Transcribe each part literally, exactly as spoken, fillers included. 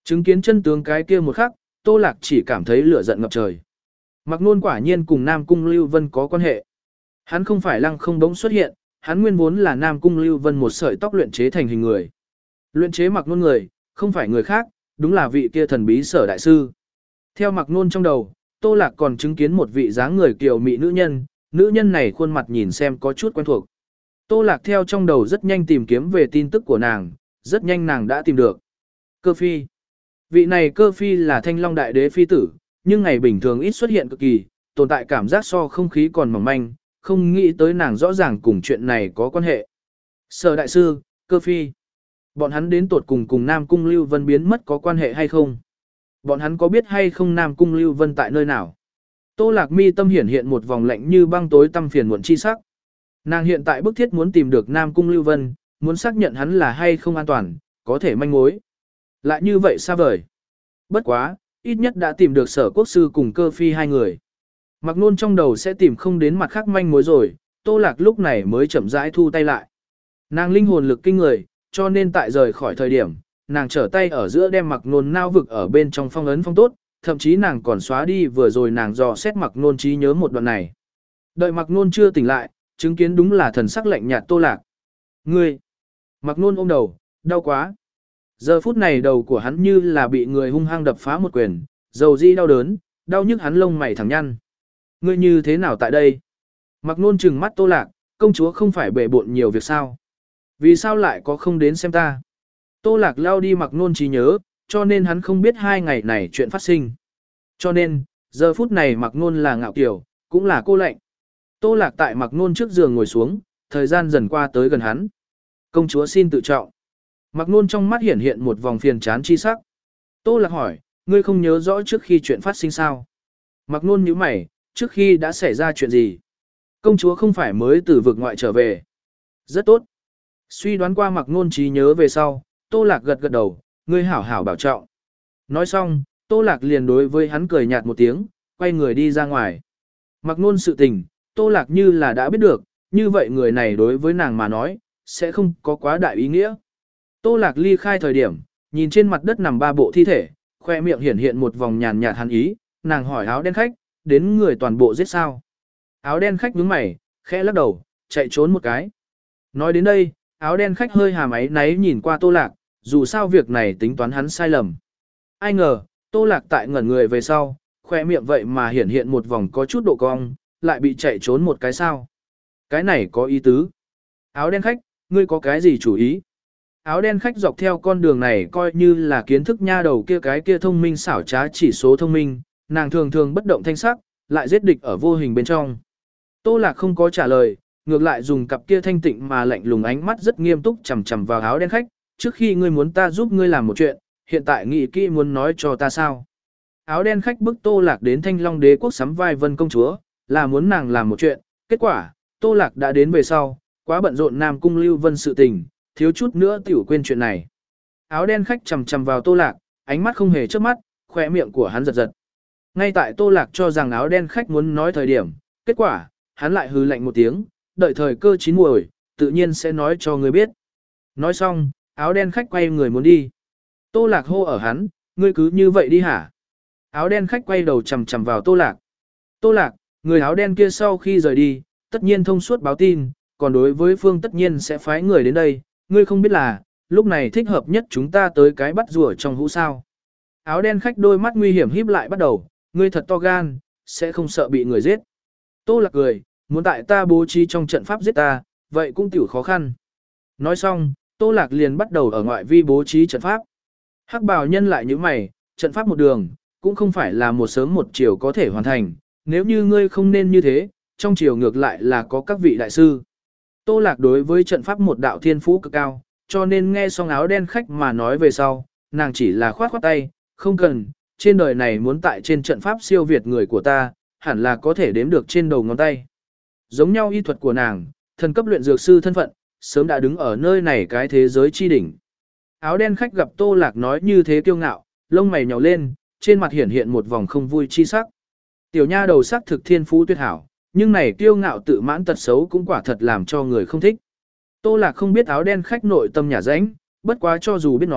Chứng kiến chân tướng cái kia một khắc, Tô Lạc chỉ cảm thấy lửa giận ngập trời. Mặc Nôn quả nhiên cùng Nam Cung Lưu Vân có quan hệ. Hắn không phải lăng không đống xuất hiện, hắn nguyên vốn là Nam Cung Lưu Vân một sợi tóc luyện chế thành hình người. Luyện chế Mặc Nôn người, không phải người khác, đúng là vị kia thần bí Sở đại sư. Theo Mặc Nôn trong đầu, Tô Lạc còn chứng kiến một vị dáng người kiều mị nữ nhân, nữ nhân này khuôn mặt nhìn xem có chút quen thuộc. Tô Lạc theo trong đầu rất nhanh tìm kiếm về tin tức của nàng, rất nhanh nàng đã tìm được. Cơ Phi. Vị này Cơ Phi là Thanh Long Đại Đế phi tử, nhưng ngày bình thường ít xuất hiện cực kỳ, tồn tại cảm giác so không khí còn mỏng manh, không nghĩ tới nàng rõ ràng cùng chuyện này có quan hệ. Sở đại sư, Cơ Phi. Bọn hắn đến tột cùng cùng Nam Cung Lưu Vân biến mất có quan hệ hay không? Bọn hắn có biết hay không Nam Cung Lưu Vân tại nơi nào? Tô Lạc mi tâm hiển hiện một vòng lạnh như băng tối tăm phiền muộn chi sắc. Nàng hiện tại bức thiết muốn tìm được Nam Cung Lưu Vân, muốn xác nhận hắn là hay không an toàn, có thể manh mối. Lại như vậy xa vời. Bất quá, ít nhất đã tìm được Sở Quốc sư cùng Cơ Phi hai người. Mặc Nôn trong đầu sẽ tìm không đến mặt khác manh mối rồi, Tô Lạc lúc này mới chậm rãi thu tay lại. Nàng linh hồn lực kinh người, cho nên tại rời khỏi thời điểm, nàng trở tay ở giữa đem Mặc Nôn nao vực ở bên trong phong ấn phong tốt, thậm chí nàng còn xóa đi vừa rồi nàng dò xét Mặc Nôn trí nhớ một đoạn này. Đợi Mặc Nôn chưa tỉnh lại, chứng kiến đúng là thần sắc lạnh nhạt Tô Lạc. Ngươi! Mặc Nôn ôm đầu, đau quá. Giờ phút này đầu của hắn như là bị người hung hăng đập phá một quyền, dầu di đau đớn, đau nhức hắn lông mày thẳng nhăn. Ngươi như thế nào tại đây? Mặc Nôn trừng mắt Tô Lạc, công chúa không phải bệ bộn nhiều việc sao? Vì sao lại có không đến xem ta? Tô Lạc lao đi Mặc Nôn trí nhớ, cho nên hắn không biết hai ngày này chuyện phát sinh. Cho nên, giờ phút này Mặc Nôn là ngạo kiều, cũng là cô lạnh. Tô Lạc tại Mặc Nôn trước giường ngồi xuống, thời gian dần qua tới gần hắn. Công chúa xin tự trọng. Mặc Nôn trong mắt hiển hiện một vòng phiền chán chi sắc. Tô Lạc hỏi, ngươi không nhớ rõ trước khi chuyện phát sinh sao? Mặc Nôn nhíu mày, trước khi đã xảy ra chuyện gì? Công chúa không phải mới từ vực ngoại trở về. Rất tốt. Suy đoán qua Mặc Nôn trí nhớ về sau, Tô Lạc gật gật đầu, ngươi hảo hảo bảo trọng. Nói xong, Tô Lạc liền đối với hắn cười nhạt một tiếng, quay người đi ra ngoài. Mặc Nôn sự tình, Tô Lạc như là đã biết được, như vậy người này đối với nàng mà nói, sẽ không có quá đại ý nghĩa. Tô Lạc ly khai thời điểm, nhìn trên mặt đất nằm ba bộ thi thể, khoe miệng hiển hiện một vòng nhàn nhạt hắn ý, nàng hỏi áo đen khách, đến người toàn bộ giết sao. Áo đen khách nhướng mày, khẽ lắc đầu, chạy trốn một cái. Nói đến đây, áo đen khách hơi hàm áy náy nhìn qua Tô Lạc, dù sao việc này tính toán hắn sai lầm. Ai ngờ, Tô Lạc tại ngẩn người về sau, khoe miệng vậy mà hiển hiện một vòng có chút độ cong, lại bị chạy trốn một cái sao. Cái này có ý tứ. Áo đen khách, ngươi có cái gì chủ ý? Áo đen khách dọc theo con đường này coi như là kiến thức nha đầu kia cái kia thông minh xảo trá chỉ số thông minh, nàng thường thường bất động thanh sắc, lại giết địch ở vô hình bên trong. Tô Lạc không có trả lời, ngược lại dùng cặp kia thanh tịnh mà lạnh lùng ánh mắt rất nghiêm túc chằm chằm vào áo đen khách, trước khi ngươi muốn ta giúp ngươi làm một chuyện, hiện tại nghĩ kỹ muốn nói cho ta sao? Áo đen khách bức Tô Lạc đến Thanh Long Đế quốc sắm vai Vân công chúa, là muốn nàng làm một chuyện, kết quả, Tô Lạc đã đến về sau, quá bận rộn Nam Cung Lưu Vân sự tình, thiếu chút nữa tiểu quên chuyện này. Áo đen khách chằm chằm vào Tô Lạc, ánh mắt không hề chớp mắt, khóe miệng của hắn giật giật. Ngay tại Tô Lạc cho rằng áo đen khách muốn nói thời điểm, kết quả, hắn lại hừ lạnh một tiếng, đợi thời cơ chín muồi, tự nhiên sẽ nói cho người biết. Nói xong, áo đen khách quay người muốn đi. Tô Lạc hô ở hắn, ngươi cứ như vậy đi hả? Áo đen khách quay đầu chằm chằm vào Tô Lạc. Tô Lạc, người áo đen kia sau khi rời đi, tất nhiên thông suốt báo tin, còn đối với Phương tất nhiên sẽ phái người đến đây, ngươi không biết là, lúc này thích hợp nhất chúng ta tới cái bắt rùa trong hũ sao. Áo đen khách đôi mắt nguy hiểm híp lại bắt đầu, ngươi thật to gan, sẽ không sợ bị người giết. Tô Lạc cười, muốn tại ta bố trí trong trận pháp giết ta, vậy cũng tiểu khó khăn. Nói xong, Tô Lạc liền bắt đầu ở ngoại vi bố trí trận pháp. Hắc bào nhân lại như mày, trận pháp một đường, cũng không phải là một sớm một chiều có thể hoàn thành, nếu như ngươi không nên như thế, trong chiều ngược lại là có các vị đại sư. Tô Lạc đối với trận pháp một đạo thiên phú cực cao, cho nên nghe xong áo đen khách mà nói về sau, nàng chỉ là khoát khoát tay, không cần, trên đời này muốn tại trên trận pháp siêu việt người của ta, hẳn là có thể đếm được trên đầu ngón tay. Giống nhau y thuật của nàng, thần cấp luyện dược sư thân phận, sớm đã đứng ở nơi này cái thế giới chi đỉnh. Áo đen khách gặp Tô Lạc nói như thế kiêu ngạo, lông mày nhào lên, trên mặt hiển hiện một vòng không vui chi sắc. Tiểu nha đầu sắc thực thiên phú tuyệt hảo, nhưng này kiêu ngạo tự mãn tật xấu cũng quả thật làm cho người không thích. Tô Lạc không biết áo đen khách nội tâm nhà rãnh, bất quá cho dù biết nói,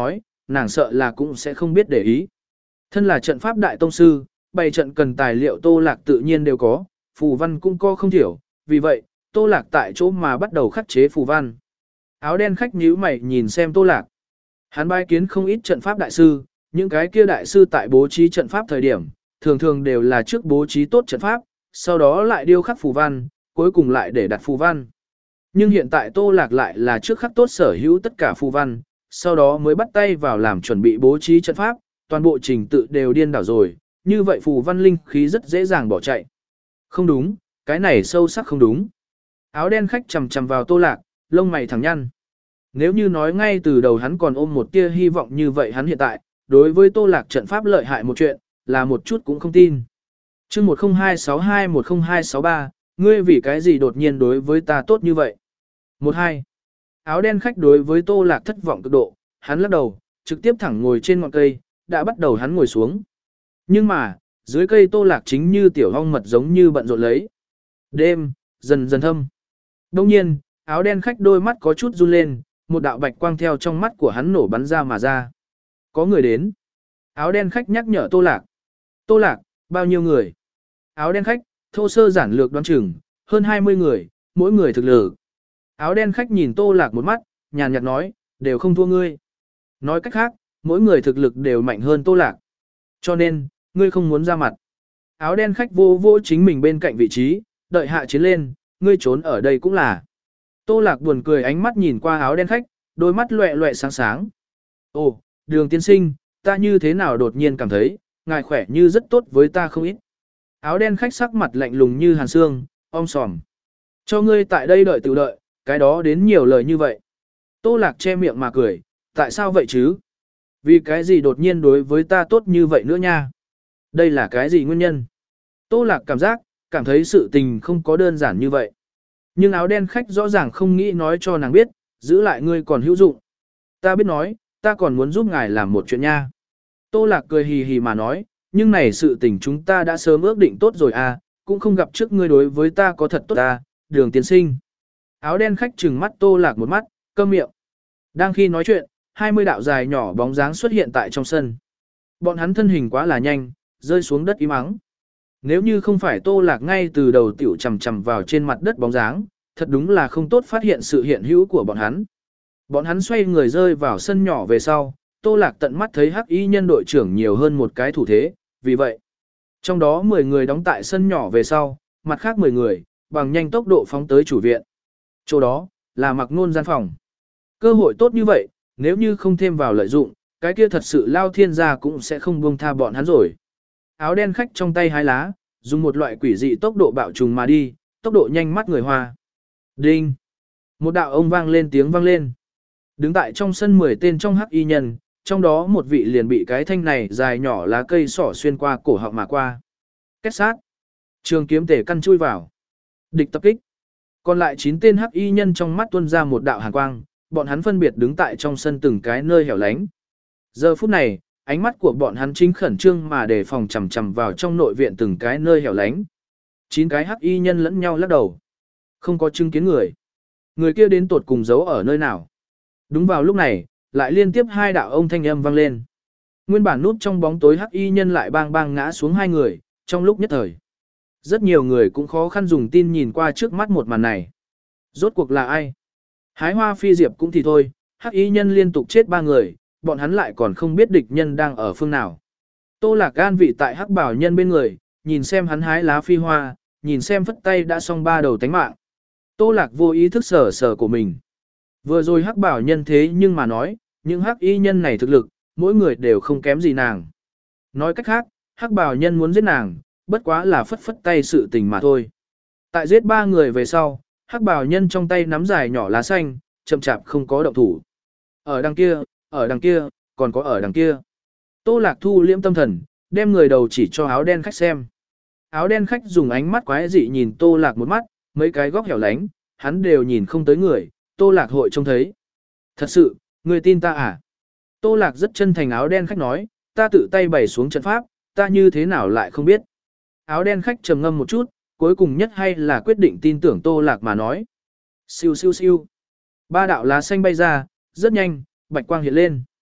nàng sợ là cũng sẽ không biết để ý. Thân là trận pháp đại tông sư, bày trận cần tài liệu Tô Lạc tự nhiên đều có, phù văn cũng có không thiểu, vì vậy, Tô Lạc tại chỗ mà bắt đầu khắc chế phù văn. Áo đen khách nhíu mày nhìn xem Tô Lạc. Hắn bái kiến không ít trận pháp đại sư, những cái kia đại sư tại bố trí trận pháp thời điểm, thường thường đều là trước bố trí tốt trận pháp, sau đó lại điêu khắc phù văn, cuối cùng lại để đặt phù văn. Nhưng hiện tại Tô Lạc lại là trước khắc tốt sở hữu tất cả phù văn, sau đó mới bắt tay vào làm chuẩn bị bố trí trận pháp, toàn bộ trình tự đều điên đảo rồi, như vậy phù văn linh khí rất dễ dàng bỏ chạy. Không đúng, cái này sâu sắc không đúng. Áo đen khách chầm chầm vào Tô Lạc, lông mày thẳng nhăn. Nếu như nói ngay từ đầu hắn còn ôm một tia hy vọng như vậy hắn hiện tại, đối với Tô Lạc trận pháp lợi hại một chuyện, là một chút cũng không tin. chương một không hai sáu hai một không hai sáu ba, ngươi vì cái gì đột nhiên đối với ta tốt như vậy? một hai. Áo đen khách đối với Tô Lạc thất vọng cực độ, hắn lắc đầu, trực tiếp thẳng ngồi trên ngọn cây, đã bắt đầu hắn ngồi xuống. Nhưng mà, dưới cây Tô Lạc chính như tiểu ong mật giống như bận rộn lấy. Đêm, dần dần thâm. Đông nhiên, áo đen khách đôi mắt có chút run lên, một đạo bạch quang theo trong mắt của hắn nổ bắn ra mà ra. Có người đến. Áo đen khách nhắc nhở Tô Lạc. Tô Lạc, bao nhiêu người? Áo đen khách, thô sơ giản lược đoán chừng, hơn hai mươi người, mỗi người thực lực. Áo đen khách nhìn Tô Lạc một mắt, nhàn nhạt nói, đều không thua ngươi. Nói cách khác, mỗi người thực lực đều mạnh hơn Tô Lạc. Cho nên, ngươi không muốn ra mặt. Áo đen khách vô vô chính mình bên cạnh vị trí, đợi hạ chiến lên, ngươi trốn ở đây cũng là. Tô Lạc buồn cười ánh mắt nhìn qua áo đen khách, đôi mắt loẹ loẹ sáng sáng. Ồ, Đường tiên sinh, ta như thế nào đột nhiên cảm thấy, ngài khỏe như rất tốt với ta không ít. Áo đen khách sắc mặt lạnh lùng như hàn xương, om sòm. Cho ngươi tại đây đợi tự đợi, cái đó đến nhiều lời như vậy. Tô Lạc che miệng mà cười, tại sao vậy chứ? Vì cái gì đột nhiên đối với ta tốt như vậy nữa nha? Đây là cái gì nguyên nhân? Tô Lạc cảm giác, cảm thấy sự tình không có đơn giản như vậy. Nhưng áo đen khách rõ ràng không nghĩ nói cho nàng biết, giữ lại ngươi còn hữu dụng. Ta biết nói, ta còn muốn giúp ngài làm một chuyện nha. Tô Lạc cười hì hì mà nói, nhưng này sự tình chúng ta đã sớm ước định tốt rồi à, cũng không gặp trước ngươi đối với ta có thật tốt ta, Đường tiên sinh. Áo đen khách trừng mắt Tô Lạc một mắt, câm miệng. Đang khi nói chuyện, hai mươi đạo dài nhỏ bóng dáng xuất hiện tại trong sân. Bọn hắn thân hình quá là nhanh, rơi xuống đất im ắng. Nếu như không phải Tô Lạc ngay từ đầu tiểu chầm chầm vào trên mặt đất bóng dáng, thật đúng là không tốt phát hiện sự hiện hữu của bọn hắn. Bọn hắn xoay người rơi vào sân nhỏ về sau, Tô Lạc tận mắt thấy Hắc Y nhân đội trưởng nhiều hơn một cái thủ thế, vì vậy, trong đó mười người đóng tại sân nhỏ về sau, mặt khác mười người, bằng nhanh tốc độ phóng tới chủ viện. Chỗ đó, là Mặc Nôn gian phòng. Cơ hội tốt như vậy, nếu như không thêm vào lợi dụng, cái kia thật sự Lao Thiên gia cũng sẽ không buông tha bọn hắn rồi. Áo đen khách trong tay hái lá, dùng một loại quỷ dị tốc độ bạo trùng mà đi, tốc độ nhanh mắt người hoa. Đinh! Một đạo ông vang lên tiếng vang lên. Đứng tại trong sân mười tên trong Hắc Y nhân, trong đó một vị liền bị cái thanh này dài nhỏ lá cây sỏ xuyên qua cổ họng mà qua. Kết sát. Trường kiếm tể căn chui vào. Địch tập kích. Còn lại chín tên Hắc Y nhân trong mắt tuôn ra một đạo hàn quang, bọn hắn phân biệt đứng tại trong sân từng cái nơi hẻo lánh. Giờ phút này, ánh mắt của bọn hắn chính khẩn trương mà đề phòng chằm chằm vào trong nội viện từng cái nơi hẻo lánh. Chín cái Hắc Y nhân lẫn nhau lắc đầu. Không có chứng kiến người. Người kia đến tột cùng giấu ở nơi nào. Đúng vào lúc này, lại liên tiếp hai đạo ông thanh âm vang lên. Nguyên bản núp trong bóng tối Hắc Y nhân lại bang bang ngã xuống hai người, trong lúc nhất thời. Rất nhiều người cũng khó khăn dùng tin nhìn qua trước mắt một màn này. Rốt cuộc là ai? Hái hoa phi diệp cũng thì thôi, Hắc Y nhân liên tục chết ba người, bọn hắn lại còn không biết địch nhân đang ở phương nào. Tô Lạc an vị tại Hắc Bảo nhân bên người, nhìn xem hắn hái lá phi hoa, nhìn xem phất tay đã xong ba đầu tánh mạng. Tô Lạc vô ý thức sở sở của mình. Vừa rồi Hắc Bảo nhân thế nhưng mà nói, những Hắc Y nhân này thực lực, mỗi người đều không kém gì nàng. Nói cách khác, Hắc Bảo nhân muốn giết nàng, bất quá là phất phất tay sự tình mà thôi. Tại giết ba người về sau, Hắc Bảo nhân trong tay nắm dài nhỏ lá xanh, chậm chạp không có động thủ. Ở đằng kia, ở đằng kia, còn có ở đằng kia. Tô Lạc thu liễm tâm thần, đem người đầu chỉ cho áo đen khách xem. Áo đen khách dùng ánh mắt quái dị nhìn Tô Lạc một mắt, mấy cái góc hẻo lánh, hắn đều nhìn không tới người, Tô Lạc hội trông thấy. Thật sự, người tin ta à? Tô Lạc rất chân thành áo đen khách nói, ta tự tay bày xuống trận pháp, ta như thế nào lại không biết. Áo đen khách trầm ngâm một chút, cuối cùng nhất hay là quyết định tin tưởng Tô Lạc mà nói. Siêu siêu siêu. Ba đạo lá xanh bay ra, rất nhanh, bạch quang hiện lên.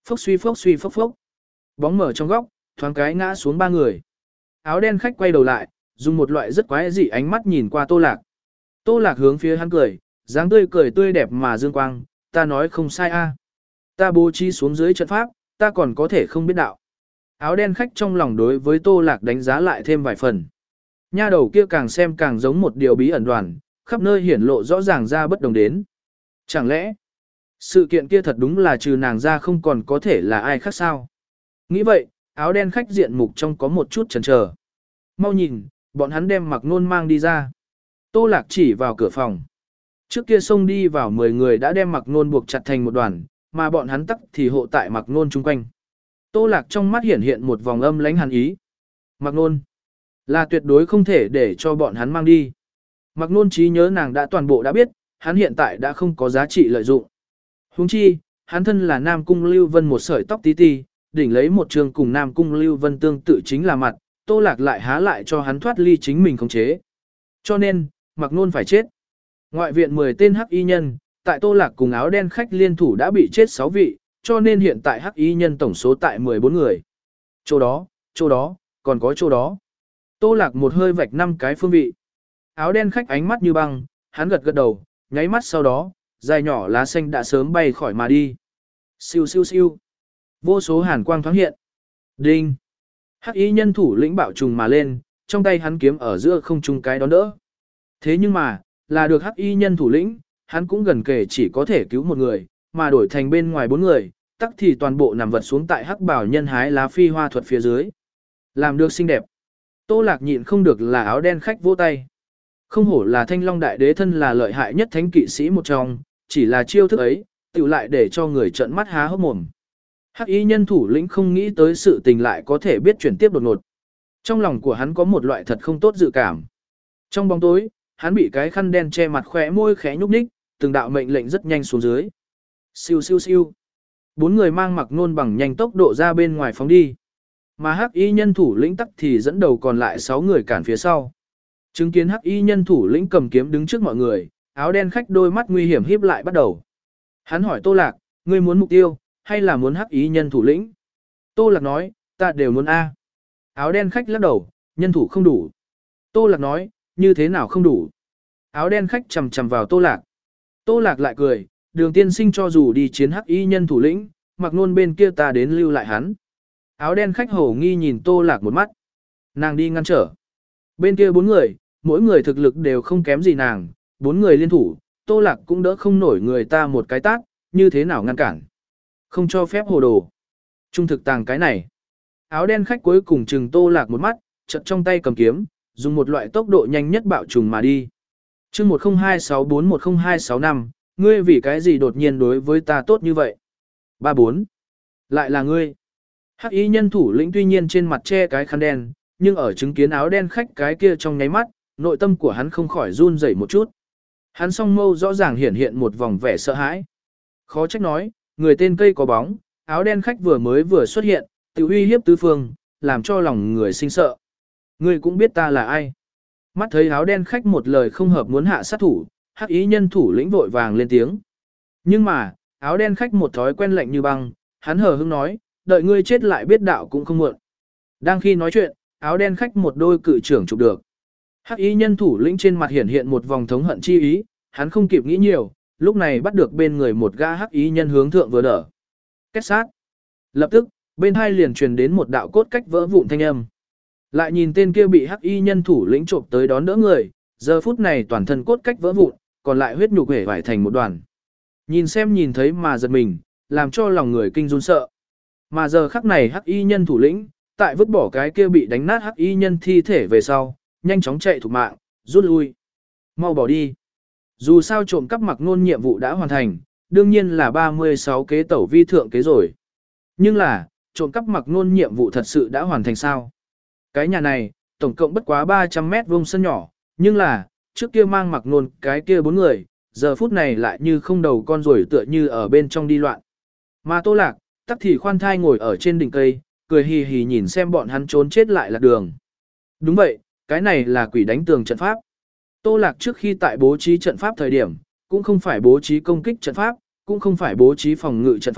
Phốc suy phốc suy phốc phốc. Bóng mở trong góc, thoáng cái ngã xuống ba người. Áo đen khách quay đầu lại, dùng một loại rất quái dị ánh mắt nhìn qua Tô Lạc. Tô Lạc hướng phía hắn cười, dáng tươi cười tươi đẹp mà dương quang, ta nói không sai a. Ta bố trí xuống dưới trận pháp, ta còn có thể không biết đạo. Áo đen khách trong lòng đối với Tô Lạc đánh giá lại thêm vài phần. Nha đầu kia càng xem càng giống một điều bí ẩn đoàn, khắp nơi hiển lộ rõ ràng ra bất đồng đến. Chẳng lẽ, sự kiện kia thật đúng là trừ nàng ra không còn có thể là ai khác sao? Nghĩ vậy, áo đen khách diện mục trong có một chút chần chờ. Mau nhìn, bọn hắn đem Mặc Nôn mang đi ra. Tô Lạc chỉ vào cửa phòng. Trước kia xông đi vào mười người đã đem Mặc Nôn buộc chặt thành một đoàn, mà bọn hắn tắc thì hộ tại Mặc Nôn chung quanh. Tô Lạc trong mắt hiển hiện một vòng âm lãnh hàn ý. Mặc Nôn là tuyệt đối không thể để cho bọn hắn mang đi. Mặc Nôn trí nhớ nàng đã toàn bộ đã biết, hắn hiện tại đã không có giá trị lợi dụng. Huống chi, hắn thân là Nam Cung Lưu Vân một sợi tóc tí ti, đỉnh lấy một trường cùng Nam Cung Lưu Vân tương tự chính là mặt, Tô Lạc lại há lại cho hắn thoát ly chính mình khống chế. Cho nên, Mặc Nôn phải chết. Ngoại viện mười tên hắc y nhân, tại Tô Lạc cùng áo đen khách liên thủ đã bị chết sáu vị, cho nên hiện tại hắc y nhân tổng số tại mười bốn người. Chỗ đó, chỗ đó, còn có chỗ đó. Tô Lạc một hơi vạch năm cái phương vị. Áo đen khách ánh mắt như băng, hắn gật gật đầu, nháy mắt sau đó, dài nhỏ lá xanh đã sớm bay khỏi mà đi. Siêu siêu siêu. Vô số hàn quang thoáng hiện. Đinh. Hắc y nhân thủ lĩnh bạo trùng mà lên, trong tay hắn kiếm ở giữa không trung cái đón đỡ. Thế nhưng mà, là được hắc y nhân thủ lĩnh, hắn cũng gần kể chỉ có thể cứu một người, mà đổi thành bên ngoài bốn người, tắc thì toàn bộ nằm vật xuống tại hắc bảo nhân hái lá phi hoa thuật phía dưới. Làm được xinh đẹp. Tô Lạc nhịn không được là áo đen khách vỗ tay. Không hổ là Thanh Long đại đế thân là lợi hại nhất thánh kỵ sĩ một trong, chỉ là chiêu thức ấy, tự lại để cho người trợn mắt há hốc mồm. Hắc y nhân thủ lĩnh không nghĩ tới sự tình lại có thể biết chuyển tiếp đột ngột. Trong lòng của hắn có một loại thật không tốt dự cảm. Trong bóng tối, hắn bị cái khăn đen che mặt khỏe môi khẽ nhúc nhích, từng đạo mệnh lệnh rất nhanh xuống dưới. Siêu siêu siêu. Bốn người mang Mặc Nôn bằng nhanh tốc độ ra bên ngoài phóng đi. Mà hắc y nhân thủ lĩnh tắc thì dẫn đầu còn lại sáu người cản phía sau. Chứng kiến hắc y nhân thủ lĩnh cầm kiếm đứng trước mọi người, áo đen khách đôi mắt nguy hiểm híp lại bắt đầu. Hắn hỏi Tô Lạc, ngươi muốn mục tiêu, hay là muốn hắc y nhân thủ lĩnh? Tô Lạc nói, ta đều muốn A. Áo đen khách lắc đầu, nhân thủ không đủ. Tô Lạc nói, như thế nào không đủ? Áo đen khách chầm chầm vào Tô Lạc. Tô Lạc lại cười, Đường tiên sinh cho dù đi chiến hắc y nhân thủ lĩnh, Mặc Nôn bên kia ta đến lưu lại hắn. Áo đen khách hổ nghi nhìn Tô Lạc một mắt. Nàng đi ngăn trở. Bên kia bốn người, mỗi người thực lực đều không kém gì nàng, bốn người liên thủ, Tô Lạc cũng đỡ không nổi người ta một cái tát, như thế nào ngăn cản. Không cho phép hồ đồ. Trung thực tàng cái này. Áo đen khách cuối cùng chừng Tô Lạc một mắt, chợt trong tay cầm kiếm, dùng một loại tốc độ nhanh nhất bạo trùng mà đi. Chương một không hai sáu bốn một không hai sáu năm, ngươi vì cái gì đột nhiên đối với ta tốt như vậy? ba bốn. Lại là ngươi. Hắc y nhân thủ lĩnh tuy nhiên trên mặt che cái khăn đen, nhưng ở chứng kiến áo đen khách cái kia trong nháy mắt, nội tâm của hắn không khỏi run rẩy một chút. Hắn song mâu rõ ràng hiện hiện một vòng vẻ sợ hãi. Khó trách nói, người tên cây có bóng, áo đen khách vừa mới vừa xuất hiện, tự uy hiếp tứ phương, làm cho lòng người sinh sợ. Ngươi cũng biết ta là ai. Mắt thấy áo đen khách một lời không hợp muốn hạ sát thủ, hắc ý nhân thủ lĩnh vội vàng lên tiếng. Nhưng mà, áo đen khách một thói quen lạnh như băng, hắn hờ hững nói, đợi ngươi chết lại biết đạo cũng không muộn. Đang khi nói chuyện, áo đen khách một đôi cự trưởng chụp được. Hắc ý nhân thủ lĩnh trên mặt hiển hiện một vòng thống hận chi ý, hắn không kịp nghĩ nhiều, lúc này bắt được bên người một gã hắc ý nhân hướng thượng vừa đỡ. Kết sát. Lập tức, bên hai liền truyền đến một đạo cốt cách vỡ vụn thanh âm. Lại nhìn tên kia bị hắc y nhân thủ lĩnh trộm tới đón đỡ người, giờ phút này toàn thân cốt cách vỡ vụn, còn lại huyết nhục hể vải thành một đoàn. Nhìn xem nhìn thấy mà giật mình, làm cho lòng người kinh run sợ. Mà giờ khắc này hắc y nhân thủ lĩnh, tại vứt bỏ cái kia bị đánh nát hắc y nhân thi thể về sau, nhanh chóng chạy thục mạng, rút lui. Mau bỏ đi. Dù sao trộm cắp Mặc Nôn nhiệm vụ đã hoàn thành, đương nhiên là ba mươi sáu kế tẩu vi thượng kế rồi. Nhưng là, trộm cắp Mặc Nôn nhiệm vụ thật sự đã hoàn thành sao? Cái nhà này, tổng cộng bất quá ba trăm mét vuông sân nhỏ, nhưng là, trước kia mang Mặc Nôn cái kia bốn người, giờ phút này lại như không đầu con rồi tựa như ở bên trong đi loạn. Mà Tô Lạc, tắc thì khoan thai ngồi ở trên đỉnh cây, cười hì hì nhìn xem bọn hắn trốn chết lại lạc đường. Đúng vậy, cái này là quỷ đánh tường trận pháp. Tô Lạc trước khi tại bố trí trận pháp thời điểm, cũng không phải bố trí công kích trận pháp, cũng không phải bố trí phòng ngự trận pháp,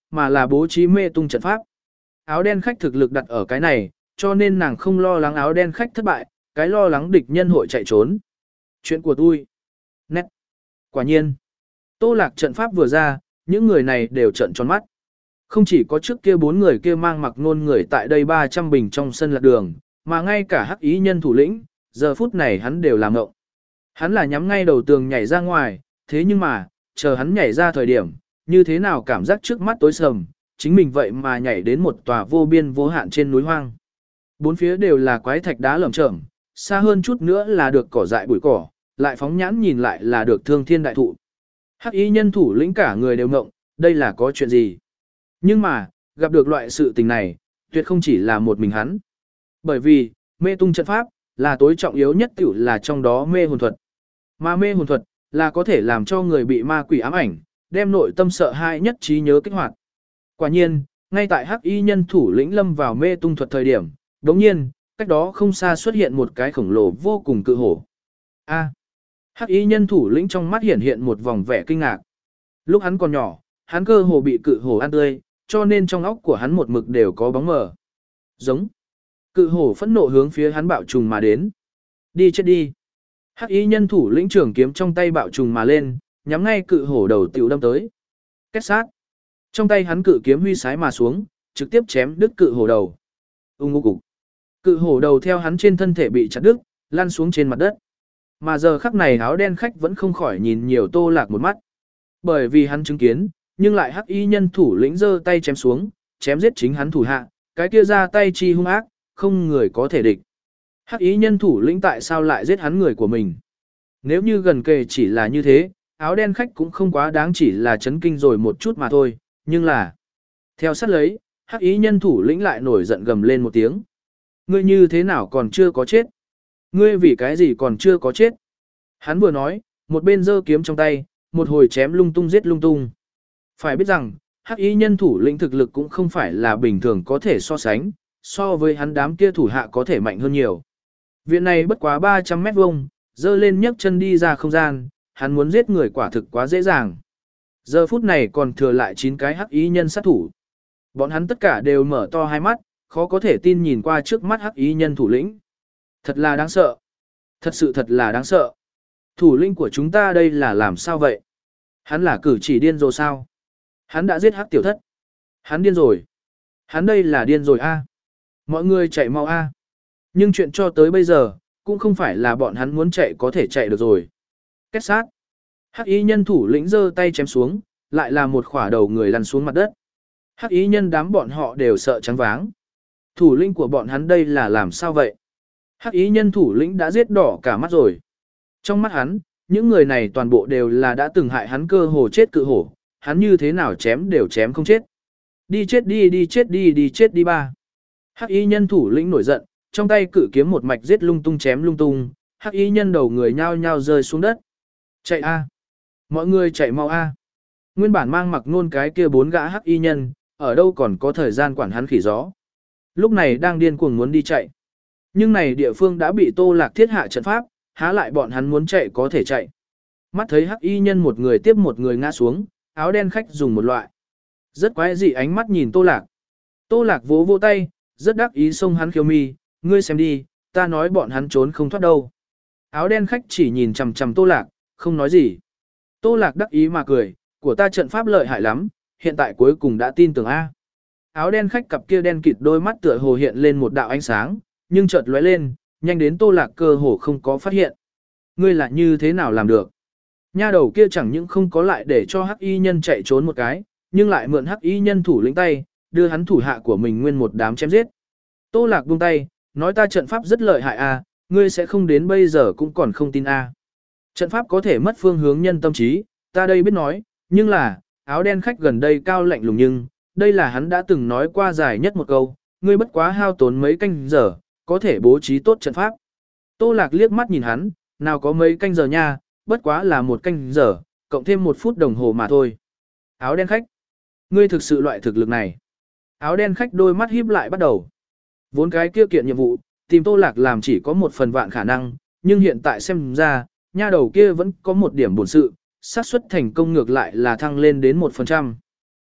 mà là bố trí mê tung trận pháp. Áo đen khách thực lực đặt ở cái này, cho nên nàng không lo lắng áo đen khách thất bại, cái lo lắng địch nhân hội chạy trốn. Chuyện của tôi. Nét. Quả nhiên. Tô Lạc trận pháp vừa ra, những người này đều trợn tròn mắt. Không chỉ có trước kia bốn người kia mang mặc nôn người tại đây ba trăm bình trong sân lạc đường, mà ngay cả hắc ý nhân thủ lĩnh, giờ phút này hắn đều làm ngộng. Hắn là nhắm ngay đầu tường nhảy ra ngoài, thế nhưng mà, chờ hắn nhảy ra thời điểm, như thế nào cảm giác trước mắt tối sầm, chính mình vậy mà nhảy đến một tòa vô biên vô hạn trên núi hoang. Bốn phía đều là quái thạch đá lởm chởm, xa hơn chút nữa là được cỏ dại bụi cỏ, lại phóng nhãn nhìn lại là được thương thiên đại thụ. Hắc y nhân thủ lĩnh cả người đều ngộng, đây là có chuyện gì? Nhưng mà, gặp được loại sự tình này, tuyệt không chỉ là một mình hắn. Bởi vì, mê tung trận pháp, là tối trọng yếu nhất tiểu là trong đó mê hồn thuật. Mà mê hồn thuật, là có thể làm cho người bị ma quỷ ám ảnh, đem nội tâm sợ hãi nhất trí nhớ kích hoạt. Quả nhiên, ngay tại hắc y nhân thủ lĩnh lâm vào mê tung thuật thời điểm, đống nhiên, cách đó không xa xuất hiện một cái khổng lồ vô cùng cự hổ. A. Hắc y nhân thủ lĩnh trong mắt hiện hiện một vòng vẻ kinh ngạc. Lúc hắn còn nhỏ, hắn cơ hồ bị cự hổ ăn tươi, cho nên trong óc của hắn một mực đều có bóng mờ. Giống. Cự hổ phẫn nộ hướng phía hắn bạo trùng mà đến. Đi chết đi. Hắc y nhân thủ lĩnh trưởng kiếm trong tay bạo trùng mà lên, nhắm ngay cự hổ đầu tiểu đâm tới. Kết sát. Trong tay hắn cự kiếm huy sái mà xuống, trực tiếp chém đứt cự hổ đầu. Ung ung cục. Cự hổ đầu theo hắn trên thân thể bị chặt đứt, lăn xuống trên mặt đất. Mà giờ khắc này áo đen khách vẫn không khỏi nhìn nhiều Tô Lạc một mắt. Bởi vì hắn chứng kiến, nhưng lại hắc y nhân thủ lĩnh giơ tay chém xuống, chém giết chính hắn thủ hạ, cái kia ra tay chi hung ác, không người có thể địch. Hắc y nhân thủ lĩnh tại sao lại giết hắn người của mình? Nếu như gần kề chỉ là như thế, áo đen khách cũng không quá đáng chỉ là chấn kinh rồi một chút mà thôi, nhưng là... Theo sát lấy, hắc y nhân thủ lĩnh lại nổi giận gầm lên một tiếng. Ngươi như thế nào còn chưa có chết? Ngươi vì cái gì còn chưa có chết? Hắn vừa nói, một bên giơ kiếm trong tay, một hồi chém lung tung giết lung tung. Phải biết rằng, hắc y nhân thủ lĩnh thực lực cũng không phải là bình thường có thể so sánh, so với hắn đám kia thủ hạ có thể mạnh hơn nhiều. Viện này bất quá ba trăm mét vuông, dơ lên nhấc chân đi ra không gian, hắn muốn giết người quả thực quá dễ dàng. Giờ phút này còn thừa lại chín cái hắc y nhân sát thủ. Bọn hắn tất cả đều mở to hai mắt, khó có thể tin nhìn qua trước mắt hắc y nhân thủ lĩnh. Thật là đáng sợ. Thật sự thật là đáng sợ. Thủ lĩnh của chúng ta đây là làm sao vậy? Hắn là cử chỉ điên rồi sao? Hắn đã giết hắc tiểu thất. Hắn điên rồi. Hắn đây là điên rồi a. Mọi người chạy mau a. Nhưng chuyện cho tới bây giờ, cũng không phải là bọn hắn muốn chạy có thể chạy được rồi. Kết sát. Hắc y nhân thủ lĩnh giơ tay chém xuống, lại là một khỏa đầu người lăn xuống mặt đất. Hắc y nhân đám bọn họ đều sợ trắng váng. Thủ lĩnh của bọn hắn đây là làm sao vậy? Hắc y nhân thủ lĩnh đã giết đỏ cả mắt rồi. Trong mắt hắn, những người này toàn bộ đều là đã từng hại hắn cơ hồ chết cự hổ, hắn như thế nào chém đều chém không chết. Đi chết đi đi chết đi đi chết đi ba. Hắc y nhân thủ lĩnh nổi giận, trong tay cự kiếm một mạch giết lung tung chém lung tung, hắc y nhân đầu người nhao nhao rơi xuống đất. Chạy a. Mọi người chạy mau a. Nguyên bản mang mặc nôn cái kia bốn gã hắc y nhân, ở đâu còn có thời gian quản hắn khỉ gió. Lúc này đang điên cuồng muốn đi chạy. Nhưng này địa phương đã bị Tô Lạc thiết hạ trận pháp, há lại bọn hắn muốn chạy có thể chạy. Mắt thấy hắc y nhân một người tiếp một người ngã xuống, áo đen khách dùng một loại. Rất quái dị ánh mắt nhìn Tô Lạc. Tô Lạc vỗ vỗ tay, rất đắc ý xông hắn khiêu mi, ngươi xem đi, ta nói bọn hắn trốn không thoát đâu. Áo đen khách chỉ nhìn chằm chằm Tô Lạc, không nói gì. Tô Lạc đắc ý mà cười, của ta trận pháp lợi hại lắm, hiện tại cuối cùng đã tin tưởng A. Áo đen khách cặp kia đen kịt đôi mắt tựa hồ hiện lên một đạo ánh sáng, nhưng chợt lóe lên, nhanh đến Tô Lạc cơ hồ không có phát hiện. Ngươi là như thế nào làm được? Nha đầu kia chẳng những không có lại để cho hắc y nhân chạy trốn một cái, nhưng lại mượn hắc y nhân thủ lĩnh tay, đưa hắn thủ hạ của mình nguyên một đám chém giết. Tô Lạc buông tay, nói ta trận pháp rất lợi hại a, ngươi sẽ không đến bây giờ cũng còn không tin a. Trận pháp có thể mất phương hướng nhân tâm trí, ta đây biết nói, nhưng là, áo đen khách gần đây cao lạnh lùng nhưng, đây là hắn đã từng nói qua dài nhất một câu, ngươi bất quá hao tốn mấy canh giờ, có thể bố trí tốt trận pháp. Tô Lạc liếc mắt nhìn hắn, nào có mấy canh giờ nha, bất quá là một canh giờ, cộng thêm một phút đồng hồ mà thôi. Áo đen khách, ngươi thực sự loại thực lực này. Áo đen khách đôi mắt híp lại bắt đầu. Vốn cái kia kiện nhiệm vụ, tìm Tô Lạc làm chỉ có một phần vạn khả năng, nhưng hiện tại xem ra, nha đầu kia vẫn có một điểm bổn sự, xác suất thành công ngược lại là thăng lên đến một phần trăm.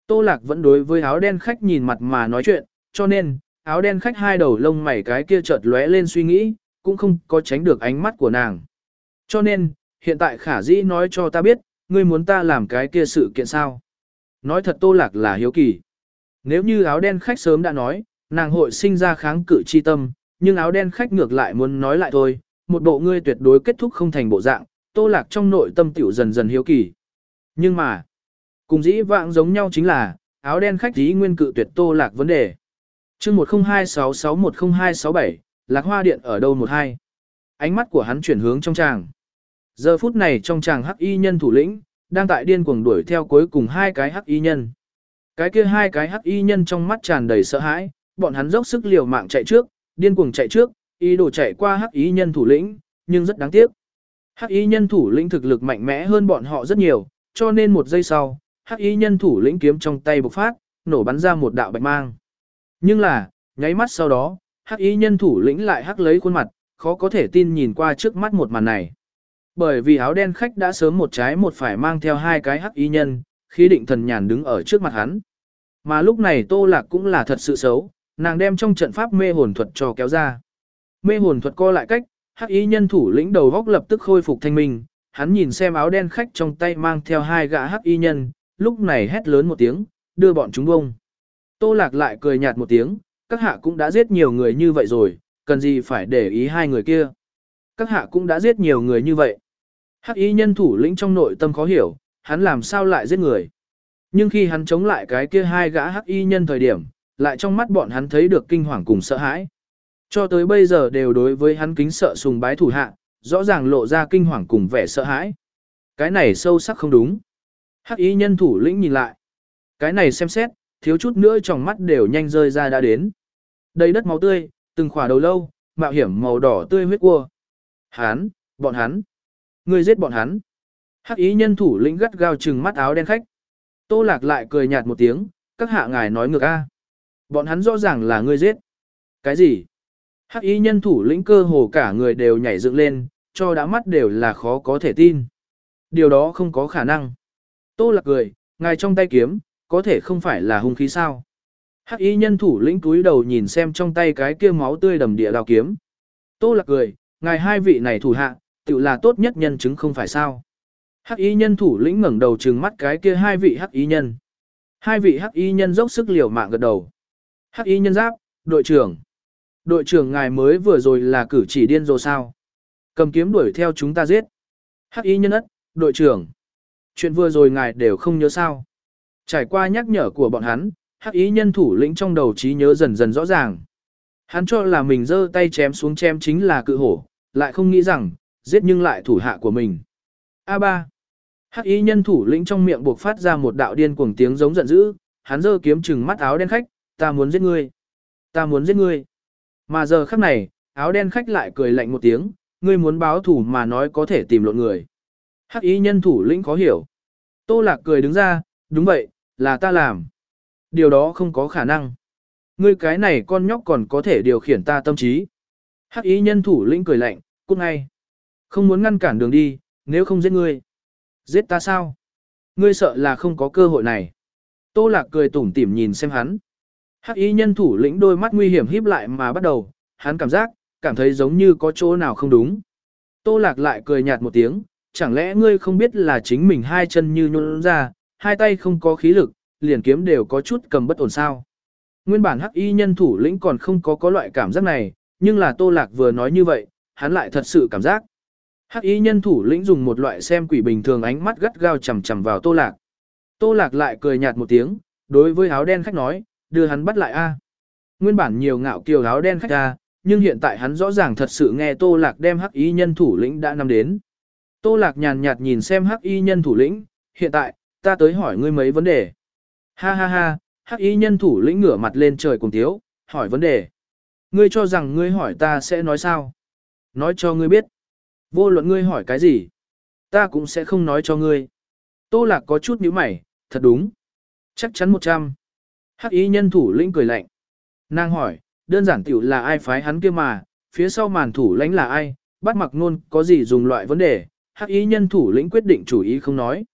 Tô Lạc vẫn đối với áo đen khách nhìn mặt mà nói chuyện, cho nên, áo đen khách hai đầu lông mày cái kia chợt lóe lên suy nghĩ, cũng không có tránh được ánh mắt của nàng. Cho nên, hiện tại khả dĩ nói cho ta biết, ngươi muốn ta làm cái kia sự kiện sao? Nói thật Tô Lạc là hiếu kỳ. Nếu như áo đen khách sớm đã nói, nàng hội sinh ra kháng cự chi tâm, nhưng áo đen khách ngược lại muốn nói lại thôi, một bộ ngươi tuyệt đối kết thúc không thành bộ dạng, Tô Lạc trong nội tâm tiểu dần dần hiếu kỳ. Nhưng mà, cùng dĩ vãng giống nhau chính là, áo đen khách dĩ nguyên cự tuyệt Tô Lạc vấn đề. chương một không hai sáu sáu một không hai sáu bảy, Lạc Hoa Điện ở đâu một hai. Ánh mắt của hắn chuyển hướng trong tràng. Giờ phút này trong tràng hắc y nhân thủ lĩnh, đang tại điên cuồng đuổi theo cuối cùng hai cái hắc y nhân. Cái kia hai cái hắc y nhân trong mắt tràn đầy sợ hãi, bọn hắn dốc sức liều mạng chạy trước, điên cuồng chạy trước, ý đồ chạy qua hắc y nhân thủ lĩnh, nhưng rất đáng tiếc. Hắc y nhân thủ lĩnh thực lực mạnh mẽ hơn bọn họ rất nhiều, cho nên một giây sau, hắc y nhân thủ lĩnh kiếm trong tay bộc phát, nổ bắn ra một đạo bạch mang. Nhưng là, nháy mắt sau đó, hắc y nhân thủ lĩnh lại hắc lấy khuôn mặt, khó có thể tin nhìn qua trước mắt một màn này. Bởi vì áo đen khách đã sớm một trái một phải mang theo hai cái hắc y nhân, khí định thần nhàn đứng ở trước mặt hắn. Mà lúc này Tô Lạc cũng là thật sự xấu, nàng đem trong trận pháp mê hồn thuật cho kéo ra. Mê hồn thuật co lại cách, hắc y nhân thủ lĩnh đầu góc lập tức khôi phục thanh minh, hắn nhìn xem áo đen khách trong tay mang theo hai gã hắc y nhân, lúc này hét lớn một tiếng, đưa bọn chúng bông. Tô Lạc lại cười nhạt một tiếng, các hạ cũng đã giết nhiều người như vậy rồi, cần gì phải để ý hai người kia. Các hạ cũng đã giết nhiều người như vậy. Hắc y nhân thủ lĩnh trong nội tâm khó hiểu, hắn làm sao lại giết người. Nhưng khi hắn chống lại cái kia hai gã hắc y nhân thời điểm, lại trong mắt bọn hắn thấy được kinh hoàng cùng sợ hãi. Cho tới bây giờ đều đối với hắn kính sợ sùng bái thủ hạ, rõ ràng lộ ra kinh hoàng cùng vẻ sợ hãi. Cái này sâu sắc không đúng. Hắc y nhân thủ lĩnh nhìn lại. Cái này xem xét, thiếu chút nữa trong mắt đều nhanh rơi ra đã đến. Đầy đất máu tươi, từng khỏa đầu lâu, mạo hiểm màu đỏ tươi huyết cua. Hắn, bọn hắn. Ngươi giết bọn hắn. Hắc y nhân thủ lĩnh gắt gao trừng mắt áo đen khách. Tô Lạc lại cười nhạt một tiếng, các hạ ngài nói ngược a. Bọn hắn rõ ràng là ngươi giết. Cái gì? Hắc y nhân thủ lĩnh cơ hồ cả người đều nhảy dựng lên, cho đã mắt đều là khó có thể tin. Điều đó không có khả năng. Tô Lạc cười, ngài trong tay kiếm, có thể không phải là hung khí sao? Hắc y nhân thủ lĩnh cúi đầu nhìn xem trong tay cái kia máu tươi đầm địa đao kiếm. Tô Lạc cười, ngài hai vị này thủ hạ, tự là tốt nhất nhân chứng không phải sao? Hắc y nhân thủ lĩnh ngẩng đầu trừng mắt cái kia hai vị hắc y nhân. Hai vị hắc y nhân dốc sức liều mạng gật đầu. Hắc y nhân giáp, đội trưởng. Đội trưởng ngài mới vừa rồi là cử chỉ điên rồ sao? Cầm kiếm đuổi theo chúng ta giết. Hắc y nhân ất, đội trưởng. Chuyện vừa rồi ngài đều không nhớ sao? Trải qua nhắc nhở của bọn hắn, hắc y nhân thủ lĩnh trong đầu trí nhớ dần dần rõ ràng. Hắn cho là mình giơ tay chém xuống chém chính là cự hổ, lại không nghĩ rằng, giết nhưng lại thủ hạ của mình. A ba. Hắc y nhân thủ lĩnh trong miệng buộc phát ra một đạo điên cuồng tiếng giống giận dữ, hắn giơ kiếm trừng mắt áo đen khách, ta muốn giết ngươi. Ta muốn giết ngươi. Mà giờ khắc này, áo đen khách lại cười lạnh một tiếng, ngươi muốn báo thủ mà nói có thể tìm lộn người. Hắc y nhân thủ lĩnh khó hiểu. Tô Lạc cười đứng ra, đúng vậy, là ta làm. Điều đó không có khả năng. Ngươi cái này con nhóc còn có thể điều khiển ta tâm trí. Hắc y nhân thủ lĩnh cười lạnh, cút ngay. Không muốn ngăn cản đường đi, nếu không giết ngươi. Giết ta sao? Ngươi sợ là không có cơ hội này. Tô Lạc cười tủm tỉm nhìn xem hắn. Hắc y nhân thủ lĩnh đôi mắt nguy hiểm híp lại mà bắt đầu, hắn cảm giác, cảm thấy giống như có chỗ nào không đúng. Tô Lạc lại cười nhạt một tiếng, chẳng lẽ ngươi không biết là chính mình hai chân như nhũn ra, hai tay không có khí lực, liền kiếm đều có chút cầm bất ổn sao? Nguyên bản Hắc y nhân thủ lĩnh còn không có có loại cảm giác này, nhưng là Tô Lạc vừa nói như vậy, hắn lại thật sự cảm giác. Hắc y nhân thủ lĩnh dùng một loại xem quỷ bình thường ánh mắt gắt gao chằm chằm vào Tô Lạc. Tô Lạc lại cười nhạt một tiếng, đối với áo đen khách nói, đưa hắn bắt lại a. Nguyên bản nhiều ngạo kiều áo đen khách a, nhưng hiện tại hắn rõ ràng thật sự nghe Tô Lạc đem Hắc y nhân thủ lĩnh đã nắm đến. Tô Lạc nhàn nhạt nhìn xem Hắc y nhân thủ lĩnh, hiện tại, ta tới hỏi ngươi mấy vấn đề. Ha ha ha, Hắc y nhân thủ lĩnh ngửa mặt lên trời cùng tiếu, hỏi vấn đề. Ngươi cho rằng ngươi hỏi ta sẽ nói sao? Nói cho ngươi biết. Vô luận ngươi hỏi cái gì, ta cũng sẽ không nói cho ngươi. Tô Lạc có chút nhíu mày, thật đúng. Chắc chắn một trăm. Hắc y nhân thủ lĩnh cười lạnh. Nàng hỏi, đơn giản tiểu là ai phái hắn kia mà, phía sau màn thủ lãnh là ai, bắt mặc nôn có gì dùng loại vấn đề, Hắc y nhân thủ lĩnh quyết định chủ ý không nói.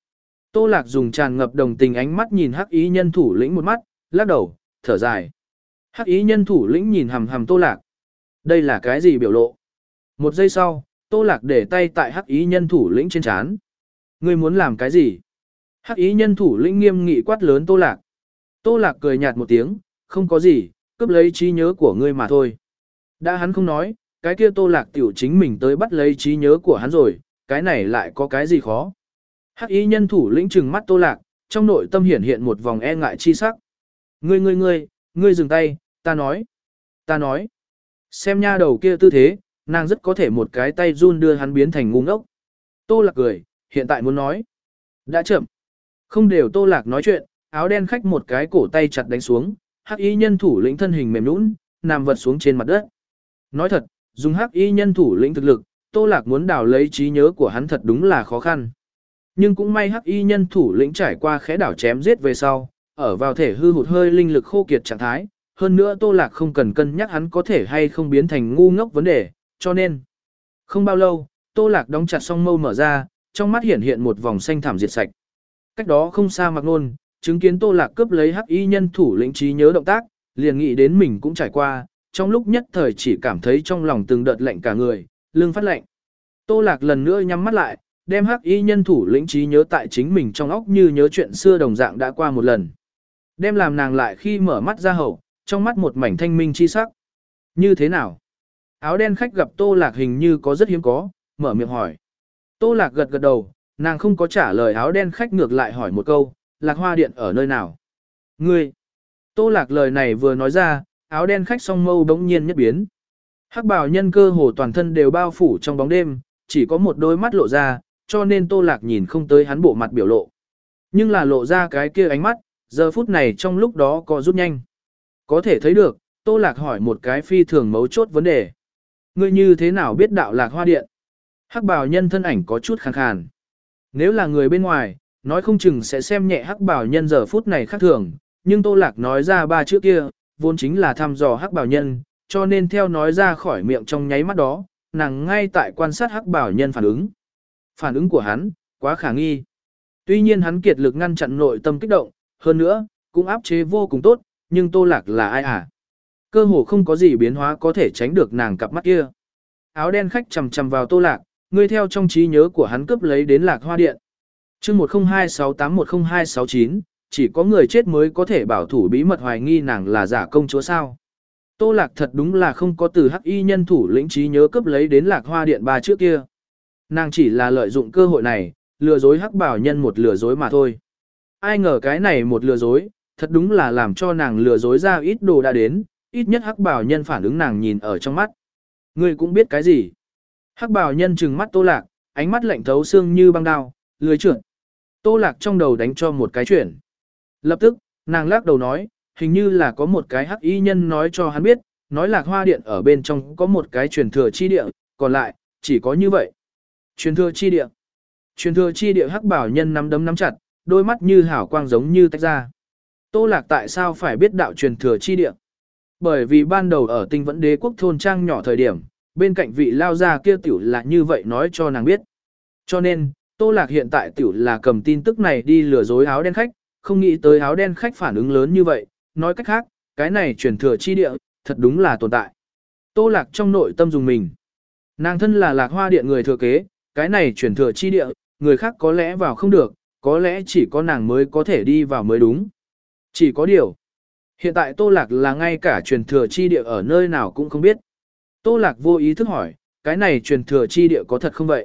Tô Lạc dùng tràn ngập đồng tình ánh mắt nhìn Hắc Y nhân thủ lĩnh một mắt, lắc đầu, thở dài. Hắc Y nhân thủ lĩnh nhìn hằm hằm Tô Lạc. Đây là cái gì biểu lộ? Một giây sau, Tô Lạc để tay tại Hắc Y nhân thủ lĩnh trên trán. Ngươi muốn làm cái gì? Hắc Y nhân thủ lĩnh nghiêm nghị quát lớn Tô Lạc. Tô Lạc cười nhạt một tiếng, không có gì, cướp lấy trí nhớ của ngươi mà thôi. Đã hắn không nói, cái kia Tô Lạc tiểu chính mình tới bắt lấy trí nhớ của hắn rồi, cái này lại có cái gì khó. Hắc Y nhân thủ lĩnh trừng mắt Tô Lạc, trong nội tâm hiển hiện một vòng e ngại chi sắc. Ngươi ngươi ngươi, ngươi dừng tay, ta nói, ta nói. Xem nha đầu kia tư thế, nàng rất có thể một cái tay run đưa hắn biến thành ngu ngốc. Tô Lạc cười, hiện tại muốn nói. Đã chậm. Không đều Tô Lạc nói chuyện, áo đen khách một cái cổ tay chặt đánh xuống, Hắc Y nhân thủ lĩnh thân hình mềm nhũn, nằm vật xuống trên mặt đất. Nói thật, dùng Hắc Y nhân thủ lĩnh thực lực, Tô Lạc muốn đào lấy trí nhớ của hắn thật đúng là khó khăn. Nhưng cũng may Hắc Y nhân thủ lĩnh trải qua khẽ đảo chém giết về sau, ở vào thể hư hụt hơi linh lực khô kiệt trạng thái, hơn nữa Tô Lạc không cần cân nhắc hắn có thể hay không biến thành ngu ngốc vấn đề, cho nên không bao lâu, Tô Lạc đóng chặt song mâu mở ra, trong mắt hiển hiện một vòng xanh thảm diệt sạch. Cách đó không xa Mạc Nôn, chứng kiến Tô Lạc cướp lấy Hắc Y nhân thủ lĩnh trí nhớ động tác, liền nghĩ đến mình cũng trải qua, trong lúc nhất thời chỉ cảm thấy trong lòng từng đợt lạnh cả người, lưng phát lạnh. Tô Lạc lần nữa nhắm mắt lại, đem Hắc Y nhân thủ lĩnh trí nhớ tại chính mình trong óc như nhớ chuyện xưa đồng dạng đã qua một lần. Đem làm nàng lại khi mở mắt ra hậu, trong mắt một mảnh thanh minh chi sắc. Như thế nào? Áo đen khách gặp Tô Lạc hình như có rất hiếm có, mở miệng hỏi. Tô Lạc gật gật đầu, nàng không có trả lời áo đen khách ngược lại hỏi một câu, Lạc Hoa Điện ở nơi nào? Ngươi! Tô Lạc lời này vừa nói ra, áo đen khách song mâu bỗng nhiên nhất biến. Hắc bào nhân cơ hồ toàn thân đều bao phủ trong bóng đêm, chỉ có một đôi mắt lộ ra, cho nên Tô Lạc nhìn không tới hắn bộ mặt biểu lộ. Nhưng là lộ ra cái kia ánh mắt, giờ phút này trong lúc đó có rút nhanh. Có thể thấy được, Tô Lạc hỏi một cái phi thường mấu chốt vấn đề. Ngươi như thế nào biết đạo Lạc Hoa Điện? Hắc bào nhân thân ảnh có chút khàn khàn. Nếu là người bên ngoài, nói không chừng sẽ xem nhẹ hắc bào nhân giờ phút này khác thường, nhưng Tô Lạc nói ra ba chữ kia, vốn chính là thăm dò hắc bào nhân, cho nên theo nói ra khỏi miệng trong nháy mắt đó, nàng ngay tại quan sát hắc bào nhân phản ứng. Phản ứng của hắn, quá khả nghi. Tuy nhiên hắn kiệt lực ngăn chặn nội tâm kích động, hơn nữa, cũng áp chế vô cùng tốt, nhưng Tô Lạc là ai à? Cơ hồ không có gì biến hóa có thể tránh được nàng cặp mắt kia. Áo đen khách chầm chầm vào Tô Lạc, ngươi theo trong trí nhớ của hắn cướp lấy đến Lạc Hoa Điện. Chương một không hai sáu tám một không hai sáu chín, chỉ có người chết mới có thể bảo thủ bí mật hoài nghi nàng là giả công chúa sao? Tô Lạc thật đúng là không có từ Hắc Y nhân thủ lĩnh trí nhớ cướp lấy đến Lạc Hoa Điện ba trước kia. Nàng chỉ là lợi dụng cơ hội này, lừa dối Hắc Bảo nhân một lừa dối mà thôi. Ai ngờ cái này một lừa dối, thật đúng là làm cho nàng lừa dối ra ít đồ đã đến, ít nhất Hắc Bảo nhân phản ứng nàng nhìn ở trong mắt. Ngươi cũng biết cái gì? Hắc Bảo nhân trừng mắt Tô Lạc, ánh mắt lạnh thấu xương như băng đao, lưới trượt. Tô Lạc trong đầu đánh cho một cái chuyển. Lập tức, nàng lắc đầu nói, hình như là có một cái hắc y nhân nói cho hắn biết, nói Lạc Hoa Điện ở bên trong có một cái truyền thừa chi địa, còn lại, chỉ có như vậy. Truyền thừa chi địa. Truyền thừa chi địa hắc bảo nhân nắm đấm nắm chặt, đôi mắt như hảo quang giống như tách ra. Tô Lạc tại sao phải biết đạo truyền thừa chi địa? Bởi vì ban đầu ở Tinh Vẫn Đế quốc thôn trang nhỏ thời điểm, bên cạnh vị lao gia kia tiểu là như vậy nói cho nàng biết. Cho nên, Tô Lạc hiện tại tiểu là cầm tin tức này đi lừa dối áo đen khách, không nghĩ tới áo đen khách phản ứng lớn như vậy, nói cách khác, cái này truyền thừa chi địa, thật đúng là tồn tại. Tô Lạc trong nội tâm dùng mình. Nàng thân là Lạc Hoa Điện người thừa kế, cái này truyền thừa chi địa, người khác có lẽ vào không được, có lẽ chỉ có nàng mới có thể đi vào mới đúng. Chỉ có điều, hiện tại Tô Lạc là ngay cả truyền thừa chi địa ở nơi nào cũng không biết. Tô Lạc vô ý thức hỏi, cái này truyền thừa chi địa có thật không vậy?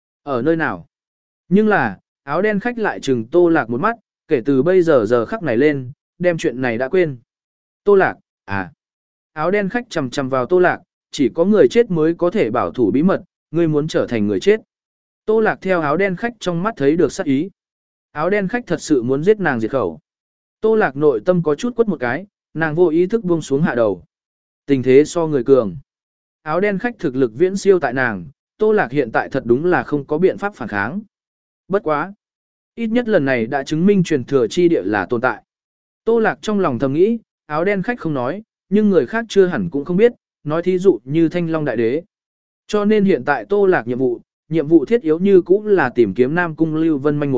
Ở nơi nào? Nhưng là, áo đen khách lại chừng Tô Lạc một mắt, kể từ bây giờ giờ khắc này lên, đem chuyện này đã quên. Tô Lạc, à. Áo đen khách chầm chầm vào Tô Lạc, chỉ có người chết mới có thể bảo thủ bí mật, ngươi muốn trở thành người chết. Tô Lạc theo áo đen khách trong mắt thấy được sát ý. Áo đen khách thật sự muốn giết nàng diệt khẩu. Tô Lạc nội tâm có chút quất một cái, nàng vô ý thức buông xuống hạ đầu. Tình thế so người cường. Áo đen khách thực lực viễn siêu tại nàng, Tô Lạc hiện tại thật đúng là không có biện pháp phản kháng. Bất quá. Ít nhất lần này đã chứng minh truyền thừa chi địa là tồn tại. Tô Lạc trong lòng thầm nghĩ, áo đen khách không nói, nhưng người khác chưa hẳn cũng không biết, nói thí dụ như Thanh Long Đại Đế. Cho nên hiện tại Tô Lạc nhiệm vụ, nhiệm vụ thiết yếu như cũng là tìm kiếm Nam Cung Lưu Vân manh mối,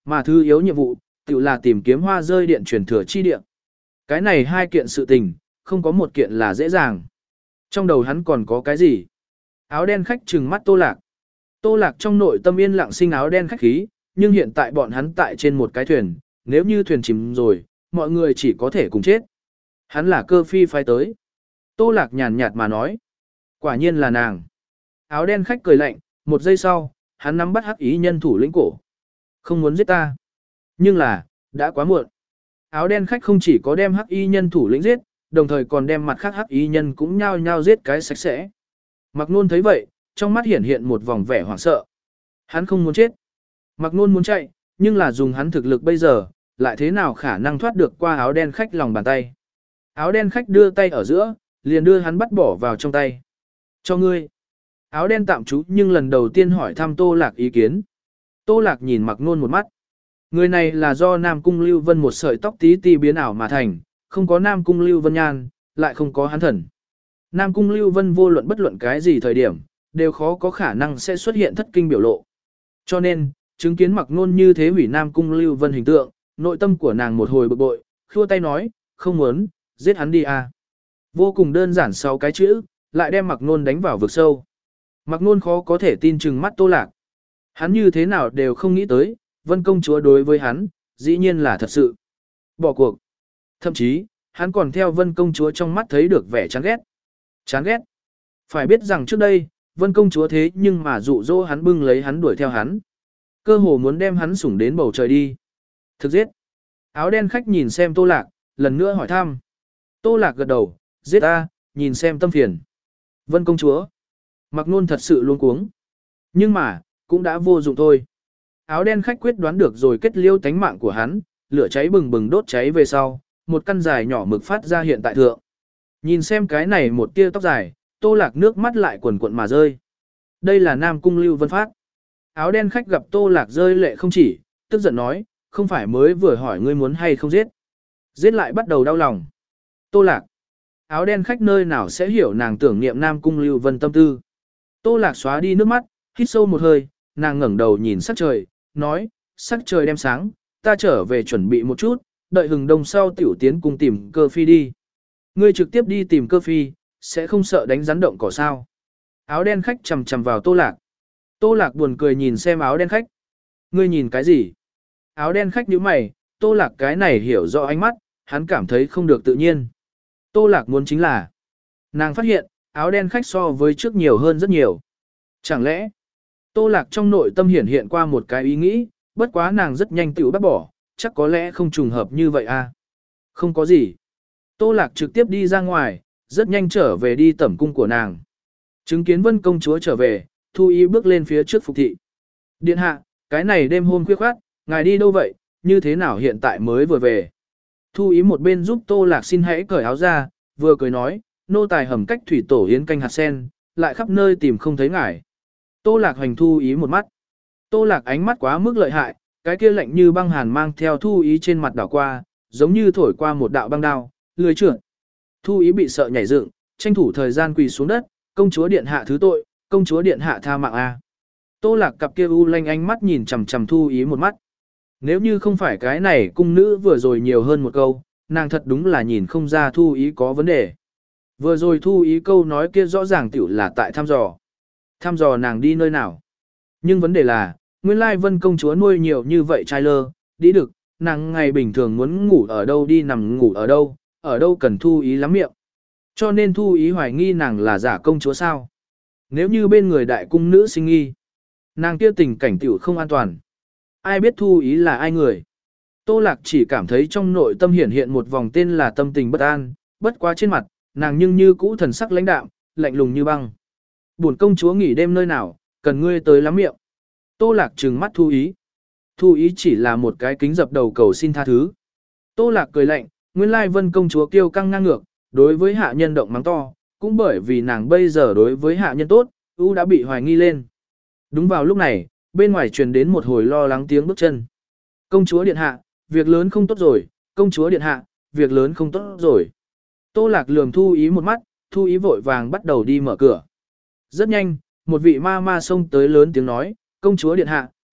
mà thứ yếu nhiệm vụ, tự là tìm kiếm hoa rơi điện truyền thừa chi địa. Cái này hai kiện sự tình, không có một kiện là dễ dàng. Trong đầu hắn còn có cái gì? Áo đen khách trừng mắt Tô Lạc. Tô Lạc trong nội tâm yên lặng sinh áo đen khách khí, nhưng hiện tại bọn hắn tại trên một cái thuyền, nếu như thuyền chìm rồi, mọi người chỉ có thể cùng chết. Hắn là cơ phi phái tới. Tô Lạc nhàn nhạt mà nói. Quả nhiên là nàng. Áo đen khách cười lạnh, một giây sau, hắn nắm bắt hắc ý nhân thủ lĩnh cổ. Không muốn giết ta. Nhưng là, đã quá muộn. Áo đen khách không chỉ có đem hắc y nhân thủ lĩnh giết, đồng thời còn đem mặt khác hắc y nhân cũng nhao nhao giết cái sạch sẽ. Mạc Nôn thấy vậy, trong mắt hiện hiện một vòng vẻ hoảng sợ. Hắn không muốn chết. Mạc Nôn muốn chạy, nhưng là dùng hắn thực lực bây giờ, lại thế nào khả năng thoát được qua áo đen khách lòng bàn tay. Áo đen khách đưa tay ở giữa, liền đưa hắn bắt bỏ vào trong tay. Cho ngươi. Áo đen tạm trú nhưng lần đầu tiên hỏi thăm Tô Lạc ý kiến. Tô Lạc nhìn Mạc Nôn một mắt. Người này là do Nam Cung Lưu Vân một sợi tóc tí ti biến ảo mà thành, không có Nam Cung Lưu Vân nhan, lại không có hắn thần. Nam Cung Lưu Vân vô luận bất luận cái gì thời điểm, đều khó có khả năng sẽ xuất hiện thất kinh biểu lộ. Cho nên, chứng kiến Mạc Nôn như thế hủy Nam Cung Lưu Vân hình tượng, nội tâm của nàng một hồi bực bội, khua tay nói, không muốn, giết hắn đi à. Vô cùng đơn giản sáu cái chữ, lại đem Mạc Nôn đánh vào vực sâu. Mạc Nôn khó có thể tin chừng mắt Tô Lạc. Hắn như thế nào đều không nghĩ tới, Vân công chúa đối với hắn, dĩ nhiên là thật sự. Bỏ cuộc. Thậm chí, hắn còn theo Vân công chúa trong mắt thấy được vẻ chán ghét. Chán ghét. Phải biết rằng trước đây, Vân công chúa thế nhưng mà dụ dỗ hắn bưng lấy hắn đuổi theo hắn. Cơ hồ muốn đem hắn sủng đến bầu trời đi. Thực giết. Áo đen khách nhìn xem Tô Lạc, lần nữa hỏi thăm. Tô Lạc gật đầu, giết ta, nhìn xem tâm phiền. Vân công chúa. Mạc Nôn thật sự luống cuống. Nhưng mà, cũng đã vô dụng thôi. Áo đen khách quyết đoán được rồi kết liêu tánh mạng của hắn, lửa cháy bừng bừng đốt cháy về sau, một căn dài nhỏ mực phát ra hiện tại thượng. Nhìn xem cái này một tia tóc dài, Tô Lạc nước mắt lại quần cuộn mà rơi. Đây là Nam Cung Lưu Vân phát. Áo đen khách gặp Tô Lạc rơi lệ không chỉ, tức giận nói, không phải mới vừa hỏi ngươi muốn hay không giết. Giết lại bắt đầu đau lòng. Tô Lạc. Áo đen khách nơi nào sẽ hiểu nàng tưởng niệm Nam Cung Lưu Vân tâm tư. Tô Lạc xóa đi nước mắt, hít sâu một hơi, nàng ngẩng đầu nhìn sắc trời, nói, sắc trời đem sáng, ta trở về chuẩn bị một chút, đợi hừng đông sau tiểu tiến cùng tìm cơ phi đi. Ngươi trực tiếp đi tìm cơ phi, sẽ không sợ đánh rắn động cỏ sao. Áo đen khách chầm chầm vào Tô Lạc. Tô Lạc buồn cười nhìn xem áo đen khách. Ngươi nhìn cái gì? Áo đen khách nhíu mày, Tô Lạc cái này hiểu rõ ánh mắt, hắn cảm thấy không được tự nhiên. Tô Lạc muốn chính là, nàng phát hiện, áo đen khách so với trước nhiều hơn rất nhiều. Chẳng lẽ, Tô Lạc trong nội tâm hiển hiện qua một cái ý nghĩ, bất quá nàng rất nhanh tự bắt bỏ, chắc có lẽ không trùng hợp như vậy à. Không có gì. Tô Lạc trực tiếp đi ra ngoài, rất nhanh trở về đi tẩm cung của nàng. Chứng kiến Vân công chúa trở về, Thu Ý bước lên phía trước phục thị. Điện hạ, cái này đêm hôm khuya khoát, ngài đi đâu vậy, như thế nào hiện tại mới vừa về. Thu Ý một bên giúp Tô Lạc xin hãy cởi áo ra, vừa cười nói, nô tài hầm cách thủy tổ yến canh hạt sen, lại khắp nơi tìm không thấy ngài. Tô Lạc hoành Thu Ý một mắt. Tô Lạc ánh mắt quá mức lợi hại, cái kia lạnh như băng hàn mang theo Thu Ý trên mặt đảo qua, giống như thổi qua một đạo băng đao, lười trượt. Thu Ý bị sợ nhảy dựng, tranh thủ thời gian quỳ xuống đất, công chúa điện hạ thứ tội, công chúa điện hạ tha mạng a. Tô Lạc cặp kia u lanh ánh mắt nhìn chằm chằm Thu Ý một mắt. Nếu như không phải cái này cung nữ vừa rồi nhiều hơn một câu, nàng thật đúng là nhìn không ra Thu Ý có vấn đề. Vừa rồi Thu Ý câu nói kia rõ ràng tiểu là tại thăm dò. Thăm dò nàng đi nơi nào. Nhưng vấn đề là, nguyên lai Vân công chúa nuôi nhiều như vậy trai lơ, đi được, nàng ngày bình thường muốn ngủ ở đâu đi nằm ngủ ở đâu, ở đâu cần Thu Ý lắm miệng. Cho nên Thu Ý hoài nghi nàng là giả công chúa sao. Nếu như bên người đại cung nữ sinh nghi, nàng kia tình cảnh tiểu không an toàn. Ai biết Thu Ý là ai người. Tô Lạc chỉ cảm thấy trong nội tâm hiển hiện một vòng tên là tâm tình bất an, bất quá trên mặt, nàng nhưng như cũ thần sắc lãnh đạm, lạnh lùng như băng. Buồn công chúa nghỉ đêm nơi nào, cần ngươi tới lắm miệng. Tô Lạc trừng mắt Thu Ý. Thu Ý chỉ là một cái kính dập đầu cầu xin tha thứ. Tô Lạc cười lạnh, nguyên lai Vân công chúa kiêu căng ngang ngược, đối với hạ nhân động mắng to, cũng bởi vì nàng bây giờ đối với hạ nhân tốt, ưu đã bị hoài nghi lên. Đúng vào lúc này, bên ngoài truyền đến một hồi lo lắng tiếng bước chân. Công chúa điện hạ, việc lớn không tốt rồi, công chúa điện hạ, việc lớn không tốt rồi. Tô Lạc lườm Thu Ý một mắt, Thu Ý vội vàng bắt đầu đi mở cửa. Rất nhanh, một vị ma ma xông tới lớn tiếng nói, công chúa điện hạ,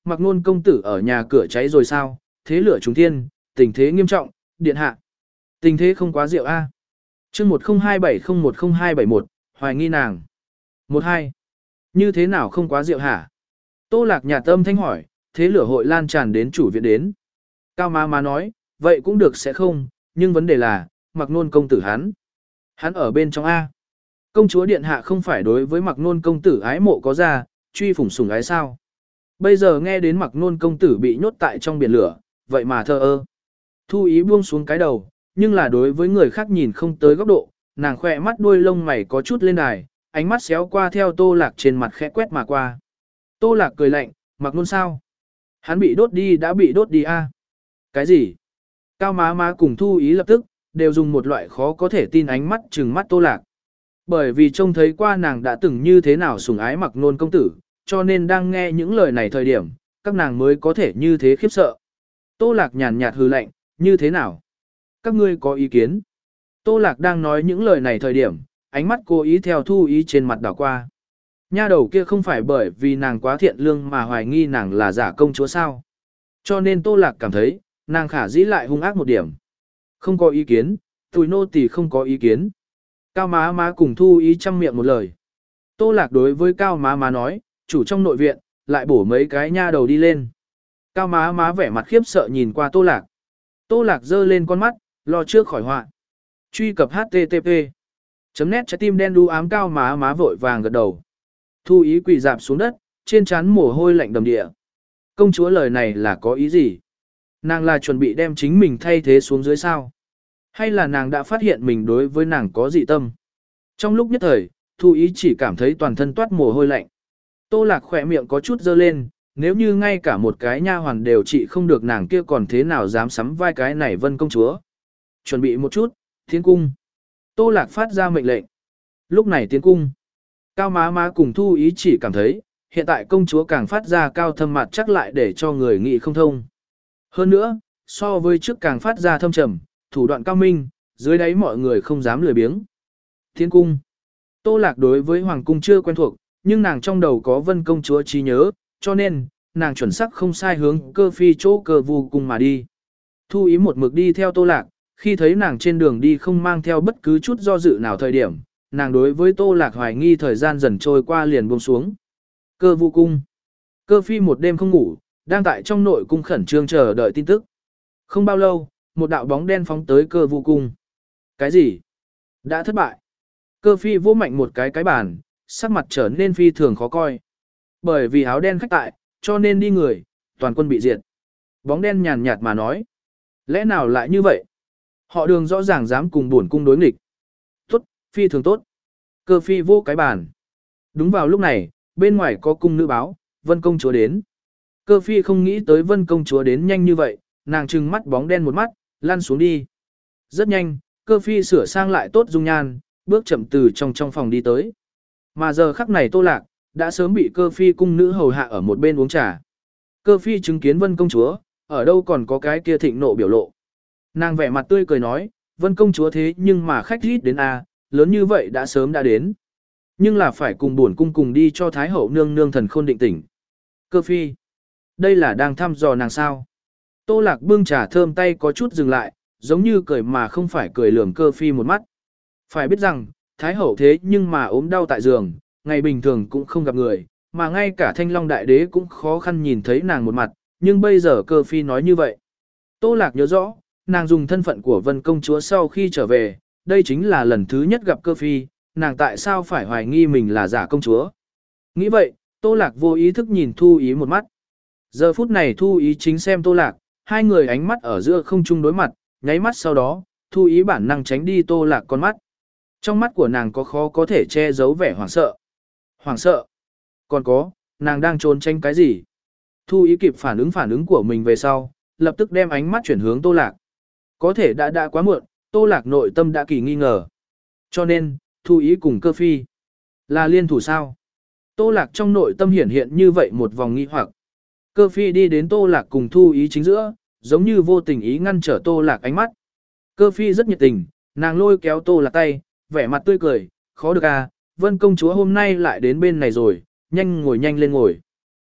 Mặc Nôn công tử ở nhà cửa cháy rồi sao, thế lửa trùng thiên, tình thế nghiêm trọng, điện hạ. Tình thế không quá rượu a. Chương một không hai bảy không một không hai bảy một, hoài nghi nàng. một hai. Như thế nào không quá rượu hả? Tô Lạc nhà tâm thanh hỏi, thế lửa hội lan tràn đến chủ viện đến. Cao má má nói, vậy cũng được sẽ không, nhưng vấn đề là, Mặc Nôn công tử hắn. Hắn ở bên trong A. Công chúa điện hạ không phải đối với Mặc Nôn công tử ái mộ có ra, truy phủng sủng ái sao. Bây giờ nghe đến Mặc Nôn công tử bị nhốt tại trong biển lửa, vậy mà thờ ơ. Thu Ý buông xuống cái đầu, nhưng là đối với người khác nhìn không tới góc độ, nàng khỏe mắt đuôi lông mày có chút lên đài, ánh mắt xéo qua theo Tô Lạc trên mặt khẽ quét mà qua. Tô Lạc cười lạnh, Mặc Nôn sao? Hắn bị đốt đi đã bị đốt đi a. Cái gì? Cao má má cùng Thu Ý lập tức, đều dùng một loại khó có thể tin ánh mắt trừng mắt Tô Lạc. Bởi vì trông thấy qua nàng đã từng như thế nào sủng ái Mặc Nôn công tử, cho nên đang nghe những lời này thời điểm, các nàng mới có thể như thế khiếp sợ. Tô Lạc nhàn nhạt hừ lạnh, như thế nào? Các ngươi có ý kiến? Tô Lạc đang nói những lời này thời điểm, ánh mắt cố ý theo Thu Ý trên mặt đảo qua. Nha đầu kia không phải bởi vì nàng quá thiện lương mà hoài nghi nàng là giả công chúa sao. Cho nên Tô Lạc cảm thấy, nàng khả dĩ lại hung ác một điểm. Không có ý kiến, tùi nô tỳ không có ý kiến. Cao má má cùng Thu Ý chăm miệng một lời. Tô Lạc đối với Cao má má nói, chủ trong nội viện, lại bổ mấy cái nha đầu đi lên. Cao má má vẻ mặt khiếp sợ nhìn qua Tô Lạc. Tô Lạc giơ lên con mắt, lo trước khỏi họa. Truy cập H T T P. Chấm nét trái tim đen đu ám. Cao má má vội vàng gật đầu. Thu Ý quỳ dạp xuống đất, trên trán mồ hôi lạnh đầm địa. Công chúa lời này là có ý gì? Nàng là chuẩn bị đem chính mình thay thế xuống dưới sao? Hay là nàng đã phát hiện mình đối với nàng có dị tâm? Trong lúc nhất thời, Thu Ý chỉ cảm thấy toàn thân toát mồ hôi lạnh. Tô Lạc khỏe miệng có chút dơ lên, nếu như ngay cả một cái nha hoàn đều trị không được nàng kia còn thế nào dám sắm vai cái này Vân công chúa. Chuẩn bị một chút, tiến cung. Tô Lạc phát ra mệnh lệnh. Lúc này tiến cung. Cao má má cùng Thu Ý chỉ cảm thấy, hiện tại công chúa càng phát ra cao thâm mặt chắc lại để cho người nghĩ không thông. Hơn nữa, so với trước càng phát ra thâm trầm, thủ đoạn cao minh, dưới đáy mọi người không dám lười biếng. Tiến cung. Tô Lạc đối với Hoàng cung chưa quen thuộc, nhưng nàng trong đầu có Vân công chúa trí nhớ, cho nên, nàng chuẩn xác không sai hướng Cơ Phi chỗ Cơ Vu cung mà đi. Thu Ý một mực đi theo Tô Lạc, khi thấy nàng trên đường đi không mang theo bất cứ chút do dự nào thời điểm, nàng đối với Tô Lạc hoài nghi thời gian dần trôi qua liền buông xuống. Cơ Vu cung. Cơ Phi một đêm không ngủ, đang tại trong nội cung khẩn trương chờ đợi tin tức. Không bao lâu, một đạo bóng đen phóng tới Cơ Vu cung. Cái gì? Đã thất bại. Cơ Phi vỗ mạnh một cái cái bàn, sắc mặt trở nên phi thường khó coi. Bởi vì áo đen khách tại, cho nên đi người, toàn quân bị diệt. Bóng đen nhàn nhạt mà nói. Lẽ nào lại như vậy? Họ Đường rõ ràng dám cùng bổn cung đối nghịch. Tốt, phi thường tốt. Cơ Phi vô cái bàn. Đúng vào lúc này, bên ngoài có cung nữ báo, Vân công chúa đến. Cơ Phi không nghĩ tới Vân công chúa đến nhanh như vậy, nàng trừng mắt bóng đen một mắt, lăn xuống đi. Rất nhanh, Cơ Phi sửa sang lại tốt dung nhan, bước chậm từ trong trong phòng đi tới. Mà giờ khắc này Tô Lạc, đã sớm bị Cơ Phi cung nữ hầu hạ ở một bên uống trà. Cơ Phi chứng kiến Vân công chúa, ở đâu còn có cái kia thịnh nộ biểu lộ. Nàng vẻ mặt tươi cười nói, Vân công chúa thế nhưng mà khách rít đến a, lớn như vậy đã sớm đã đến. Nhưng là phải cùng buồn cung cùng đi cho Thái hậu nương nương thần khôn định tỉnh. Cơ Phi, đây là đang thăm dò nàng sao? Tô Lạc bưng trà thơm tay có chút dừng lại, giống như cười mà không phải cười lườm Cơ Phi một mắt. Phải biết rằng, Thái hậu thế nhưng mà ốm đau tại giường, ngày bình thường cũng không gặp người, mà ngay cả Thanh Long đại đế cũng khó khăn nhìn thấy nàng một mặt, nhưng bây giờ Cơ Phi nói như vậy. Tô Lạc nhớ rõ, nàng dùng thân phận của Vân công chúa sau khi trở về, đây chính là lần thứ nhất gặp Cơ Phi, nàng tại sao phải hoài nghi mình là giả công chúa. Nghĩ vậy, Tô Lạc vô ý thức nhìn Thu Ý một mắt. Giờ phút này Thu Ý chính xem Tô Lạc, hai người ánh mắt ở giữa không chung đối mặt, nháy mắt sau đó, Thu Ý bản năng tránh đi Tô Lạc con mắt. Trong mắt của nàng có khó có thể che giấu vẻ hoảng sợ. Hoảng sợ? Còn có, nàng đang trốn tránh cái gì? Thu Ý kịp phản ứng phản ứng của mình về sau, lập tức đem ánh mắt chuyển hướng Tô Lạc. Có thể đã đã quá muộn, Tô Lạc nội tâm đã kỳ nghi ngờ. Cho nên, Thu Ý cùng Cơ Phi là liên thủ sao? Tô Lạc trong nội tâm hiển hiện như vậy một vòng nghi hoặc. Cơ Phi đi đến Tô Lạc cùng Thu Ý chính giữa, giống như vô tình ý ngăn trở Tô Lạc ánh mắt. Cơ Phi rất nhiệt tình, nàng lôi kéo Tô Lạc tay, vẻ mặt tươi cười, khó được à, Vân công chúa hôm nay lại đến bên này rồi, nhanh ngồi nhanh lên ngồi.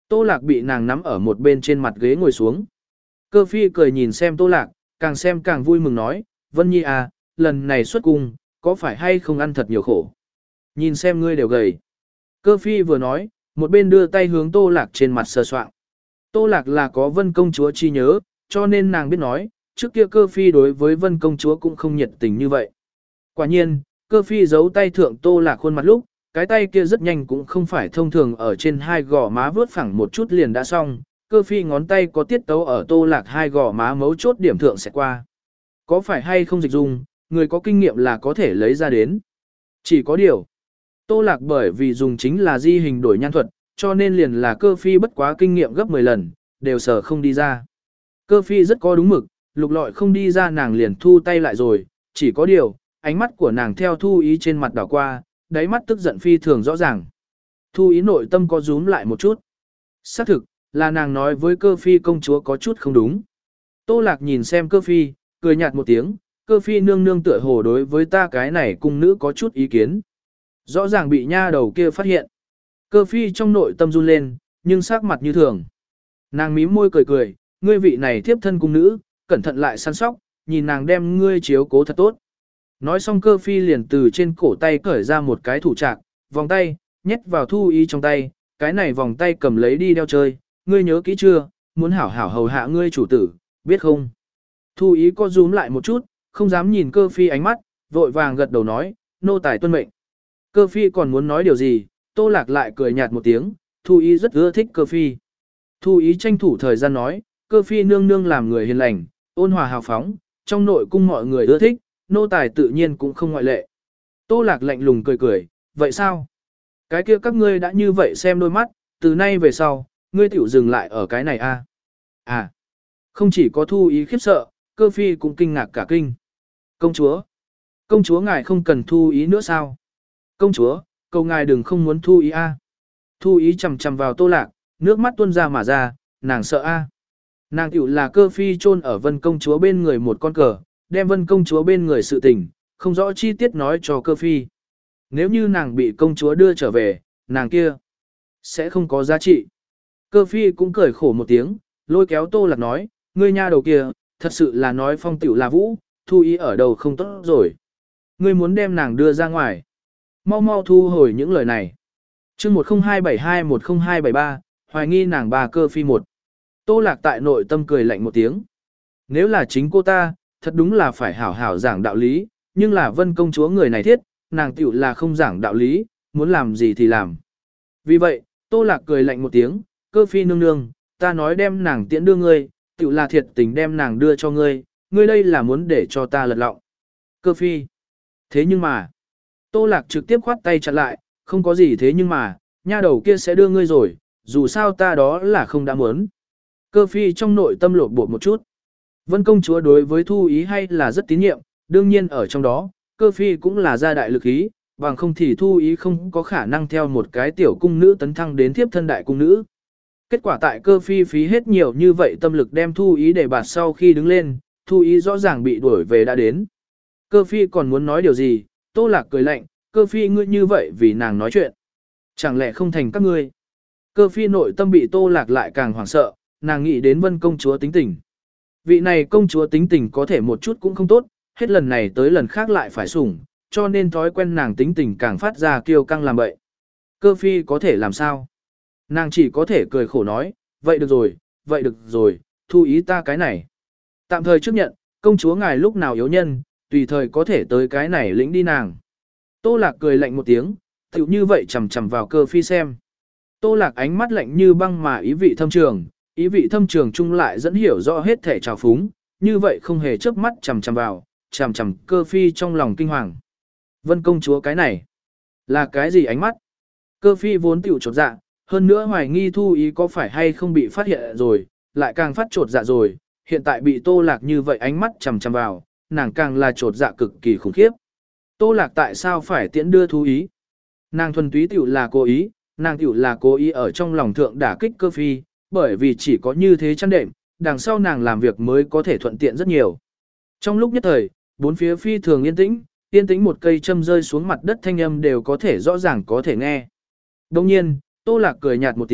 Tô Lạc bị nàng nắm ở một bên trên mặt ghế ngồi xuống. Cơ phi cười nhìn xem Tô Lạc, càng xem càng vui mừng nói, Vân Nhi à, lần này xuất cung, có phải hay không ăn thật nhiều khổ? Nhìn xem ngươi đều gầy. Cơ phi vừa nói, một bên đưa tay hướng Tô Lạc trên mặt sờ soạng. Tô Lạc là có Vân công chúa chi nhớ, cho nên nàng biết nói, trước kia cơ phi đối với Vân công chúa cũng không nhiệt tình như vậy. Quả nhiên, cơ phi giấu tay thượng Tô Lạc khuôn mặt lúc, cái tay kia rất nhanh cũng không phải thông thường ở trên hai gò má vướt phẳng một chút liền đã xong, cơ phi ngón tay có tiết tấu ở Tô Lạc hai gò má mấu chốt điểm thượng sẽ qua. Có phải hay không dịch dung, người có kinh nghiệm là có thể lấy ra đến. Chỉ có điều, Tô Lạc bởi vì dùng chính là di hình đổi nhan thuật, cho nên liền là cơ phi bất quá kinh nghiệm gấp mười lần, đều sở không đi ra. Cơ phi rất có đúng mực, lục lọi không đi ra nàng liền thu tay lại rồi, chỉ có điều, ánh mắt của nàng theo Thu Ý trên mặt đảo qua, đáy mắt tức giận phi thường rõ ràng. Thu Ý nội tâm có rúm lại một chút. Xác thực, là nàng nói với cơ phi công chúa có chút không đúng. Tô Lạc nhìn xem cơ phi, cười nhạt một tiếng, cơ phi nương nương tựa hồ đối với ta cái này cung nữ có chút ý kiến. Rõ ràng bị nha đầu kia phát hiện. Cơ phi trong nội tâm run lên, nhưng sắc mặt như thường. Nàng mím môi cười cười, ngươi vị này tiếp thân cung nữ, cẩn thận lại săn sóc, nhìn nàng đem ngươi chiếu cố thật tốt. Nói xong cơ phi liền từ trên cổ tay cởi ra một cái thủ trạc, vòng tay, nhét vào Thu Ý trong tay, cái này vòng tay cầm lấy đi đeo chơi, ngươi nhớ kỹ chưa, muốn hảo hảo hầu hạ ngươi chủ tử, biết không? Thu Ý co rúm lại một chút, không dám nhìn cơ phi ánh mắt, vội vàng gật đầu nói, nô tài tuân mệnh. Cơ phi còn muốn nói điều gì, Tô Lạc lại cười nhạt một tiếng, Thu Ý rất ưa thích cơ phi. Thu Ý tranh thủ thời gian nói, cơ phi nương nương làm người hiền lành, ôn hòa hào phóng, trong nội cung mọi người ưa thích, nô tài tự nhiên cũng không ngoại lệ. Tô Lạc lạnh lùng cười cười, vậy sao? Cái kia các ngươi đã như vậy xem đôi mắt, từ nay về sau, ngươi tiểu dừng lại ở cái này a? À? À, không chỉ có Thu Ý khiếp sợ, cơ phi cũng kinh ngạc cả kinh. Công chúa, công chúa ngài không cần Thu Ý nữa sao? Công chúa, cầu ngài đừng không muốn Thu Ý a. À? Thu Ý chằm chằm vào Tô Lạc, nước mắt tuôn ra mà ra, nàng sợ a. À? Nàng tiểu là cơ phi chôn ở Vân công chúa bên người một con cờ, đem Vân công chúa bên người sự tình, không rõ chi tiết nói cho cơ phi. Nếu như nàng bị công chúa đưa trở về, nàng kia sẽ không có giá trị. Cơ phi cũng cười khổ một tiếng, lôi kéo Tô Lạc nói, ngươi nha đầu kia, thật sự là nói phong tiểu là vũ, Thu Ý ở đầu không tốt rồi. Ngươi muốn đem nàng đưa ra ngoài. Mau mau thu hồi những lời này. chương một không hai bảy hai một không hai bảy ba, hoài nghi nàng bà cơ phi một. Tô Lạc tại nội tâm cười lạnh một tiếng. Nếu là chính cô ta, thật đúng là phải hảo hảo giảng đạo lý, nhưng là Vân công chúa người này thiết, nàng tiểu là không giảng đạo lý, muốn làm gì thì làm. Vì vậy, Tô Lạc cười lạnh một tiếng, cơ phi nương nương, ta nói đem nàng tiễn đưa ngươi, tiểu là thiệt tình đem nàng đưa cho ngươi, ngươi đây là muốn để cho ta lật lọng. Cơ phi. Thế nhưng mà, Tô Lạc trực tiếp khoát tay chặn lại, không có gì thế nhưng mà, nha đầu kia sẽ đưa ngươi rồi, dù sao ta đó là không đã muốn. Cơ phi trong nội tâm lột bột một chút. Vân công chúa đối với Thu Ý hay là rất tín nhiệm, đương nhiên ở trong đó, cơ phi cũng là gia đại lực ý, bằng không thì Thu Ý không có khả năng theo một cái tiểu cung nữ tấn thăng đến thiếp thân đại cung nữ. Kết quả tại cơ phi phí hết nhiều như vậy tâm lực đem Thu Ý để bạt sau khi đứng lên, Thu Ý rõ ràng bị đuổi về đã đến. Cơ phi còn muốn nói điều gì, Tô Lạc cười lạnh, cơ phi ngươi như vậy vì nàng nói chuyện. Chẳng lẽ không thành các ngươi? Cơ phi nội tâm bị Tô Lạc lại càng hoảng sợ, nàng nghĩ đến Vân công chúa tính tình. Vị này công chúa tính tình có thể một chút cũng không tốt, hết lần này tới lần khác lại phải sủng, cho nên thói quen nàng tính tình càng phát ra kiêu căng làm bậy. Cơ phi có thể làm sao? Nàng chỉ có thể cười khổ nói, vậy được rồi, vậy được rồi, Thu Ý ta cái này. Tạm thời chấp nhận, công chúa ngài lúc nào yếu nhân, tùy thời có thể tới cái này lĩnh đi nàng. Tô Lạc cười lạnh một tiếng, tựu như vậy chầm chầm vào cơ phi xem. Tô Lạc ánh mắt lạnh như băng mà ý vị thâm trường, ý vị thâm trường chung lại dẫn hiểu rõ hết thể trào phúng, như vậy không hề chớp mắt chầm chầm vào, chầm chầm cơ phi trong lòng kinh hoàng. Vân công chúa cái này, là cái gì ánh mắt? Cơ phi vốn tiểu chột dạ, hơn nữa hoài nghi Thu Ý có phải hay không bị phát hiện rồi, lại càng phát chột dạ rồi, hiện tại bị Tô Lạc như vậy ánh mắt chầm chầm vào, nàng càng là chột dạ cực kỳ khủng khiếp. Tô Lạc tại sao phải tiễn đưa Thu Ý? Nàng thuần túy tiểu là cố ý, nàng tiểu là cố ý ở trong lòng thượng đả kích cơ phi, bởi vì chỉ có như thế chăn đệm, đằng sau nàng làm việc mới có thể thuận tiện rất nhiều. Trong lúc nhất thời, bốn phía phi thường yên tĩnh, yên tĩnh một cây châm rơi xuống mặt đất thanh âm đều có thể rõ ràng có thể nghe. Đồng nhiên, Tô Lạc cười nhạt một tiếng,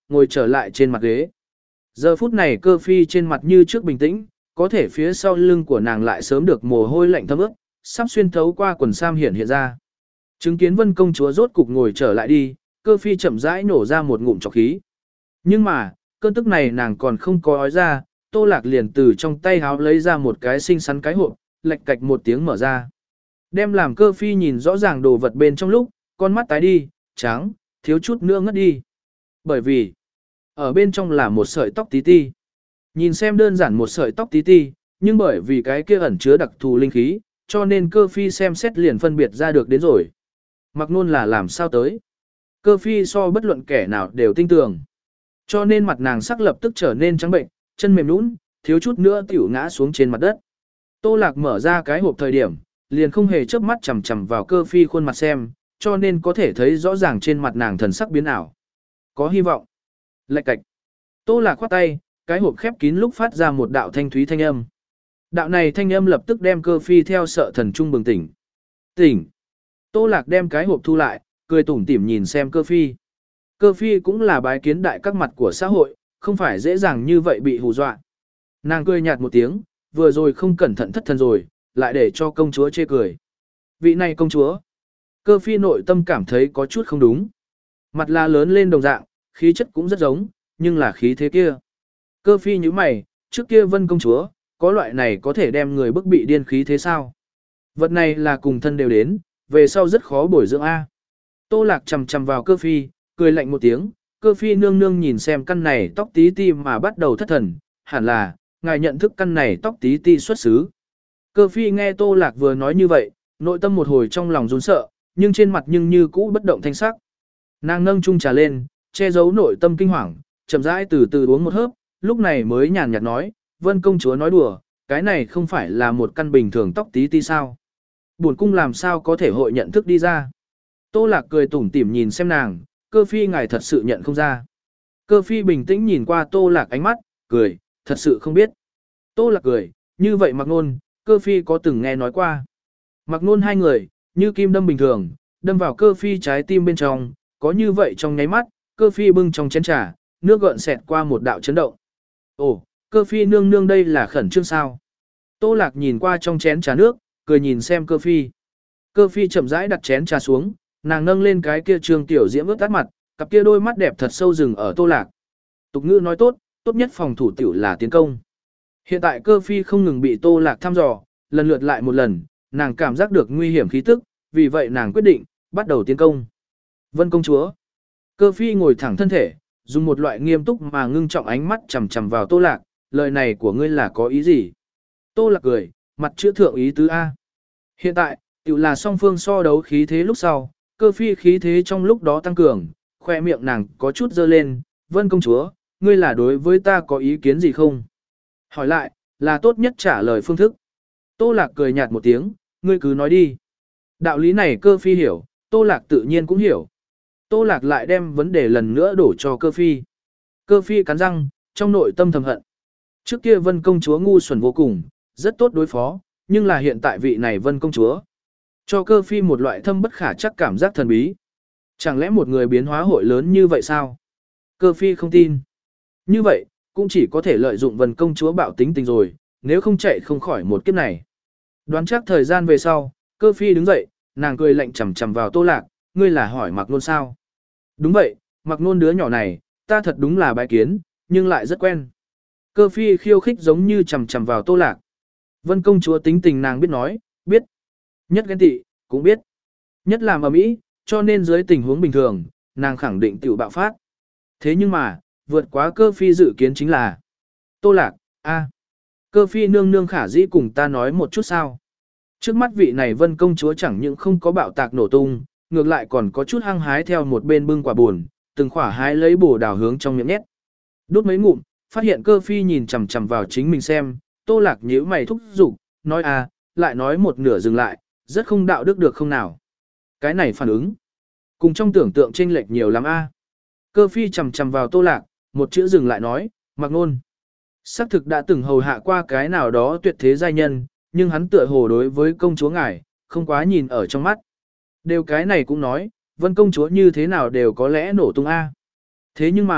ngồi trở lại trên mặt ghế. Giờ phút này cơ phi trên mặt như trước bình tĩnh, có thể phía sau lưng của nàng lại sớm được mồ hôi lạnh thấm ướt, sắp xuyên thấu qua quần sam hiện hiện ra. Chứng kiến Vân công chúa rốt cục ngồi trở lại đi, cơ phi chậm rãi nổ ra một ngụm trọc khí. Nhưng mà, cơn tức này nàng còn không có ói ra, Tô Lạc liền từ trong tay háo lấy ra một cái xinh xắn cái hộp, lạch cạch một tiếng mở ra. Đem làm cơ phi nhìn rõ ràng đồ vật bên trong lúc, con mắt tái đi, trắng, thiếu chút nữa ngất đi. Bởi vì, ở bên trong là một sợi tóc tí ti. Nhìn xem đơn giản một sợi tóc tí ti, nhưng bởi vì cái kia ẩn chứa đặc thù linh khí, cho nên cơ phi xem xét liền phân biệt ra được đến rồi. Mặc nôn là làm sao tới. Cơ phi so bất luận kẻ nào đều tinh tường. Cho nên mặt nàng sắc lập tức trở nên trắng bệnh, chân mềm nhũn, thiếu chút nữa tiểu ngã xuống trên mặt đất. Tô Lạc mở ra cái hộp thời điểm, liền không hề chớp mắt chằm chằm vào cơ phi khuôn mặt xem, cho nên có thể thấy rõ ràng trên mặt nàng thần sắc biến ảo. Có hy vọng. Lạch cạch. Tô Lạc khoát tay, cái hộp khép kín lúc phát ra một đạo thanh thúy thanh âm. Đạo này thanh âm lập tức đem cơ phi theo sợ thần trung bừng tỉnh. Tỉnh. Tô Lạc đem cái hộp thu lại, cười tủm tỉm nhìn xem cơ phi. Cơ phi cũng là bái kiến đại các mặt của xã hội, không phải dễ dàng như vậy bị hù dọa. Nàng cười nhạt một tiếng, vừa rồi không cẩn thận thất thần rồi, lại để cho công chúa chê cười. Vị này công chúa. Cơ phi nội tâm cảm thấy có chút không đúng. Mặt là lớn lên đồng dạng, khí chất cũng rất giống, nhưng là khí thế kia. Cơ phi như mày, trước kia Vân công chúa, có loại này có thể đem người bức bị điên khí thế sao? Vật này là cùng thân đều đến, về sau rất khó bồi dưỡng A. Tô Lạc chầm chầm vào cơ phi, cười lạnh một tiếng, cơ phi nương nương nhìn xem căn này tóc tí ti mà bắt đầu thất thần, hẳn là, ngài nhận thức căn này tóc tí ti xuất xứ. Cơ phi nghe Tô Lạc vừa nói như vậy, nội tâm một hồi trong lòng run sợ, nhưng trên mặt nhưng như cũ bất động thanh sắc. Nàng nâng chung trà lên, che giấu nội tâm kinh hoàng, chậm rãi từ từ uống một hớp, lúc này mới nhàn nhạt nói, Vân công chúa nói đùa, cái này không phải là một căn bình thường tóc tí ti sao. Buồn cung làm sao có thể hội nhận thức đi ra. Tô Lạc cười tủm tỉm nhìn xem nàng, cơ phi ngài thật sự nhận không ra. Cơ phi bình tĩnh nhìn qua Tô Lạc ánh mắt, cười, thật sự không biết. Tô Lạc cười, như vậy Mặc Nôn, cơ phi có từng nghe nói qua. Mặc Nôn hai người, như kim đâm bình thường, đâm vào cơ phi trái tim bên trong, có như vậy trong nháy mắt, cơ phi bưng trong chén trà, nước gợn xẹt qua một đạo chấn động. Ồ, cơ phi nương nương đây là khẩn trương sao? Tô Lạc nhìn qua trong chén trà nước, cười nhìn xem cơ phi. Cơ phi chậm rãi đặt chén trà xuống, nàng nâng lên cái kia trường tiểu diễm ướt tắt mặt, cặp kia đôi mắt đẹp thật sâu rừng ở Tô Lạc. Tục ngữ nói tốt, tốt nhất phòng thủ tiểu là tiến công. Hiện tại cơ phi không ngừng bị Tô Lạc thăm dò, lần lượt lại một lần, nàng cảm giác được nguy hiểm khí tức, vì vậy nàng quyết định, bắt đầu tiến công. Vân công chúa. Cơ phi ngồi thẳng thân thể, dùng một loại nghiêm túc mà ngưng trọng ánh mắt chằm chằm vào Tô Lạc, lời này của ngươi là có ý gì? Tô Lạc cười, mặt chữa thượng ý tứ A. Hiện tại, tiểu là song phương so đấu khí thế lúc sau, cơ phi khí thế trong lúc đó tăng cường, khoe miệng nàng có chút dơ lên, Vân công chúa, ngươi là đối với ta có ý kiến gì không? Hỏi lại, là tốt nhất trả lời phương thức. Tô Lạc cười nhạt một tiếng, ngươi cứ nói đi. Đạo lý này cơ phi hiểu, Tô Lạc tự nhiên cũng hiểu. Tô Lạc lại đem vấn đề lần nữa đổ cho cơ phi. Cơ phi cắn răng, trong nội tâm thầm hận. Trước kia Vân công chúa ngu xuẩn vô cùng, rất tốt đối phó, nhưng là hiện tại vị này Vân công chúa. Cho cơ phi một loại thâm bất khả chắc cảm giác thần bí. Chẳng lẽ một người biến hóa hội lớn như vậy sao? Cơ phi không tin. Như vậy, cũng chỉ có thể lợi dụng Vân công chúa bạo tính tình rồi, nếu không chạy không khỏi một kiếp này. Đoán chắc thời gian về sau, cơ phi đứng dậy, nàng cười lạnh chằm chằm vào Tô Lạc, ngươi là hỏi Mặc Nôn sao? Đúng vậy, Mặc Nôn đứa nhỏ này, ta thật đúng là bái kiến, nhưng lại rất quen. Cơ phi khiêu khích giống như chằm chằm vào Tô Lạc. Vân công chúa tính tình nàng biết nói, biết. Nhất ghen tị, cũng biết. Nhất làm ầm ĩ, cho nên dưới tình huống bình thường, nàng khẳng định tiểu bạo phát. Thế nhưng mà, vượt quá cơ phi dự kiến chính là Tô Lạc, a, cơ phi nương nương khả dĩ cùng ta nói một chút sao. Trước mắt vị này Vân công chúa chẳng những không có bạo tạc nổ tung, ngược lại còn có chút hăng hái theo một bên bưng quả buồn, từng khỏa hái lấy bồ đào hướng trong miệng nhét. Đút mấy ngụm, phát hiện cơ phi nhìn chằm chằm vào chính mình xem, Tô Lạc nhíu mày thúc giục, nói à, lại nói một nửa dừng lại, rất không đạo đức được không nào. Cái này phản ứng, cùng trong tưởng tượng chênh lệch nhiều lắm a. Cơ phi chằm chằm vào Tô Lạc, một chữ dừng lại nói, Mặc Nôn. Xác thực đã từng hầu hạ qua cái nào đó tuyệt thế giai nhân, nhưng hắn tựa hồ đối với công chúa ngài, không quá nhìn ở trong mắt. Đều cái này cũng nói, Vân công chúa như thế nào đều có lẽ nổ tung a. Thế nhưng mà,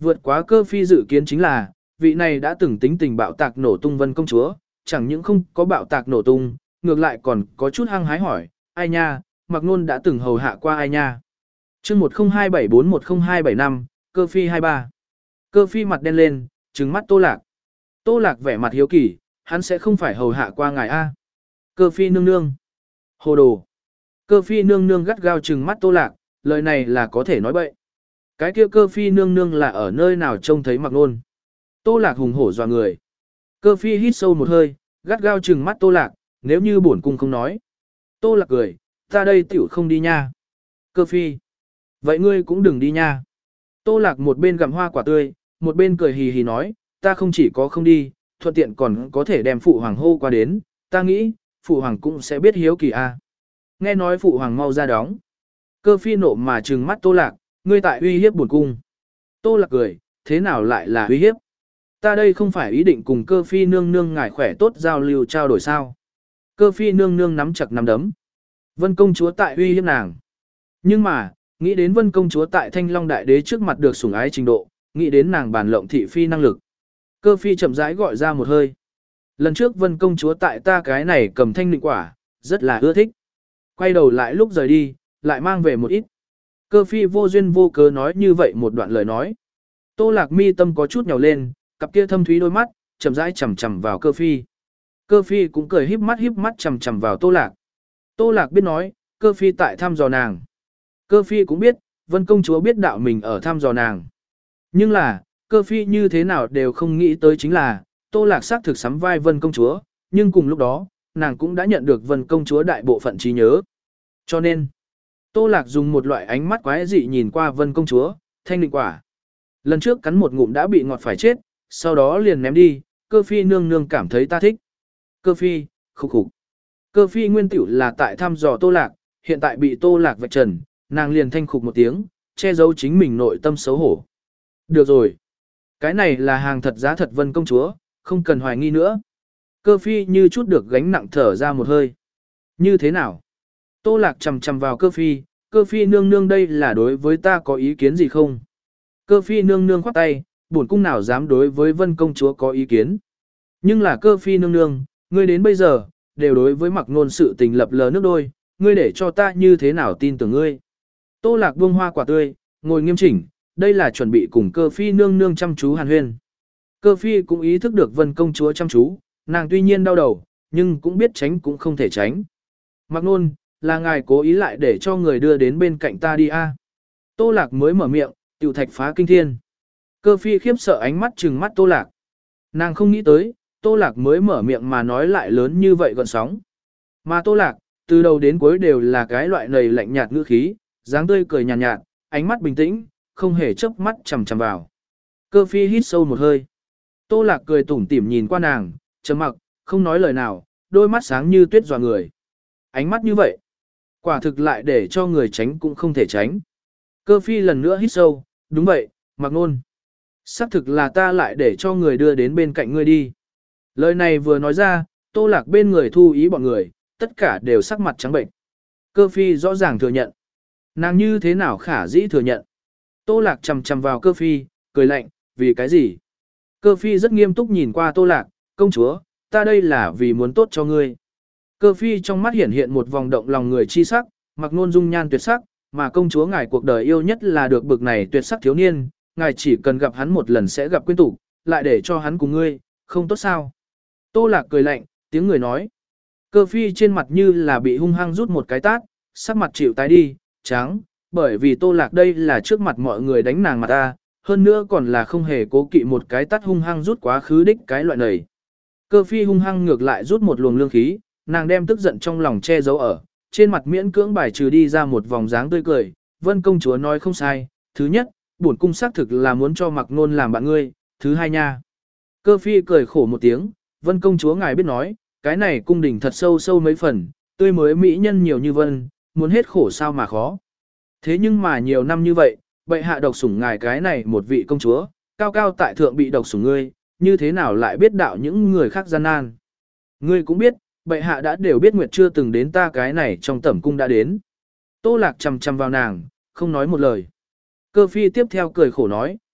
Vượt quá cơ phi dự kiến chính là, vị này đã từng tính tình bạo tạc nổ tung Vân công chúa, chẳng những không có bạo tạc nổ tung, ngược lại còn có chút hăng hái hỏi, ai nha, Mạc Nôn đã từng hầu hạ qua ai nha. chương một không hai bảy bốn một không hai bảy năm, cơ phi hai ba. Cơ phi mặt đen lên, trừng mắt Tô Lạc. Tô Lạc vẻ mặt hiếu kỳ, hắn sẽ không phải hầu hạ qua ngài A. Cơ phi nương nương. Hồ đồ. Cơ phi nương nương gắt gao trừng mắt Tô Lạc, lời này là có thể nói bậy. Cái kia cơ phi nương nương là ở nơi nào trông thấy Mạc Nôn. Tô Lạc hùng hổ dọa người. Cơ phi hít sâu một hơi, gắt gao trừng mắt Tô Lạc, nếu như bổn cung không nói. Tô Lạc cười, ta đây tiểu không đi nha. Cơ phi. Vậy ngươi cũng đừng đi nha. Tô Lạc một bên gặm hoa quả tươi, một bên cười hì hì nói, ta không chỉ có không đi, thuận tiện còn có thể đem phụ hoàng hô qua đến, ta nghĩ, phụ hoàng cũng sẽ biết hiếu kỳ a. Nghe nói phụ hoàng mau ra đóng. Cơ phi nộ mà trừng mắt Tô Lạc, ngươi tại uy hiếp bổn cung. Tô Lạc cười, thế nào lại là uy hiếp? Ta đây không phải ý định cùng cơ phi nương nương ngài khỏe tốt giao lưu trao đổi sao. Cơ phi nương nương nắm chặt nắm đấm. Vân công chúa tại uy hiếp nàng. Nhưng mà, nghĩ đến Vân công chúa tại Thanh Long đại đế trước mặt được sủng ái trình độ, nghĩ đến nàng bàn lộng thị phi năng lực. Cơ phi chậm rãi gọi ra một hơi. Lần trước Vân công chúa tại ta cái này cầm thanh định quả, rất là ưa thích. Quay đầu lại lúc rời đi, lại mang về một ít. Cơ phi vô duyên vô cớ nói như vậy một đoạn lời nói. Tô Lạc mi tâm có chút nhào lên, cặp kia thâm thúy đôi mắt, chậm rãi chằm chằm vào cơ phi. Cơ phi cũng cười híp mắt híp mắt chằm chằm vào Tô Lạc. Tô Lạc biết nói, cơ phi tại thăm dò nàng. Cơ phi cũng biết, Vân công chúa biết đạo mình ở thăm dò nàng. Nhưng là, cơ phi như thế nào đều không nghĩ tới chính là, Tô Lạc xác thực sắm vai Vân công chúa, nhưng cùng lúc đó, nàng cũng đã nhận được Vân công chúa đại bộ phận trí nhớ. Cho nên, Tô Lạc dùng một loại ánh mắt quái dị nhìn qua Vân công chúa, thanh định quả. Lần trước cắn một ngụm đã bị ngọt phải chết, sau đó liền ném đi, cơ phi nương nương cảm thấy ta thích. Cơ phi, khục khục. Cơ phi nguyên tiểu là tại thăm dò Tô Lạc, hiện tại bị Tô Lạc vạch trần, nàng liền thanh khục một tiếng, che giấu chính mình nội tâm xấu hổ. Được rồi. Cái này là hàng thật giá thật Vân công chúa, không cần hoài nghi nữa. Cơ phi như chút được gánh nặng thở ra một hơi. Như thế nào? Tô Lạc chầm chầm vào cơ phi, cơ phi nương nương đây là đối với ta có ý kiến gì không? Cơ phi nương nương khoát tay, bổn cung nào dám đối với Vân công chúa có ý kiến. Nhưng là cơ phi nương nương, ngươi đến bây giờ, đều đối với Mạc Nôn sự tình lập lờ nước đôi, ngươi để cho ta như thế nào tin tưởng ngươi. Tô Lạc buông hoa quả tươi, ngồi nghiêm chỉnh, đây là chuẩn bị cùng cơ phi nương nương chăm chú hàn huyên. Cơ phi cũng ý thức được Vân công chúa chăm chú, nàng tuy nhiên đau đầu, nhưng cũng biết tránh cũng không thể tránh. Mạc Nôn, là ngài cố ý lại để cho người đưa đến bên cạnh ta đi a. À. Tô Lạc mới mở miệng, tiểu thạch phá kinh thiên. Cơ phi khiếp sợ ánh mắt trừng mắt Tô Lạc. Nàng không nghĩ tới, Tô Lạc mới mở miệng mà nói lại lớn như vậy gọn sóng. Mà Tô Lạc, từ đầu đến cuối đều là cái loại nầy lạnh nhạt ngữ khí, dáng tươi cười nhàn nhạt, nhạt, ánh mắt bình tĩnh, không hề chớp mắt chằm chằm vào. Cơ phi hít sâu một hơi. Tô Lạc cười tủm tỉm nhìn qua nàng, trầm mặc, không nói lời nào, đôi mắt sáng như tuyết dọa người. Ánh mắt như vậy, quả thực lại để cho người tránh cũng không thể tránh. Cơ phi lần nữa hít sâu, đúng vậy, Mạc Nôn. Xác thực là ta lại để cho người đưa đến bên cạnh ngươi đi. Lời này vừa nói ra, Tô Lạc bên người thu ý bọn người, tất cả đều sắc mặt trắng bệnh. Cơ phi rõ ràng thừa nhận. Nàng như thế nào khả dĩ thừa nhận. Tô Lạc chầm chầm vào cơ phi, cười lạnh, vì cái gì? Cơ phi rất nghiêm túc nhìn qua Tô Lạc, công chúa, ta đây là vì muốn tốt cho ngươi. Cơ phi trong mắt hiển hiện một vòng động lòng người chi sắc, Mạc Nôn dung nhan tuyệt sắc, mà công chúa ngài cuộc đời yêu nhất là được bực này tuyệt sắc thiếu niên, ngài chỉ cần gặp hắn một lần sẽ gặp quyến tủ, lại để cho hắn cùng ngươi, không tốt sao? Tô Lạc cười lạnh, tiếng người nói. Cơ phi trên mặt như là bị hung hăng rút một cái tát, sắc mặt chịu tái đi, trắng, bởi vì Tô Lạc đây là trước mặt mọi người đánh nàng mặt ta, hơn nữa còn là không hề cố kỵ một cái tát hung hăng rút quá khứ đích cái loại này. Cơ phi hung hăng ngược lại rút một luồng lương khí, nàng đem tức giận trong lòng che giấu ở, trên mặt miễn cưỡng bài trừ đi ra một vòng dáng tươi cười, Vân công chúa nói không sai, thứ nhất, bổn cung xác thực là muốn cho Mạc Nôn làm bạn ngươi, thứ hai nha. Cơ phi cười khổ một tiếng, Vân công chúa ngài biết nói, cái này cung đình thật sâu sâu mấy phần, tươi mới mỹ nhân nhiều như vân, muốn hết khổ sao mà khó. Thế nhưng mà nhiều năm như vậy, bệ hạ độc sủng ngài cái này một vị công chúa, cao cao tại thượng bị độc sủng ngươi, như thế nào lại biết đạo những người khác gian nan. Ngươi cũng biết, bệ hạ đã đều biết Nguyệt chưa từng đến ta cái này trong tẩm cung đã đến. Tô Lạc chằm chằm vào nàng, không nói một lời. Cơ phi tiếp theo cười khổ nói,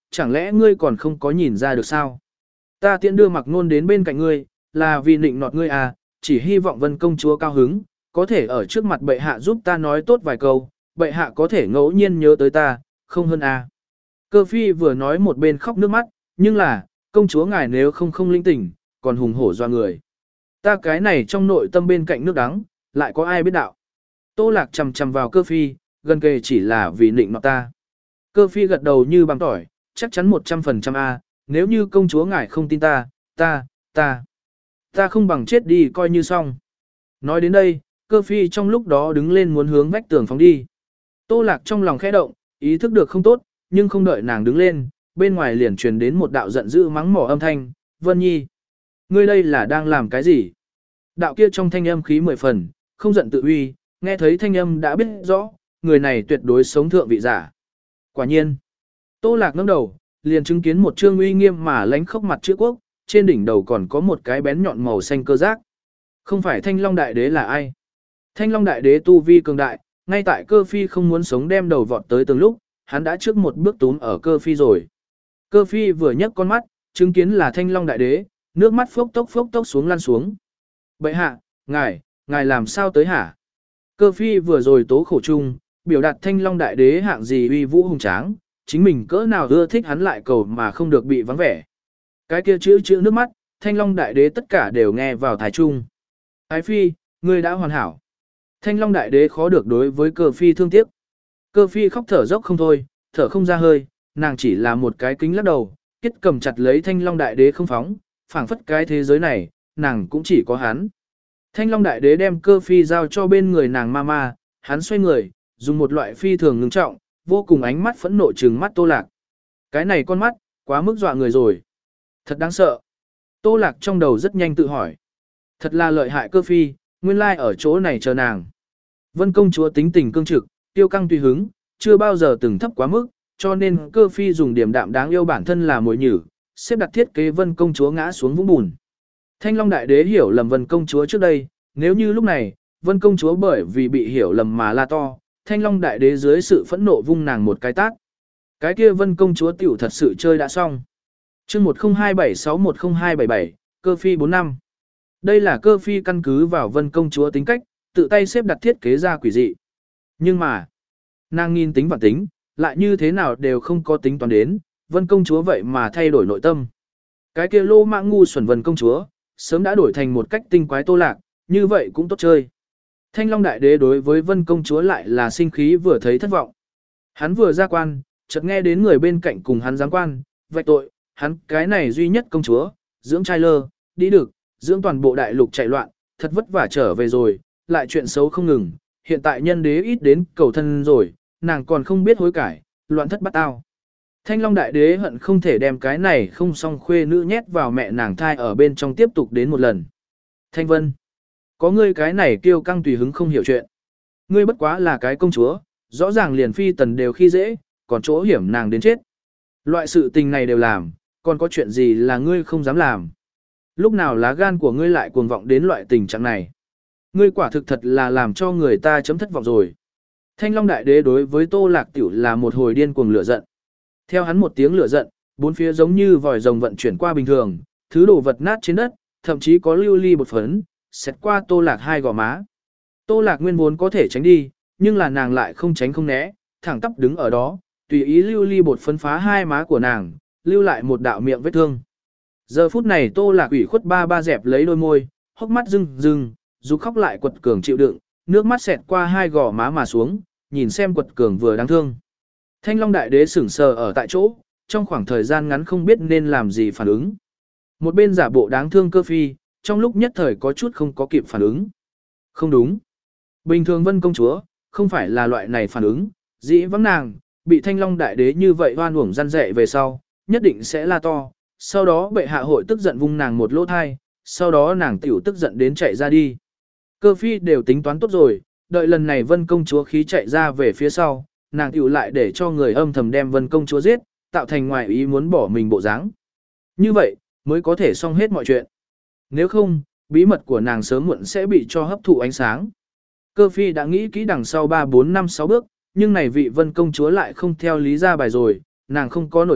chẳng lẽ ngươi còn không có nhìn ra được sao? Ta tiện đưa Mặc Nôn đến bên cạnh ngươi, là vì nịnh nọt ngươi à, chỉ hy vọng Vân công chúa cao hứng, có thể ở trước mặt bệ hạ giúp ta nói tốt vài câu, bệ hạ có thể ngẫu nhiên nhớ tới ta, không hơn à. Cơ phi vừa nói một bên khóc nước mắt, nhưng là, công chúa ngài nếu không không linh tỉnh, còn hùng hổ doa người. Ta cái này trong nội tâm bên cạnh nước đắng, lại có ai biết đạo. Tô Lạc chầm chầm vào cơ phi, gần kề chỉ là vì nịnh nọt ta. Cơ phi gật đầu như bằng tỏi, chắc chắn một trăm phần trăm a, nếu như công chúa ngài không tin ta, ta, ta, ta không bằng chết đi coi như xong. Nói đến đây, cơ phi trong lúc đó đứng lên muốn hướng vách tường phóng đi. Tô Lạc trong lòng khẽ động, ý thức được không tốt, nhưng không đợi nàng đứng lên, bên ngoài liền truyền đến một đạo giận dữ mắng mỏ âm thanh, Vân Nhi, ngươi đây là đang làm cái gì? Đạo kia trong thanh âm khí mười phần, không giận tự uy, nghe thấy thanh âm đã biết rõ, người này tuyệt đối sống thượng vị giả. Quả nhiên, Tô Lạc ngẩng đầu, liền chứng kiến một trương uy nghiêm mà lánh khốc mặt chữ quốc, trên đỉnh đầu còn có một cái bén nhọn màu xanh cơ giác. Không phải Thanh Long Đại Đế là ai? Thanh Long Đại Đế tu vi cường đại, ngay tại cơ phi không muốn sống đem đầu vọt tới từng lúc, hắn đã trước một bước túm ở cơ phi rồi. Cơ phi vừa nhấc con mắt, chứng kiến là Thanh Long Đại Đế, nước mắt phốc tốc phốc tốc xuống lăn xuống. Bệ hạ, ngài, ngài làm sao tới hả? Cơ phi vừa rồi tố khổ chung, biểu đạt Thanh Long Đại Đế hạng gì uy vũ hùng tráng, chính mình cỡ nào ưa thích hắn lại cầu mà không được bị vắng vẻ. Cái kia chữ chữ nước mắt, Thanh Long Đại Đế tất cả đều nghe vào thái trung. Ái phi, ngươi đã hoàn hảo. Thanh Long Đại Đế khó được đối với cơ phi thương tiếc. Cơ phi khóc thở dốc không thôi, thở không ra hơi, nàng chỉ là một cái kính lắc đầu, kết cầm chặt lấy Thanh Long Đại Đế không phóng, phảng phất cái thế giới này, nàng cũng chỉ có hắn. Thanh Long Đại Đế đem cơ phi giao cho bên người nàng mama, hắn xoay người, dùng một loại phi thường ngưng trọng, vô cùng ánh mắt phẫn nộ trừng mắt Tô Lạc. Cái này con mắt, quá mức dọa người rồi. Thật đáng sợ. Tô Lạc trong đầu rất nhanh tự hỏi. Thật là lợi hại cơ phi, nguyên lai ở chỗ này chờ nàng. Vân công chúa tính tình cương trực, tiêu căng tùy hứng, chưa bao giờ từng thấp quá mức, cho nên cơ phi dùng điểm đạm đáng yêu bản thân là mồi nhử, xếp đặt thiết kế Vân công chúa ngã xuống vũng bùn. Thanh Long Đại Đế hiểu lầm Vân công chúa trước đây, nếu như lúc này, Vân công chúa bởi vì bị hiểu lầm mà la to, Thanh Long Đại Đế dưới sự phẫn nộ vung nàng một cái tát. Cái kia Vân công chúa tiểu thật sự chơi đã xong. Chương một không hai bảy sáu một không hai bảy bảy, cơ phi bốn năm. Đây là cơ phi căn cứ vào Vân công chúa tính cách, tự tay xếp đặt thiết kế ra quỷ dị. Nhưng mà, nàng nghìn tính và tính, lại như thế nào đều không có tính toán đến, Vân công chúa vậy mà thay đổi nội tâm. Cái kia lô mạng ngu xuẩn Vân công chúa, sớm đã đổi thành một cách tinh quái Tô Lạc, như vậy cũng tốt chơi. Thanh Long Đại Đế đối với Vân công chúa lại là sinh khí vừa thấy thất vọng. Hắn vừa ra quan, chợt nghe đến người bên cạnh cùng hắn giáng quan, vạch tội, hắn cái này duy nhất công chúa, dưỡng trai lơ, đi được, dưỡng toàn bộ đại lục chạy loạn, thật vất vả trở về rồi, lại chuyện xấu không ngừng, hiện tại nhân đế ít đến cầu thân rồi, nàng còn không biết hối cải, loạn thất bắt tao. Thanh Long Đại Đế hận không thể đem cái này không xong khuê nữ nhét vào mẹ nàng thai ở bên trong tiếp tục đến một lần. Thanh Vân, có ngươi cái này kiêu căng tùy hứng không hiểu chuyện. Ngươi bất quá là cái công chúa, rõ ràng liền phi tần đều khi dễ, còn chỗ hiểm nàng đến chết. Loại sự tình này đều làm, còn có chuyện gì là ngươi không dám làm. Lúc nào lá gan của ngươi lại cuồng vọng đến loại tình trạng này. Ngươi quả thực thật là làm cho người ta chấm thất vọng rồi. Thanh Long Đại Đế đối với Tô Lạc tiểu là một hồi điên cuồng lửa giận. Theo hắn một tiếng lửa giận, bốn phía giống như vòi rồng vận chuyển qua bình thường, thứ đồ vật nát trên đất, thậm chí có lưu ly bột phấn, xẹt qua Tô Lạc hai gò má. Tô Lạc nguyên vốn có thể tránh đi, nhưng là nàng lại không tránh không né, thẳng tắp đứng ở đó, tùy ý lưu ly bột phấn phá hai má của nàng, lưu lại một đạo miệng vết thương. Giờ phút này Tô Lạc ủy khuất ba ba dẹp lấy đôi môi, hốc mắt rưng rưng, dù khóc lại quật cường chịu đựng, nước mắt xẹt qua hai gò má mà xuống, nhìn xem quật cường vừa đáng thương. Thanh Long Đại Đế sững sờ ở tại chỗ, trong khoảng thời gian ngắn không biết nên làm gì phản ứng. Một bên giả bộ đáng thương cơ phi, trong lúc nhất thời có chút không có kịp phản ứng. Không đúng. Bình thường Vân công chúa, không phải là loại này phản ứng, dĩ vắng nàng, bị Thanh Long Đại Đế như vậy oan uổng răn dạy về sau, nhất định sẽ la to, sau đó bệ hạ hội tức giận vung nàng một lỗ thai, sau đó nàng tiểu tức giận đến chạy ra đi. Cơ phi đều tính toán tốt rồi, đợi lần này Vân công chúa khí chạy ra về phía sau, nàng tiểu lại để cho người âm thầm đem Vân công chúa giết, tạo thành ngoài ý muốn bỏ mình bộ dáng. Như vậy, mới có thể xong hết mọi chuyện. Nếu không, bí mật của nàng sớm muộn sẽ bị cho hấp thụ ánh sáng. Cơ phi đã nghĩ kỹ đằng sau ba bốn năm sáu bước, nhưng này vị Vân công chúa lại không theo lý ra bài rồi, nàng không có nổi giận,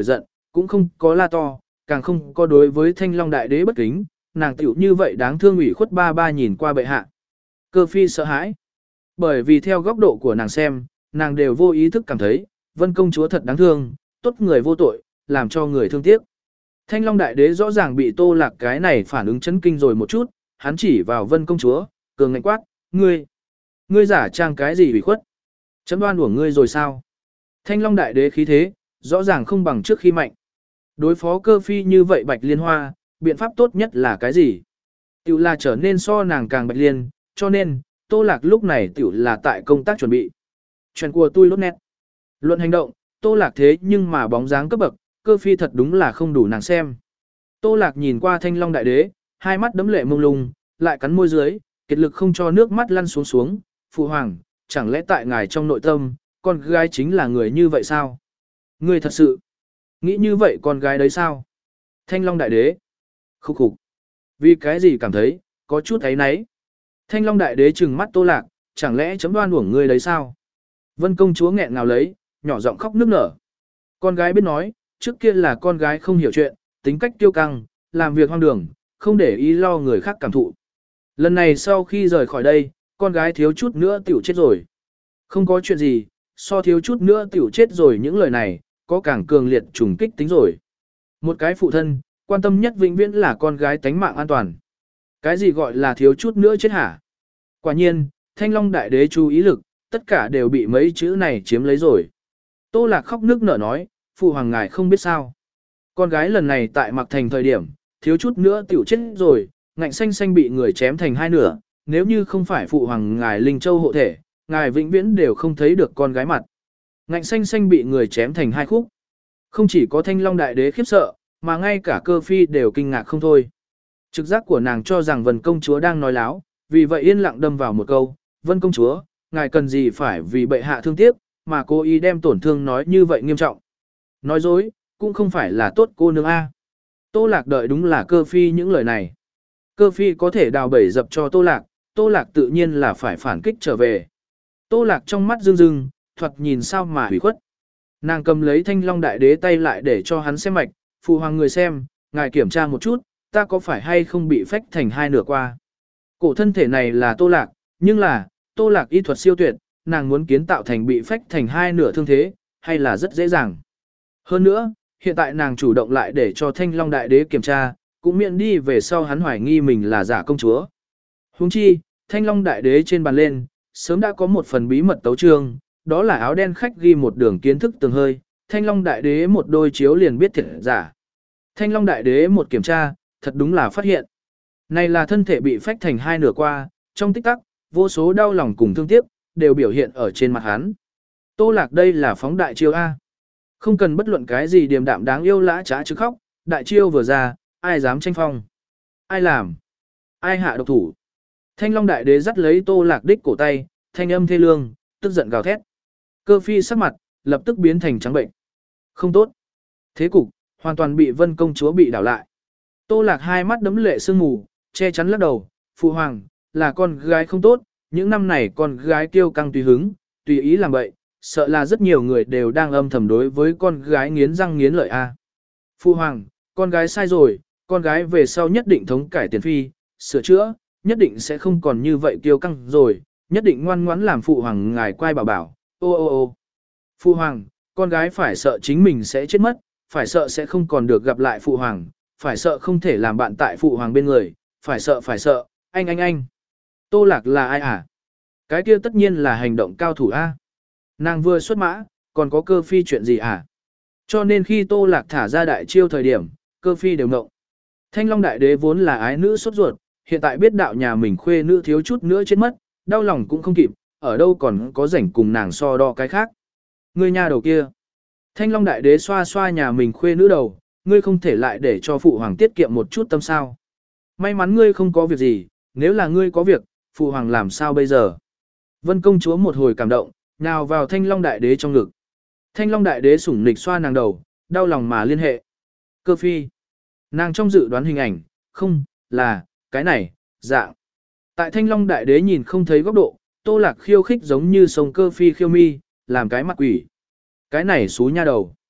cũng không có la to, càng không có đối với Thanh Long đại đế bất kính, nàng tiểu như vậy đáng thương ủy khuất ba ba nhìn qua bệ hạ. Cơ phi sợ hãi. Bởi vì theo góc độ của nàng xem, nàng đều vô ý thức cảm thấy, Vân công chúa thật đáng thương, tốt người vô tội, làm cho người thương tiếc. Thanh Long đại đế rõ ràng bị Tô Lạc cái này phản ứng chấn kinh rồi một chút, hắn chỉ vào Vân công chúa, cường ngạnh quát, ngươi, ngươi giả trang cái gì ủy khuất? Chấm đoan của ngươi rồi sao? Thanh Long đại đế khí thế, rõ ràng không bằng trước khi mạnh. Đối phó cơ phi như vậy bạch liên hoa, biện pháp tốt nhất là cái gì? Tiểu là trở nên so nàng càng bạch liên, cho nên, Tô Lạc lúc này tiểu là tại công tác chuẩn bị. Chuyện của tôi lốt nét. Luận hành động, Tô Lạc thế nhưng mà bóng dáng cấp bậc, cơ phi thật đúng là không đủ nàng xem. Tô Lạc nhìn qua Thanh Long đại đế, hai mắt đấm lệ mông lung, lại cắn môi dưới, kiệt lực không cho nước mắt lăn xuống xuống. Phụ hoàng, chẳng lẽ tại ngài trong nội tâm, con gái chính là người như vậy sao? Người thật sự nghĩ như vậy con gái đấy sao? Thanh Long đại đế. Khúc khục. Vì cái gì cảm thấy, có chút ấy nấy. Thanh Long đại đế trừng mắt Tô Lạc, chẳng lẽ chấm đoan uổng ngươi đấy sao? Vân công chúa nghẹn ngào lấy, nhỏ giọng khóc nức nở. Con gái biết nói, trước kia là con gái không hiểu chuyện, tính cách tiêu căng, làm việc hoang đường, không để ý lo người khác cảm thụ. Lần này sau khi rời khỏi đây, con gái thiếu chút nữa tiểu chết rồi. Không có chuyện gì, so thiếu chút nữa tiểu chết rồi những lời này, có càng cường liệt trùng kích tính rồi. Một cái phụ thân, quan tâm nhất vĩnh viễn là con gái tánh mạng an toàn. Cái gì gọi là thiếu chút nữa chết hả? Quả nhiên, Thanh Long đại đế chú ý lực, tất cả đều bị mấy chữ này chiếm lấy rồi. Tô Lạc khóc nước nở nói, phụ hoàng ngài không biết sao. Con gái lần này tại Mạc Thành thời điểm, thiếu chút nữa tiểu chết rồi, ngạnh xanh xanh bị người chém thành hai nửa, nếu như không phải phụ hoàng ngài Linh Châu hộ thể, ngài vĩnh viễn đều không thấy được con gái mặt. Ngạnh xanh xanh bị người chém thành hai khúc. Không chỉ có Thanh Long đại đế khiếp sợ, mà ngay cả cơ phi đều kinh ngạc không thôi. Trực giác của nàng cho rằng Vân công chúa đang nói láo, vì vậy yên lặng đâm vào một câu, Vân công chúa, ngài cần gì phải vì bệ hạ thương tiếc, mà cô ý đem tổn thương nói như vậy nghiêm trọng. Nói dối, cũng không phải là tốt cô nương A. Tô Lạc đợi đúng là cơ phi những lời này. Cơ phi có thể đào bẩy dập cho Tô Lạc, Tô Lạc tự nhiên là phải phản kích trở về. Tô Lạc trong mắt rưng rưng, thoạt nhìn sao mà hủy khuất. Nàng cầm lấy Thanh Long đại đế tay lại để cho hắn xem mạch, phụ hoàng người xem, ngài kiểm tra một chút, ta có phải hay không bị phách thành hai nửa qua. Cổ thân thể này là Tô Lạc, nhưng là, Tô Lạc y thuật siêu tuyệt, nàng muốn kiến tạo thành bị phách thành hai nửa thương thế, hay là rất dễ dàng. Hơn nữa, hiện tại nàng chủ động lại để cho Thanh Long đại đế kiểm tra, cũng miễn đi về sau hắn hoài nghi mình là giả công chúa. Huống chi, Thanh Long đại đế trên bàn lên, sớm đã có một phần bí mật tấu chương, đó là áo đen khách ghi một đường kiến thức tường hơi, Thanh Long đại đế một đôi chiếu liền biết thiệt giả. Thanh Long đại đế một kiểm tra, thật đúng là phát hiện. Này là thân thể bị phách thành hai nửa qua, trong tích tắc, vô số đau lòng cùng thương tiếc, đều biểu hiện ở trên mặt hắn. Tô Lạc đây là phóng đại chiêu A. Không cần bất luận cái gì điềm đạm đáng yêu lã trá chứ khóc, đại chiêu vừa ra, ai dám tranh phong. Ai làm? Ai hạ độc thủ? Thanh Long đại đế dắt lấy Tô Lạc đích cổ tay, thanh âm thê lương, tức giận gào thét. Cơ phi sắc mặt, lập tức biến thành trắng bệnh. Không tốt. Thế cục, hoàn toàn bị Vân công chúa bị đảo lại. Tô Lạc hai mắt đấm lệ sương mù, che chắn lắc đầu, phụ hoàng, là con gái không tốt, những năm này con gái kiêu căng tùy hứng, tùy ý làm bậy, sợ là rất nhiều người đều đang âm thầm đối với con gái nghiến răng nghiến lợi a. Phụ hoàng, con gái sai rồi, con gái về sau nhất định thống cải tiền phi, sửa chữa, nhất định sẽ không còn như vậy kiêu căng rồi, nhất định ngoan ngoãn làm phụ hoàng ngài quay bảo bảo, ô ô ô. Phụ hoàng, con gái phải sợ chính mình sẽ chết mất, phải sợ sẽ không còn được gặp lại phụ hoàng, phải sợ không thể làm bạn tại phụ hoàng bên người, phải sợ phải sợ, anh anh anh. Tô Lạc là ai à? Cái kia tất nhiên là hành động cao thủ A. Nàng vừa xuất mã, còn có cơ phi chuyện gì à? Cho nên khi Tô Lạc thả ra đại chiêu thời điểm, cơ phi đều ngộng. Thanh Long đại đế vốn là ái nữ sốt ruột, hiện tại biết đạo nhà mình khuê nữ thiếu chút nữa chết mất, đau lòng cũng không kịp, ở đâu còn có rảnh cùng nàng so đo cái khác. Ngươi nhà đầu kia. Thanh Long đại đế xoa xoa nhà mình khuê nữ đầu, ngươi không thể lại để cho phụ hoàng tiết kiệm một chút tâm sao. May mắn ngươi không có việc gì, nếu là ngươi có việc, phụ hoàng làm sao bây giờ? Vân công chúa một hồi cảm động, nào vào Thanh Long đại đế trong ngực. Thanh Long đại đế sủng nịch xoa nàng đầu, đau lòng mà liên hệ. Cơ phi. Nàng trong dự đoán hình ảnh, không, là, cái này, dạng. Tại Thanh Long đại đế nhìn không thấy góc độ, Tô Lạc khiêu khích giống như sông cơ phi khiêu mi, làm cái mặt quỷ. Cái này xú nha đầu.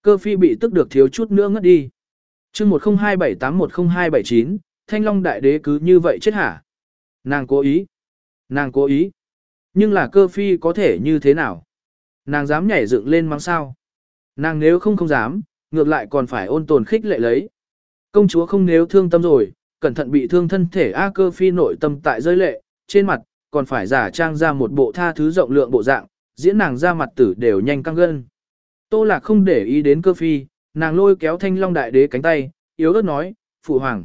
Cơ phi bị tức được thiếu chút nữa ngất đi. chương một không hai bảy tám một không hai bảy chín, Thanh Long đại đế cứ như vậy chết hả? Nàng cố ý. Nàng cố ý. Nhưng là cơ phi có thể như thế nào? Nàng dám nhảy dựng lên mắng sao? Nàng nếu không không dám, ngược lại còn phải ôn tồn khích lệ lấy. Công chúa không nếu thương tâm rồi, cẩn thận bị thương thân thể A cơ phi nội tâm tại rơi lệ, trên mặt, còn phải giả trang ra một bộ tha thứ rộng lượng bộ dạng, diễn nàng ra mặt tử đều nhanh căng gân. Tô Lạc không để ý đến cơ phi, nàng lôi kéo Thanh Long đại đế cánh tay, yếu ớt nói, phụ hoàng.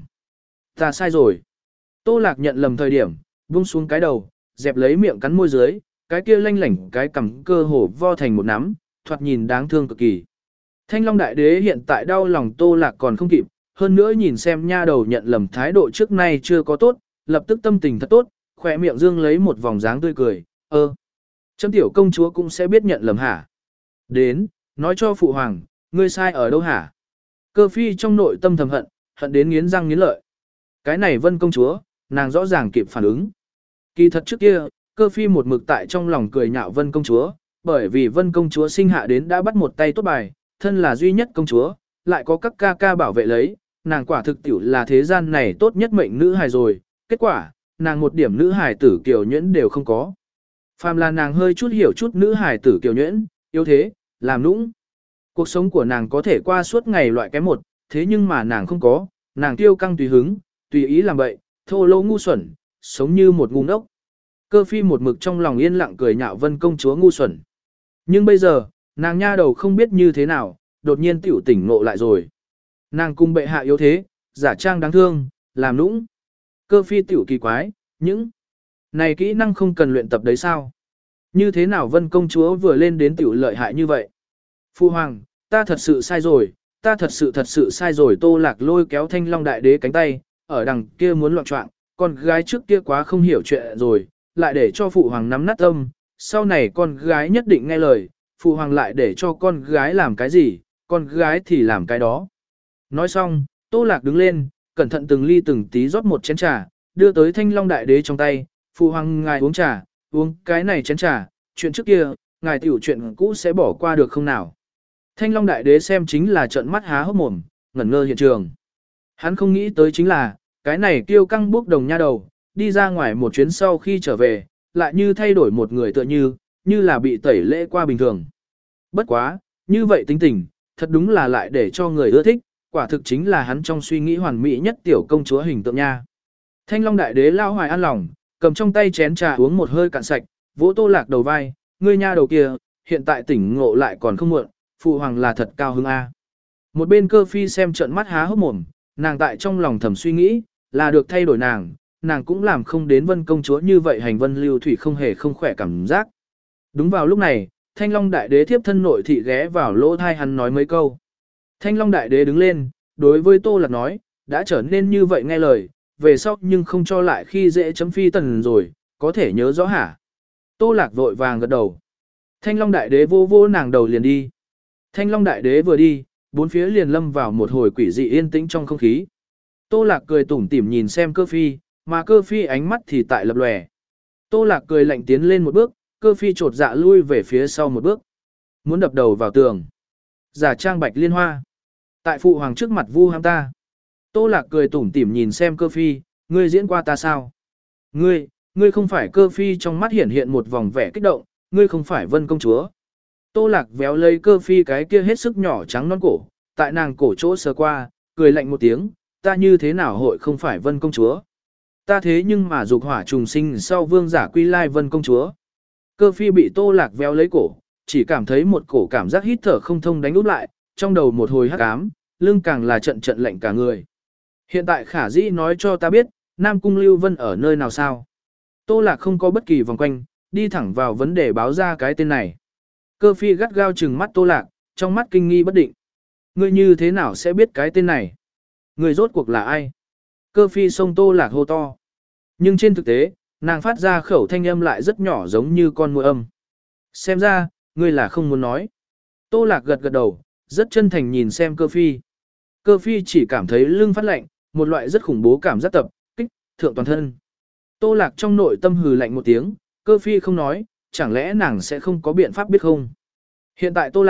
Ta sai rồi. Tô Lạc nhận lầm thời điểm, buông xuống cái đầu, dẹp lấy miệng cắn môi dưới, cái kia lanh lảnh cái cằm cơ hồ vo thành một nắm, thoạt nhìn đáng thương cực kỳ. Thanh Long đại đế hiện tại đau lòng Tô Lạc còn không kịp, hơn nữa nhìn xem nha đầu nhận lầm thái độ trước nay chưa có tốt, lập tức tâm tình thật tốt, khỏe miệng dương lấy một vòng dáng tươi cười, ơ. Chấm tiểu công chúa cũng sẽ biết nhận lầm hả? Đến, nói cho phụ hoàng, ngươi sai ở đâu hả? Cơ phi trong nội tâm thầm hận, hận đến nghiến răng nghiến lợi. Cái này Vân công chúa, nàng rõ ràng kịp phản ứng. Kỳ thật trước kia, cơ phi một mực tại trong lòng cười nhạo Vân công chúa, bởi vì Vân công chúa sinh hạ đến đã bắt một tay tốt bài, thân là duy nhất công chúa, lại có các ca ca bảo vệ lấy, nàng quả thực tiểu là thế gian này tốt nhất mệnh nữ hài rồi, kết quả, nàng một điểm nữ hài tử kiều nhuyễn đều không có. Phàm là nàng hơi chút hiểu chút nữ hài tử kiều nhuyễn, yếu thế, làm nũng. Cuộc sống của nàng có thể qua suốt ngày loại cái một, thế nhưng mà nàng không có, nàng tiêu căng tùy hứng, tùy ý làm bậy, thô lỗ ngu xuẩn, sống như một ngu ngốc. Cơ phi một mực trong lòng yên lặng cười nhạo Vân công chúa ngu xuẩn. Nhưng bây giờ, nàng nha đầu không biết như thế nào, đột nhiên tiểu tỉnh ngộ lại rồi. Nàng cung bệ hạ yếu thế, giả trang đáng thương, làm nũng. Cơ phi tiểu kỳ quái, những này kỹ năng không cần luyện tập đấy sao? Như thế nào Vân công chúa vừa lên đến tiểu lợi hại như vậy? Phu hoàng, ta thật sự sai rồi, ta thật sự thật sự sai rồi. Tô Lạc lôi kéo Thanh Long đại đế cánh tay, ở đằng kia muốn loạn trọng, con gái trước kia quá không hiểu chuyện rồi, lại để cho phụ hoàng nắm nát tâm, sau này con gái nhất định nghe lời, phụ hoàng lại để cho con gái làm cái gì, con gái thì làm cái đó. Nói xong, Tô Lạc đứng lên, cẩn thận từng ly từng tí rót một chén trà, đưa tới Thanh Long đại đế trong tay, phụ hoàng ngài uống trà, uống cái này chén trà, chuyện trước kia, ngài tiểu chuyện cũ sẽ bỏ qua được không nào. Thanh Long đại đế xem chính là trợn mắt há hốc mồm, ngẩn ngơ hiện trường. Hắn không nghĩ tới chính là, cái này kiêu căng bốc đồng nha đầu, đi ra ngoài một chuyến sau khi trở về, lại như thay đổi một người tựa như, như là bị tẩy lễ qua bình thường. Bất quá, như vậy tính tình, thật đúng là lại để cho người ưa thích, quả thực chính là hắn trong suy nghĩ hoàn mỹ nhất tiểu công chúa hình tượng nha. Thanh Long đại đế lao hoài an lòng, cầm trong tay chén trà uống một hơi cạn sạch, vỗ Tô Lạc đầu vai, ngươi nha đầu kia, hiện tại tỉnh ngộ lại còn không muộn, phụ hoàng là thật cao hứng a. Một bên cơ phi xem trợn mắt há hốc mồm, nàng tại trong lòng thầm suy nghĩ, là được thay đổi nàng, nàng cũng làm không đến Vân công chúa như vậy hành vân lưu thủy không hề không khỏe cảm giác. Đúng vào lúc này, Thanh Long đại đế thiếp thân nội thị ghé vào lỗ thai hắn nói mấy câu. Thanh Long đại đế đứng lên, đối với Tô Lạc nói, đã trở nên như vậy nghe lời, về sau nhưng không cho lại khi dễ chấm phi tần rồi, có thể nhớ rõ hả? Tô Lạc vội vàng gật đầu. Thanh Long đại đế vô vô nàng đầu liền đi. Thanh Long đại đế vừa đi, bốn phía liền lâm vào một hồi quỷ dị yên tĩnh trong không khí. Tô Lạc cười tủm tỉm nhìn xem cơ phi, mà cơ phi ánh mắt thì tại lập lòe. Tô Lạc cười lạnh tiến lên một bước, cơ phi trột dạ lui về phía sau một bước. Muốn đập đầu vào tường. Giả trang Bạch Liên Hoa. Tại phụ hoàng trước mặt vu ham ta. Tô Lạc cười tủm tỉm nhìn xem cơ phi, ngươi diễn qua ta sao? Ngươi, ngươi không phải cơ phi trong mắt hiện hiện một vòng vẻ kích động, ngươi không phải Vân công chúa. Tô Lạc véo lấy cơ phi cái kia hết sức nhỏ trắng non cổ, tại nàng cổ chỗ sờ qua, cười lạnh một tiếng, ta như thế nào hội không phải Vân công chúa? Ta thế nhưng mà dục hỏa trùng sinh sau vương giả quy lai Vân công chúa. Cơ phi bị Tô Lạc véo lấy cổ, chỉ cảm thấy một cổ cảm giác hít thở không thông đánh úp lại, trong đầu một hồi hắc ám, lưng càng là trận trận lạnh cả người. Hiện tại khả dĩ nói cho ta biết, Nam Cung Lưu Vân ở nơi nào sao? Tô Lạc không có bất kỳ vòng quanh, đi thẳng vào vấn đề báo ra cái tên này. Cơ phi gắt gao trừng mắt Tô Lạc, trong mắt kinh nghi bất định. Ngươi như thế nào sẽ biết cái tên này? Ngươi rốt cuộc là ai? Cơ phi xông Tô Lạc hô to. Nhưng trên thực tế, nàng phát ra khẩu thanh âm lại rất nhỏ giống như con muỗi âm. Xem ra, ngươi là không muốn nói. Tô Lạc gật gật đầu, rất chân thành nhìn xem cơ phi. Cơ phi chỉ cảm thấy lưng phát lạnh, một loại rất khủng bố cảm giác tập, kích, thượng toàn thân. Tô Lạc trong nội tâm hừ lạnh một tiếng, cơ phi không nói, chẳng lẽ nàng sẽ không có biện pháp biết không? Hiện tại Tô Lạc,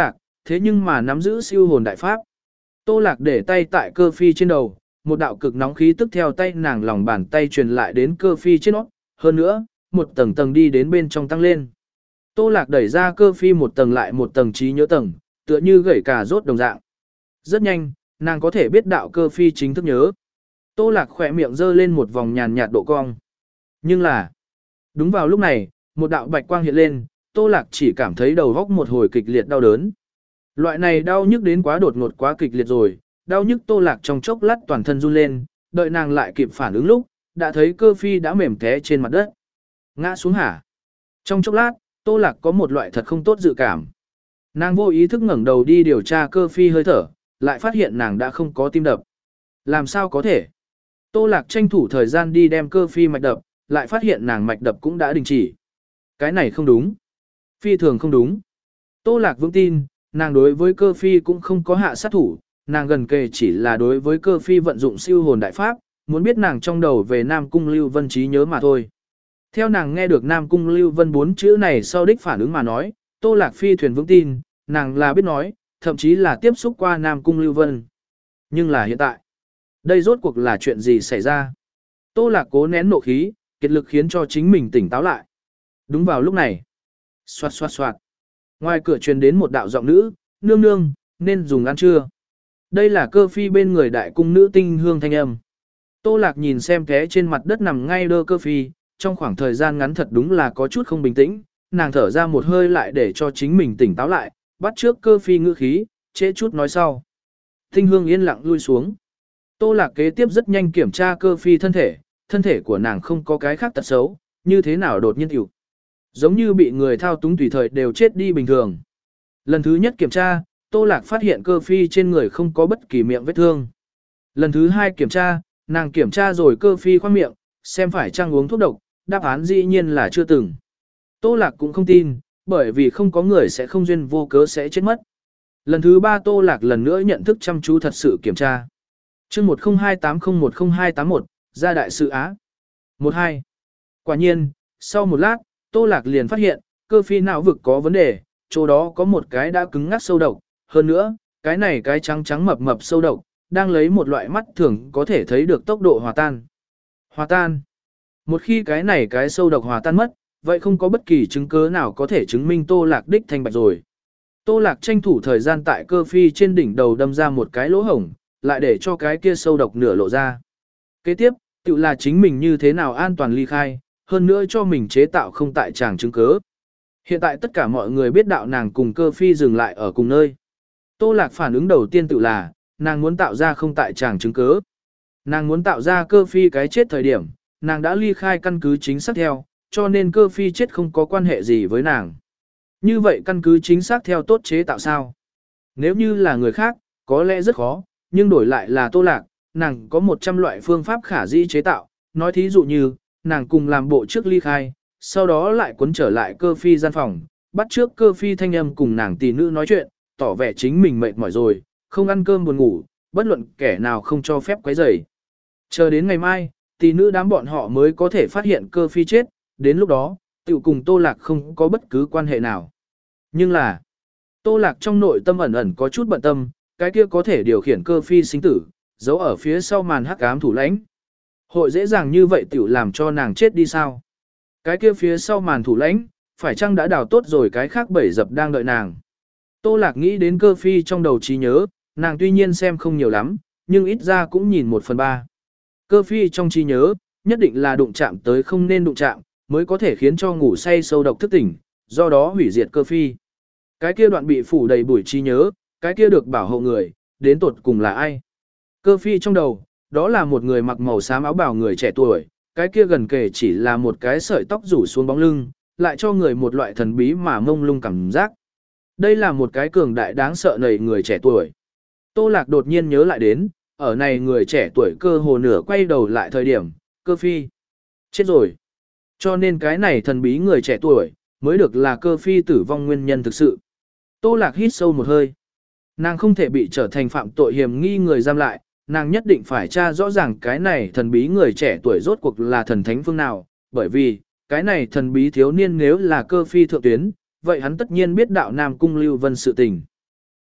thế nhưng mà nắm giữ siêu hồn đại pháp. Tô Lạc để tay tại cơ phi trên đầu, một đạo cực nóng khí tức theo tay nàng lòng bàn tay truyền lại đến cơ phi trên nó, hơn nữa, một tầng tầng đi đến bên trong tăng lên. Tô Lạc đẩy ra cơ phi một tầng lại một tầng trí nhớ tầng, tựa như gẩy cà rốt đồng dạng. Rất nhanh, nàng có thể biết đạo cơ phi chính thức nhớ. Tô Lạc khỏe miệng giơ lên một vòng nhàn nhạt độ cong. Nhưng là, đúng vào lúc này, một đạo bạch quang hiện lên, Tô Lạc chỉ cảm thấy đầu góc một hồi kịch liệt đau đớn. Loại này đau nhức đến quá đột ngột quá kịch liệt rồi, đau nhức Tô Lạc trong chốc lát toàn thân run lên, đợi nàng lại kịp phản ứng lúc, đã thấy cơ phi đã mềm té trên mặt đất. Ngã xuống hả? Trong chốc lát, Tô Lạc có một loại thật không tốt dự cảm. Nàng vô ý thức ngẩng đầu đi điều tra cơ phi hơi thở, lại phát hiện nàng đã không có tim đập. Làm sao có thể? Tô Lạc tranh thủ thời gian đi đem cơ phi mạch đập, lại phát hiện nàng mạch đập cũng đã đình chỉ. Cái này không đúng. Phi thường không đúng. Tô Lạc vững tin, nàng đối với cơ phi cũng không có hạ sát thủ, nàng gần kề chỉ là đối với cơ phi vận dụng siêu hồn đại pháp, muốn biết nàng trong đầu về Nam Cung Lưu Vân trí nhớ mà thôi. Theo nàng nghe được Nam Cung Lưu Vân bốn chữ này sau đích phản ứng mà nói, Tô Lạc phi thuyền vững tin, nàng là biết nói, thậm chí là tiếp xúc qua Nam Cung Lưu Vân. Nhưng là hiện tại, đây rốt cuộc là chuyện gì xảy ra? Tô Lạc cố nén nộ khí, kiệt lực khiến cho chính mình tỉnh táo lại. Đúng vào lúc này, xoạt xoạt xoạt, ngoài cửa truyền đến một đạo giọng nữ, nương nương, nên dùng ăn trưa. Đây là cơ phi bên người đại cung nữ tinh hương thanh âm. Tô Lạc nhìn xem té trên mặt đất nằm ngay đơ cơ phi, trong khoảng thời gian ngắn thật đúng là có chút không bình tĩnh, nàng thở ra một hơi lại để cho chính mình tỉnh táo lại, bắt trước cơ phi ngữ khí, trễ chút nói sau. Tinh hương yên lặng lui xuống. Tô Lạc kế tiếp rất nhanh kiểm tra cơ phi thân thể, thân thể của nàng không có cái khác tật xấu, như thế nào đột nhiên tiểu. Giống như bị người thao túng tùy thời đều chết đi bình thường. Lần thứ nhất kiểm tra, Tô Lạc phát hiện cơ phi trên người không có bất kỳ miệng vết thương. Lần thứ hai kiểm tra, nàng kiểm tra rồi cơ phi khoang miệng, xem phải chăng uống thuốc độc, đáp án dĩ nhiên là chưa từng. Tô Lạc cũng không tin, bởi vì không có người sẽ không duyên vô cớ sẽ chết mất. Lần thứ ba Tô Lạc lần nữa nhận thức chăm chú thật sự kiểm tra. chương một không hai tám không một không hai tám một, ra đại sự Á. một hai. Quả nhiên, sau một lát, Tô Lạc liền phát hiện, cơ phi não vực có vấn đề, chỗ đó có một cái đã cứng ngắc sâu độc. Hơn nữa, cái này cái trắng trắng mập mập sâu độc, đang lấy một loại mắt thường có thể thấy được tốc độ hòa tan. Hòa tan. Một khi cái này cái sâu độc hòa tan mất, vậy không có bất kỳ chứng cứ nào có thể chứng minh Tô Lạc đích thanh bạch rồi. Tô Lạc tranh thủ thời gian tại cơ phi trên đỉnh đầu đâm ra một cái lỗ hổng, lại để cho cái kia sâu độc nửa lộ ra. Kế tiếp, tự là chính mình như thế nào an toàn ly khai, hơn nữa cho mình chế tạo không tại tràng chứng cứ. Hiện tại tất cả mọi người biết đạo nàng cùng cơ phi dừng lại ở cùng nơi. Tô Lạc phản ứng đầu tiên tự là, nàng muốn tạo ra không tại tràng chứng cứ. Nàng muốn tạo ra cơ phi cái chết thời điểm, nàng đã ly khai căn cứ chính xác theo, cho nên cơ phi chết không có quan hệ gì với nàng. Như vậy căn cứ chính xác theo tốt chế tạo sao? Nếu như là người khác, có lẽ rất khó, nhưng đổi lại là Tô Lạc, nàng có một trăm loại phương pháp khả dĩ chế tạo, nói thí dụ như, nàng cùng làm bộ trước ly khai, sau đó lại cuốn trở lại cơ phi gian phòng, bắt trước cơ phi thanh âm cùng nàng tỷ nữ nói chuyện, tỏ vẻ chính mình mệt mỏi rồi, không ăn cơm buồn ngủ, bất luận kẻ nào không cho phép quấy rầy. Chờ đến ngày mai, tỷ nữ đám bọn họ mới có thể phát hiện cơ phi chết, đến lúc đó, tiểu cùng Tô Lạc không có bất cứ quan hệ nào. Nhưng là, Tô Lạc trong nội tâm ẩn ẩn có chút bận tâm, cái kia có thể điều khiển cơ phi sinh tử, giấu ở phía sau màn hắc ám thủ lãnh. Hội dễ dàng như vậy tiểu làm cho nàng chết đi sao? Cái kia phía sau màn thủ lãnh, phải chăng đã đào tốt rồi cái khác bẫy dập đang đợi nàng? Tô Lạc nghĩ đến cơ phi trong đầu trí nhớ, nàng tuy nhiên xem không nhiều lắm, nhưng ít ra cũng nhìn một phần ba. Cơ phi trong trí nhớ, nhất định là đụng chạm tới không nên đụng chạm, mới có thể khiến cho ngủ say sâu độc thức tỉnh, do đó hủy diệt cơ phi. Cái kia đoạn bị phủ đầy bụi trí nhớ, cái kia được bảo hộ người, đến tột cùng là ai? Cơ phi trong đầu, đó là một người mặc màu xám áo bào người trẻ tuổi, cái kia gần kề chỉ là một cái sợi tóc rủ xuống bóng lưng, lại cho người một loại thần bí mà mông lung cảm giác. Đây là một cái cường đại đáng sợ nầy người trẻ tuổi. Tô Lạc đột nhiên nhớ lại đến, ở này người trẻ tuổi cơ hồ nửa quay đầu lại thời điểm, cơ phi chết rồi. Cho nên cái này thần bí người trẻ tuổi, mới được là cơ phi tử vong nguyên nhân thực sự. Tô Lạc hít sâu một hơi. Nàng không thể bị trở thành phạm tội hiểm nghi người giam lại, nàng nhất định phải tra rõ ràng cái này thần bí người trẻ tuổi rốt cuộc là thần thánh phương nào, bởi vì, cái này thần bí thiếu niên nếu là cơ phi thượng tuyến, vậy hắn tất nhiên biết đạo Nam Cung Lưu Vân sự tình.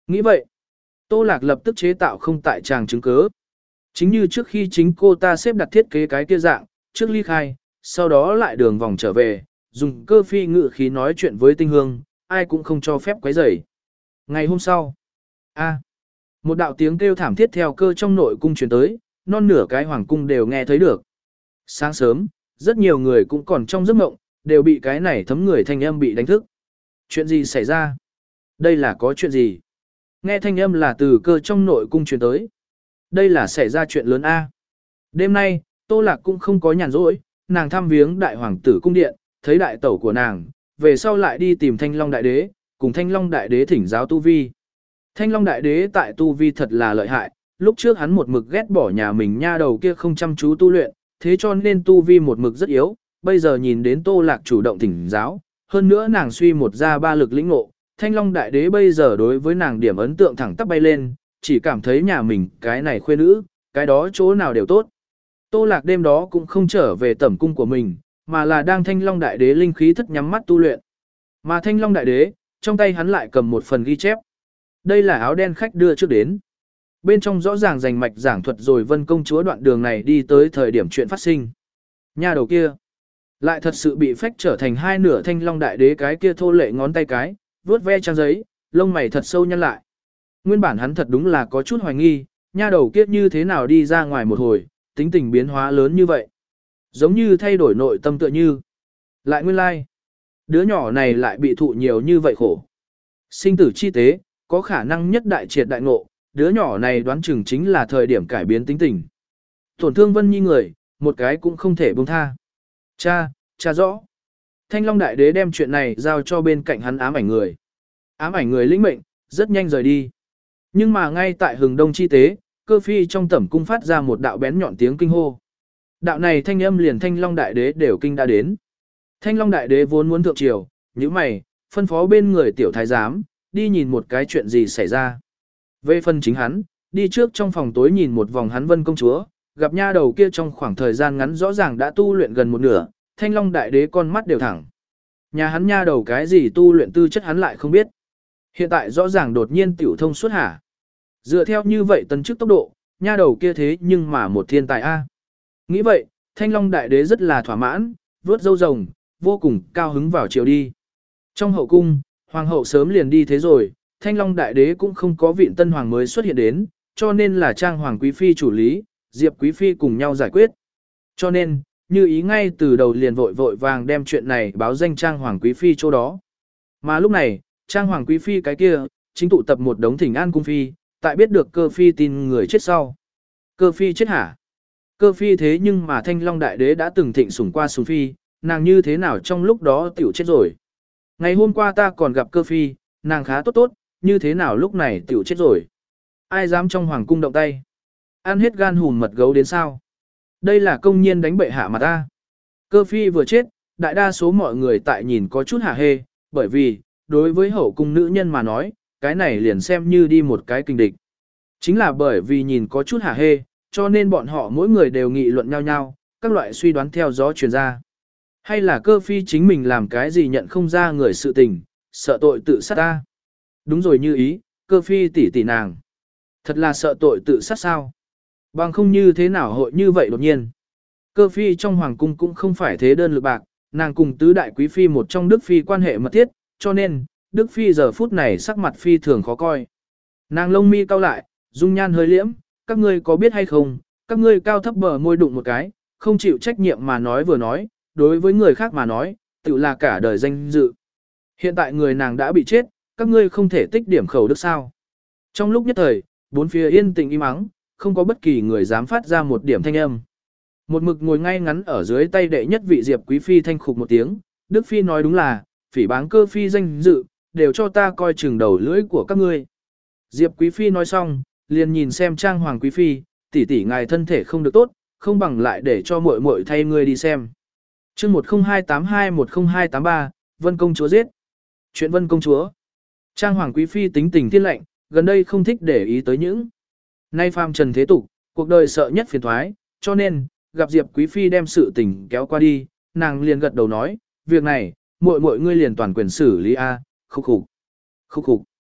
Nghĩ vậy, Tô Lạc lập tức chế tạo không tại chàng chứng cớ. Chính như trước khi chính cô ta xếp đặt thiết kế cái kia dạng, trước ly khai, sau đó lại đường vòng trở về, dùng cơ phi ngự khí nói chuyện với tinh hương, ai cũng không cho phép quấy rầy. Ngày hôm sau, a một đạo tiếng kêu thảm thiết theo cơ trong nội cung truyền tới, non nửa cái hoàng cung đều nghe thấy được. Sáng sớm, rất nhiều người cũng còn trong giấc mộng, đều bị cái này thấm người thanh âm bị đánh thức. Chuyện gì xảy ra? Đây là có chuyện gì? Nghe thanh âm là từ cơ trong nội cung truyền tới. Đây là xảy ra chuyện lớn A. Đêm nay, Tô Lạc cũng không có nhàn rỗi, nàng thăm viếng đại hoàng tử cung điện, thấy đại tẩu của nàng, về sau lại đi tìm Thanh Long đại đế, cùng Thanh Long đại đế thỉnh giáo tu vi. Thanh Long đại đế tại tu vi thật là lợi hại, lúc trước hắn một mực ghét bỏ nhà mình nha đầu kia không chăm chú tu luyện, thế cho nên tu vi một mực rất yếu, bây giờ nhìn đến Tô Lạc chủ động thỉnh giáo, hơn nữa nàng suy một ra ba lực lĩnh ngộ, Thanh Long đại đế bây giờ đối với nàng điểm ấn tượng thẳng tắp bay lên, chỉ cảm thấy nhà mình cái này khuê nữ, cái đó chỗ nào đều tốt. Tô Lạc đêm đó cũng không trở về tẩm cung của mình, mà là đang Thanh Long đại đế linh khí thất nhắm mắt tu luyện. Mà Thanh Long đại đế, trong tay hắn lại cầm một phần ghi chép. Đây là áo đen khách đưa trước đến. Bên trong rõ ràng rành mạch giảng thuật rồi Vân công chúa đoạn đường này đi tới thời điểm chuyện phát sinh. Nhà đầu kia, lại thật sự bị phách trở thành hai nửa Thanh Long đại đế cái kia thô lệ ngón tay cái, vuốt ve trang giấy, lông mày thật sâu nhăn lại. Nguyên bản hắn thật đúng là có chút hoài nghi, nha đầu kiếp như thế nào đi ra ngoài một hồi, tính tình biến hóa lớn như vậy. Giống như thay đổi nội tâm tựa như. Lại nguyên lai, like. Đứa nhỏ này lại bị thụ nhiều như vậy khổ. Sinh tử chi tế, có khả năng nhất đại triệt đại ngộ, đứa nhỏ này đoán chừng chính là thời điểm cải biến tính tình. Tổn thương Vân Nhi người, một cái cũng không thể buông tha. Cha, cha rõ. Thanh Long đại đế đem chuyện này giao cho bên cạnh hắn ám ảnh người. Ám ảnh người lĩnh mệnh, rất nhanh rời đi. Nhưng mà ngay tại hừng đông chi tế, cơ phi trong tẩm cung phát ra một đạo bén nhọn tiếng kinh hô. Đạo này thanh âm liền Thanh Long đại đế đều kinh đã đến. Thanh Long đại đế vốn muốn thượng triều, như mày, phân phó bên người tiểu thái giám, đi nhìn một cái chuyện gì xảy ra. Về phần chính hắn, đi trước trong phòng tối nhìn một vòng hắn Vân công chúa, gặp nha đầu kia trong khoảng thời gian ngắn rõ ràng đã tu luyện gần một nửa, Thanh Long đại đế con mắt đều thẳng. Nhà hắn nha đầu cái gì tu luyện tư chất hắn lại không biết. Hiện tại rõ ràng đột nhiên tiểu thông suốt hả. Dựa theo như vậy tấn chức tốc độ, nha đầu kia thế nhưng mà một thiên tài A. Nghĩ vậy, Thanh Long đại đế rất là thỏa mãn, vuốt râu rồng, vô cùng cao hứng vào chiều đi. Trong hậu cung, hoàng hậu sớm liền đi thế rồi, Thanh Long đại đế cũng không có vị tân hoàng mới xuất hiện đến, cho nên là trang hoàng quý phi chủ lý, Diệp quý phi cùng nhau giải quyết. Cho nên, như ý ngay từ đầu liền vội vội vàng đem chuyện này báo danh trang hoàng quý phi chỗ đó. Mà lúc này, trang hoàng quý phi cái kia, chính tụ tập một đống thỉnh an cung phi, tại biết được cơ phi tin người chết sau. Cơ phi chết hả? Cơ phi thế nhưng mà Thanh Long đại đế đã từng thịnh sủng qua sủng phi, nàng như thế nào trong lúc đó tiểu chết rồi. Ngày hôm qua ta còn gặp cơ phi, nàng khá tốt tốt, như thế nào lúc này tiểu chết rồi. Ai dám trong hoàng cung động tay? Ăn hết gan hùn mật gấu đến sao? Đây là công nhiên đánh bệ hạ mà ta. Cơ phi vừa chết, đại đa số mọi người tại nhìn có chút hả hê, bởi vì, đối với hậu cung nữ nhân mà nói, cái này liền xem như đi một cái kinh địch. Chính là bởi vì nhìn có chút hả hê, cho nên bọn họ mỗi người đều nghị luận nhau nhau, các loại suy đoán theo gió truyền ra. Hay là cơ phi chính mình làm cái gì nhận không ra người sự tình, sợ tội tự sát ta. Đúng rồi như ý, cơ phi tỷ tỷ nàng. Thật là sợ tội tự sát sao. Bằng không như thế nào hội như vậy đột nhiên. Cơ phi trong hoàng cung cũng không phải thế đơn lực bạc, nàng cùng tứ đại quý phi một trong Đức phi quan hệ mật thiết, cho nên, Đức phi giờ phút này sắc mặt phi thường khó coi. Nàng lông mi cau lại, dung nhan hơi liễm, các ngươi có biết hay không, các ngươi cao thấp bờ môi đụng một cái, không chịu trách nhiệm mà nói vừa nói, đối với người khác mà nói, tự là cả đời danh dự. Hiện tại người nàng đã bị chết, các ngươi không thể tích điểm khẩu đức sao. Trong lúc nhất thời, bốn phía yên tĩnh im ắng, không có bất kỳ người dám phát ra một điểm thanh âm. Một mực ngồi ngay ngắn ở dưới tay đệ nhất vị Diệp quý phi thanh khục một tiếng, Đức phi nói đúng là, phỉ báng cơ phi danh dự, đều cho ta coi chừng đầu lưỡi của các ngươi. Diệp quý phi nói xong, liền nhìn xem trang hoàng quý phi, tỷ tỷ ngài thân thể không được tốt, không bằng lại để cho muội muội thay ngươi đi xem. Chương một không hai tám hai một không hai tám ba, Vân công chúa giết. Chuyện Vân công chúa. Trang hoàng quý phi tính tình thiên lệnh, gần đây không thích để ý tới những. Nay phàm trần thế tục, cuộc đời sợ nhất phiền thoái, cho nên, gặp Diệp quý phi đem sự tình kéo qua đi, nàng liền gật đầu nói, việc này, muội muội ngươi liền toàn quyền xử lý a, khúc khục. Khúc khục.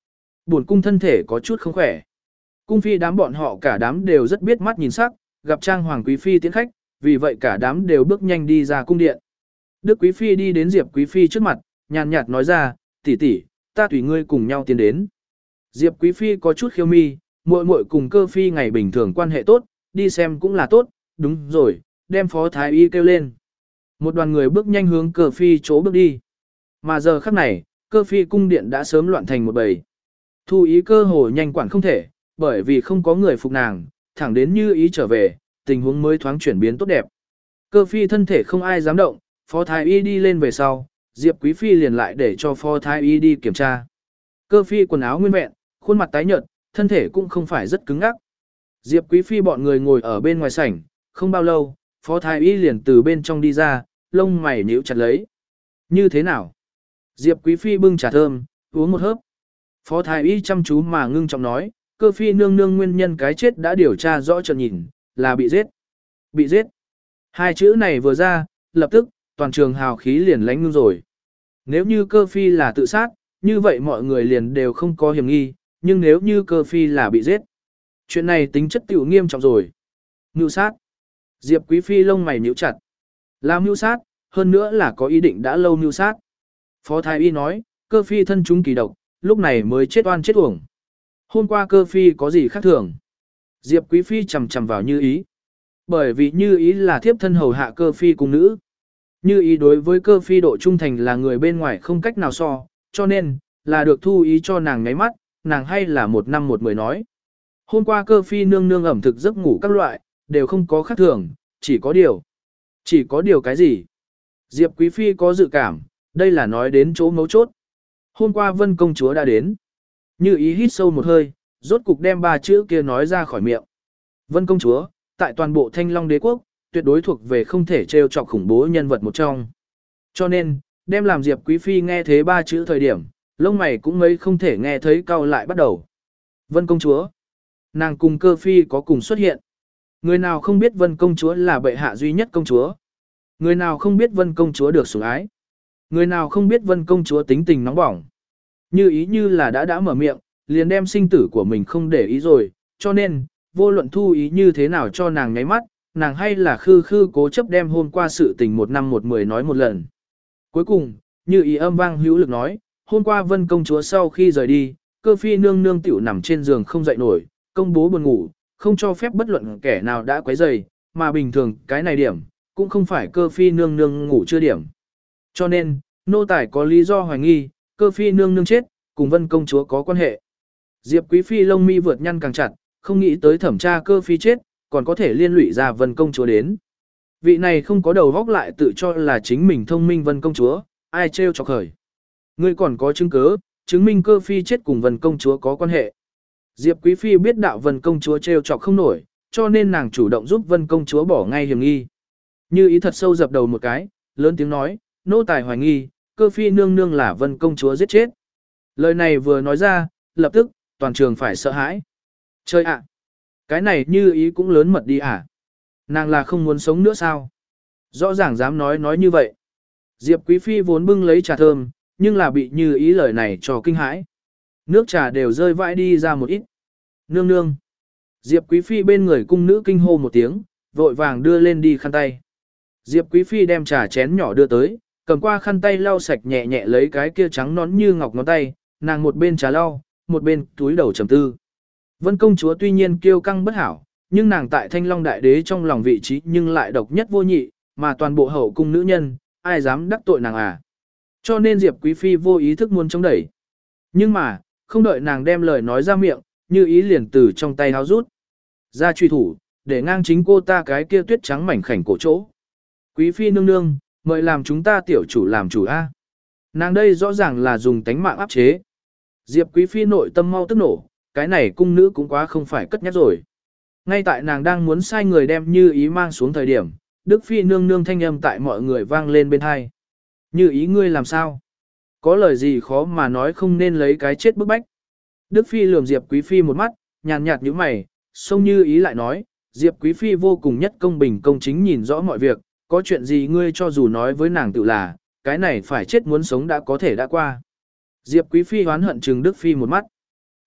buồn cung thân thể có chút không khỏe. Cung phi đám bọn họ cả đám đều rất biết mắt nhìn sắc, gặp trang hoàng quý phi tiến khách, vì vậy cả đám đều bước nhanh đi ra cung điện. Đức quý phi đi đến Diệp quý phi trước mặt, nhàn nhạt nói ra, tỷ tỷ, ta tùy ngươi cùng nhau tiến đến. Diệp quý phi có chút khiêu mi, muội muội cùng cơ phi ngày bình thường quan hệ tốt, đi xem cũng là tốt, đúng rồi, đem phó thái y kêu lên. Một đoàn người bước nhanh hướng cơ phi chỗ bước đi. Mà giờ khắc này, cơ phi cung điện đã sớm loạn thành một bầy. Thu ý cơ hồ nhanh quản không thể, bởi vì không có người phục nàng, thẳng đến Như Ý trở về, tình huống mới thoáng chuyển biến tốt đẹp. Cơ phi thân thể không ai dám động, phó thái y đi lên về sau, Diệp quý phi liền lại để cho phó thái y đi kiểm tra. Cơ phi quần áo nguyên vẹn, khuôn mặt tái nhợt, thân thể cũng không phải rất cứng ngắc. Diệp quý phi bọn người ngồi ở bên ngoài sảnh, không bao lâu, phó thái y liền từ bên trong đi ra, lông mày nhíu chặt lấy. Như thế nào? Diệp quý phi bưng trà thơm, uống một hớp. Phó thái y chăm chú mà ngưng trọng nói, cơ phi nương nương nguyên nhân cái chết đã điều tra rõ trợn nhìn, là bị giết. Bị giết. Hai chữ này vừa ra, lập tức, toàn trường hào khí liền lánh ngưng rồi. Nếu như cơ phi là tự sát, như vậy mọi người liền đều không có hiểm nghi, nhưng nếu như cơ phi là bị giết, chuyện này tính chất tiểu nghiêm trọng rồi. Mưu sát. Diệp quý phi lông mày nhíu chặt. Là mưu sát, hơn nữa là có ý định đã lâu mưu sát. Phó thái y nói, cơ phi thân chúng kỳ độc, lúc này mới chết oan chết uổng. Hôm qua cơ phi có gì khác thường? Diệp quý phi chầm chầm vào Như Ý. Bởi vì Như Ý là thiếp thân hầu hạ cơ phi cùng nữ. Như Ý đối với cơ phi độ trung thành là người bên ngoài không cách nào so, cho nên, là được thu ý cho nàng ngáy mắt, nàng hay là một năm một mười nói. Hôm qua cơ phi nương nương ẩm thực giấc ngủ các loại, đều không có khác thường, chỉ có điều. Chỉ có điều cái gì? Diệp quý phi có dự cảm, đây là nói đến chỗ mấu chốt. Hôm qua Vân công chúa đã đến. Như Ý hít sâu một hơi, rốt cục đem ba chữ kia nói ra khỏi miệng. Vân công chúa, tại toàn bộ Thanh Long đế quốc, tuyệt đối thuộc về không thể trêu chọc khủng bố nhân vật một trong. Cho nên, đem làm Diệp quý phi nghe thế ba chữ thời điểm, lông mày cũng mấy không thể nghe thấy cau lại bắt đầu. Vân công chúa, nàng cùng cơ phi có cùng xuất hiện. Người nào không biết Vân công chúa là bệ hạ duy nhất công chúa? Người nào không biết Vân công chúa được sủng ái? Người nào không biết Vân công chúa tính tình nóng bỏng? Như Ý như là đã đã mở miệng, liền đem sinh tử của mình không để ý rồi, cho nên, vô luận thu ý như thế nào cho nàng nháy mắt, nàng hay là khư khư cố chấp đem hôm qua sự tình một năm một mười nói một lần. Cuối cùng, Như Ý âm vang hữu lực nói, hôm qua Vân công chúa sau khi rời đi, cơ phi nương nương tiểu nằm trên giường không dậy nổi, công bố buồn ngủ, không cho phép bất luận kẻ nào đã quấy rầy, mà bình thường cái này điểm, cũng không phải cơ phi nương nương ngủ chưa điểm. Cho nên, nô tài có lý do hoài nghi, cơ phi nương nương chết, cùng Vân công chúa có quan hệ. Diệp quý phi lông mi vượt nhăn càng chặt, không nghĩ tới thẩm tra cơ phi chết, còn có thể liên lụy ra Vân công chúa đến. Vị này không có đầu góc lại tự cho là chính mình thông minh Vân công chúa, ai trêu chọc khởi. Ngươi còn có chứng cứ, chứng minh cơ phi chết cùng Vân công chúa có quan hệ. Diệp quý phi biết đạo Vân công chúa trêu chọc không nổi, cho nên nàng chủ động giúp Vân công chúa bỏ ngay hiểm nghi. Như Ý thật sâu dập đầu một cái, lớn tiếng nói, nô tài hoài nghi, cơ phi nương nương là Vân công chúa giết chết. Lời này vừa nói ra, lập tức, toàn trường phải sợ hãi. Chơi ạ! Cái này Như Ý cũng lớn mật đi à? Nàng là không muốn sống nữa sao? Rõ ràng dám nói nói như vậy. Diệp quý phi vốn bưng lấy trà thơm, nhưng là bị Như Ý lời này cho kinh hãi. Nước trà đều rơi vãi đi ra một ít. Nương nương! Diệp quý phi bên người cung nữ kinh hô một tiếng, vội vàng đưa lên đi khăn tay. Diệp quý phi đem trà chén nhỏ đưa tới, cầm qua khăn tay lau sạch nhẹ nhẹ lấy cái kia trắng nón như ngọc ngón tay, nàng một bên trà lau, một bên túi đầu trầm tư. Vân công chúa tuy nhiên kiêu căng bất hảo, nhưng nàng tại Thanh Long đại đế trong lòng vị trí nhưng lại độc nhất vô nhị, mà toàn bộ hậu cung nữ nhân, ai dám đắc tội nàng à. Cho nên Diệp quý phi vô ý thức muốn chống đẩy. Nhưng mà, không đợi nàng đem lời nói ra miệng, Như Ý liền từ trong tay háo rút ra truy thủ, để ngang chính cô ta cái kia tuyết trắng mảnh khảnh cổ chỗ. Quý phi nương nương, mời làm chúng ta tiểu chủ làm chủ a. Nàng đây rõ ràng là dùng tánh mạng áp chế. Diệp quý phi nội tâm mau tức nổ, cái này cung nữ cũng quá không phải cất nhắc rồi. Ngay tại nàng đang muốn sai người đem Như Ý mang xuống thời điểm, Đức phi nương nương thanh âm tại mọi người vang lên bên tai. Như Ý ngươi làm sao? Có lời gì khó mà nói không nên lấy cái chết bức bách. Đức phi lườm Diệp quý phi một mắt, nhàn nhạt nhíu mày, xông Như Ý lại nói, Diệp quý phi vô cùng nhất công bình công chính nhìn rõ mọi việc, có chuyện gì ngươi cho dù nói với nàng tự là, cái này phải chết muốn sống đã có thể đã qua. Diệp quý phi hoán hận trừng Đức phi một mắt.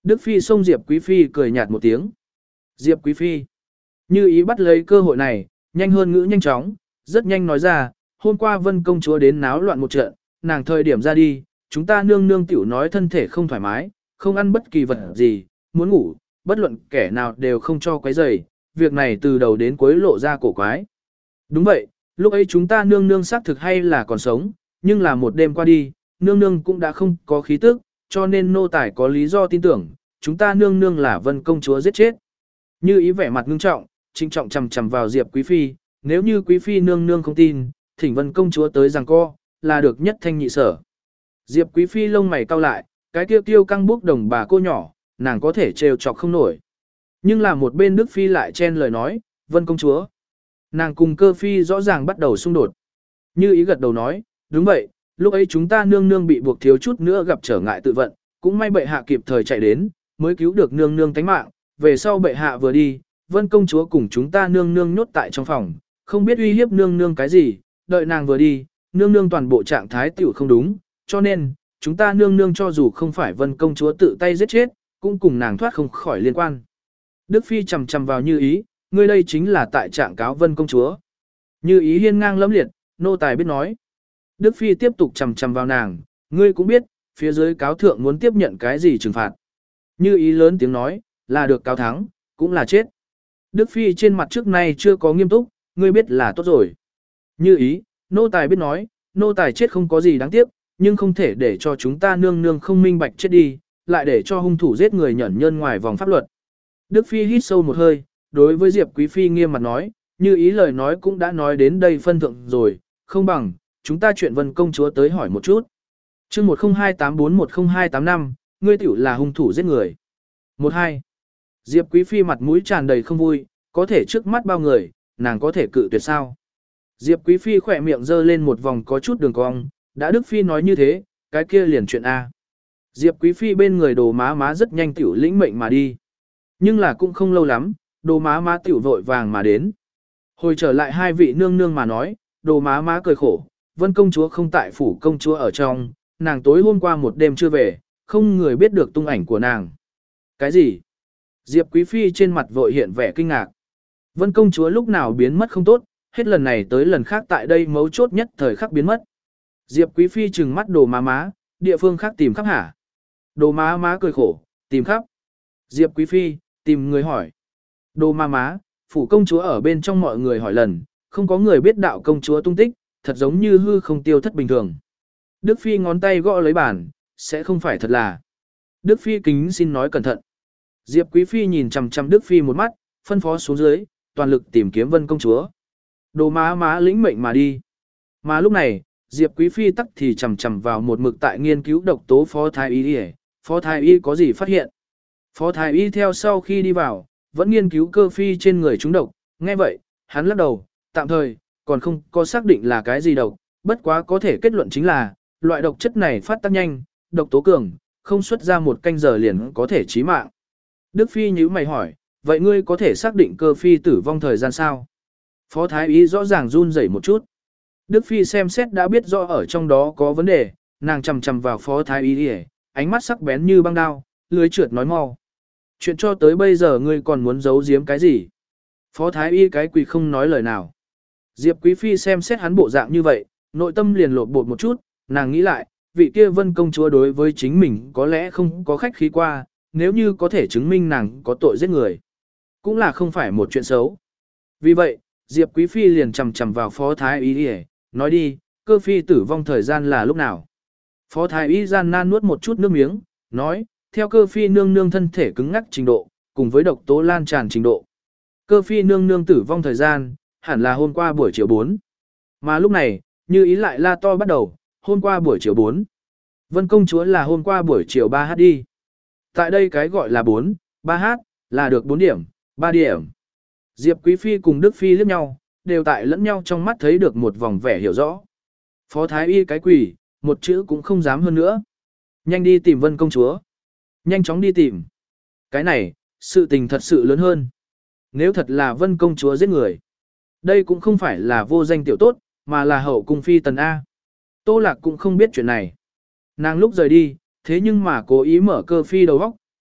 Đức Phi xông Diệp Quý Phi cười nhạt một tiếng. Diệp Quý Phi. Như ý bắt lấy cơ hội này, nhanh hơn ngữ nhanh chóng, rất nhanh nói ra, hôm qua Vân công chúa đến náo loạn một trận, nàng thời điểm ra đi, chúng ta nương nương tiểu nói thân thể không thoải mái, không ăn bất kỳ vật gì, muốn ngủ, bất luận kẻ nào đều không cho quấy rầy, việc này từ đầu đến cuối lộ ra cổ quái. Đúng vậy, lúc ấy chúng ta nương nương xác thực hay là còn sống, nhưng là một đêm qua đi, nương nương cũng đã không có khí tức, cho nên nô tài có lý do tin tưởng, chúng ta nương nương là Vân công chúa giết chết. Như ý vẻ mặt ngưng trọng, trinh trọng chằm chằm vào Diệp Quý Phi, nếu như Quý Phi nương nương không tin, thỉnh Vân công chúa tới giằng co, là được nhất thanh nhị sở. Diệp Quý Phi lông mày cau lại, cái kia tiêu căng bốc đồng bà cô nhỏ, nàng có thể trêu chọc không nổi. Nhưng là một bên Đức Phi lại chen lời nói, Vân công chúa. Nàng cùng Cơ Phi rõ ràng bắt đầu xung đột. Như ý gật đầu nói, đúng vậy, lúc ấy chúng ta nương nương bị buộc thiếu chút nữa gặp trở ngại tự vận, cũng may bệ hạ kịp thời chạy đến, mới cứu được nương nương tánh mạng, về sau bệ hạ vừa đi, Vân công chúa cùng chúng ta nương nương nhốt tại trong phòng, không biết uy hiếp nương nương cái gì, đợi nàng vừa đi, nương nương toàn bộ trạng thái tiểu không đúng, cho nên, chúng ta nương nương cho dù không phải Vân công chúa tự tay giết chết, cũng cùng nàng thoát không khỏi liên quan. Đức Phi chầm chầm vào Như ý, ngươi đây chính là tại trạng cáo Vân công chúa. Như ý hiên ngang lẫm liệt, nô tài biết nói. Đức Phi tiếp tục chầm chầm vào nàng, ngươi cũng biết, phía dưới cáo thượng muốn tiếp nhận cái gì trừng phạt. Như ý lớn tiếng nói, là được cáo thắng, cũng là chết. Đức Phi trên mặt trước nay chưa có nghiêm túc, ngươi biết là tốt rồi. Như ý, nô tài biết nói, nô tài chết không có gì đáng tiếc, nhưng không thể để cho chúng ta nương nương không minh bạch chết đi, lại để cho hung thủ giết người nhẫn nhân ngoài vòng pháp luật. Đức Phi hít sâu một hơi, đối với Diệp Quý Phi nghiêm mặt nói, như ý lời nói cũng đã nói đến đây phân thượng rồi, không bằng, chúng ta chuyện Vân công chúa tới hỏi một chút. chương một không hai tám bốn một không hai tám năm, ngươi tiểu là hung thủ giết người. một hai. Diệp Quý Phi mặt mũi tràn đầy không vui, có thể trước mắt bao người, nàng có thể cự tuyệt sao. Diệp Quý Phi khỏe miệng dơ lên một vòng có chút đường cong, đã Đức Phi nói như thế, cái kia liền chuyện A. Diệp Quý Phi bên người đồ má má rất nhanh tiểu lĩnh mệnh mà đi. Nhưng là cũng không lâu lắm, đồ má má tiểu vội vàng mà đến. Hồi trở lại hai vị nương nương mà nói, đồ má má cười khổ, Vân công chúa không tại phủ công chúa ở trong, nàng tối hôm qua một đêm chưa về, không người biết được tung ảnh của nàng. Cái gì? Diệp Quý Phi trên mặt vội hiện vẻ kinh ngạc. Vân công chúa lúc nào biến mất không tốt, hết lần này tới lần khác tại đây mấu chốt nhất thời khắc biến mất. Diệp Quý Phi trừng mắt đồ má má, địa phương khác tìm khắp hả? Đồ má má cười khổ, tìm khắp. Diệp Quý Phi, tìm người hỏi. Đồ má má, phủ công chúa ở bên trong mọi người hỏi lần, không có người biết đạo công chúa tung tích, thật giống như hư không tiêu thất bình thường. Đức Phi ngón tay gõ lấy bàn, sẽ không phải thật là. Đức Phi kính xin nói cẩn thận. Diệp Quý Phi nhìn chằm chằm Đức Phi một mắt, phân phó xuống dưới, toàn lực tìm kiếm Vân công chúa. Đồ má má lĩnh mệnh mà đi. Mà lúc này, Diệp Quý Phi tắc thì chằm chằm vào một mực tại nghiên cứu độc tố Phó Thái Y. Phó Thái Y có gì phát hiện? Phó Thái Y theo sau khi đi vào, vẫn nghiên cứu Cơ Phi trên người chúng độc. Nghe vậy, hắn lắc đầu, tạm thời, còn không có xác định là cái gì độc, bất quá có thể kết luận chính là, loại độc chất này phát tác nhanh, độc tố cường, không xuất ra một canh giờ liền có thể chí mạng. Đức Phi nhíu mày hỏi, vậy ngươi có thể xác định Cơ Phi tử vong thời gian sao? Phó Thái Y rõ ràng run rẩy một chút. Đức Phi xem xét đã biết rõ ở trong đó có vấn đề, nàng chầm chầm vào Phó Thái Y, ánh mắt sắc bén như băng đao, lưới trượt nói mau. Chuyện cho tới bây giờ ngươi còn muốn giấu giếm cái gì? Phó Thái Y cái quỳ không nói lời nào. Diệp Quý Phi xem xét hắn bộ dạng như vậy, nội tâm liền lột bột một chút, nàng nghĩ lại, vị kia Vân công chúa đối với chính mình có lẽ không có khách khí qua, nếu như có thể chứng minh nàng có tội giết người, cũng là không phải một chuyện xấu. Vì vậy, Diệp Quý Phi liền chầm chầm vào Phó Thái Y, nói đi, Cơ Phi tử vong thời gian là lúc nào? Phó Thái Y gian nan nuốt một chút nước miếng, nói, theo Cơ Phi nương nương thân thể cứng ngắc trình độ, cùng với độc tố lan tràn trình độ. Cơ Phi nương nương tử vong thời gian, hẳn là hôm qua buổi chiều bốn. Mà lúc này, Như ý lại la to bắt đầu, hôm qua buổi chiều bốn. Vân công chúa là hôm qua buổi chiều ba h đi. Tại đây cái gọi là bốn, ba h, là được bốn điểm, ba điểm. Diệp Quý Phi cùng Đức Phi liếc nhau, đều tại lẫn nhau trong mắt thấy được một vòng vẻ hiểu rõ. Phó Thái Y cái quỷ, một chữ cũng không dám hơn nữa. Nhanh đi tìm Vân công chúa. Nhanh chóng đi tìm. Cái này, sự tình thật sự lớn hơn. Nếu thật là Vân công chúa giết người, đây cũng không phải là vô danh tiểu tốt, mà là hậu cung phi tần A. Tô Lạc cũng không biết chuyện này. Nàng lúc rời đi, thế nhưng mà cố ý mở Cơ Phi đầu óc,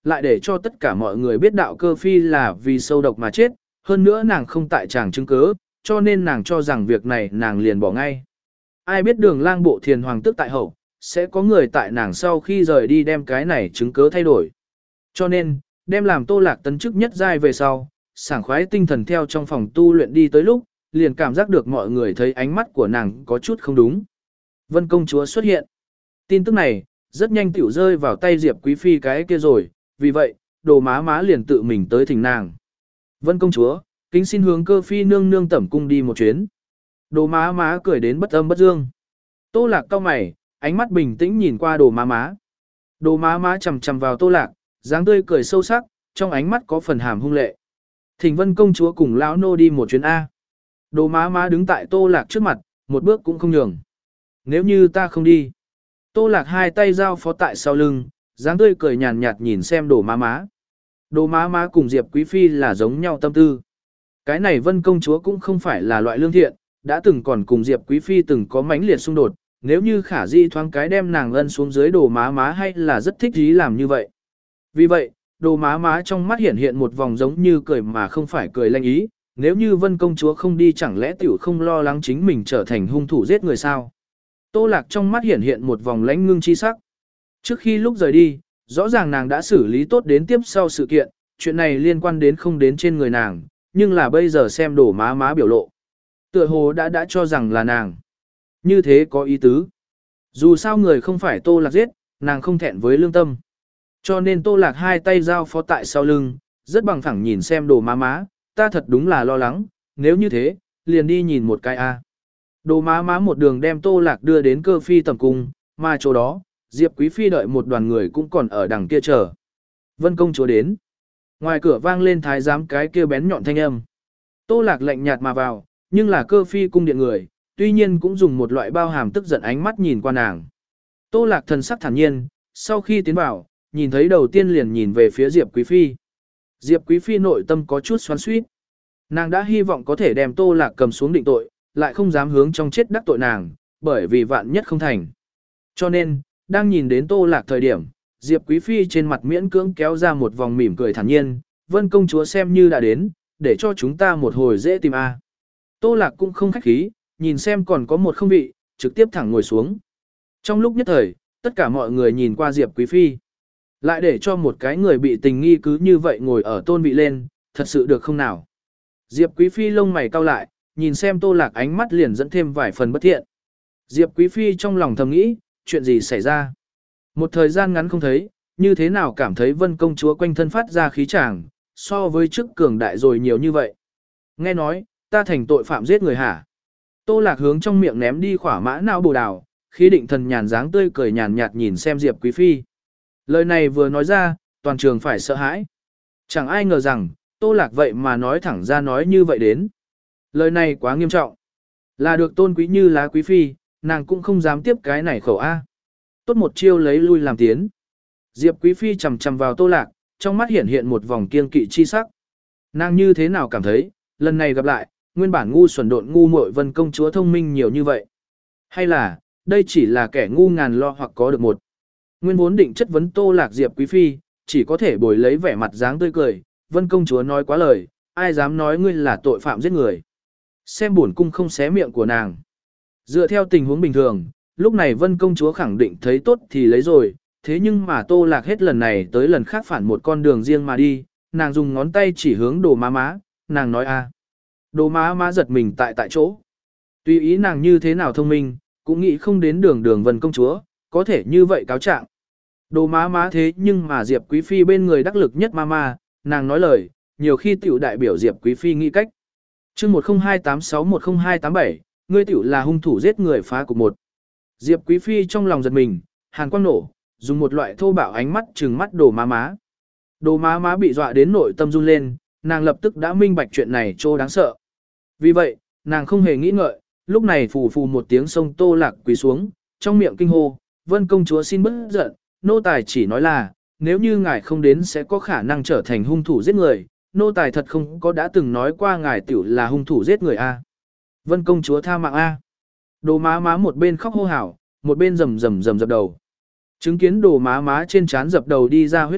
lại để cho tất cả mọi người biết đạo cơ phi là vì sâu độc mà chết, hơn nữa nàng không tại tràng chứng cứ, cho nên nàng cho rằng việc này nàng liền bỏ ngay. Ai biết đường lang bộ thiền hoàng tức tại hậu, sẽ có người tại nàng sau khi rời đi đem cái này chứng cứ thay đổi. Cho nên, đem làm Tô Lạc tấn chức nhất giai về sau, sảng khoái tinh thần theo trong phòng tu luyện đi tới lúc, liền cảm giác được mọi người thấy ánh mắt của nàng có chút không đúng. Vân công chúa xuất hiện. Tin tức này, rất nhanh tiểu rơi vào tay Diệp Quý Phi cái kia rồi, vì vậy, đồ má má liền tự mình tới thỉnh nàng. Vân công chúa, kính xin hướng cơ phi nương nương tẩm cung đi một chuyến. Đồ má má cười đến bất âm bất dương. Tô Lạc cau mày, ánh mắt bình tĩnh nhìn qua đồ má má. Đồ má má chầm chầm vào Tô Lạc, dáng tươi cười sâu sắc, trong ánh mắt có phần hàm hung lệ. Thỉnh Vân công chúa cùng lão nô đi một chuyến A. Đồ má má đứng tại Tô Lạc trước mặt, một bước cũng không nhường. Nếu như ta không đi. Tô Lạc hai tay giao phó tại sau lưng, dáng tươi cười nhàn nhạt nhìn xem đồ má má. Đồ má má cùng Diệp Quý Phi là giống nhau tâm tư. Cái này Vân công chúa cũng không phải là loại lương thiện, đã từng còn cùng Diệp Quý Phi từng có mãnh liệt xung đột, nếu như khả di thoáng cái đem nàng ân xuống dưới đồ má má hay là rất thích ý làm như vậy. Vì vậy, đồ má má trong mắt hiện hiện một vòng giống như cười mà không phải cười lanh ý, nếu như Vân công chúa không đi chẳng lẽ tiểu không lo lắng chính mình trở thành hung thủ giết người sao. Tô Lạc trong mắt hiện hiện một vòng lãnh ngưng chi sắc. Trước khi lúc rời đi, rõ ràng nàng đã xử lý tốt đến tiếp sau sự kiện, chuyện này liên quan đến không đến trên người nàng, nhưng là bây giờ xem đồ má má biểu lộ. Tựa hồ đã đã cho rằng là nàng. Như thế có ý tứ. Dù sao người không phải Tô Lạc giết, nàng không thẹn với lương tâm. Cho nên Tô Lạc hai tay giao phó tại sau lưng, rất bằng phẳng nhìn xem đồ má má, ta thật đúng là lo lắng, nếu như thế, liền đi nhìn một cái a. Đồ má má một đường đem Tô Lạc đưa đến cơ phi tầm cung, mà chỗ đó, Diệp Quý Phi đợi một đoàn người cũng còn ở đằng kia chờ. Vân công chúa đến. Ngoài cửa vang lên thái giám cái kia bén nhọn thanh âm. Tô Lạc lạnh nhạt mà vào, nhưng là cơ phi cung điện người, tuy nhiên cũng dùng một loại bao hàm tức giận ánh mắt nhìn qua nàng. Tô Lạc thần sắc thản nhiên, sau khi tiến vào, nhìn thấy đầu tiên liền nhìn về phía Diệp Quý Phi. Diệp Quý Phi nội tâm có chút xoắn xuýt. Nàng đã hy vọng có thể đem Tô Lạc cầm xuống định tội, lại không dám hướng trong chết đắc tội nàng, bởi vì vạn nhất không thành. Cho nên, đang nhìn đến Tô Lạc thời điểm, Diệp Quý Phi trên mặt miễn cưỡng kéo ra một vòng mỉm cười thản nhiên, Vân công chúa xem như đã đến, để cho chúng ta một hồi dễ tìm a. Tô Lạc cũng không khách khí, nhìn xem còn có một không vị, trực tiếp thẳng ngồi xuống. Trong lúc nhất thời, tất cả mọi người nhìn qua Diệp Quý Phi. Lại để cho một cái người bị tình nghi cứ như vậy ngồi ở tôn vị lên, thật sự được không nào. Diệp Quý Phi lông mày cau lại, nhìn xem Tô Lạc ánh mắt liền dẫn thêm vài phần bất thiện. Diệp Quý Phi trong lòng thầm nghĩ, chuyện gì xảy ra? Một thời gian ngắn không thấy, như thế nào cảm thấy Vân công chúa quanh thân phát ra khí chàng, so với trước cường đại rồi nhiều như vậy. Nghe nói, ta thành tội phạm giết người hả? Tô Lạc hướng trong miệng ném đi khỏa mã não bồ đào, khí định thần nhàn dáng tươi cười nhàn nhạt nhìn xem Diệp Quý Phi. Lời này vừa nói ra, toàn trường phải sợ hãi. Chẳng ai ngờ rằng, Tô Lạc vậy mà nói thẳng ra nói như vậy đến. Lời này quá nghiêm trọng. Là được tôn quý như lá Quý Phi, nàng cũng không dám tiếp cái này khẩu A. Tốt một chiêu lấy lui làm tiến. Diệp Quý Phi chầm chầm vào Tô Lạc, trong mắt hiện hiện một vòng kiên kỵ chi sắc. Nàng như thế nào cảm thấy, lần này gặp lại, nguyên bản ngu xuẩn độn ngu muội Vân công chúa thông minh nhiều như vậy. Hay là, đây chỉ là kẻ ngu ngàn lo hoặc có được một. Nguyên vốn định chất vấn Tô Lạc Diệp Quý Phi, chỉ có thể bồi lấy vẻ mặt dáng tươi cười, Vân công chúa nói quá lời, ai dám nói ngươi là tội phạm giết người. Xem bổn cung không xé miệng của nàng. Dựa theo tình huống bình thường, lúc này Vân công chúa khẳng định thấy tốt thì lấy rồi, thế nhưng mà Tô Lạc hết lần này tới lần khác phản một con đường riêng mà đi, nàng dùng ngón tay chỉ hướng đồ má má, nàng nói a. Đồ má má giật mình tại tại chỗ. Tùy ý nàng như thế nào thông minh, cũng nghĩ không đến đường đường Vân công chúa, có thể như vậy cáo trạng. Đồ má má thế nhưng mà Diệp Quý Phi bên người đắc lực nhất ma ma, nàng nói lời, nhiều khi tiểu đại biểu Diệp Quý Phi nghĩ cách. chương một không hai tám sáu một không hai tám bảy, ngươi tiểu là hung thủ giết người phá cục một. Diệp Quý Phi trong lòng giật mình, hàn quang nổ, dùng một loại thô bạo ánh mắt trừng mắt đồ má má. Đồ má má bị dọa đến nội tâm run lên, nàng lập tức đã minh bạch chuyện này trô đáng sợ. Vì vậy, nàng không hề nghĩ ngợi, lúc này phù phù một tiếng sông Tô Lạc quỳ xuống, trong miệng kinh hô, Vân công chúa xin bớt giận, nô tài chỉ nói là, nếu như ngài không đến sẽ có khả năng trở thành hung thủ giết người, nô tài thật không có đã từng nói qua ngài tiểu là hung thủ giết người a. Vân công chúa tha mạng a. Đồ má má một bên khóc hô hào, một bên rầm rầm rầm dập đầu. Chứng kiến đồ má má trên trán dập đầu đi ra huyết tích,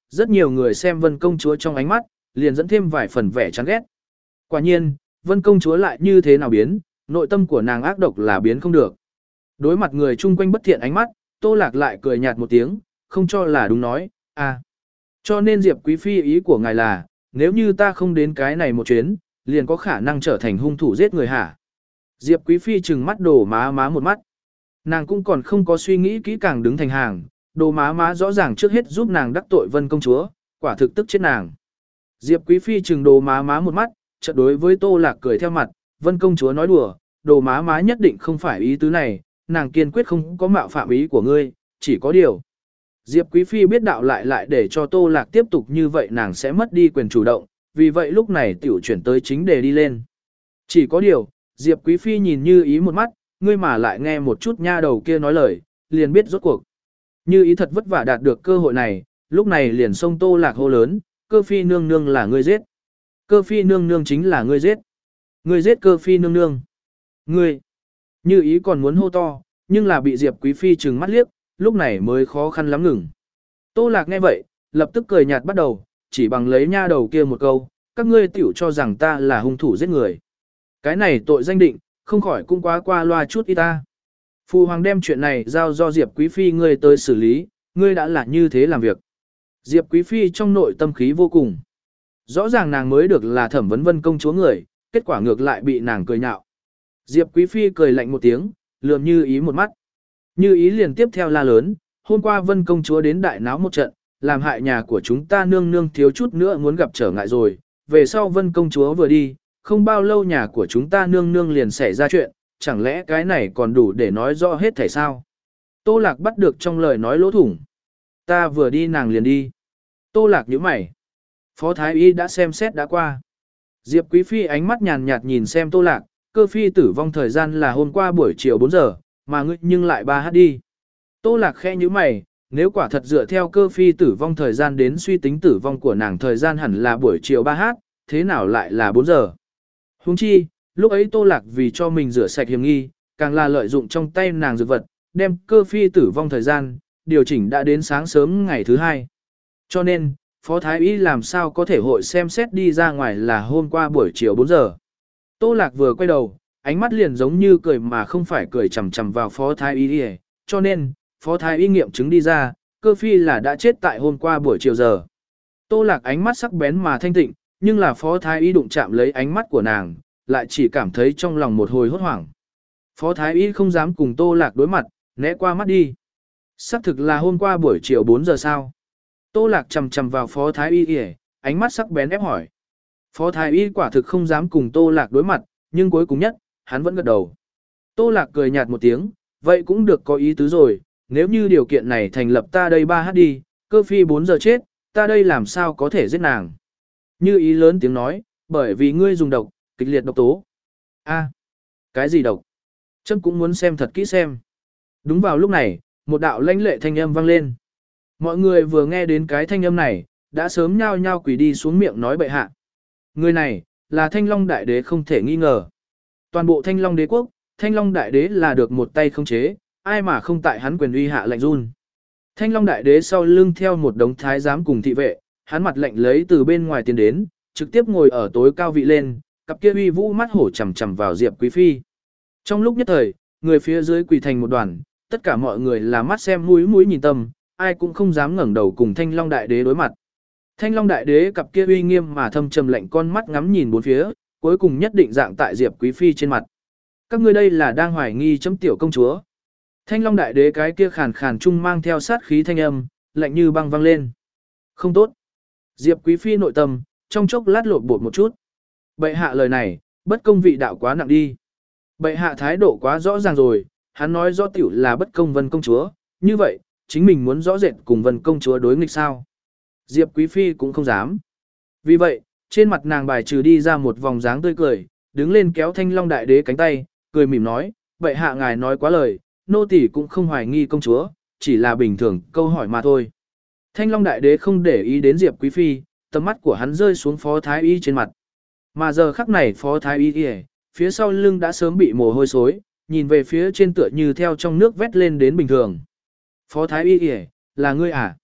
rất nhiều người xem Vân công chúa trong ánh mắt, liền dẫn thêm vài phần vẻ chán ghét. Quả nhiên, Vân công chúa lại như thế nào biến, nội tâm của nàng ác độc là biến không được. Đối mặt người chung quanh bất thiện ánh mắt, Tô Lạc lại cười nhạt một tiếng, không cho là đúng nói, à. Cho nên Diệp Quý Phi ý của ngài là, nếu như ta không đến cái này một chuyến, liền có khả năng trở thành hung thủ giết người hả? Diệp Quý Phi trừng mắt đổ má má một mắt. Nàng cũng còn không có suy nghĩ kỹ càng đứng thành hàng, đồ má má rõ ràng trước hết giúp nàng đắc tội Vân công chúa, quả thực tức chết nàng. Diệp Quý Phi trừng đồ má má một mắt, chợt đối với Tô Lạc cười theo mặt, Vân công chúa nói đùa, đồ má má nhất định không phải ý tứ này, nàng kiên quyết không có mạo phạm ý của ngươi, chỉ có điều. Diệp Quý Phi biết đạo lại lại để cho Tô Lạc tiếp tục như vậy nàng sẽ mất đi quyền chủ động, vì vậy lúc này tiểu chuyển tới chính đề đi lên. Chỉ có điều, Diệp Quý Phi nhìn Như Ý một mắt, ngươi mà lại nghe một chút nha đầu kia nói lời, liền biết rốt cuộc. Như Ý thật vất vả đạt được cơ hội này, lúc này liền xông Tô Lạc hô lớn, Cơ Phi nương nương là ngươi giết. Cơ Phi nương nương chính là ngươi giết. Ngươi giết Cơ Phi nương nương. Ngươi. Như Ý còn muốn hô to, nhưng là bị Diệp Quý Phi trừng mắt liếc, lúc này mới khó khăn lắm ngừng. Tô Lạc nghe vậy, lập tức cười nhạt bắt đầu, chỉ bằng lấy nha đầu kia một câu, các ngươi tiểu cho rằng ta là hung thủ giết người. Cái này tội danh định, không khỏi cũng quá qua loa chút ít ta. Phu hoàng đem chuyện này giao do Diệp Quý Phi ngươi tới xử lý, ngươi đã là như thế làm việc. Diệp Quý Phi trong nội tâm khí vô cùng. Rõ ràng nàng mới được là thẩm vấn Vân công chúa người, kết quả ngược lại bị nàng cười nhạo. Diệp Quý Phi cười lạnh một tiếng, lườm Như Ý một mắt. Như Ý liền tiếp theo la lớn, hôm qua Vân công chúa đến đại náo một trận, làm hại nhà của chúng ta nương nương thiếu chút nữa muốn gặp trở ngại rồi. Về sau Vân công chúa vừa đi, không bao lâu nhà của chúng ta nương nương liền xảy ra chuyện, chẳng lẽ cái này còn đủ để nói rõ hết thảy sao? Tô Lạc bắt được trong lời nói lỗ thủng. Ta vừa đi nàng liền đi. Tô Lạc nhíu mày. Phó Thái Y đã xem xét đã qua. Diệp Quý Phi ánh mắt nhàn nhạt nhìn xem Tô Lạc, Cơ Phi tử vong thời gian là hôm qua buổi chiều bốn giờ, mà ngươi nhưng lại ba h đi. Tô Lạc khẽ nhíu mày, nếu quả thật dựa theo Cơ Phi tử vong thời gian đến suy tính tử vong của nàng thời gian hẳn là buổi chiều ba h, thế nào lại là bốn giờ? Huống chi, lúc ấy Tô Lạc vì cho mình rửa sạch hiểm nghi, càng là lợi dụng trong tay nàng dược vật, đem Cơ Phi tử vong thời gian, điều chỉnh đã đến sáng sớm ngày thứ hai. Cho nên, Phó Thái Y làm sao có thể hội xem xét đi ra ngoài là hôm qua buổi chiều bốn giờ. Tô Lạc vừa quay đầu, ánh mắt liền giống như cười mà không phải cười chằm chằm vào Phó Thái Y, cho nên, Phó Thái Y nghiệm chứng đi ra, Cơ Phi là đã chết tại hôm qua buổi chiều giờ. Tô Lạc ánh mắt sắc bén mà thanh tịnh, nhưng là Phó Thái Y đụng chạm lấy ánh mắt của nàng, lại chỉ cảm thấy trong lòng một hồi hốt hoảng. Phó Thái Y không dám cùng Tô Lạc đối mặt, né qua mắt đi. Xác thực là hôm qua buổi chiều bốn giờ sao? Tô Lạc chầm chầm vào Phó Thái Y kìa, ánh mắt sắc bén ép hỏi. Phó Thái Y quả thực không dám cùng Tô Lạc đối mặt, nhưng cuối cùng nhất, hắn vẫn gật đầu. Tô Lạc cười nhạt một tiếng, vậy cũng được có ý tứ rồi, nếu như điều kiện này thành lập ta đây ba h đi, Cơ Phi bốn giờ chết, ta đây làm sao có thể giết nàng. Như Ý lớn tiếng nói, bởi vì ngươi dùng độc, kịch liệt độc tố. A, cái gì độc? Trâm cũng muốn xem thật kỹ xem. Đúng vào lúc này, một đạo lãnh lệ thanh âm vang lên. Mọi người vừa nghe đến cái thanh âm này, đã sớm nhao nhao quỳ đi xuống miệng nói bệ hạ. Người này, là Thanh Long Đại Đế không thể nghi ngờ. Toàn bộ Thanh Long Đế quốc, Thanh Long Đại Đế là được một tay không chế, ai mà không tại hắn quyền uy hạ lạnh run. Thanh Long Đại Đế sau lưng theo một đống thái giám cùng thị vệ, hắn mặt lạnh lấy từ bên ngoài tiến đến, trực tiếp ngồi ở tối cao vị lên, cặp kia uy vũ mắt hổ chằm chằm vào Diệp Quý Phi. Trong lúc nhất thời, người phía dưới quỳ thành một đoàn, tất cả mọi người là mắt xem mũi mũi nhìn tâm, ai cũng không dám ngẩng đầu cùng Thanh Long Đại Đế đối mặt. Thanh Long Đại Đế cặp kia uy nghiêm mà thâm trầm lạnh con mắt ngắm nhìn bốn phía, cuối cùng nhất định dạng tại Diệp Quý Phi trên mặt. Các ngươi đây là đang hoài nghi chấm tiểu công chúa. Thanh Long Đại Đế cái kia khàn khàn trung mang theo sát khí thanh âm, lạnh như băng vang lên. Không tốt. Diệp Quý Phi nội tâm, trong chốc lát lột bột một chút. Bệ hạ lời này, bất công vị đạo quá nặng đi. Bệ hạ thái độ quá rõ ràng rồi, hắn nói rõ tiểu là bất công Vân công chúa, như vậy, chính mình muốn rõ rệt cùng Vân công chúa đối nghịch sao. Diệp Quý Phi cũng không dám. Vì vậy, trên mặt nàng bài trừ đi ra một vòng dáng tươi cười, đứng lên kéo Thanh Long Đại Đế cánh tay, cười mỉm nói, bệ hạ ngài nói quá lời, nô tỳ cũng không hoài nghi công chúa, chỉ là bình thường câu hỏi mà thôi. Thanh Long Đại Đế không để ý đến Diệp Quý Phi, tầm mắt của hắn rơi xuống Phó Thái Y trên mặt. Mà giờ khắc này Phó Thái Y kìa, phía sau lưng đã sớm bị mồ hôi xối, nhìn về phía trên tựa như theo trong nước vét lên đến bình thường. Phó Thái Y kìa, là ngươi à?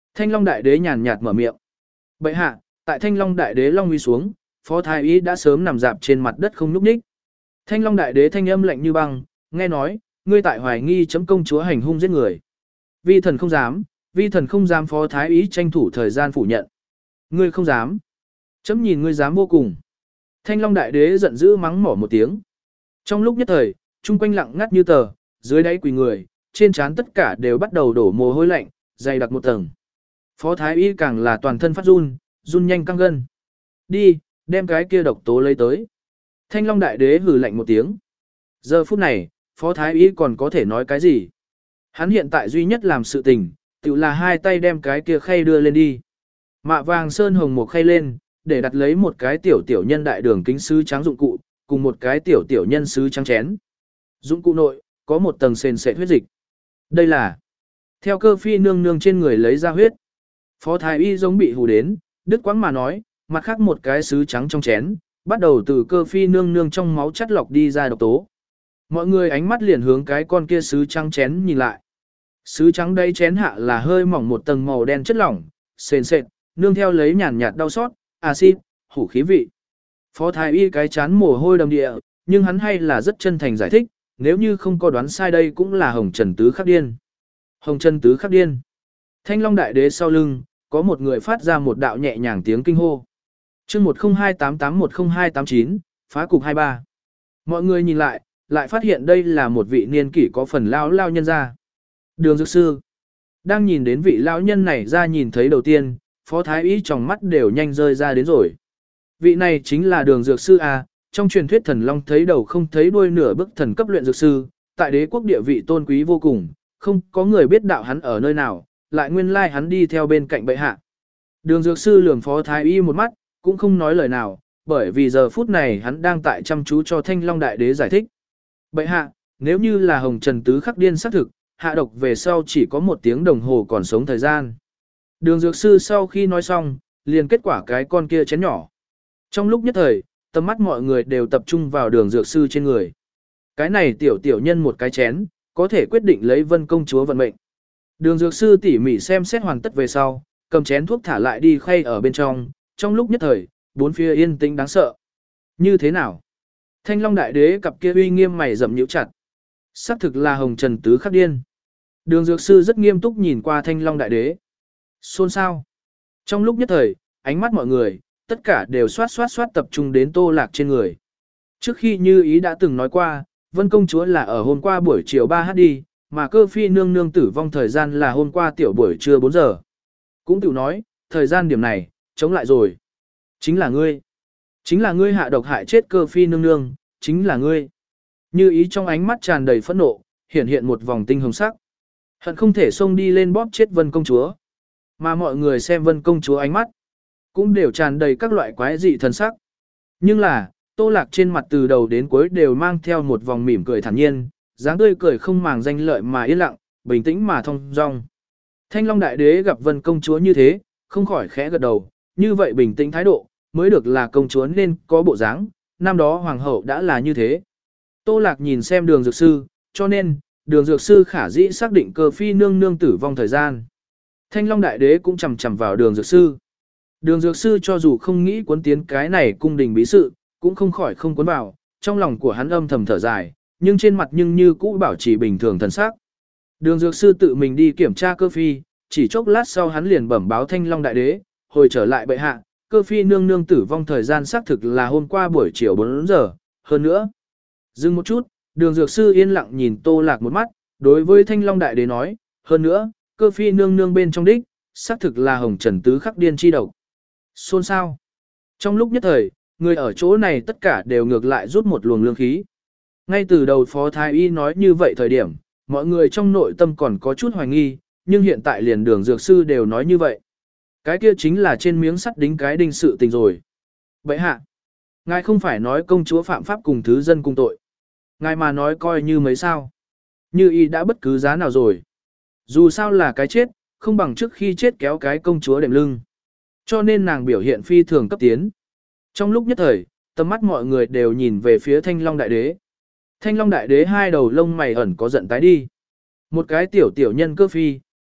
Thanh Long Đại Đế nhàn nhạt mở miệng. Bệ hạ, tại Thanh Long Đại Đế long uy xuống, Phó Thái Y đã sớm nằm dạp trên mặt đất không nhúc nhích. Thanh Long Đại Đế thanh âm lạnh như băng, nghe nói, ngươi tại hoài nghi chấm công chúa hành hung giết người. Vi thần không dám, vi thần không dám. Phó Thái Y tranh thủ thời gian phủ nhận. Ngươi không dám. Chấm nhìn ngươi dám vô cùng. Thanh Long Đại Đế giận dữ mắng mỏ một tiếng. Trong lúc nhất thời, chung quanh lặng ngắt như tờ, dưới đáy quỳ người, trên trán tất cả đều bắt đầu đổ mồ hôi lạnh, dày đặc một tầng. Phó Thái Y càng là toàn thân phát run, run nhanh căng gân. Đi, đem cái kia độc tố lấy tới. Thanh Long Đại Đế hừ lạnh một tiếng. Giờ phút này, Phó Thái Y còn có thể nói cái gì? Hắn hiện tại duy nhất làm sự tình, tự là hai tay đem cái kia khay đưa lên đi. Mạ vàng sơn hồng một khay lên, để đặt lấy một cái tiểu tiểu nhân đại đường kính sứ trắng dụng cụ, cùng một cái tiểu tiểu nhân sứ trắng chén. Dụng cụ nội, có một tầng sền sệt huyết dịch. Đây là theo cơ phi nương nương trên người lấy ra huyết. Phó Thái Y giống bị hù đến, đứt quãng mà nói, mặt khác một cái sứ trắng trong chén, bắt đầu từ cơ phi nương nương trong máu chắt lọc đi ra độc tố. Mọi người ánh mắt liền hướng cái con kia sứ trắng chén nhìn lại. Sứ trắng đây chén hạ là hơi mỏng một tầng màu đen chất lỏng, sền sệt, nương theo lấy nhàn nhạt đau xót, axit, hủ khí vị. Phó Thái Y cái chán mồ hôi đầm địa, nhưng hắn hay là rất chân thành giải thích, nếu như không có đoán sai đây cũng là Hồng Trần Tứ Khắc Điên. Hồng Trần Tứ Khắc Điên. Thanh Long Đại Đế sau lưng, có một người phát ra một đạo nhẹ nhàng tiếng kinh hô. Chương một không hai tám tám một không hai tám chín, phá cục hai ba. Mọi người nhìn lại, lại phát hiện đây là một vị niên kỷ có phần lao lao nhân ra. Đường Dược Sư. Đang nhìn đến vị lão nhân này ra nhìn thấy đầu tiên, Phó Thái Y trong mắt đều nhanh rơi ra đến rồi. Vị này chính là Đường Dược Sư A, trong truyền thuyết thần long thấy đầu không thấy đuôi nửa bức thần cấp luyện dược sư, tại đế quốc địa vị tôn quý vô cùng, không có người biết đạo hắn ở nơi nào, lại nguyên lai hắn đi theo bên cạnh bệ hạ. Đường Dược Sư lườm Phó Thái Y một mắt, cũng không nói lời nào, bởi vì giờ phút này hắn đang tại chăm chú cho Thanh Long Đại Đế giải thích. Bệ hạ, nếu như là Hồng Trần Tứ Khắc Điên xác thực, hạ độc về sau chỉ có một tiếng đồng hồ còn sống thời gian. Đường Dược Sư sau khi nói xong, liền kết quả cái con kia chén nhỏ. Trong lúc nhất thời, tầm mắt mọi người đều tập trung vào Đường Dược Sư trên người. Cái này tiểu tiểu nhân một cái chén, có thể quyết định lấy Vân công chúa vận mệnh. Đường Dược Sư tỉ mỉ xem xét hoàn tất về sau, cầm chén thuốc thả lại đi khay ở bên trong, trong lúc nhất thời, bốn phía yên tĩnh đáng sợ. Như thế nào? Thanh Long Đại Đế cặp kia uy nghiêm mày rậm nhíu chặt. Xác thực là Hồng Trần Tứ Khắc Điên. Đường Dược Sư rất nghiêm túc nhìn qua Thanh Long Đại Đế. Xôn xao. Trong lúc nhất thời, ánh mắt mọi người, tất cả đều xoát xoát xoát tập trung đến Tô Lạc trên người. Trước khi Như Ý đã từng nói qua, Vân công chúa là ở hôm qua buổi chiều ba h đi, mà cơ phi nương nương tử vong thời gian là hôm qua tiểu buổi trưa bốn giờ. Cũng tiểu nói, thời gian điểm này, chống lại rồi. Chính là ngươi. Chính là ngươi hạ độc hại chết cơ phi nương nương, chính là ngươi. Như Ý trong ánh mắt tràn đầy phẫn nộ, hiện hiện một vòng tinh hồng sắc. Hận không thể xông đi lên bóp chết Vân công chúa. Mà mọi người xem Vân công chúa ánh mắt, cũng đều tràn đầy các loại quái dị thần sắc. Nhưng là, Tô Lạc trên mặt từ đầu đến cuối đều mang theo một vòng mỉm cười thản nhiên, dáng tươi cười không màng danh lợi mà yên lặng, bình tĩnh mà thong dong. Thanh Long Đại Đế gặp Vân công chúa như thế, không khỏi khẽ gật đầu, như vậy bình tĩnh thái độ, mới được là công chúa nên có bộ dáng, năm đó hoàng hậu đã là như thế. Tô Lạc nhìn xem Đường Dược Sư, cho nên, Đường Dược Sư khả dĩ xác định cơ phi nương nương tử vong thời gian. Thanh Long Đại Đế cũng chầm chầm vào Đường Dược Sư. Đường Dược Sư cho dù không nghĩ cuốn tiến cái này cung đình bí sự, cũng không khỏi không cuốn vào, trong lòng của hắn âm thầm thở dài, nhưng trên mặt nhưng như cũ bảo trì bình thường thần sắc. Đường Dược Sư tự mình đi kiểm tra cơ phi, chỉ chốc lát sau hắn liền bẩm báo Thanh Long Đại Đế, hồi trở lại bệ hạ, cơ phi nương nương tử vong thời gian xác thực là hôm qua buổi chiều bốn giờ, hơn nữa. Dừng một chút, Đường Dược Sư yên lặng nhìn Tô Lạc một mắt, đối với Thanh Long Đại Đế nói, hơn nữa, cơ phi nương nương bên trong đích, xác thực là Hồng Trần Tứ Khắc Điên chi độc. Xôn xao. Trong lúc nhất thời, người ở chỗ này tất cả đều ngược lại rút một luồng lương khí. Ngay từ đầu Phó Thái Y nói như vậy thời điểm, mọi người trong nội tâm còn có chút hoài nghi, nhưng hiện tại liền Đường Dược Sư đều nói như vậy. Cái kia chính là trên miếng sắt đính cái đinh sự tình rồi. Vậy hạ, ngài không phải nói công chúa phạm pháp cùng thứ dân cùng tội. Ngài mà nói coi như mấy sao. Như y đã bất cứ giá nào rồi. Dù sao là cái chết, không bằng trước khi chết kéo cái công chúa đệm lưng. Cho nên nàng biểu hiện phi thường cấp tiến. Trong lúc nhất thời, tầm mắt mọi người đều nhìn về phía Thanh Long Đại Đế. Thanh Long Đại Đế hai đầu lông mày ẩn có giận tái đi. Một cái tiểu tiểu nhân cơ phi,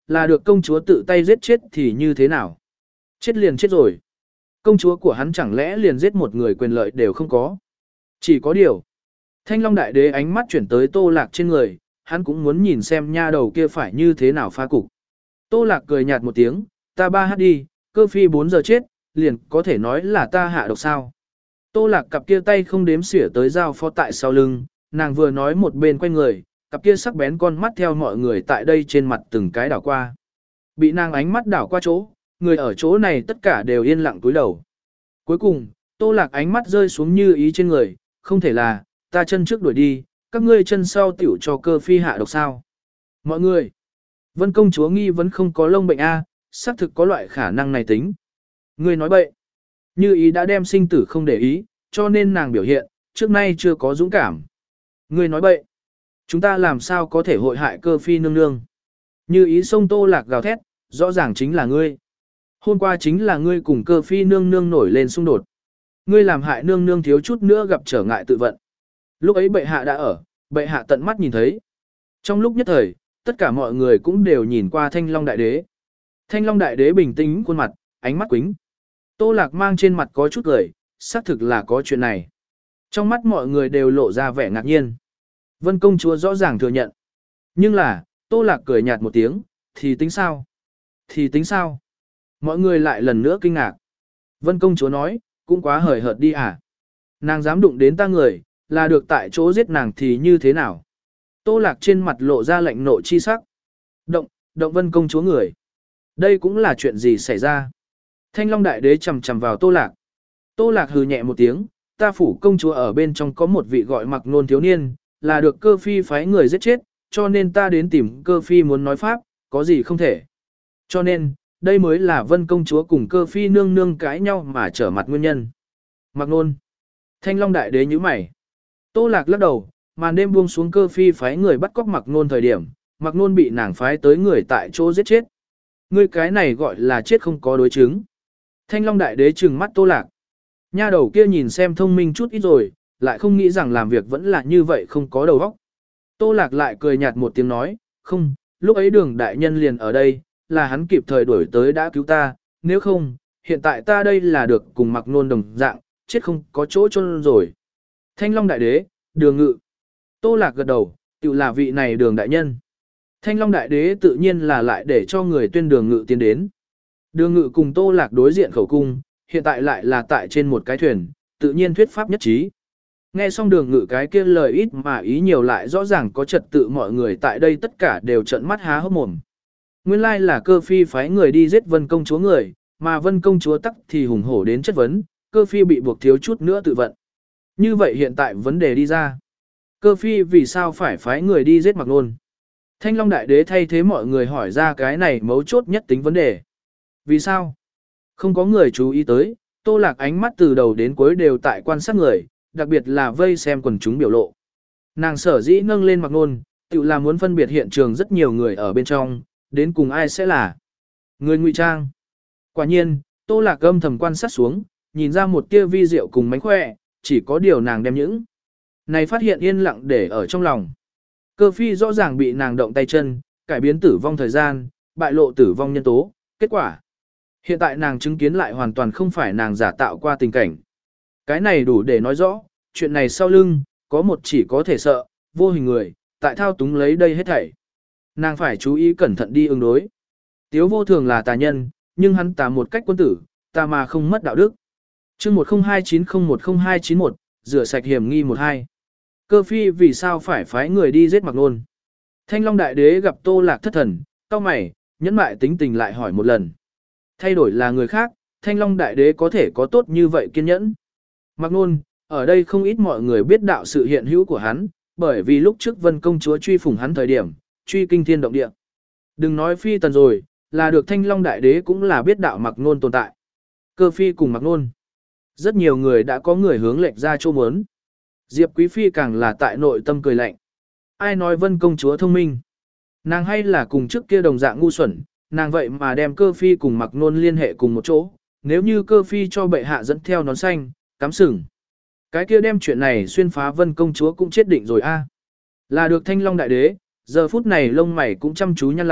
là được công chúa tự tay giết chết thì như thế nào? Chết liền chết rồi. Công chúa của hắn chẳng lẽ liền giết một người quyền lợi đều không có. Chỉ có điều. Thanh Long Đại Đế ánh mắt chuyển tới Tô Lạc trên người, hắn cũng muốn nhìn xem nha đầu kia phải như thế nào phá cục. Tô Lạc cười nhạt một tiếng, ta ba hát đi, cơ phi bốn giờ chết, liền có thể nói là ta hạ độc sao. Tô Lạc cặp kia tay không đếm xỉa tới dao phó tại sau lưng, nàng vừa nói một bên quay người, cặp kia sắc bén con mắt theo mọi người tại đây trên mặt từng cái đảo qua. Bị nàng ánh mắt đảo qua chỗ, người ở chỗ này tất cả đều yên lặng cúi đầu. Cuối cùng, Tô Lạc ánh mắt rơi xuống Như Ý trên người, không thể là, ta chân trước đuổi đi, các ngươi chân sau tiểu cho cơ phi hạ độc sao. Mọi người, Vân công chúa nghi vẫn không có lông bệnh A, xác thực có loại khả năng này tính. Ngươi nói bậy. Như Ý đã đem sinh tử không để ý, cho nên nàng biểu hiện, trước nay chưa có dũng cảm. Ngươi nói bậy. Chúng ta làm sao có thể hội hại cơ phi nương nương. Như Ý sông Tô Lạc gào thét, rõ ràng chính là ngươi. Hôm qua chính là ngươi cùng cơ phi nương nương nổi lên xung đột. Ngươi làm hại nương nương thiếu chút nữa gặp trở ngại tự vận. Lúc ấy bệ hạ đã ở, bệ hạ tận mắt nhìn thấy. Trong lúc nhất thời, tất cả mọi người cũng đều nhìn qua Thanh Long Đại Đế. Thanh Long Đại Đế bình tĩnh khuôn mặt, ánh mắt quính. Tô Lạc mang trên mặt có chút cười, xác thực là có chuyện này. Trong mắt mọi người đều lộ ra vẻ ngạc nhiên. Vân công chúa rõ ràng thừa nhận. Nhưng là, Tô Lạc cười nhạt một tiếng, thì tính sao? Thì tính sao? Mọi người lại lần nữa kinh ngạc. Vân công chúa nói, cũng quá hời hợt đi à? Nàng dám đụng đến ta người, là được tại chỗ giết nàng thì như thế nào? Tô Lạc trên mặt lộ ra lạnh nộ chi sắc. Động, động Vân công chúa người. Đây cũng là chuyện gì xảy ra? Thanh Long Đại Đế chầm chầm vào Tô Lạc. Tô Lạc hừ nhẹ một tiếng, ta phủ công chúa ở bên trong có một vị gọi Mặc Nôn thiếu niên, là được cơ phi phái người giết chết, cho nên ta đến tìm cơ phi muốn nói pháp, có gì không thể. Cho nên, đây mới là Vân công chúa cùng cơ phi nương nương cãi nhau mà trở mặt nguyên nhân. Mặc Nôn. Thanh Long Đại Đế nhíu mày. Tô Lạc lắc đầu, màn đêm buông xuống cơ phi phái người bắt cóc Mặc Nôn thời điểm, Mặc Nôn bị nàng phái tới người tại chỗ giết chết. Ngươi cái này gọi là chết không có đối chứng. Thanh Long Đại Đế trừng mắt Tô Lạc. Nha đầu kia nhìn xem thông minh chút ít rồi, lại không nghĩ rằng làm việc vẫn là như vậy không có đầu óc. Tô Lạc lại cười nhạt một tiếng nói, không, lúc ấy Đường đại nhân liền ở đây, là hắn kịp thời đuổi tới đã cứu ta, nếu không, hiện tại ta đây là được cùng Mặc Nôn đồng dạng, chết không có chỗ chôn rồi. Thanh Long Đại Đế, Đường Ngự. Tô Lạc gật đầu, tự là vị này Đường đại nhân. Thanh Long Đại Đế tự nhiên là lại để cho người tuyên Đường Ngự tiến đến. Đường Ngự cùng Tô Lạc đối diện khẩu cung, hiện tại lại là tại trên một cái thuyền, tự nhiên thuyết pháp nhất trí. Nghe xong Đường Ngự cái kia lời ít mà ý nhiều lại rõ ràng có trật tự, mọi người tại đây tất cả đều trợn mắt há hốc mồm. Nguyên lai là cơ phi phái người đi giết Vân công chúa người, mà Vân công chúa tắc thì hùng hổ đến chất vấn, cơ phi bị buộc thiếu chút nữa tự vận. Như vậy hiện tại vấn đề đi ra. Cơ phi vì sao phải phái người đi giết Mặc Nôn? Thanh Long Đại Đế thay thế mọi người hỏi ra cái này mấu chốt nhất tính vấn đề. Vì sao? Không có người chú ý tới, Tô Lạc ánh mắt từ đầu đến cuối đều tại quan sát người, đặc biệt là vây xem quần chúng biểu lộ. Nàng sở dĩ nâng lên Mặc Nôn, tự là muốn phân biệt hiện trường rất nhiều người ở bên trong, đến cùng ai sẽ là người ngụy trang. Quả nhiên, Tô Lạc âm thầm quan sát xuống, nhìn ra một tia vi diệu cùng mánh khỏe, chỉ có điều nàng đem những này phát hiện yên lặng để ở trong lòng. Cơ phi rõ ràng bị nàng động tay chân, cải biến tử vong thời gian, bại lộ tử vong nhân tố, kết quả. Hiện tại nàng chứng kiến lại hoàn toàn không phải nàng giả tạo qua tình cảnh. Cái này đủ để nói rõ, chuyện này sau lưng, có một chỉ có thể sợ, vô hình người, tại thao túng lấy đây hết thảy. Nàng phải chú ý cẩn thận đi ứng đối. Tiếu vô thường là tà nhân, nhưng hắn tà một cách quân tử, tà mà không mất đạo đức. chương một không hai chín không một không hai chín một, rửa sạch hiểm nghi một hai. Cơ phi vì sao phải phái người đi giết Mặc Nôn? Thanh Long Đại Đế gặp Tô Lạc thất thần, cau mày, nhẫn mại tính tình lại hỏi một lần. Thay đổi là người khác, Thanh Long Đại Đế có thể có tốt như vậy kiên nhẫn. Mặc Nôn, ở đây không ít mọi người biết đạo sự hiện hữu của hắn, bởi vì lúc trước Vân công chúa truy phủng hắn thời điểm, truy kinh thiên động địa. Đừng nói phi tần rồi, là được Thanh Long Đại Đế cũng là biết đạo Mặc Nôn tồn tại. Cơ phi cùng Mặc Nôn. Rất nhiều người đã có người hướng lệch ra chỗ muốn. Diệp Quý Phi càng là tại nội tâm cười lạnh. Ai nói Vân công chúa thông minh? Nàng hay là cùng trước kia đồng dạng ngu xuẩn, nàng vậy mà đem cơ phi cùng Mặc Nôn liên hệ cùng một chỗ. Nếu như cơ phi cho bệ hạ dẫn theo nón xanh, cắm sừng. Cái kia đem chuyện này xuyên phá Vân công chúa cũng chết định rồi a. Là được Thanh Long Đại Đế, giờ phút này lông mày cũng chăm chú nhăn lại,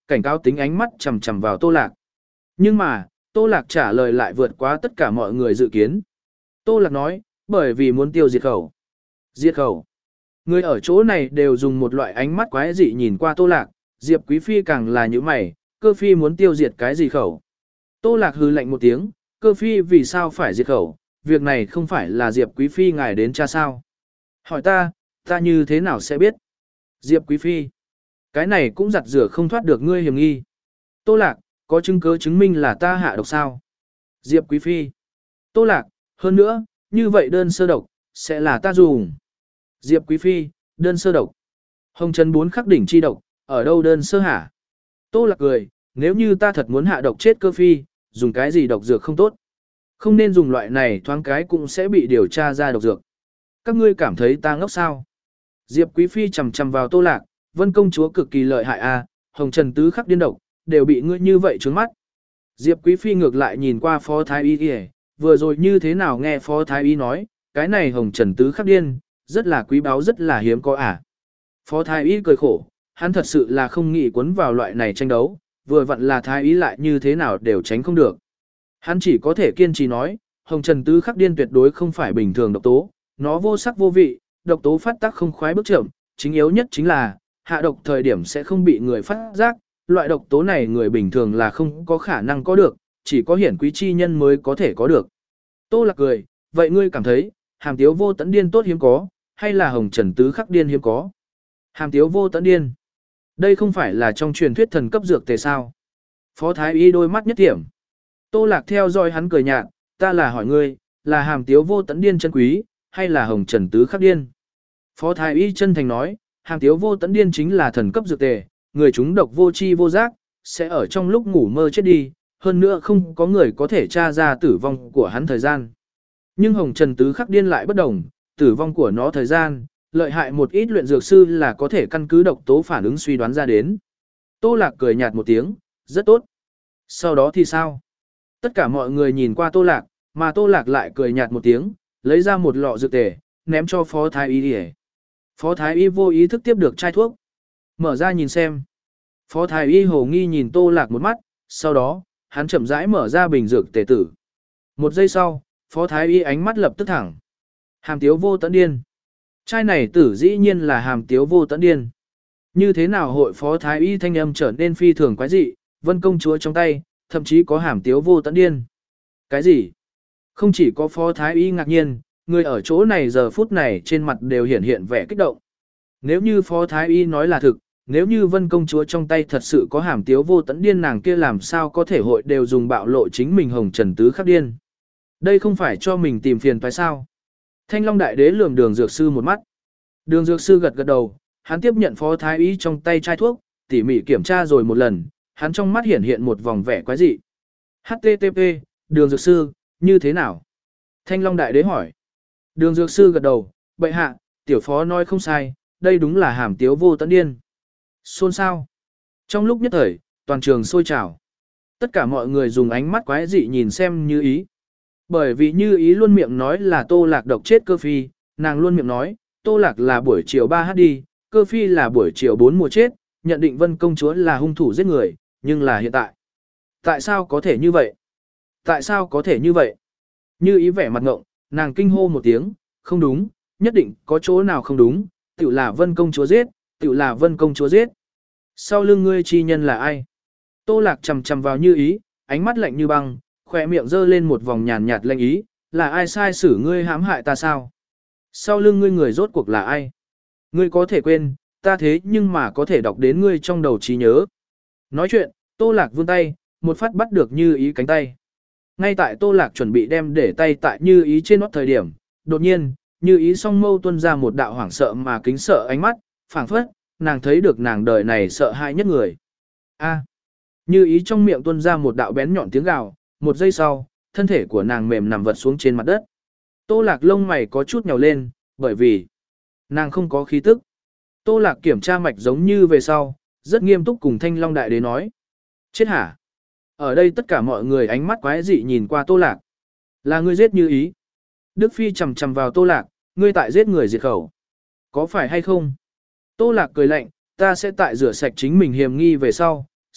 cảnh cáo tính ánh mắt chằm chằm vào Tô Lạc. Nhưng mà, Tô Lạc trả lời lại vượt quá tất cả mọi người dự kiến. Tô Lạc nói, bởi vì muốn tiêu diệt khẩu. Diệt khẩu. Người ở chỗ này đều dùng một loại ánh mắt quái dị nhìn qua Tô Lạc, Diệp Quý Phi càng là như mày, cơ phi muốn tiêu diệt cái gì khẩu. Tô Lạc hừ lạnh một tiếng, cơ phi vì sao phải diệt khẩu, việc này không phải là Diệp Quý Phi ngài đến cha sao. Hỏi ta, ta như thế nào sẽ biết? Diệp Quý Phi, cái này cũng giặt rửa không thoát được ngươi hiểm nghi. Tô Lạc, có chứng cứ chứng minh là ta hạ độc sao? Diệp Quý Phi, Tô Lạc, hơn nữa, như vậy đơn sơ độc, sẽ là ta dùng. Diệp Quý Phi, đơn sơ độc. Hồng Trần bốn khắc đỉnh chi độc, ở đâu đơn sơ hả? Tô Lạc cười, nếu như ta thật muốn hạ độc chết cơ phi, dùng cái gì độc dược không tốt. Không nên dùng loại này thoáng cái cũng sẽ bị điều tra ra độc dược. Các ngươi cảm thấy ta ngốc sao? Diệp Quý Phi chầm chầm vào Tô Lạc, Vân công chúa cực kỳ lợi hại a, Hồng Trần tứ khắc điên độc, đều bị ngươi như vậy trướng mắt. Diệp Quý Phi ngược lại nhìn qua Phó Thái Y kìa, vừa rồi như thế nào nghe Phó Thái Y nói, cái này Hồng Trần tứ khắc điên, rất là quý báu rất là hiếm có à. Phó Thái Y cười khổ, hắn thật sự là không nghĩ cuốn vào loại này tranh đấu, vừa vặn là Thái Y lại như thế nào đều tránh không được. Hắn chỉ có thể kiên trì nói, Hồng Trần tứ khắc điên tuyệt đối không phải bình thường độc tố, nó vô sắc vô vị, độc tố phát tác không khoái bước chậm, chính yếu nhất chính là, hạ độc thời điểm sẽ không bị người phát giác, loại độc tố này người bình thường là không có khả năng có được, chỉ có hiển quý chi nhân mới có thể có được. Tô Lạc cười, vậy ngươi cảm thấy, hàm tiếu vô tận điên tốt hiếm có, hay là Hồng Trần tứ khắc điên hiếm có? Hàm tiếu vô tận điên. Đây không phải là trong truyền thuyết thần cấp dược tề sao? Phó Thái Y đôi mắt nhất điểm. Tô Lạc theo dõi hắn cười nhạt, ta là hỏi ngươi, là hàm tiếu vô tận điên chân quý, hay là Hồng Trần tứ khắc điên? Phó Thái Y chân thành nói, hàm tiếu vô tận điên chính là thần cấp dược tề, người chúng độc vô chi vô giác, sẽ ở trong lúc ngủ mơ chết đi, hơn nữa không có người có thể tra ra tử vong của hắn thời gian. Nhưng Hồng Trần tứ khắc điên lại bất đồng, tử vong của nó thời gian, lợi hại một ít luyện dược sư là có thể căn cứ độc tố phản ứng suy đoán ra đến. Tô Lạc cười nhạt một tiếng, rất tốt. Sau đó thì sao? Tất cả mọi người nhìn qua Tô Lạc, mà Tô Lạc lại cười nhạt một tiếng, lấy ra một lọ dược tề, ném cho Phó Thái Y đi. Phó Thái Y vô ý thức tiếp được chai thuốc. Mở ra nhìn xem. Phó Thái Y hồ nghi nhìn Tô Lạc một mắt, sau đó, hắn chậm rãi mở ra bình dược tề tử. Một giây sau, Phó Thái Y ánh mắt lập tức thẳng. Hàm tiếu vô tận điên. Chai này tử dĩ nhiên là hàm tiếu vô tận điên. Như thế nào hội Phó Thái Y thanh âm trở nên phi thường quái dị, Vân công chúa trong tay, thậm chí có hàm tiếu vô tận điên. Cái gì? Không chỉ có Phó Thái Y ngạc nhiên, người ở chỗ này giờ phút này trên mặt đều hiện hiện vẻ kích động. Nếu như Phó Thái Y nói là thực, nếu như Vân công chúa trong tay thật sự có hàm tiếu vô tận điên nàng kia làm sao có thể hội đều dùng bạo lộ chính mình Hồng Trần tứ khắc điên. Đây không phải cho mình tìm phiền phải sao? Thanh Long Đại Đế lườm Đường Dược Sư một mắt. Đường Dược Sư gật gật đầu, hắn tiếp nhận Phó Thái Y trong tay chai thuốc, tỉ mỉ kiểm tra rồi một lần, hắn trong mắt hiện hiện một vòng vẻ quái dị. hát tê tê pê, Đường Dược Sư, như thế nào? Thanh Long Đại Đế hỏi. Đường Dược Sư gật đầu, bệ hạ, tiểu phó nói không sai, đây đúng là hàm tiếu vô tận điên. Xôn xao. Trong lúc nhất thời, toàn trường sôi trào. Tất cả mọi người dùng ánh mắt quái dị nhìn xem Như Ý. Bởi vì Như Ý luôn miệng nói là Tô Lạc độc chết cơ phi, nàng luôn miệng nói, Tô Lạc là buổi chiều ba h đi, cơ phi là buổi chiều bốn mùa chết, nhận định Vân công chúa là hung thủ giết người, nhưng là hiện tại. Tại sao có thể như vậy? Tại sao có thể như vậy? Như Ý vẻ mặt ngộng, nàng kinh hô một tiếng, không đúng, nhất định có chỗ nào không đúng, tự là Vân công chúa giết, tự là Vân công chúa giết. Sau lưng ngươi chi nhân là ai? Tô Lạc chầm chầm vào Như Ý, ánh mắt lạnh như băng, khỏe miệng giơ lên một vòng nhàn nhạt lạnh ý, là ai sai xử ngươi hãm hại ta sao? Sau lưng ngươi người rốt cuộc là ai? Ngươi có thể quên, ta thế nhưng mà có thể đọc đến ngươi trong đầu trí nhớ. Nói chuyện, Tô Lạc vươn tay, một phát bắt được Như Ý cánh tay. Ngay tại Tô Lạc chuẩn bị đem để tay tại Như Ý trên nót thời điểm, đột nhiên, Như Ý song mâu tuôn ra một đạo hoảng sợ mà kính sợ ánh mắt, phảng phất, nàng thấy được nàng đời này sợ hãi nhất người. A. Như Ý trong miệng tuôn ra một đạo bén nhọn tiếng gào, một giây sau, thân thể của nàng mềm nằm vật xuống trên mặt đất. Tô Lạc lông mày có chút nhào lên, bởi vì nàng không có khí tức. Tô Lạc kiểm tra mạch giống như về sau, rất nghiêm túc cùng Thanh Long Đại Đế nói. Chết hả? Ở đây tất cả mọi người ánh mắt quái dị nhìn qua Tô Lạc. Là ngươi giết Như Ý. Đức Phi chầm chầm vào Tô Lạc, ngươi tại giết người diệt khẩu. Có phải hay không? Tô Lạc cười lạnh, ta sẽ tại rửa sạch chính mình hiểm nghi về sau,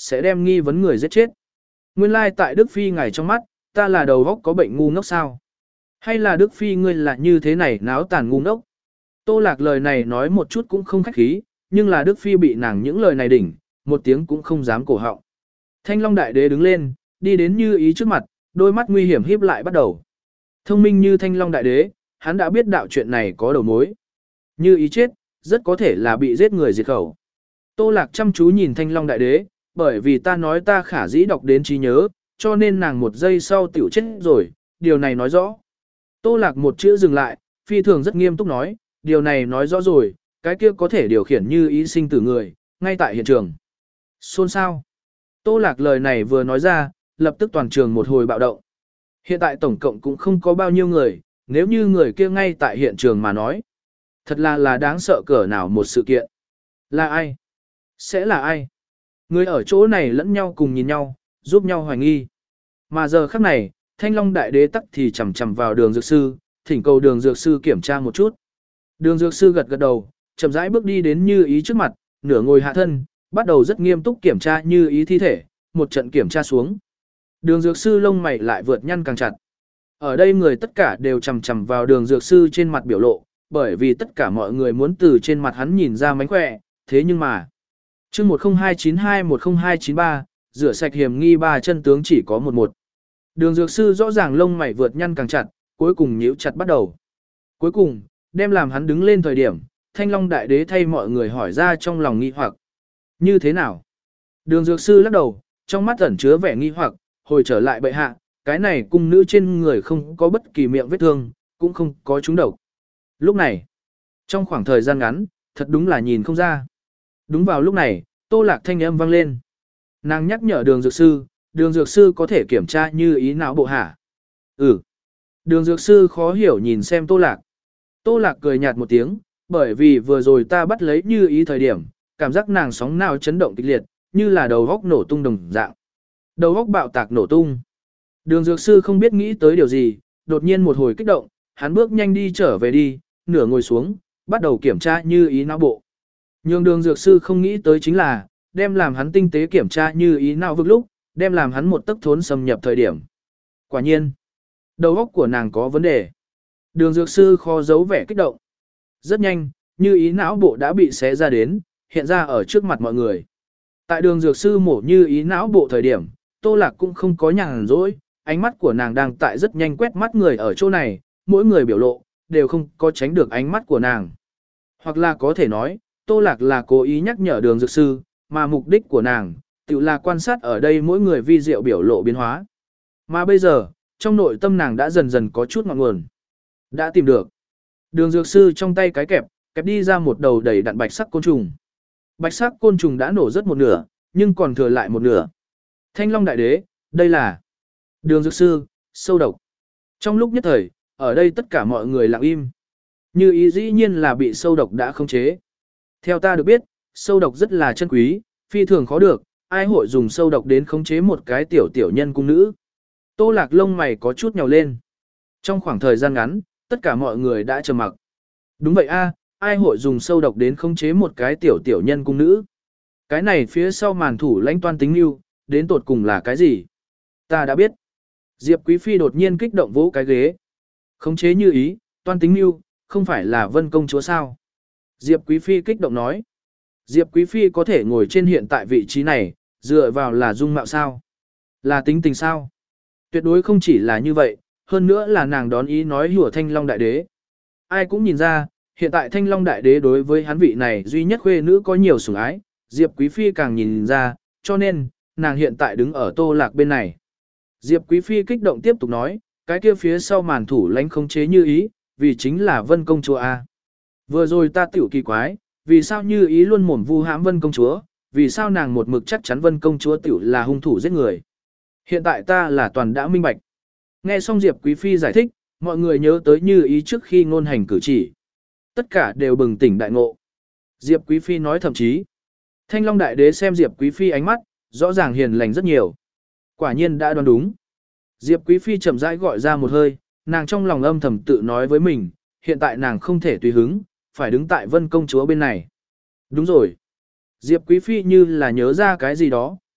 sẽ đem nghi vấn người giết chết. Nguyên lai tại Đức Phi ngài trong mắt, ta là đầu óc có bệnh ngu ngốc sao? Hay là Đức Phi ngươi là như thế này náo tàn ngu ngốc? Tô Lạc lời này nói một chút cũng không khách khí, nhưng là Đức Phi bị nàng những lời này đỉnh, một tiếng cũng không dám cổ họng. Thanh Long Đại Đế đứng lên, đi đến Như Ý trước mặt, đôi mắt nguy hiểm híp lại bắt đầu. Thông minh như Thanh Long Đại Đế, hắn đã biết đạo chuyện này có đầu mối. Như Ý chết, rất có thể là bị giết người diệt khẩu. Tô Lạc chăm chú nhìn Thanh Long Đại Đế, bởi vì ta nói ta khả dĩ đọc đến trí nhớ, cho nên nàng một giây sau tiểu chết rồi, điều này nói rõ. Tô Lạc một chữ dừng lại, phi thường rất nghiêm túc nói, điều này nói rõ rồi, cái kia có thể điều khiển Như Ý sinh tử người, ngay tại hiện trường. Xôn xao. Tô Lạc lời này vừa nói ra, lập tức toàn trường một hồi bạo động. Hiện tại tổng cộng cũng không có bao nhiêu người, nếu như người kia ngay tại hiện trường mà nói. Thật là là đáng sợ cỡ nào một sự kiện. Là ai? Sẽ là ai? Người ở chỗ này lẫn nhau cùng nhìn nhau, giúp nhau hoài nghi. Mà giờ khắc này, Thanh Long Đại Đế tắc thì chầm chầm vào đường dược sư, thỉnh cầu đường dược sư kiểm tra một chút. Đường dược sư gật gật đầu, chậm rãi bước đi đến Như Ý trước mặt, nửa ngồi hạ thân, bắt đầu rất nghiêm túc kiểm tra Như Ý thi thể, một trận kiểm tra xuống. Đường dược sư lông mày lại vượt nhăn càng chặt. Ở đây người tất cả đều chầm chầm vào đường dược sư trên mặt biểu lộ, bởi vì tất cả mọi người muốn từ trên mặt hắn nhìn ra mánh khỏe, thế nhưng mà. chương một không hai chín hai một không hai chín ba, rửa sạch hiểm nghi ba chân tướng chỉ có một một. Đường dược sư rõ ràng lông mày vượt nhăn càng chặt, cuối cùng nhíu chặt bắt đầu. Cuối cùng, đem làm hắn đứng lên thời điểm, Thanh Long Đại Đế thay mọi người hỏi ra trong lòng nghi hoặc. Như thế nào? Đường dược sư lắc đầu, trong mắt ẩn chứa vẻ nghi hoặc, hồi trở lại bệ hạ, cái này cung nữ trên người không có bất kỳ miệng vết thương, cũng không có trúng độc. Lúc này, trong khoảng thời gian ngắn, thật đúng là nhìn không ra. Đúng vào lúc này, Tô Lạc thanh âm vang lên. Nàng nhắc nhở đường dược sư, đường dược sư có thể kiểm tra Như Ý não bộ hả? Ừ. Đường dược sư khó hiểu nhìn xem Tô Lạc. Tô Lạc cười nhạt một tiếng, bởi vì vừa rồi ta bắt lấy Như Ý thời điểm, cảm giác nàng sóng nào chấn động kịch liệt, như là đầu góc nổ tung đồng dạng. Đầu góc bạo tạc nổ tung. Đường dược sư không biết nghĩ tới điều gì, đột nhiên một hồi kích động, hắn bước nhanh đi trở về đi, nửa ngồi xuống, bắt đầu kiểm tra Như Ý não bộ. Nhưng đường dược sư không nghĩ tới chính là, đem làm hắn tinh tế kiểm tra Như Ý não vực lúc, đem làm hắn một tấc thốn xâm nhập thời điểm. Quả nhiên, đầu óc của nàng có vấn đề. Đường dược sư khó giấu vẻ kích động. Rất nhanh, Như Ý não bộ đã bị xé ra đến, hiện ra ở trước mặt mọi người. Tại đường dược sư mổ Như Ý não bộ thời điểm, Tô Lạc cũng không có nhàn rỗi, ánh mắt của nàng đang tại rất nhanh quét mắt người ở chỗ này, mỗi người biểu lộ, đều không có tránh được ánh mắt của nàng. Hoặc là có thể nói, Tô Lạc là cố ý nhắc nhở đường dược sư, mà mục đích của nàng, tự là quan sát ở đây mỗi người vi diệu biểu lộ biến hóa. Mà bây giờ, trong nội tâm nàng đã dần dần có chút ngọn nguồn. Đã tìm được. Đường dược sư trong tay cái kẹp, kẹp đi ra một đầu đầy đặn bạch sắc côn trùng. Bạch sắc côn trùng đã nổ rất một nửa, nhưng còn thừa lại một nửa. Thanh Long Đại Đế, đây là đường dược sư, sâu độc. Trong lúc nhất thời, ở đây tất cả mọi người lặng im. Như Ý dĩ nhiên là bị sâu độc đã khống chế. Theo ta được biết, sâu độc rất là chân quý, phi thường khó được, ai hội dùng sâu độc đến khống chế một cái tiểu tiểu nhân cung nữ. Tô Lạc lông mày có chút nhào lên. Trong khoảng thời gian ngắn, tất cả mọi người đã trầm mặc. Đúng vậy a, ai hội dùng sâu độc đến khống chế một cái tiểu tiểu nhân cung nữ? Cái này phía sau màn thủ lãnh toan tính lưu, đến tột cùng là cái gì? Ta đã biết. Diệp Quý Phi đột nhiên kích động vỗ cái ghế. Khống chế Như Ý, toan tính lưu, không phải là Vân công chúa sao? Diệp Quý Phi kích động nói. Diệp Quý Phi có thể ngồi trên hiện tại vị trí này, dựa vào là dung mạo sao? Là tính tình sao? Tuyệt đối không chỉ là như vậy, hơn nữa là nàng đón ý nói hùa Thanh Long Đại Đế. Ai cũng nhìn ra, hiện tại Thanh Long Đại Đế đối với hắn vị này duy nhất khuê nữ có nhiều sủng ái, Diệp Quý Phi càng nhìn ra, cho nên, nàng hiện tại đứng ở Tô Lạc bên này. Diệp Quý Phi kích động tiếp tục nói, cái kia phía sau màn thủ lãnh khống chế Như Ý, vì chính là Vân công chúa a. Vừa rồi ta tiểu kỳ quái, vì sao Như Ý luôn mồm vu hãm Vân công chúa, vì sao nàng một mực chắc chắn Vân công chúa tiểu là hung thủ giết người. Hiện tại ta là toàn đã minh bạch. Nghe xong Diệp Quý Phi giải thích, mọi người nhớ tới Như Ý trước khi ngôn hành cử chỉ. Tất cả đều bừng tỉnh đại ngộ. Diệp Quý Phi nói thậm chí. Thanh Long Đại Đế xem Diệp Quý Phi ánh mắt, rõ ràng hiền lành rất nhiều. Quả nhiên đã đoán đúng. Diệp Quý Phi chậm rãi gọi ra một hơi, nàng trong lòng âm thầm tự nói với mình, hiện tại nàng không thể tùy hứng, phải đứng tại Vân công chúa bên này. Đúng rồi. Diệp Quý Phi như là nhớ ra cái gì đó,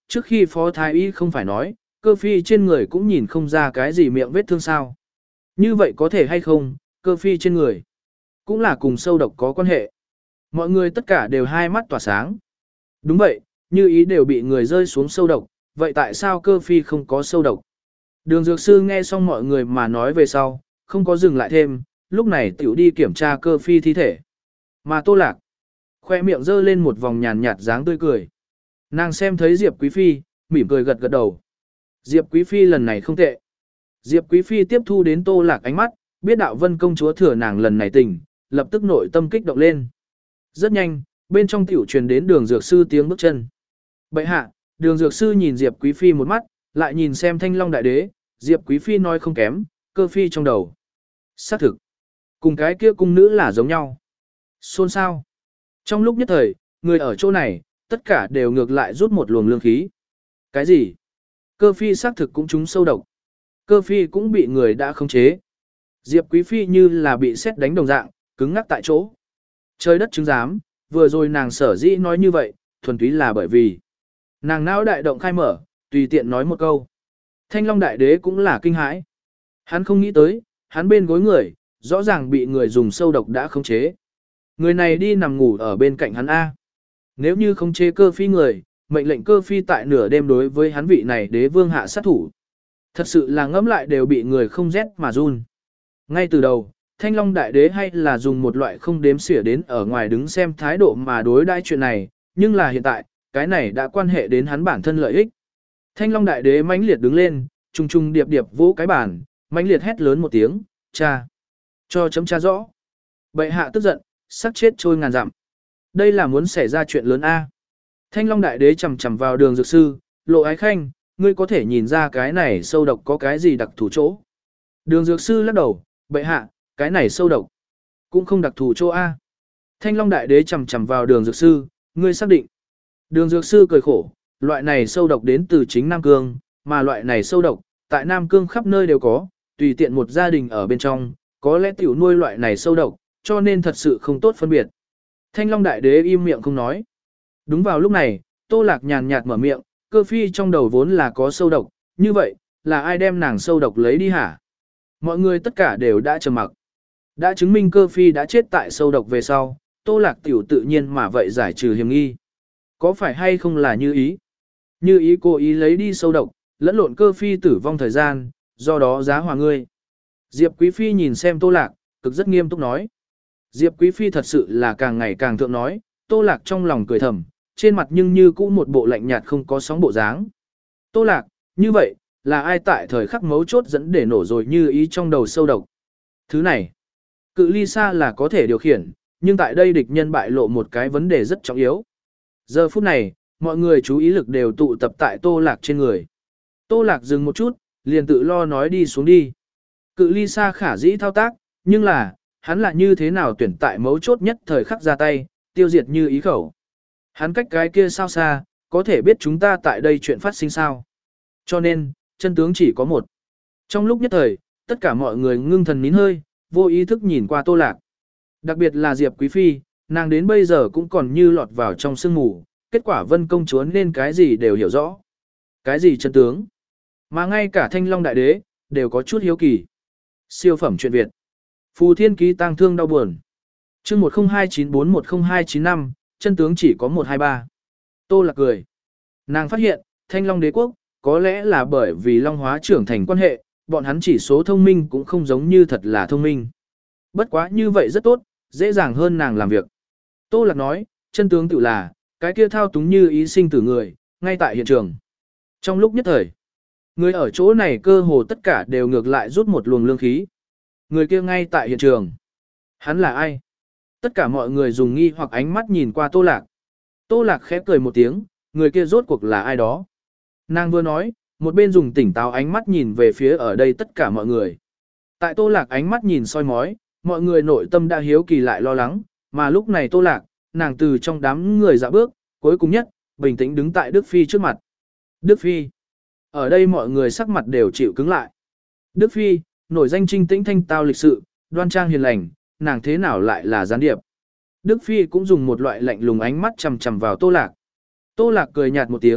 trước khi phó thái y không phải nói, cơ phi trên người cũng nhìn không ra cái gì miệng vết thương sao. Như vậy có thể hay không, cơ phi trên người cũng là cùng sâu độc có quan hệ. Mọi người tất cả đều hai mắt tỏa sáng. Đúng vậy, như ý đều bị người rơi xuống sâu độc, vậy tại sao cơ phi không có sâu độc? Đường dược sư nghe xong mọi người mà nói về sau, không có dừng lại thêm, lúc này tiểu đi kiểm tra cơ phi thi thể. Mà Tô Lạc, khoe miệng giơ lên một vòng nhàn nhạt dáng tươi cười. Nàng xem thấy Diệp Quý Phi, mỉm cười gật gật đầu. Diệp Quý Phi lần này không tệ. Diệp Quý Phi tiếp thu đến Tô Lạc ánh mắt, biết đạo vân công chúa thừa nàng lần này tình, lập tức nội tâm kích động lên. Rất nhanh, bên trong tiểu truyền đến đường dược sư tiếng bước chân. Bệ hạ, đường dược sư nhìn Diệp Quý Phi một mắt, lại nhìn xem Thanh Long đại đế, Diệp Quý Phi nói không kém, cơ phi trong đầu. Xác thực, cùng cái kia cung nữ là giống nhau. Xôn xao. Trong lúc nhất thời, người ở chỗ này, tất cả đều ngược lại rút một luồng lương khí. Cái gì? Cơ phi xác thực cũng trúng sâu độc. Cơ phi cũng bị người đã khống chế. Diệp Quý Phi như là bị sét đánh đồng dạng, cứng ngắc tại chỗ. Trời đất chứng giám, vừa rồi nàng sở dĩ nói như vậy, thuần túy là bởi vì nàng não đại động khai mở, tùy tiện nói một câu. Thanh Long đại đế cũng là kinh hãi. Hắn không nghĩ tới, hắn bên gối người, rõ ràng bị người dùng sâu độc đã khống chế. Người này đi nằm ngủ ở bên cạnh hắn A. Nếu như khống chế cơ phi người, mệnh lệnh cơ phi tại nửa đêm đối với hắn vị này đế vương hạ sát thủ. Thật sự là ngẫm lại đều bị người không rét mà run. Ngay từ đầu, Thanh Long đại đế hay là dùng một loại không đếm xỉa đến ở ngoài đứng xem thái độ mà đối đãi chuyện này, nhưng là hiện tại, cái này đã quan hệ đến hắn bản thân lợi ích. Thanh Long đại đế mãnh liệt đứng lên, trùng trùng điệp điệp vỗ cái bàn, mãnh liệt hét lớn một tiếng, cha, cho chấm cha rõ. Bệ hạ tức giận, sắc chết trôi ngàn dặm. Đây là muốn xảy ra chuyện lớn A. Thanh Long đại đế chầm chầm vào đường dược sư, Lộ Ái Khanh, ngươi có thể nhìn ra cái này sâu độc có cái gì đặc thù chỗ. Đường dược sư lắc đầu, bệ hạ, cái này sâu độc cũng không đặc thù chỗ A. Thanh Long đại đế chầm chầm vào đường dược sư, ngươi xác định. Đường dược sư cười khổ, loại này sâu độc đến từ chính Nam Cương, mà loại này sâu độc, tại Nam Cương khắp nơi đều có, tùy tiện một gia đình ở bên trong, có lẽ tiểu nuôi loại này sâu độc, cho nên thật sự không tốt phân biệt. Thanh Long đại đế im miệng không nói. Đúng vào lúc này, Tô Lạc nhàn nhạt mở miệng, cơ phi trong đầu vốn là có sâu độc, như vậy, là ai đem nàng sâu độc lấy đi hả? Mọi người tất cả đều đã trầm mặc. Đã chứng minh cơ phi đã chết tại sâu độc về sau, Tô Lạc tiểu tự nhiên mà vậy giải trừ hiểm nghi. Có phải hay không là như ý? Như ý cố ý lấy đi sâu độc, lẫn lộn cơ phi tử vong thời gian, do đó giá hòa ngươi. Diệp Quý Phi nhìn xem Tô Lạc, cực rất nghiêm túc nói. Diệp Quý Phi thật sự là càng ngày càng thượng nói, Tô Lạc trong lòng cười thầm, trên mặt nhưng như cũ một bộ lạnh nhạt không có sóng bộ dáng. Tô Lạc, như vậy, là ai tại thời khắc mấu chốt dẫn để nổ rồi như ý trong đầu sâu độc? Thứ này, cự ly xa là có thể điều khiển, nhưng tại đây địch nhân bại lộ một cái vấn đề rất trọng yếu. Giờ phút này, mọi người chú ý lực đều tụ tập tại Tô Lạc trên người. Tô Lạc dừng một chút, liền tự lo nói đi xuống đi. Cự ly xa khả dĩ thao tác, nhưng là, hắn là như thế nào tuyển tại mấu chốt nhất thời khắc ra tay, tiêu diệt như ý khẩu. Hắn cách cái kia sao xa, có thể biết chúng ta tại đây chuyện phát sinh sao. Cho nên, chân tướng chỉ có một. Trong lúc nhất thời, tất cả mọi người ngưng thần nín hơi, vô ý thức nhìn qua Tô Lạc. Đặc biệt là Diệp Quý Phi, nàng đến bây giờ cũng còn như lọt vào trong sương mù, kết quả Vân công chúa nên cái gì đều hiểu rõ. Cái gì chân tướng? Mà ngay cả Thanh Long đại đế, đều có chút hiếu kỳ. Siêu phẩm truyện Việt. Phù Thiên Ký tang thương đau buồn. Chương một không hai chín bốn một không hai chín năm, chân tướng chỉ có một hai ba. Tô Lạc cười. Nàng phát hiện, Thanh Long đế quốc, có lẽ là bởi vì Long hóa trưởng thành quan hệ, bọn hắn chỉ số thông minh cũng không giống như thật là thông minh. Bất quá như vậy rất tốt, dễ dàng hơn nàng làm việc. Tô Lạc nói, chân tướng tự là, cái kia thao túng như ý sinh tử người, ngay tại hiện trường. Trong lúc nhất thời, người ở chỗ này cơ hồ tất cả đều ngược lại rút một luồng lương khí. Người kia ngay tại hiện trường. Hắn là ai? Tất cả mọi người dùng nghi hoặc ánh mắt nhìn qua Tô Lạc. Tô Lạc khẽ cười một tiếng, người kia rốt cuộc là ai đó? Nàng vừa nói, một bên dùng tỉnh táo ánh mắt nhìn về phía ở đây tất cả mọi người. Tại Tô Lạc ánh mắt nhìn soi mói, mọi người nội tâm đã hiếu kỳ lại lo lắng, mà lúc này Tô Lạc, nàng từ trong đám người dạo bước, cuối cùng nhất, bình tĩnh đứng tại Đức Phi trước mặt. Đức Phi. Ở đây mọi người sắc mặt đều chịu cứng lại. Đức Phi, nổi danh trinh tĩnh thanh tao lịch sự, đoan trang hiền lành, nàng thế nào lại là gián điệp. Đức Phi cũng dùng một loại lạnh lùng ánh mắt chằm chằm vào Tô Lạc. Tô Lạc cười nhạt một tiếng,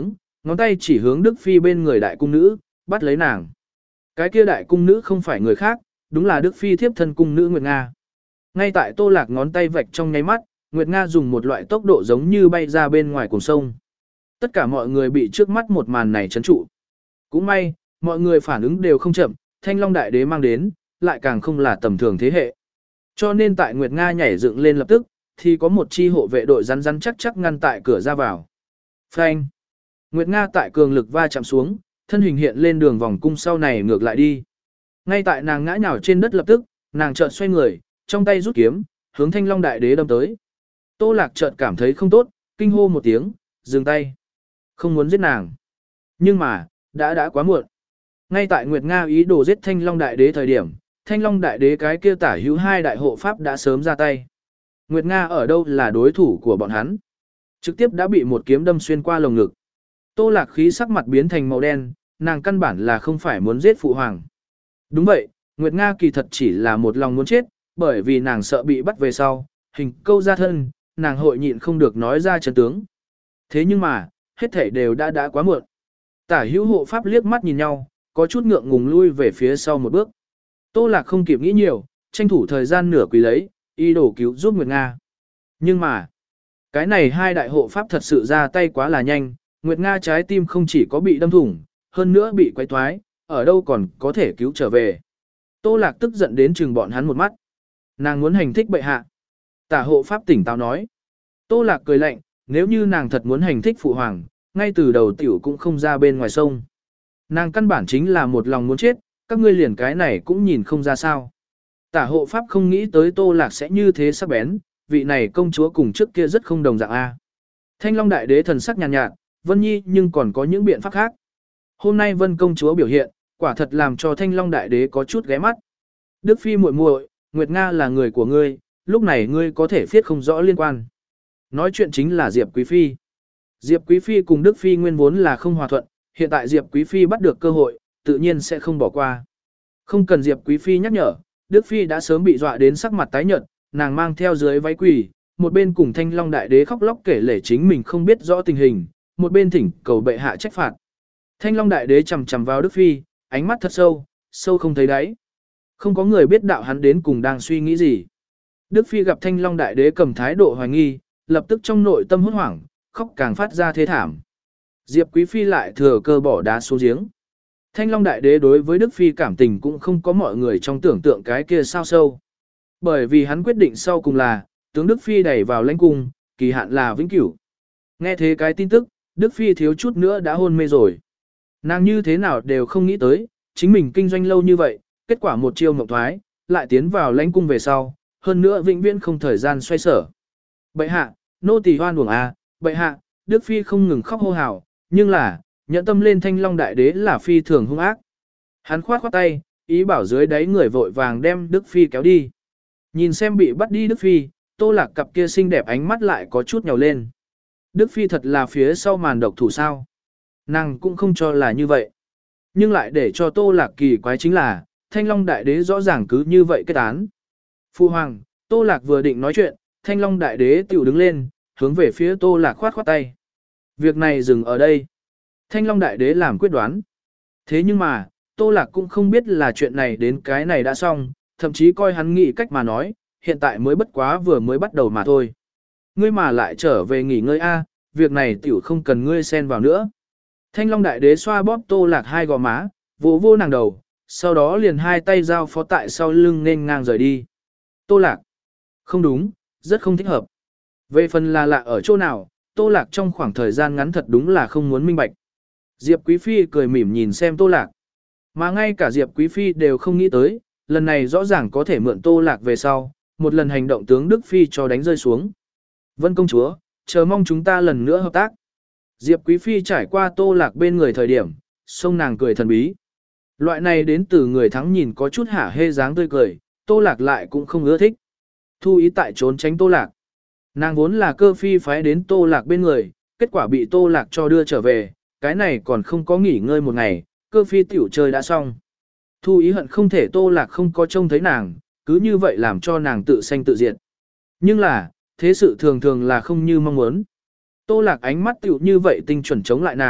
ngón tay chỉ hướng Đức Phi bên người đại cung nữ, bắt lấy nàng. Cái kia đại cung nữ không phải người khác, đúng là Đức Phi thiếp thân cung nữ Nguyệt Nga. Ngay tại Tô Lạc ngón tay vạch trong nháy mắt, Nguyệt Nga dùng một loại tốc độ giống như bay ra bên ngoài cùng sông. Tất cả mọi người bị trước mắt một màn này chấn trụ. Cũng may, mọi người phản ứng đều không chậm, Thanh Long Đại Đế mang đến, lại càng không là tầm thường thế hệ. Cho nên tại Nguyệt Nga nhảy dựng lên lập tức, thì có một chi hộ vệ đội rắn rắn chắc chắc ngăn tại cửa ra vào. Phanh! Nguyệt Nga tại cường lực va chạm xuống, thân hình hiện lên đường vòng cung sau này ngược lại đi. Ngay tại nàng ngã nhào trên đất lập tức, nàng chợt xoay người, trong tay rút kiếm, hướng Thanh Long Đại Đế đâm tới. Tô Lạc chợt cảm thấy không tốt, kinh hô một tiếng, dừng tay. Không muốn giết nàng. Nhưng mà, đã đã quá muộn. Ngay tại Nguyệt Nga ý đồ giết Thanh Long Đại Đế thời điểm, Thanh Long Đại Đế cái kia tả hữu hai đại hộ pháp đã sớm ra tay. Nguyệt Nga ở đâu là đối thủ của bọn hắn. Trực tiếp đã bị một kiếm đâm xuyên qua lồng ngực. Tô Lạc khí sắc mặt biến thành màu đen, nàng căn bản là không phải muốn giết phụ hoàng. Đúng vậy, Nguyệt Nga kỳ thật chỉ là một lòng muốn chết, bởi vì nàng sợ bị bắt về sau, hình câu ra thân, nàng hội nhịn không được nói ra chân tướng. Thế nhưng mà, hết thảy đều đã đã quá muộn. Tả hữu hộ pháp liếc mắt nhìn nhau, có chút ngượng ngùng lui về phía sau một bước. Tô Lạc không kịp nghĩ nhiều, tranh thủ thời gian nửa quỳ lấy, y đổ cứu giúp Nguyệt Nga. Nhưng mà, cái này hai đại hộ pháp thật sự ra tay quá là nhanh, Nguyệt Nga trái tim không chỉ có bị đâm thủng, hơn nữa bị quấy toái, ở đâu còn có thể cứu trở về. Tô Lạc tức giận đến chừng bọn hắn một mắt. Nàng muốn hành thích bệ hạ. Tả hộ pháp tỉnh táo nói. Tô Lạc cười lạnh, nếu như nàng thật muốn hành thích phụ hoàng, ngay từ đầu tiểu cũng không ra bên ngoài sông. Nàng căn bản chính là một lòng muốn chết, các ngươi liền cái này cũng nhìn không ra sao. Tả hộ pháp không nghĩ tới Tô Lạc sẽ như thế sắc bén, vị này công chúa cùng trước kia rất không đồng dạng A. Thanh Long Đại Đế thần sắc nhàn nhạt, nhạt, Vân Nhi nhưng còn có những biện pháp khác. Hôm nay Vân công chúa biểu hiện, quả thật làm cho Thanh Long Đại Đế có chút ghé mắt. Đức Phi muội muội, Nguyệt Nga là người của ngươi, lúc này ngươi có thể phiết không rõ liên quan. Nói chuyện chính là Diệp Quý Phi. Diệp Quý Phi cùng Đức Phi nguyên vốn là không hòa thuận, hiện tại Diệp Quý Phi bắt được cơ hội, tự nhiên sẽ không bỏ qua. Không cần Diệp Quý Phi nhắc nhở, Đức Phi đã sớm bị dọa đến sắc mặt tái nhợt, nàng mang theo dưới váy quỳ, một bên cùng Thanh Long Đại Đế khóc lóc kể lể chính mình không biết rõ tình hình, một bên thỉnh cầu bệ hạ trách phạt. Thanh Long Đại Đế chằm chằm vào Đức Phi, ánh mắt thật sâu, sâu không thấy đáy. Không có người biết đạo hắn đến cùng đang suy nghĩ gì. Đức Phi gặp Thanh Long Đại Đế cầm thái độ hoài nghi, lập tức trong nội tâm hốt hoảng, khóc càng phát ra thế thảm. Diệp Quý Phi lại thừa cơ bỏ đá xuống giếng. Thanh Long Đại Đế đối với Đức Phi cảm tình cũng không có mọi người trong tưởng tượng cái kia sao sâu. Bởi vì hắn quyết định sau cùng là, tướng Đức Phi đẩy vào lãnh cung, kỳ hạn là vĩnh cửu. Nghe thế cái tin tức, Đức Phi thiếu chút nữa đã hôn mê rồi. Nàng như thế nào đều không nghĩ tới, chính mình kinh doanh lâu như vậy, kết quả một chiêu mộng thoái, lại tiến vào lãnh cung về sau, hơn nữa vĩnh viễn không thời gian xoay sở. Bệ hạ, nô tỳ hoan uổng à, bệ hạ, Đức Phi không ngừng khóc hô hào, nhưng là, nhận tâm lên Thanh Long Đại Đế là phi thường hung ác. Hắn khoát khoát tay, ý bảo dưới đáy người vội vàng đem Đức Phi kéo đi. Nhìn xem bị bắt đi Đức Phi, Tô Lạc cặp kia xinh đẹp ánh mắt lại có chút nhào lên. Đức Phi thật là phía sau màn độc thủ sao? Nàng cũng không cho là như vậy. Nhưng lại để cho Tô Lạc kỳ quái chính là, Thanh Long Đại Đế rõ ràng cứ như vậy kết án. Phu hoàng, Tô Lạc vừa định nói chuyện, Thanh Long Đại Đế tiểu đứng lên, hướng về phía Tô Lạc khoát khoát tay. Việc này dừng ở đây. Thanh Long Đại Đế làm quyết đoán. Thế nhưng mà, Tô Lạc cũng không biết là chuyện này đến cái này đã xong, thậm chí coi hắn nghĩ cách mà nói, hiện tại mới bất quá vừa mới bắt đầu mà thôi. Ngươi mà lại trở về nghỉ ngơi a, việc này tiểu không cần ngươi xen vào nữa. Thanh Long Đại Đế xoa bóp Tô Lạc hai gò má, vỗ vỗ nàng đầu, sau đó liền hai tay giao phó tại sau lưng nên ngang rời đi. Tô Lạc. Không đúng, rất không thích hợp. Về phần là lạ ở chỗ nào, Tô Lạc trong khoảng thời gian ngắn thật đúng là không muốn minh bạch. Diệp Quý Phi cười mỉm nhìn xem Tô Lạc. Mà ngay cả Diệp Quý Phi đều không nghĩ tới, lần này rõ ràng có thể mượn Tô Lạc về sau, một lần hành động tướng Đức Phi cho đánh rơi xuống. Vân công chúa, chờ mong chúng ta lần nữa hợp tác. Diệp Quý Phi trải qua Tô Lạc bên người thời điểm, sông nàng cười thần bí. Loại này đến từ người thắng nhìn có chút hả hê dáng tươi cười, Tô Lạc lại cũng không ưa thích. Thu ý tại trốn tránh Tô Lạc. Nàng vốn là cơ phi phái đến Tô Lạc bên người, kết quả bị Tô Lạc cho đưa trở về, cái này còn không có nghỉ ngơi một ngày, cơ phi tiểu chơi đã xong. Thu ý hận không thể Tô Lạc không có trông thấy nàng, cứ như vậy làm cho nàng tự sanh tự diệt. Nhưng là, thế sự thường thường là không như mong muốn. Tô Lạc ánh mắt tiểu như vậy tinh chuẩn chống lại nàng,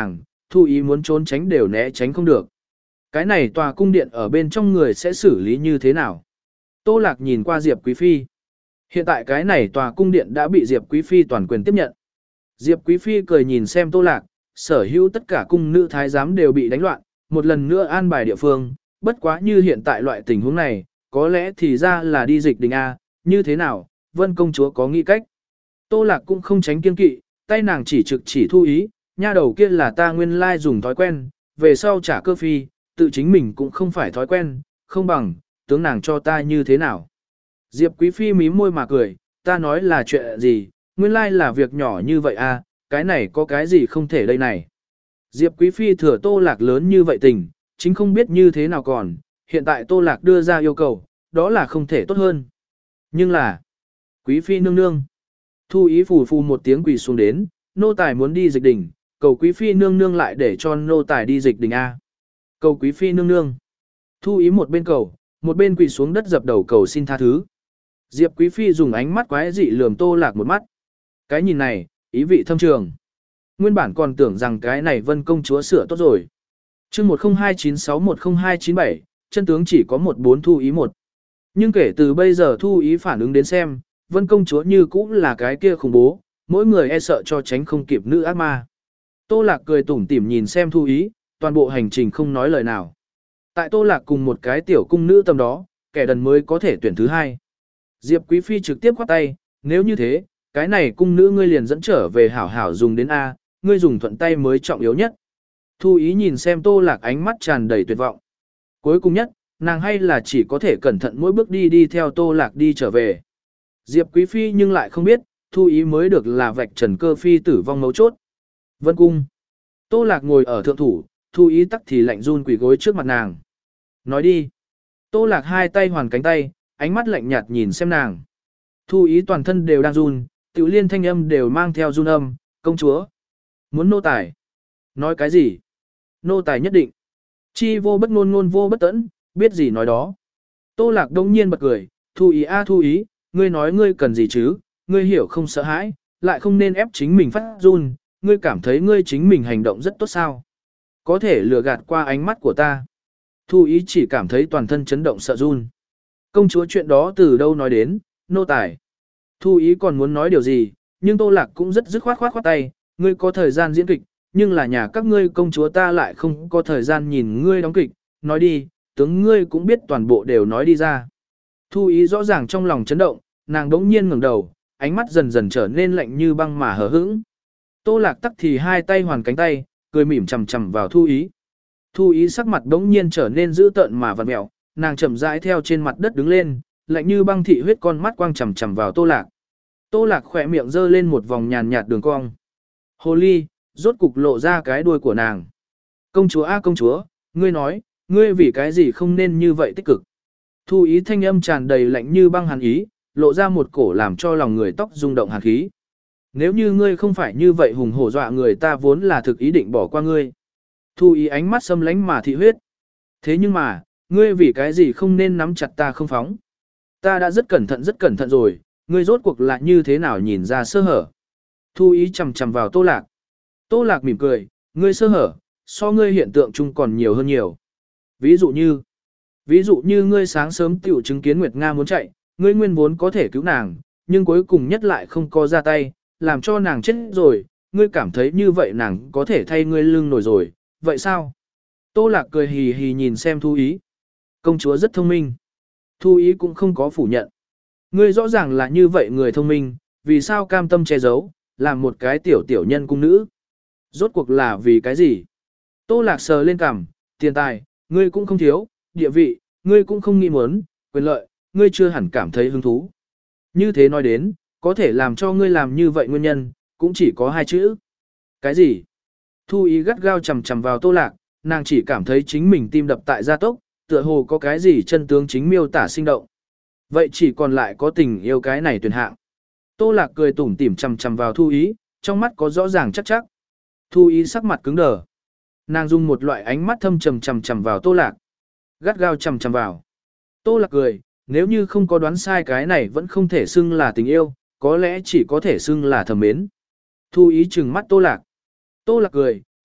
thu ý muốn trốn tránh đều né tránh không được. Cái này tòa cung điện ở bên trong người sẽ xử lý như thế nào? Tô Lạc nhìn qua Diệp Quý Phi. Hiện tại cái này tòa cung điện đã bị Diệp Quý Phi toàn quyền tiếp nhận. Diệp Quý Phi cười nhìn xem Tô Lạc, sở hữu tất cả cung nữ thái giám đều bị đánh loạn, một lần nữa an bài địa phương, bất quá như hiện tại loại tình huống này, có lẽ thì ra là đi dịch đình A, như thế nào, Vân công chúa có nghĩ cách. Tô Lạc cũng không tránh kiên kỵ, tay nàng chỉ trực chỉ thu ý, nha đầu kia là ta nguyên lai dùng thói quen, về sau trả cơ phi, tự chính mình cũng không phải thói quen, không bằng, tướng nàng cho ta như thế nào. Diệp Quý Phi mím môi mà cười, ta nói là chuyện gì, nguyên lai là việc nhỏ như vậy à, cái này có cái gì không thể đây này. Diệp Quý Phi thừa Tô Lạc lớn như vậy tình, chính không biết như thế nào còn, hiện tại Tô Lạc đưa ra yêu cầu, đó là không thể tốt hơn. Nhưng là, Quý Phi nương nương, thu ý phù phù một tiếng quỳ xuống đến, nô tài muốn đi dịch đỉnh, cầu Quý Phi nương nương lại để cho nô tài đi dịch đỉnh A. Cầu Quý Phi nương nương, thu ý một bên cầu, một bên quỳ xuống đất dập đầu cầu xin tha thứ. Diệp Quý Phi dùng ánh mắt quái dị lườm Tô Lạc một mắt. Cái nhìn này, ý vị thâm trường. Nguyên bản còn tưởng rằng cái này Vân công chúa sửa tốt rồi. chương một không hai chín sáu một không hai chín bảy, chân tướng chỉ có một bốn thu ý một. Nhưng kể từ bây giờ thu ý phản ứng đến xem, Vân công chúa như cũng là cái kia khủng bố, mỗi người e sợ cho tránh không kịp nữ ác ma. Tô Lạc cười tủm tỉm nhìn xem thu ý, toàn bộ hành trình không nói lời nào. Tại Tô Lạc cùng một cái tiểu cung nữ tầm đó, kẻ đần mới có thể tuyển thứ hai. Diệp Quý Phi trực tiếp khoát tay, nếu như thế, cái này cung nữ ngươi liền dẫn trở về hảo hảo dùng đến A, ngươi dùng thuận tay mới trọng yếu nhất. Thu ý nhìn xem Tô Lạc ánh mắt tràn đầy tuyệt vọng. Cuối cùng nhất, nàng hay là chỉ có thể cẩn thận mỗi bước đi đi theo Tô Lạc đi trở về. Diệp Quý Phi nhưng lại không biết, Thu ý mới được là vạch trần cơ phi tử vong mấu chốt. Vân cung. Tô Lạc ngồi ở thượng thủ, Thu ý tắc thì lạnh run quỳ gối trước mặt nàng. Nói đi. Tô Lạc hai tay hoàn cánh tay, ánh mắt lạnh nhạt nhìn xem nàng. Thu ý toàn thân đều đang run, tiểu liên thanh âm đều mang theo run âm, công chúa. Muốn nô tài. Nói cái gì? Nô tài nhất định. Chi vô bất ngôn ngôn vô bất tẫn, biết gì nói đó. Tô Lạc đông nhiên bật cười, Thu ý a Thu ý, ngươi nói ngươi cần gì chứ, ngươi hiểu không sợ hãi, lại không nên ép chính mình phát run, ngươi cảm thấy ngươi chính mình hành động rất tốt sao. Có thể lừa gạt qua ánh mắt của ta. Thu ý chỉ cảm thấy toàn thân chấn động sợ run. Công chúa chuyện đó từ đâu nói đến, nô tài. Thu ý còn muốn nói điều gì, nhưng Tô Lạc cũng rất dứt khoát khoát khoát tay, ngươi có thời gian diễn kịch, nhưng là nhà các ngươi công chúa ta lại không có thời gian nhìn ngươi đóng kịch, nói đi, tướng ngươi cũng biết toàn bộ đều nói đi ra. Thu ý rõ ràng trong lòng chấn động, nàng đống nhiên ngẩng đầu, ánh mắt dần dần trở nên lạnh như băng mà hờ hững. Tô Lạc tắc thì hai tay hoàn cánh tay, cười mỉm chằm chằm vào Thu ý. Thu ý sắc mặt đống nhiên trở nên dữ tợn mà vặn mẹo, nàng chậm rãi theo trên mặt đất đứng lên, lạnh như băng thị huyết con mắt quang chằm chằm vào Tô Lạc. Tô Lạc khỏe miệng giơ lên một vòng nhàn nhạt đường cong. Hồ ly, rốt cục lộ ra cái đuôi của nàng. Công chúa a công chúa, ngươi nói, ngươi vì cái gì không nên như vậy tích cực. Thu ý thanh âm tràn đầy lạnh như băng hàn ý, lộ ra một cổ làm cho lòng người tóc rung động hàn khí. Nếu như ngươi không phải như vậy hùng hổ dọa người ta vốn là thực ý định bỏ qua ngươi. Thu ý ánh mắt xâm lánh mà thị huyết. Thế nhưng mà, ngươi vì cái gì không nên nắm chặt ta không phóng. Ta đã rất cẩn thận rất cẩn thận rồi, ngươi rốt cuộc là như thế nào nhìn ra sơ hở. Thu ý chầm chầm vào Tô Lạc. Tô Lạc mỉm cười, ngươi sơ hở, so ngươi hiện tượng chung còn nhiều hơn nhiều. Ví dụ như, ví dụ như ngươi sáng sớm tiểu chứng kiến Nguyệt Nga muốn chạy, ngươi nguyên vốn có thể cứu nàng, nhưng cuối cùng nhất lại không có ra tay, làm cho nàng chết rồi, ngươi cảm thấy như vậy nàng có thể thay ngươi lưng nổi rồi, vậy sao? Tô Lạc cười hì hì nhìn xem Thu ý. Công chúa rất thông minh. Thu ý cũng không có phủ nhận. Ngươi rõ ràng là như vậy người thông minh, vì sao cam tâm che giấu, làm một cái tiểu tiểu nhân cung nữ. Rốt cuộc là vì cái gì? Tô Lạc sờ lên cằm, tiền tài, ngươi cũng không thiếu, địa vị, ngươi cũng không nghĩ muốn, quyền lợi, ngươi chưa hẳn cảm thấy hứng thú. Như thế nói đến, có thể làm cho ngươi làm như vậy nguyên nhân, cũng chỉ có hai chữ. Cái gì? Thu ý gắt gao chầm chầm vào Tô Lạc, nàng chỉ cảm thấy chính mình tim đập tại gia tốc, tựa hồ có cái gì chân tướng chính miêu tả sinh động. Vậy chỉ còn lại có tình yêu cái này tuyển hạng. Tô Lạc cười tủm tỉm chầm chầm vào Thu ý, trong mắt có rõ ràng chắc chắc. Thu ý sắc mặt cứng đờ. Nàng dùng một loại ánh mắt thâm trầm chầm chầm vào Tô Lạc. Gắt gao chầm chầm vào. Tô Lạc cười, nếu như không có đoán sai cái này vẫn không thể xưng là tình yêu, có lẽ chỉ có thể xưng là thầm mến. Thu ý trừng mắt Tô Lạc. Tô Lạc cười,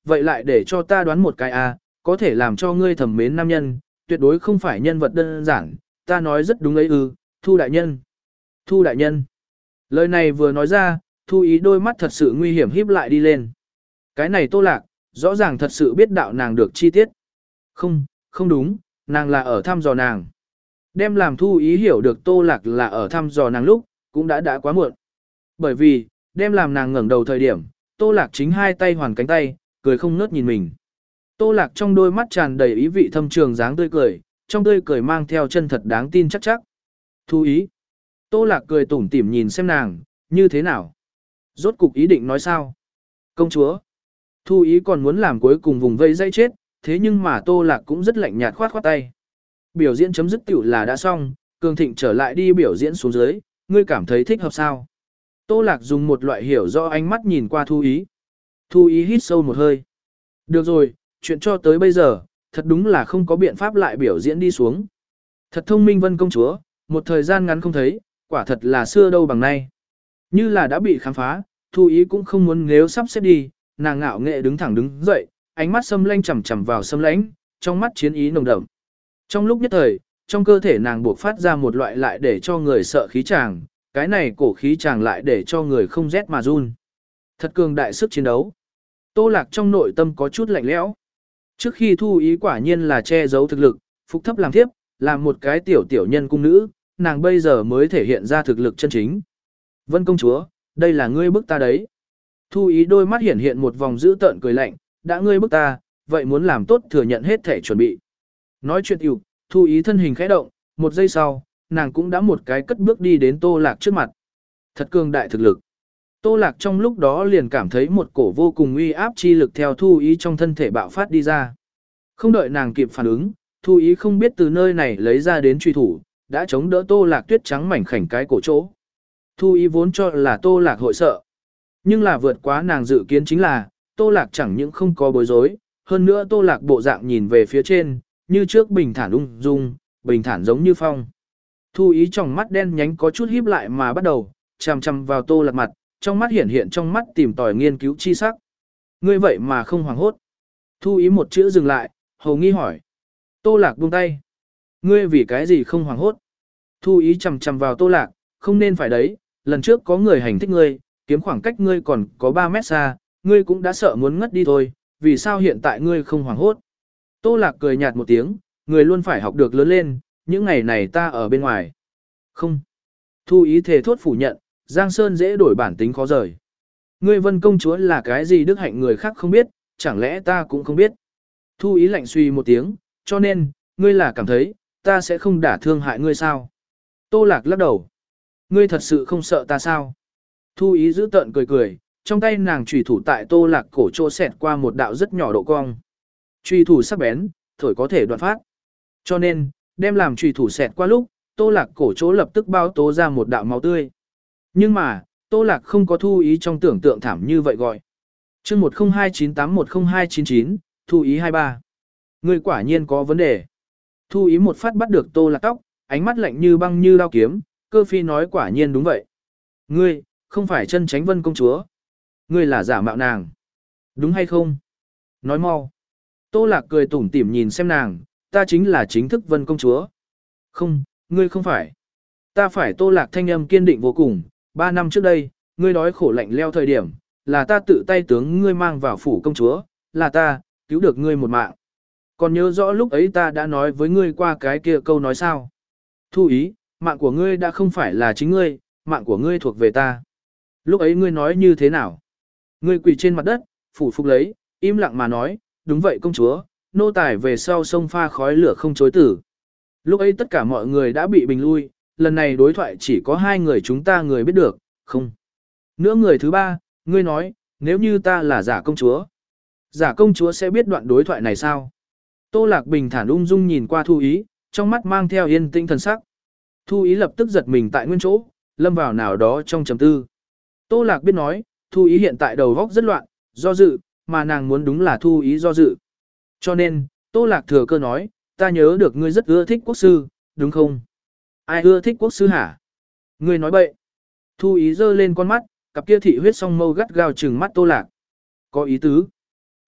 vậy lại để cho ta đoán một cái a, có thể làm cho ngươi thầm mến nam nhân, tuyệt đối không phải nhân vật đơn giản, ta nói rất đúng ấy ư, Thu đại nhân. Thu đại nhân. Lời này vừa nói ra, Thu Ý đôi mắt thật sự nguy hiểm híp lại đi lên. Cái này Tô Lạc, rõ ràng thật sự biết đạo nàng được chi tiết. Không, không đúng, nàng là ở thăm dò nàng. Đem làm Thu Ý hiểu được Tô Lạc là ở thăm dò nàng lúc, cũng đã đã quá muộn. Bởi vì, đem làm nàng ngẩng đầu thời điểm, Tô Lạc chính hai tay hoàn cánh tay, cười không ngớt nhìn mình. Tô Lạc trong đôi mắt tràn đầy ý vị thâm trường dáng tươi cười, trong tươi cười mang theo chân thật đáng tin chắc chắc. Thu Ý. Tô Lạc cười tủm tỉm nhìn xem nàng, như thế nào? Rốt cục ý định nói sao? Công chúa. Thu Ý còn muốn làm cuối cùng vùng vây dây chết, thế nhưng mà Tô Lạc cũng rất lạnh nhạt khoát khoát tay. Biểu diễn chấm dứt tiểu là đã xong, Cường Thịnh trở lại đi biểu diễn xuống dưới, ngươi cảm thấy thích hợp sao? Tô Lạc dùng một loại hiểu rõ ánh mắt nhìn qua Thu Ý. Thu Ý hít sâu một hơi. Được rồi, chuyện cho tới bây giờ, thật đúng là không có biện pháp lại biểu diễn đi xuống. Thật thông minh Vân công chúa, một thời gian ngắn không thấy, quả thật là xưa đâu bằng nay. Như là đã bị khám phá, Thu Ý cũng không muốn nếu sắp xếp đi, nàng ngạo nghệ đứng thẳng đứng dậy, ánh mắt xâm lanh chằm chằm vào xâm lãnh, trong mắt chiến ý nồng đậm. Trong lúc nhất thời, trong cơ thể nàng buộc phát ra một loại lại để cho người sợ khí chàng, cái này cổ khí chàng lại để cho người không rét mà run. Thật cường đại sức chiến đấu. Tô Lạc trong nội tâm có chút lạnh lẽo. Trước khi Thu Ý quả nhiên là che giấu thực lực, phục thấp làm thiếp, làm một cái tiểu tiểu nhân cung nữ, nàng bây giờ mới thể hiện ra thực lực chân chính. Vân công chúa, đây là ngươi bức ta đấy. Thu Ý đôi mắt hiển hiện một vòng dữ tợn cười lạnh, đã ngươi bức ta, vậy muốn làm tốt thừa nhận hết thể chuẩn bị. Nói chuyện yêu, Thu Ý thân hình khẽ động, một giây sau, nàng cũng đã một cái cất bước đi đến Tô Lạc trước mặt. Thật cường đại thực lực. Tô Lạc trong lúc đó liền cảm thấy một cổ vô cùng uy áp chi lực theo Thu Ý trong thân thể bạo phát đi ra. Không đợi nàng kịp phản ứng, Thu Ý không biết từ nơi này lấy ra đến truy thủ, đã chống đỡ Tô Lạc tuyết trắng mảnh khảnh cái cổ chỗ. Thu Ý vốn cho là Tô Lạc hội sợ. Nhưng là vượt quá nàng dự kiến chính là, Tô Lạc chẳng những không có bối rối, hơn nữa Tô Lạc bộ dạng nhìn về phía trên, như trước bình thản ung dung, bình thản giống như phong. Thu Ý trong mắt đen nhánh có chút híp lại mà bắt đầu, chằm chằm vào Tô Lạc mặt, trong mắt hiển hiện trong mắt tìm tòi nghiên cứu chi sắc. Ngươi vậy mà không hoảng hốt. Thu Ý một chữ dừng lại, hầu nghi hỏi. Tô Lạc buông tay. Ngươi vì cái gì không hoảng hốt? Thu Ý chằm chằm vào Tô Lạc, không nên phải đấy, lần trước có người hành thích ngươi, kiếm khoảng cách ngươi còn có ba mét xa, ngươi cũng đã sợ muốn ngất đi thôi, vì sao hiện tại ngươi không hoảng hốt? Tô Lạc cười nhạt một tiếng, người luôn phải học được lớn lên, những ngày này ta ở bên ngoài. Không. Thu Ý thề thốt phủ nhận, Giang Sơn dễ đổi bản tính khó rời. Ngươi Vân công chúa là cái gì đức hạnh người khác không biết, chẳng lẽ ta cũng không biết. Thu Ý lạnh suy một tiếng, cho nên, ngươi là cảm thấy, ta sẽ không đả thương hại ngươi sao? Tô Lạc lắc đầu. Ngươi thật sự không sợ ta sao? Thu Ý giữ tợn cười cười, trong tay nàng chủy thủ tại Tô Lạc cổ chỗ xẹt qua một đạo rất nhỏ độ cong. Chủy thủ sắc bén, thổi có thể đoạn phát. Cho nên, đem làm chủy thủ xẹt qua lúc, Tô Lạc cổ chỗ lập tức bao tố ra một đạo máu tươi. Nhưng mà, Tô Lạc không có Thu Ý trong tưởng tượng thảm như vậy gọi. Chương một không hai chín tám một không hai chín chín, Thu Ý hai ba. Ngươi quả nhiên có vấn đề. Thu Ý một phát bắt được Tô Lạc tóc, ánh mắt lạnh như băng như đao kiếm, cơ phi nói quả nhiên đúng vậy. Ngươi, không phải chân tránh Vân công chúa. Ngươi là giả mạo nàng. Đúng hay không? Nói mau. Tô Lạc cười tủm tỉm nhìn xem nàng, ta chính là chính thức Vân công chúa. Không, ngươi không phải. Ta phải. Tô Lạc thanh âm kiên định vô cùng, ba năm trước đây, ngươi đói khổ lạnh leo thời điểm, là ta tự tay tướng ngươi mang vào phủ công chúa, là ta, cứu được ngươi một mạng. Còn nhớ rõ lúc ấy ta đã nói với ngươi qua cái kia câu nói sao? Thu Ý, mạng của ngươi đã không phải là chính ngươi, mạng của ngươi thuộc về ta. Lúc ấy ngươi nói như thế nào? Ngươi quỳ trên mặt đất, phủ phục lấy, im lặng mà nói, đúng vậy công chúa, nô tài về sau sông pha khói lửa không chối tử. Lúc ấy tất cả mọi người đã bị bình lui, lần này đối thoại chỉ có hai người chúng ta người biết được, không. Nữa người thứ ba, ngươi nói, nếu như ta là giả công chúa, giả công chúa sẽ biết đoạn đối thoại này sao? Tô Lạc bình thản ung dung nhìn qua Thu Ý, trong mắt mang theo yên tĩnh thần sắc. Thu Ý lập tức giật mình tại nguyên chỗ, lâm vào nào đó trong trầm tư. Tô Lạc biết nói, Thu Ý hiện tại đầu óc rất loạn, do dự, mà nàng muốn đúng là Thu Ý do dự. Cho nên, Tô Lạc thừa cơ nói, ta nhớ được ngươi rất ưa thích quốc sư, đúng không? Ai ưa thích quốc sư hả? Ngươi nói bậy. Thu Ý giơ lên con mắt, cặp kia thị huyết song mâu gắt gao trừng mắt Tô Lạc. Có ý tứ.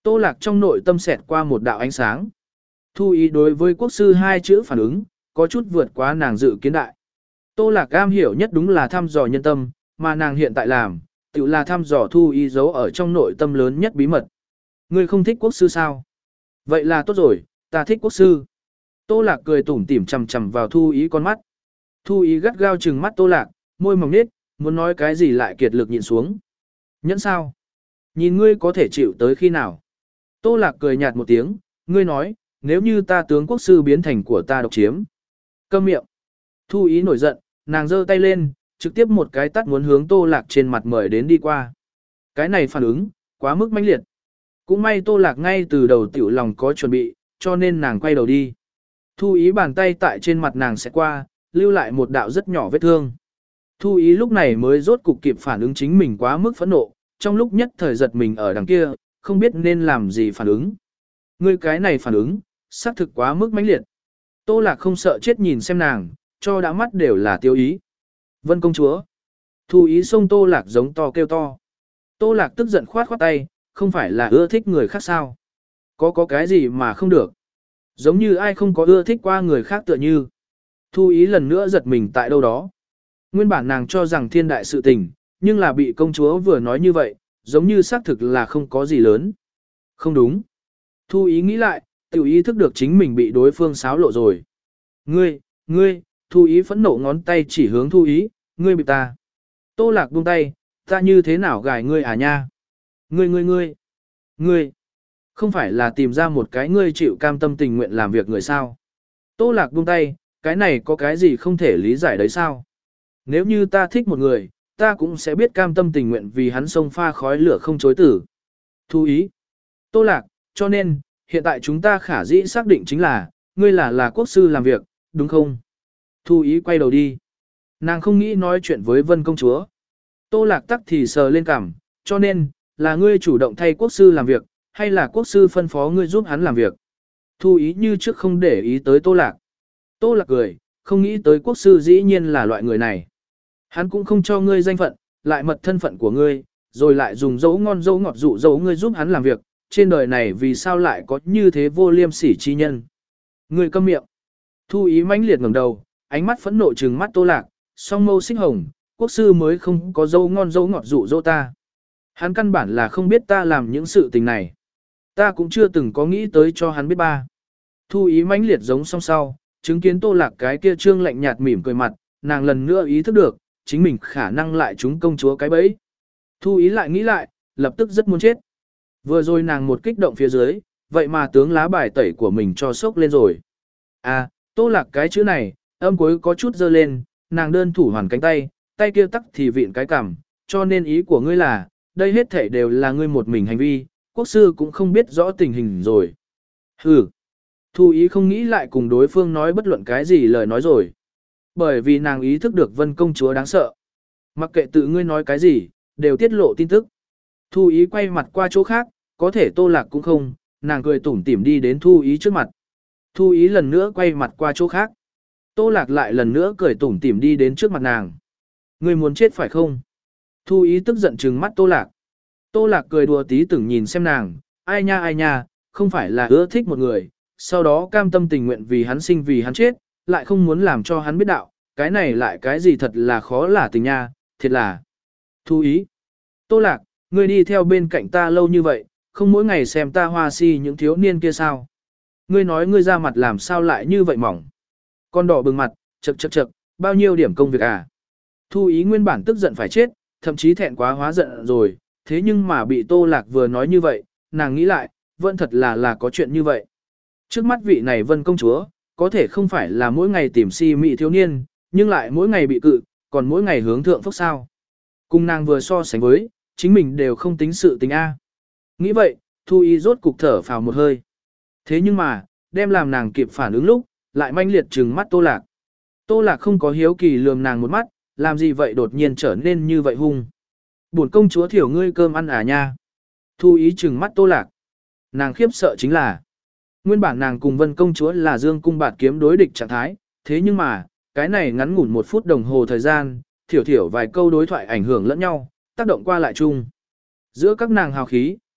Tô Lạc trong nội tâm xẹt qua một đạo ánh sáng. Thu ý đối với quốc sư hai chữ phản ứng, có chút vượt quá nàng dự kiến đại. Tô Lạc am hiểu nhất đúng là thăm dò nhân tâm, mà nàng hiện tại làm, tự là thăm dò Thu ý giấu ở trong nội tâm lớn nhất bí mật. Ngươi không thích quốc sư sao? Vậy là tốt rồi, ta thích quốc sư. Tô Lạc cười tủm tỉm chằm chằm vào Thu ý con mắt. Thu ý gắt gao trừng mắt Tô Lạc, môi mỏng nết, muốn nói cái gì lại kiệt lực nhịn xuống. Nhẫn sao? Nhìn ngươi có thể chịu tới khi nào? Tô Lạc cười nhạt một tiếng, ngươi nói, nếu như ta tướng quốc sư biến thành của ta độc chiếm. Câm miệng. Thu ý nổi giận, nàng giơ tay lên, trực tiếp một cái tát muốn hướng Tô Lạc trên mặt mời đến đi qua. Cái này phản ứng, quá mức mãnh liệt. Cũng may Tô Lạc ngay từ đầu tiểu lòng có chuẩn bị, cho nên nàng quay đầu đi. Thu ý bàn tay tại trên mặt nàng sẽ qua, lưu lại một đạo rất nhỏ vết thương. Thu ý lúc này mới rốt cục kịp phản ứng chính mình quá mức phẫn nộ, trong lúc nhất thời giật mình ở đằng kia, không biết nên làm gì phản ứng. Ngươi cái này phản ứng, xác thực quá mức mãnh liệt. Tô Lạc không sợ chết nhìn xem nàng, cho đã mắt đều là tiêu ý. Vân công chúa. Thu ý xông Tô Lạc giống to kêu to. Tô Lạc tức giận khoát khoát tay, không phải là ưa thích người khác sao. Có có cái gì mà không được. Giống như ai không có ưa thích qua người khác tựa như. Thu ý lần nữa giật mình tại đâu đó. Nguyên bản nàng cho rằng thiên đại sự tình, nhưng là bị công chúa vừa nói như vậy, giống như xác thực là không có gì lớn. Không đúng. Thu ý nghĩ lại, tiểu ý thức được chính mình bị đối phương xáo lộ rồi. Ngươi, ngươi, Thu ý phẫn nộ ngón tay chỉ hướng Thu ý, ngươi bị ta. Tô Lạc buông tay, ta như thế nào gài ngươi à nha? Ngươi ngươi ngươi, ngươi, không phải là tìm ra một cái ngươi chịu cam tâm tình nguyện làm việc người sao? Tô Lạc buông tay, cái này có cái gì không thể lý giải đấy sao? Nếu như ta thích một người, ta cũng sẽ biết cam tâm tình nguyện vì hắn xông pha khói lửa không chối tử. Thu ý. Tô Lạc, cho nên, hiện tại chúng ta khả dĩ xác định chính là, ngươi là là quốc sư làm việc, đúng không? Thu ý quay đầu đi. Nàng không nghĩ nói chuyện với Vân công chúa. Tô Lạc tắc thì sờ lên cằm, cho nên, là ngươi chủ động thay quốc sư làm việc, hay là quốc sư phân phó ngươi giúp hắn làm việc? Thu ý như trước không để ý tới Tô Lạc. Tô Lạc cười, không nghĩ tới quốc sư dĩ nhiên là loại người này. Hắn cũng không cho ngươi danh phận, lại mật thân phận của ngươi, rồi lại dùng dấu ngon dấu ngọt dụ dấu ngươi giúp hắn làm việc, trên đời này vì sao lại có như thế vô liêm sỉ chi nhân. Ngươi câm miệng. Thu ý mãnh liệt ngẩng đầu, ánh mắt phẫn nộ trừng mắt Tô Lạc, song mâu xích hồng, quốc sư mới không có dấu ngon dấu ngọt dụ dỗ ta. Hắn căn bản là không biết ta làm những sự tình này. Ta cũng chưa từng có nghĩ tới cho hắn biết ba. Thu ý mãnh liệt giống song sau, chứng kiến Tô Lạc cái kia trương lạnh nhạt mỉm cười mặt, nàng lần nữa ý thức được, chính mình khả năng lại trúng công chúa cái bẫy. Thu ý lại nghĩ lại, lập tức rất muốn chết. Vừa rồi nàng một kích động phía dưới, vậy mà tướng lá bài tẩy của mình cho sốc lên rồi. À, Tô Lạc cái chữ này, âm cuối có chút dơ lên, nàng đơn thủ hoàn cánh tay, tay kia tắc thì vịn cái cằm, cho nên ý của ngươi là, đây hết thể đều là ngươi một mình hành vi, quốc sư cũng không biết rõ tình hình rồi. Hừ. Thu ý không nghĩ lại cùng đối phương nói bất luận cái gì lời nói rồi. Bởi vì nàng ý thức được Vân công chúa đáng sợ. Mặc kệ tự ngươi nói cái gì, đều tiết lộ tin tức. Thu ý quay mặt qua chỗ khác, có thể Tô Lạc cũng không, nàng cười tủm tỉm đi đến Thu ý trước mặt. Thu ý lần nữa quay mặt qua chỗ khác. Tô Lạc lại lần nữa cười tủm tỉm đi đến trước mặt nàng. Ngươi muốn chết phải không? Thu ý tức giận trừng mắt Tô Lạc. Tô Lạc cười đùa tí tưởng nhìn xem nàng, ai nha ai nha, không phải là ưa thích một người, sau đó cam tâm tình nguyện vì hắn sinh vì hắn chết, lại không muốn làm cho hắn biết đạo, cái này lại cái gì thật là khó là tình nha, thiệt là. Thu ý. Tô Lạc, ngươi đi theo bên cạnh ta lâu như vậy, không mỗi ngày xem ta hoa si những thiếu niên kia sao. Ngươi nói ngươi ra mặt làm sao lại như vậy mỏng. Con đỏ bừng mặt, chậc chậc chậc, bao nhiêu điểm công việc à. Thu ý nguyên bản tức giận phải chết, thậm chí thẹn quá hóa giận rồi, thế nhưng mà bị Tô Lạc vừa nói như vậy, nàng nghĩ lại, vẫn thật là là có chuyện như vậy. Trước mắt vị này Vân công chúa, có thể không phải là mỗi ngày tìm si mị thiếu niên, nhưng lại mỗi ngày bị cự, còn mỗi ngày hướng thượng phúc sao. Cùng nàng vừa so sánh với, chính mình đều không tính sự tình A. Nghĩ vậy, Thu ý rốt cục thở phào một hơi. Thế nhưng mà, đem làm nàng kịp phản ứng lúc, lại manh liệt trừng mắt Tô Lạc. Tô Lạc không có hiếu kỳ lườm nàng một mắt, làm gì vậy đột nhiên trở nên như vậy hung. Bổn công chúa thiểu ngươi cơm ăn à nha. Thu ý trừng mắt Tô Lạc. Nàng khiếp sợ chính là, nguyên bản nàng cùng Vân công chúa là dương cung bạt kiếm đối địch trạng thái, thế nhưng mà, cái này ngắn ngủn một phút đồng hồ thời gian, thiểu thiểu vài câu đối thoại ảnh hưởng lẫn nhau, tác động qua lại chung. Giữa các nàng hào khí,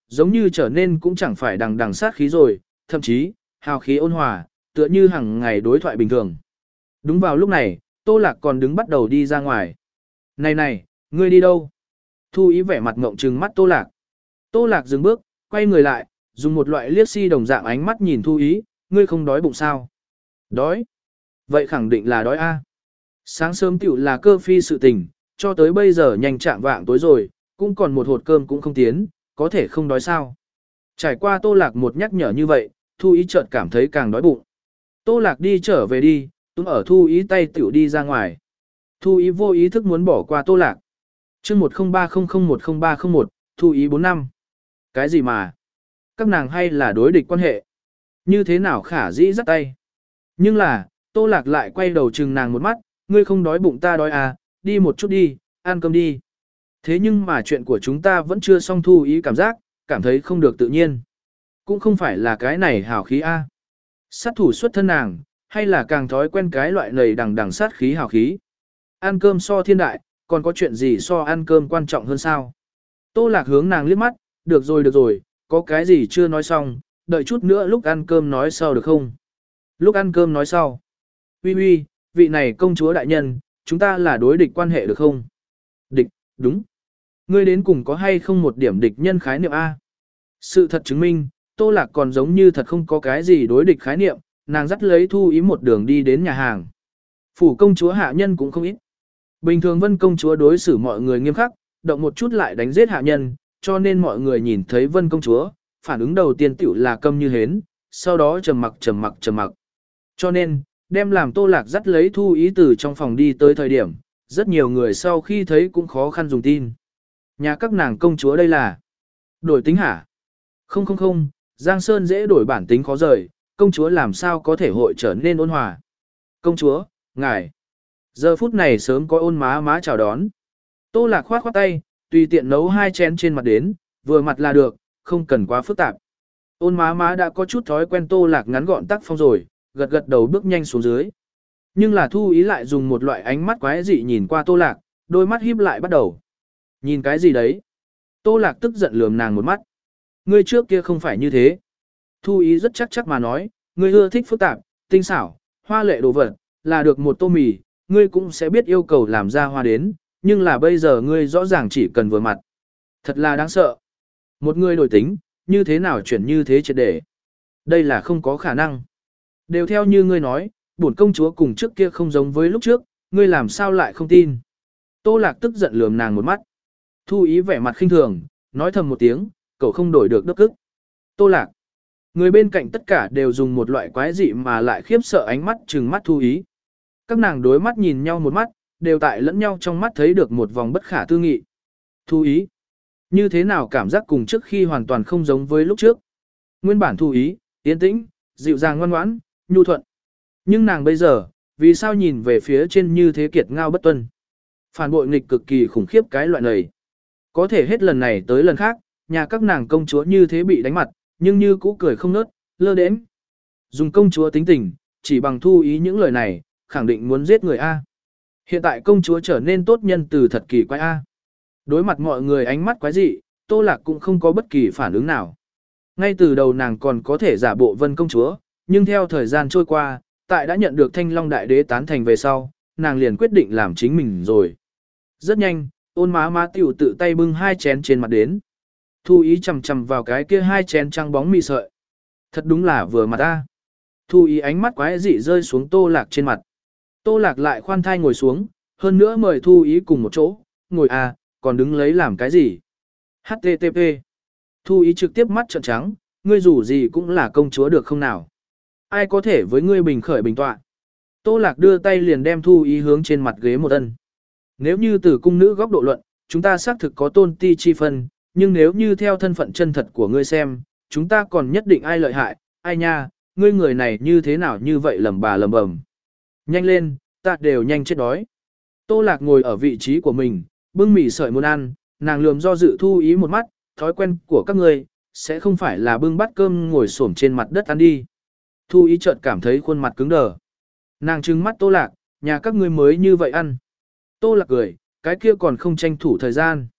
giống như trở nên cũng chẳng phải đằng đằng sát khí rồi, thậm chí, hào khí ôn hòa, tựa như hàng ngày đối thoại bình thường. Đúng vào lúc này, Tô Lạc còn đứng bắt đầu đi ra ngoài. Này này, ngươi đi đâu? Thu Ý vẻ mặt ngộng trừng mắt Tô Lạc. Tô Lạc dừng bước, quay người lại, dùng một loại liếc si đồng dạng ánh mắt nhìn Thu Ý, ngươi không đói bụng sao? Đói. Vậy khẳng định là đói a. Sáng sớm tiểu là cơ phi sự tình, cho tới bây giờ nhanh chạm vạng tối rồi, cũng còn một hột cơm cũng không tiến, có thể không đói sao? Trải qua Tô Lạc một nhắc nhở như vậy, Thu Ý chợt cảm thấy càng đói bụng. Tô Lạc đi trở về đi, túm ở Thu Ý tay tiểu đi ra ngoài. Thu Ý vô ý thức muốn bỏ qua Tô Lạc. chương một không ba không không một không ba không một, Thu Ý bốn năm. Cái gì mà? Các nàng hay là đối địch quan hệ? Như thế nào khả dĩ dắt tay? Nhưng là, Tô Lạc lại quay đầu chừng nàng một mắt, ngươi không đói bụng ta đói à, đi một chút đi, ăn cơm đi. Thế nhưng mà chuyện của chúng ta vẫn chưa xong. Thu Ý cảm giác, cảm thấy không được tự nhiên. Cũng không phải là cái này hào khí a. Sát thủ xuất thân nàng, hay là càng thói quen cái loại này đằng đằng sát khí hào khí. Ăn cơm so thiên đại, còn có chuyện gì so ăn cơm quan trọng hơn sao? Tô Lạc hướng nàng liếc mắt, được rồi được rồi, có cái gì chưa nói xong, đợi chút nữa lúc ăn cơm nói sau được không? Lúc ăn cơm nói sau. Uy uy, vị này công chúa đại nhân, chúng ta là đối địch quan hệ được không? Địch, đúng. Ngươi đến cùng có hay không một điểm địch nhân khái niệm A? Sự thật chứng minh, Tô Lạc còn giống như thật không có cái gì đối địch khái niệm, nàng dắt lấy Thu Ý một đường đi đến nhà hàng. Phủ công chúa hạ nhân cũng không ít. Bình thường Vân công chúa đối xử mọi người nghiêm khắc, động một chút lại đánh giết hạ nhân, cho nên mọi người nhìn thấy Vân công chúa, phản ứng đầu tiên tiểu là câm như hến, sau đó trầm mặc trầm mặc trầm mặc. Cho nên, đem làm Tô Lạc dắt lấy Thu Ý từ trong phòng đi tới thời điểm, rất nhiều người sau khi thấy cũng khó khăn dùng tin. Nhà các nàng công chúa đây là đổi tính hả? Không không không, Giang Sơn dễ đổi bản tính khó rời, công chúa làm sao có thể hội trở nên ôn hòa. Công chúa, ngài. Giờ phút này sớm có ôn má má chào đón. Tô Lạc khoát khoát tay, tùy tiện nấu hai chén trên mặt đến, vừa mặt là được, không cần quá phức tạp. Ôn má má đã có chút thói quen Tô Lạc ngắn gọn tác phong rồi, gật gật đầu bước nhanh xuống dưới. Nhưng là Thu Ý lại dùng một loại ánh mắt quái dị nhìn qua Tô Lạc, đôi mắt híp lại bắt đầu. Nhìn cái gì đấy? Tô Lạc tức giận lườm nàng một mắt. Ngươi trước kia không phải như thế. Thu Ý rất chắc chắc mà nói, ngươi ưa thích phức tạp, tinh xảo, hoa lệ đồ vật, là được một tô mì, ngươi cũng sẽ biết yêu cầu làm ra hoa đến, nhưng là bây giờ ngươi rõ ràng chỉ cần vừa mặt. Thật là đáng sợ. Một người đổi tính, như thế nào chuyển như thế triệt để. Đây là không có khả năng. Đều theo như ngươi nói, bổn công chúa cùng trước kia không giống với lúc trước, ngươi làm sao lại không tin. Tô Lạc tức giận lườm nàng một mắt. Thu Ý vẻ mặt khinh thường, nói thầm một tiếng, cậu không đổi được đức ức. Tô Lạc. Người bên cạnh tất cả đều dùng một loại quái dị mà lại khiếp sợ ánh mắt trừng mắt Thu Ý. Các nàng đối mắt nhìn nhau một mắt, đều tại lẫn nhau trong mắt thấy được một vòng bất khả tư nghị. Thu Ý. Như thế nào cảm giác cùng trước khi hoàn toàn không giống với lúc trước. Nguyên bản Thu Ý, yên tĩnh, dịu dàng ngoan ngoãn, nhu thuận. Nhưng nàng bây giờ, vì sao nhìn về phía trên như thế kiệt ngao bất tuân. Phản bội nghịch cực kỳ khủng khiếp cái loại này. Có thể hết lần này tới lần khác, nhà các nàng công chúa như thế bị đánh mặt, nhưng như cũ cười không nớt, lơ đễnh. Dùng công chúa tính tình, chỉ bằng Thu Ý những lời này, khẳng định muốn giết người A. Hiện tại công chúa trở nên tốt nhân từ thật kỳ quái A. Đối mặt mọi người ánh mắt quái dị, Tô Lạc cũng không có bất kỳ phản ứng nào. Ngay từ đầu nàng còn có thể giả bộ Vân công chúa, nhưng theo thời gian trôi qua, tại đã nhận được Thanh Long Đại Đế tán thành về sau, nàng liền quyết định làm chính mình rồi. Rất nhanh, ôn má má tiểu tự tay bưng hai chén trên mặt đến. Thu Ý chầm chầm vào cái kia hai chén trắng bóng mì sợi. Thật đúng là vừa mặt ta. Thu Ý ánh mắt quái dị rơi xuống Tô Lạc trên mặt. Tô Lạc lại khoan thai ngồi xuống, hơn nữa mời Thu Ý cùng một chỗ, ngồi à, còn đứng lấy làm cái gì? hát tê tê pê. Thu Ý trực tiếp mắt trợn trắng, ngươi dù gì cũng là công chúa được không nào? Ai có thể với ngươi bình khởi bình tọa? Tô Lạc đưa tay liền đem Thu Ý hướng trên mặt ghế một ân. Nếu như từ cung nữ góc độ luận, chúng ta xác thực có tôn ti chi phân, nhưng nếu như theo thân phận chân thật của ngươi xem, chúng ta còn nhất định ai lợi hại, ai nha, ngươi người này như thế nào như vậy lầm bà lầm bầm. Nhanh lên, ta đều nhanh chết đói. Tô Lạc ngồi ở vị trí của mình, bưng mì sợi muốn ăn, nàng lườm do dự Thu Ý một mắt, thói quen của các ngươi, sẽ không phải là bưng bát cơm ngồi xổm trên mặt đất ăn đi. Thu Ý chợt cảm thấy khuôn mặt cứng đờ. Nàng trừng mắt Tô Lạc, nhà các ngươi mới như vậy ăn. Tô Lạc cười, cái kia còn không tranh thủ thời gian.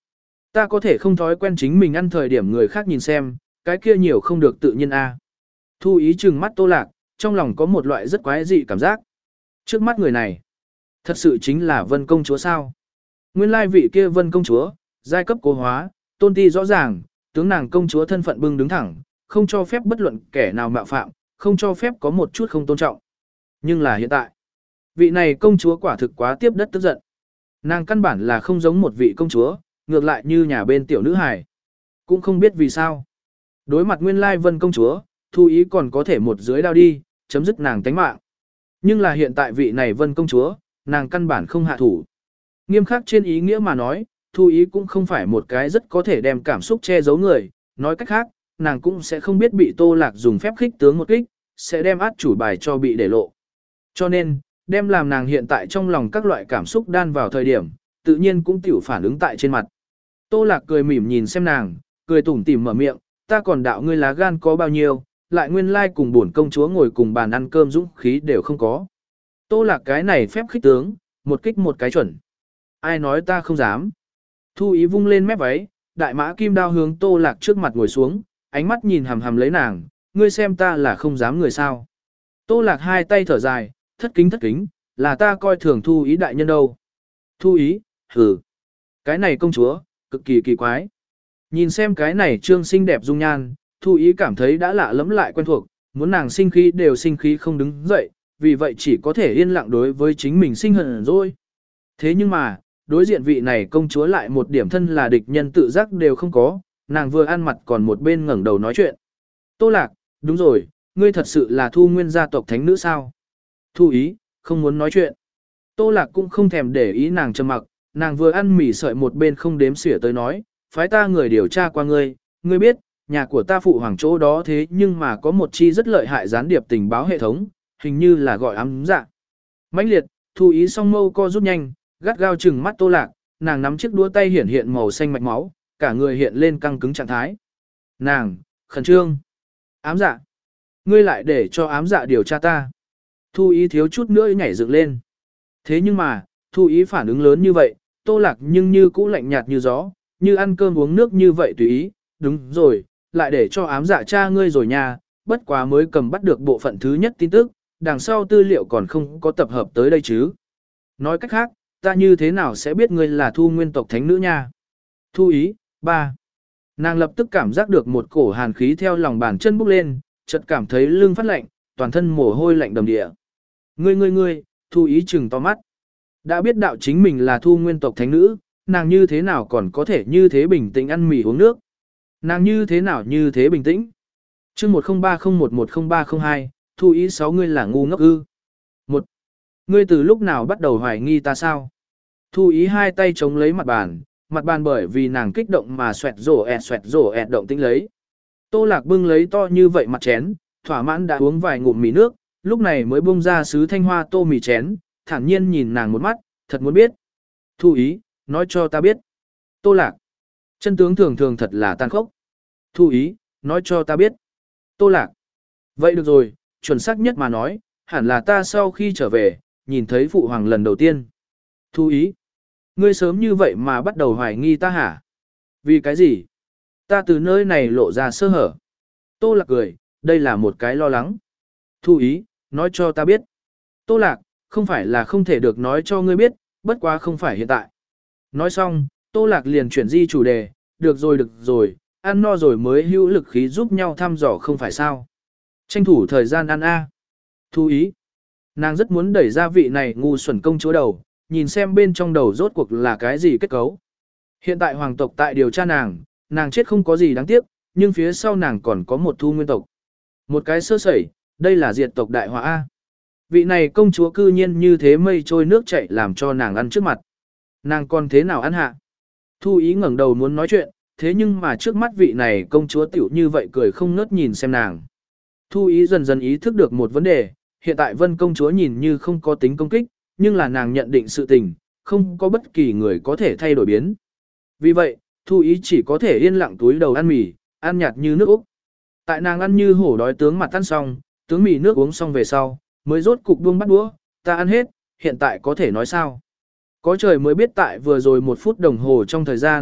Ta có thể không thói quen chính mình ăn thời điểm người khác nhìn xem, cái kia nhiều không được tự nhiên a. Thu Ý trừng mắt Tô Lạc, trong lòng có một loại rất quái dị cảm giác. Trước mắt người này, thật sự chính là Vân công chúa sao? Nguyên lai vị kia Vân công chúa, giai cấp cố hóa, tôn ti rõ ràng, tướng nàng công chúa thân phận bưng đứng thẳng, không cho phép bất luận kẻ nào mạo phạm, không cho phép có một chút không tôn trọng. Nhưng là hiện tại, vị này công chúa quả thực quá tiếp đất tức giận. Nàng căn bản là không giống một vị công chúa, ngược lại như nhà bên tiểu nữ hài. Cũng không biết vì sao. Đối mặt nguyên lai Vân công chúa, Thu Ý còn có thể một dưới đao đi, chấm dứt nàng tánh mạng. Nhưng là hiện tại vị này Vân công chúa, nàng căn bản không hạ thủ. Nghiêm khắc trên ý nghĩa mà nói, Thu Ý cũng không phải một cái rất có thể đem cảm xúc che giấu người, nói cách khác, nàng cũng sẽ không biết bị Tô Lạc dùng phép khích tướng một kích, sẽ đem át chủ bài cho bị để lộ. Cho nên, đem làm nàng hiện tại trong lòng các loại cảm xúc đan vào thời điểm, tự nhiên cũng tiểu phản ứng tại trên mặt. Tô Lạc cười mỉm nhìn xem nàng, cười tủm tỉm mở miệng, ta còn đạo ngươi lá gan có bao nhiêu, lại nguyên lai cùng bổn công chúa ngồi cùng bàn ăn cơm dũng khí đều không có. Tô Lạc cái này phép khích tướng, một kích một cái chuẩn. Ai nói ta không dám. Thu Ý vung lên mép váy, đại mã kim đao hướng Tô Lạc trước mặt ngồi xuống, ánh mắt nhìn hằm hằm lấy nàng, ngươi xem ta là không dám người sao. Tô Lạc hai tay thở dài, thất kính thất kính, là ta coi thường Thu Ý đại nhân đâu. Thu Ý, hừ. Cái này công chúa, cực kỳ kỳ quái. Nhìn xem cái này trương xinh đẹp dung nhan, Thu Ý cảm thấy đã lạ lẫm lại quen thuộc, muốn nàng sinh khí đều sinh khí không đứng dậy, vì vậy chỉ có thể yên lặng đối với chính mình sinh hận rồi. Thế nhưng mà, đối diện vị này công chúa lại một điểm thân là địch nhân tự giác đều không có, nàng vừa ăn mặt còn một bên ngẩng đầu nói chuyện. Tô Lạc, đúng rồi, ngươi thật sự là Thu Nguyên gia tộc thánh nữ sao? Thu Ý, không muốn nói chuyện. Tô Lạc cũng không thèm để ý nàng trầm mặc, nàng vừa ăn mì sợi một bên không đếm xỉa tới nói, phái ta người điều tra qua ngươi, ngươi biết, nhà của ta phụ hoàng chỗ đó thế nhưng mà có một chi rất lợi hại gián điệp tình báo hệ thống, hình như là gọi ám dạ. Mãnh liệt, Thu Ý song mâu co rút nhanh, gắt gao chừng mắt Tô Lạc, nàng nắm chiếc đũa tay hiển hiện màu xanh mạch máu, cả người hiện lên căng cứng trạng thái. Nàng, khẩn trương. Ám dạ. Ngươi lại để cho ám dạ điều tra ta. Thu Ý thiếu chút nữa nhảy dựng lên. Thế nhưng mà, Thu Ý phản ứng lớn như vậy, Tô Lạc nhưng như cũ lạnh nhạt như gió, như ăn cơm uống nước như vậy tùy ý. Đúng rồi, lại để cho ám dạ cha ngươi rồi nha, bất quá mới cầm bắt được bộ phận thứ nhất tin tức, đằng sau tư liệu còn không có tập hợp tới đây chứ. Nói cách khác, ta như thế nào sẽ biết ngươi là Thu Nguyên tộc thánh nữ nha? Thu Ý, ba. Nàng lập tức cảm giác được một cổ hàn khí theo lòng bàn chân bốc lên, chợt cảm thấy lưng phát lạnh, toàn thân mồ hôi lạnh đầm địa. Ngươi ngươi ngươi, Thu Ý trừng to mắt. Đã biết đạo chính mình là Thu Nguyên tộc thánh nữ, nàng như thế nào còn có thể như thế bình tĩnh ăn mì uống nước? Nàng như thế nào như thế bình tĩnh? Chương một không ba không một một không ba không hai, Thu Ý sáu ngươi là ngu ngốc ư? Một. Ngươi từ lúc nào bắt đầu hoài nghi ta sao? Thu Ý hai tay chống lấy mặt bàn, mặt bàn bởi vì nàng kích động mà xoẹt rổ ẹt xoẹt rổ ẹt động tĩnh lấy. Tô Lạc bưng lấy to như vậy mặt chén, thỏa mãn đã uống vài ngụm mì nước, lúc này mới bung ra sứ thanh hoa tô mì chén, thản nhiên nhìn nàng một mắt, thật muốn biết. Thu Ý, nói cho ta biết. Tô Lạc, chân tướng thường thường thật là tàn khốc. Thu Ý, nói cho ta biết. Tô Lạc, vậy được rồi, chuẩn xác nhất mà nói, hẳn là ta sau khi trở về, nhìn thấy phụ hoàng lần đầu tiên. Thu Ý, ngươi sớm như vậy mà bắt đầu hoài nghi ta hả? Vì cái gì? Ta từ nơi này lộ ra sơ hở. Tô Lạc cười, đây là một cái lo lắng. Thu Ý, nói cho ta biết. Tô Lạc, không phải là không thể được nói cho ngươi biết, bất quá không phải hiện tại. Nói xong, Tô Lạc liền chuyển di chủ đề, được rồi được rồi, ăn no rồi mới hữu lực khí giúp nhau thăm dò không phải sao. Tranh thủ thời gian ăn a. Thu Ý, nàng rất muốn đẩy ra vị này ngu xuẩn công chúa đầu, nhìn xem bên trong đầu rốt cuộc là cái gì kết cấu. Hiện tại hoàng tộc tại điều tra nàng, nàng chết không có gì đáng tiếc, nhưng phía sau nàng còn có một Thu Nguyên tộc. Một cái sơ sẩy, đây là diệt tộc đại họa A. Vị này công chúa cư nhiên như thế mây trôi nước chảy làm cho nàng ăn trước mặt. Nàng còn thế nào ăn hạ? Thu Ý ngẩng đầu muốn nói chuyện, thế nhưng mà trước mắt vị này công chúa tiểu như vậy cười không ngớt nhìn xem nàng. Thu Ý dần dần ý thức được một vấn đề, hiện tại Vân công chúa nhìn như không có tính công kích, nhưng là nàng nhận định sự tình, không có bất kỳ người có thể thay đổi biến. Vì vậy, Thu Ý chỉ có thể yên lặng túi đầu ăn mì, ăn nhạt như nước Úc. Tại nàng ăn như hổ đói tướng mặt ăn xong, tướng mì nước uống xong về sau, mới rốt cục buông bắt đũa, ta ăn hết, hiện tại có thể nói sao. Có trời mới biết tại vừa rồi một phút đồng hồ trong thời gian,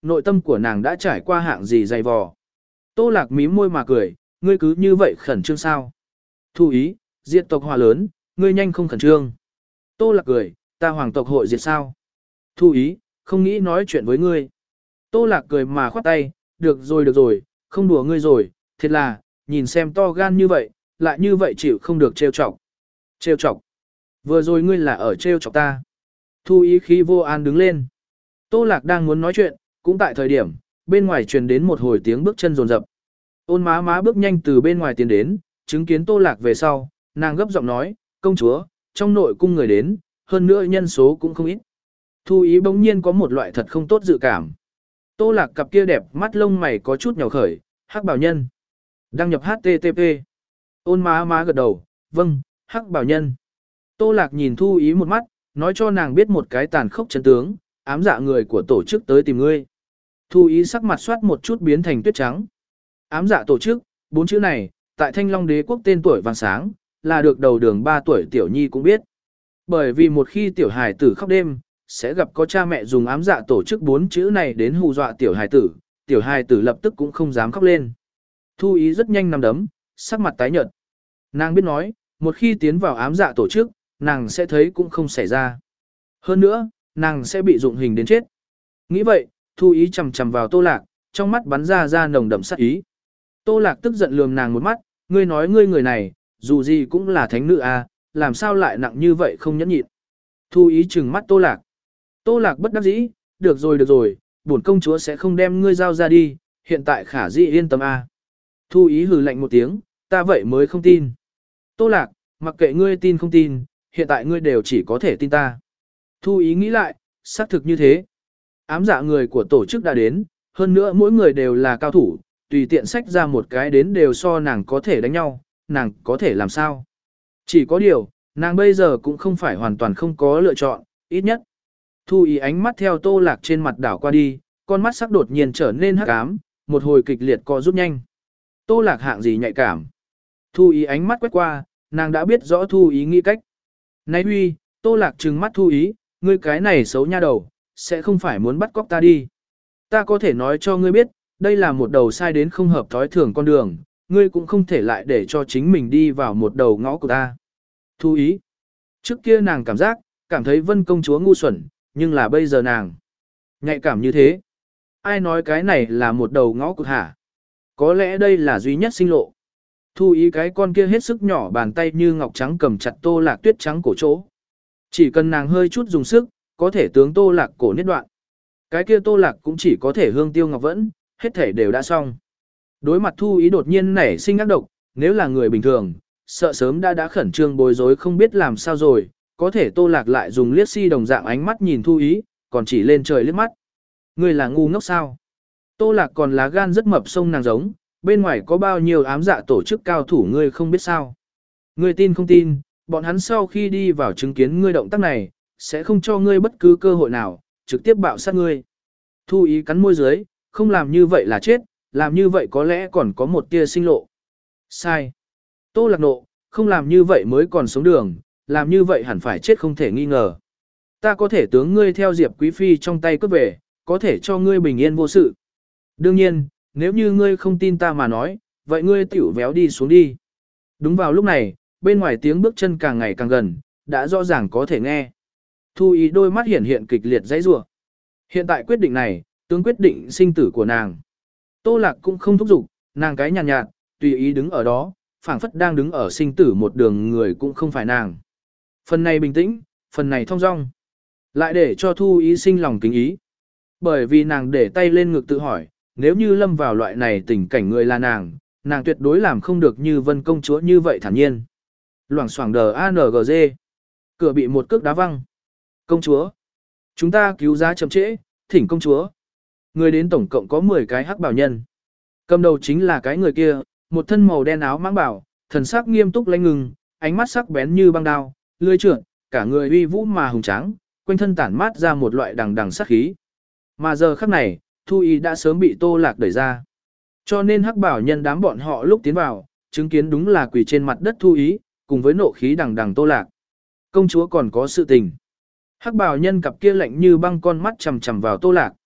nội tâm của nàng đã trải qua hạng gì dày vò. Tô Lạc mím môi mà cười, ngươi cứ như vậy khẩn trương sao? Thu ý, diệt tộc hòa lớn, ngươi nhanh không khẩn trương. Tô Lạc cười, ta hoàng tộc hội diệt sao? Thu ý, không nghĩ nói chuyện với ngươi. Tô Lạc cười mà khoát tay, được rồi được rồi, không đùa ngươi rồi, thiệt là, nhìn xem to gan như vậy, lại như vậy chịu không được trêu chọc. Trêu chọc? Vừa rồi ngươi là ở trêu chọc ta. Thu ý khí vô an đứng lên. Tô Lạc đang muốn nói chuyện, cũng tại thời điểm, bên ngoài truyền đến một hồi tiếng bước chân rồn rập. Ôn má má bước nhanh từ bên ngoài tiến đến, chứng kiến Tô Lạc về sau, nàng gấp giọng nói, công chúa, trong nội cung người đến, hơn nữa nhân số cũng không ít. Thu ý bỗng nhiên có một loại thật không tốt dự cảm. Tô Lạc cặp kia đẹp mắt lông mày có chút nhỏ khởi, hắc bảo nhân. Đăng nhập hát tê tê pê. Ôn má má gật đầu, vâng, hắc bảo nhân. Tô Lạc nhìn Thu ý một mắt, nói cho nàng biết một cái tàn khốc chân tướng, ám dạ người của tổ chức tới tìm ngươi. Thu ý sắc mặt soát một chút biến thành tuyết trắng. Ám dạ tổ chức, bốn chữ này, tại Thanh Long đế quốc tên tuổi vàng sáng, là được đầu đường ba tuổi tiểu nhi cũng biết. Bởi vì một khi tiểu hài tử khóc đêm, sẽ gặp có cha mẹ dùng ám dạ tổ chức bốn chữ này đến hù dọa tiểu hài tử, tiểu hài tử lập tức cũng không dám khóc lên. Thu ý rất nhanh nằm đấm, sắc mặt tái nhợt. Nàng biết nói, một khi tiến vào ám dạ tổ chức, nàng sẽ thấy cũng không xảy ra. Hơn nữa, nàng sẽ bị dụng hình đến chết. Nghĩ vậy, Thu ý chầm chầm vào Tô Lạc, trong mắt bắn ra ra nồng đậm sát ý. Tô Lạc tức giận lườm nàng một mắt, ngươi nói ngươi người này, dù gì cũng là thánh nữ à, làm sao lại nặng như vậy không nhẫn nhịn. Thu ý trừng mắt Tô Lạc. Tô Lạc bất đắc dĩ, được rồi được rồi, bổn công chúa sẽ không đem ngươi giao ra đi, hiện tại khả dĩ yên tâm à. Thu ý hừ lạnh một tiếng, ta vậy mới không tin. Tô Lạc, mặc kệ ngươi tin không tin, hiện tại ngươi đều chỉ có thể tin ta. Thu ý nghĩ lại, xác thực như thế. Ám dạ người của tổ chức đã đến, hơn nữa mỗi người đều là cao thủ, tùy tiện sách ra một cái đến đều so nàng có thể đánh nhau, nàng có thể làm sao. Chỉ có điều, nàng bây giờ cũng không phải hoàn toàn không có lựa chọn, ít nhất. Thu ý ánh mắt theo Tô Lạc trên mặt đảo qua đi, con mắt sắc đột nhiên trở nên hắc ám, một hồi kịch liệt co rút nhanh. Tô Lạc hạng gì nhạy cảm. Thu ý ánh mắt quét qua, nàng đã biết rõ Thu ý nghĩ cách. Này huy, Tô Lạc trừng mắt Thu ý, ngươi cái này xấu nha đầu, sẽ không phải muốn bắt cóc ta đi. Ta có thể nói cho ngươi biết, đây là một đầu sai đến không hợp thói thường con đường, ngươi cũng không thể lại để cho chính mình đi vào một đầu ngõ của ta. Thu ý. Trước kia nàng cảm giác, cảm thấy Vân công chúa ngu xuẩn, nhưng là bây giờ nàng nhạy cảm như thế. Ai nói cái này là một đầu ngõ cụt hả? Có lẽ đây là duy nhất sinh lộ. Thu ý cái con kia hết sức nhỏ bàn tay như ngọc trắng cầm chặt Tô Lạc tuyết trắng cổ chỗ. Chỉ cần nàng hơi chút dùng sức, có thể tướng Tô Lạc cổ niết đoạn. Cái kia Tô Lạc cũng chỉ có thể hương tiêu ngọc vẫn, hết thể đều đã xong. Đối mặt Thu ý đột nhiên nảy sinh ác độc, nếu là người bình thường, sợ sớm đã đã khẩn trương bối rối không biết làm sao rồi, có thể Tô Lạc lại dùng liếc si đồng dạng ánh mắt nhìn Thu ý, còn chỉ lên trời liếc mắt. Ngươi là ngu ngốc sao? Tô Lạc còn lá gan rất mập sông nàng giống, bên ngoài có bao nhiêu ám dạ tổ chức cao thủ ngươi không biết sao. Ngươi tin không tin, bọn hắn sau khi đi vào chứng kiến ngươi động tác này, sẽ không cho ngươi bất cứ cơ hội nào, trực tiếp bạo sát ngươi. Thu ý cắn môi dưới, không làm như vậy là chết, làm như vậy có lẽ còn có một tia sinh lộ. Sai. Tô Lạc nộ, không làm như vậy mới còn sống đường, làm như vậy hẳn phải chết không thể nghi ngờ. Ta có thể tướng ngươi theo Diệp Quý Phi trong tay cướp về, có thể cho ngươi bình yên vô sự. Đương nhiên, nếu như ngươi không tin ta mà nói, vậy ngươi tiểu véo đi xuống đi. Đúng vào lúc này, bên ngoài tiếng bước chân càng ngày càng gần, đã rõ ràng có thể nghe. Thu ý đôi mắt hiển hiện kịch liệt dãy rủa. Hiện tại quyết định này, tướng quyết định sinh tử của nàng. Tô Lạc cũng không thúc giục, nàng cái nhàn nhạt, nhạt, tùy ý đứng ở đó, phảng phất đang đứng ở sinh tử một đường người cũng không phải nàng. Phần này bình tĩnh, phần này thong dong. Lại để cho Thu ý sinh lòng kính ý. Bởi vì nàng để tay lên ngực tự hỏi, nếu như lâm vào loại này tình cảnh người là nàng, nàng tuyệt đối làm không được như Vân công chúa như vậy thản nhiên. Loảng xoảng đờ a en giê. Cửa bị một cước đá văng. Công chúa. Chúng ta cứu giá chậm trễ, thỉnh công chúa. Người đến tổng cộng có mười cái hắc bảo nhân. Cầm đầu chính là cái người kia, một thân màu đen áo mãng bảo, thần sắc nghiêm túc lãnh ngừng, ánh mắt sắc bén như băng đao, lưỡi trượt, cả người uy vũ mà hùng tráng, quanh thân tản mát ra một loại đằng đằng sát khí. Mà giờ khắc này, Thu ý đã sớm bị Tô Lạc đẩy ra. Cho nên hắc bảo nhân đám bọn họ lúc tiến vào, chứng kiến đúng là quỳ trên mặt đất Thu ý, cùng với nộ khí đằng đằng Tô Lạc. Công chúa còn có sự tình. Hắc bảo nhân cặp kia lạnh như băng con mắt chằm chằm vào Tô Lạc.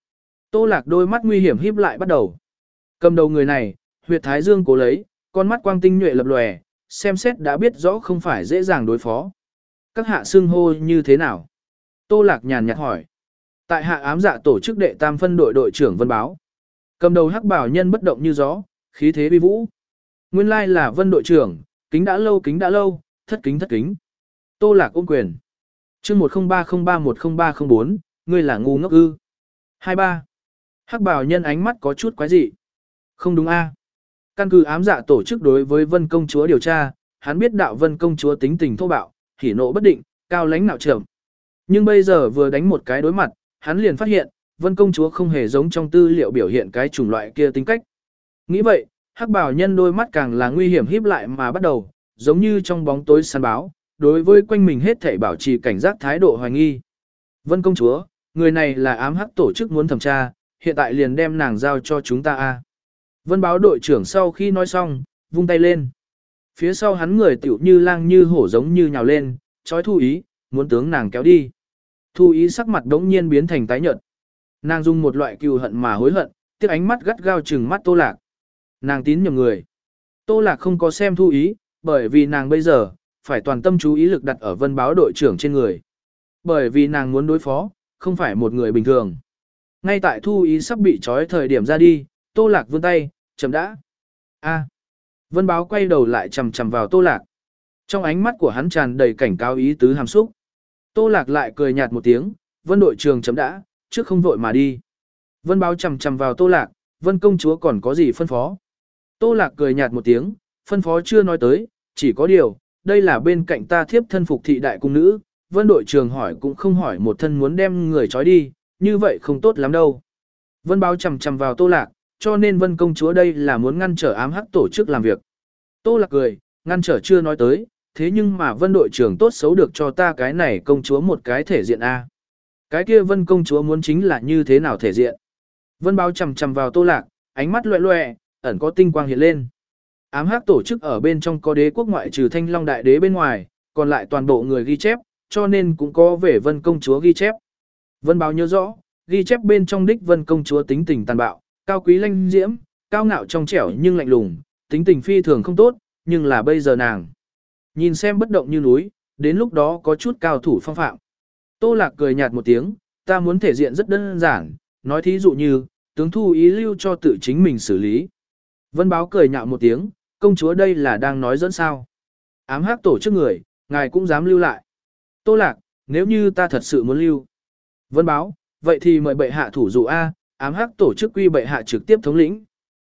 Tô Lạc đôi mắt nguy hiểm híp lại bắt đầu. Cầm đầu người này, huyệt thái dương cố lấy, con mắt quang tinh nhuệ lập lòe, xem xét đã biết rõ không phải dễ dàng đối phó. Các hạ xưng hô như thế nào? Tô Lạc nhàn nhạt hỏi. Tại hạ ám dạ tổ chức đệ tam phân đội đội trưởng Vân Báo. Cầm đầu hắc bảo nhân bất động như gió, khí thế uy vũ. Nguyên lai là Vân đội trưởng, kính đã lâu kính đã lâu, thất kính thất kính. Tô Lạc ôm quyền. Chương một không ba không ba một không ba không bốn, ngươi là ngu ngốc ư? hai ba. Hắc bảo nhân ánh mắt có chút quái dị. Không đúng a? Căn cứ ám dạ tổ chức đối với Vân công chúa điều tra, hắn biết đạo Vân công chúa tính tình thô bạo, hỉ nộ bất định, cao lãnh nạo trầm. Nhưng bây giờ vừa đánh một cái đối mặt, hắn liền phát hiện, Vân công chúa không hề giống trong tư liệu biểu hiện cái chủng loại kia tính cách. Nghĩ vậy, hắc bảo nhân đôi mắt càng là nguy hiểm híp lại mà bắt đầu, giống như trong bóng tối săn báo, đối với quanh mình hết thảy bảo trì cảnh giác thái độ hoài nghi. Vân công chúa, người này là ám hắc tổ chức muốn thẩm tra, hiện tại liền đem nàng giao cho chúng ta a. Vân báo đội trưởng sau khi nói xong, vung tay lên. Phía sau hắn người tiểu như lang như hổ giống như nhào lên, trói Thu Ý, muốn tướng nàng kéo đi. Thu Ý sắc mặt đống nhiên biến thành tái nhợt. Nàng dùng một loại cừu hận mà hối hận, tiếc ánh mắt gắt gao trừng mắt Tô Lạc. Nàng tín nhầm người. Tô Lạc không có xem Thu Ý, bởi vì nàng bây giờ, phải toàn tâm chú ý lực đặt ở Vân báo đội trưởng trên người. Bởi vì nàng muốn đối phó, không phải một người bình thường. Ngay tại Thu Ý sắp bị trói thời điểm ra đi, Tô Lạc vươn tay, chấm đã. A. Vân báo quay đầu lại chầm chầm vào Tô Lạc. Trong ánh mắt của hắn tràn đầy cảnh cáo ý tứ hàm xúc. Tô Lạc lại cười nhạt một tiếng, Vân đội trưởng chấm đã, trước không vội mà đi. Vân báo chầm chầm vào Tô Lạc, Vân công chúa còn có gì phân phó? Tô Lạc cười nhạt một tiếng, phân phó chưa nói tới, chỉ có điều, đây là bên cạnh ta thiếp thân phục thị đại cung nữ, Vân đội trưởng hỏi cũng không hỏi một thân muốn đem người trói đi, như vậy không tốt lắm đâu. Vân báo chầm chầm vào Tô Lạc, cho nên Vân công chúa đây là muốn ngăn trở ám hắc tổ chức làm việc. Tô Lạc cười, ngăn trở chưa nói tới, thế nhưng mà Vân đội trưởng tốt xấu được cho ta cái này công chúa một cái thể diện A. Cái kia Vân công chúa muốn chính là như thế nào thể diện. Vân báo chầm chầm vào Tô Lạc, ánh mắt loẹ loẹ, ẩn có tinh quang hiện lên. Ám hắc tổ chức ở bên trong có đế quốc ngoại trừ Thanh Long đại đế bên ngoài, còn lại toàn bộ người ghi chép, cho nên cũng có về Vân công chúa ghi chép. Vân báo nhớ rõ, ghi chép bên trong đích Vân công chúa tính tình tàn bạo, cao quý lanh diễm, cao ngạo trong trẻo nhưng lạnh lùng, tính tình phi thường không tốt, nhưng là bây giờ nàng. Nhìn xem bất động như núi, đến lúc đó có chút cao thủ phong phạm. Tô Lạc cười nhạt một tiếng, ta muốn thể diện rất đơn giản, nói thí dụ như, tướng Thu Ý lưu cho tự chính mình xử lý. Vân báo cười nhạo một tiếng, công chúa đây là đang nói dẫn sao. Ám hắc tổ chức người, ngài cũng dám lưu lại. Tô Lạc, nếu như ta thật sự muốn lưu. Vân báo, vậy thì mời bệ hạ thủ dụ A, ám hắc tổ chức quy bệ hạ trực tiếp thống lĩnh.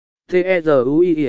T-E-Z-U-I-E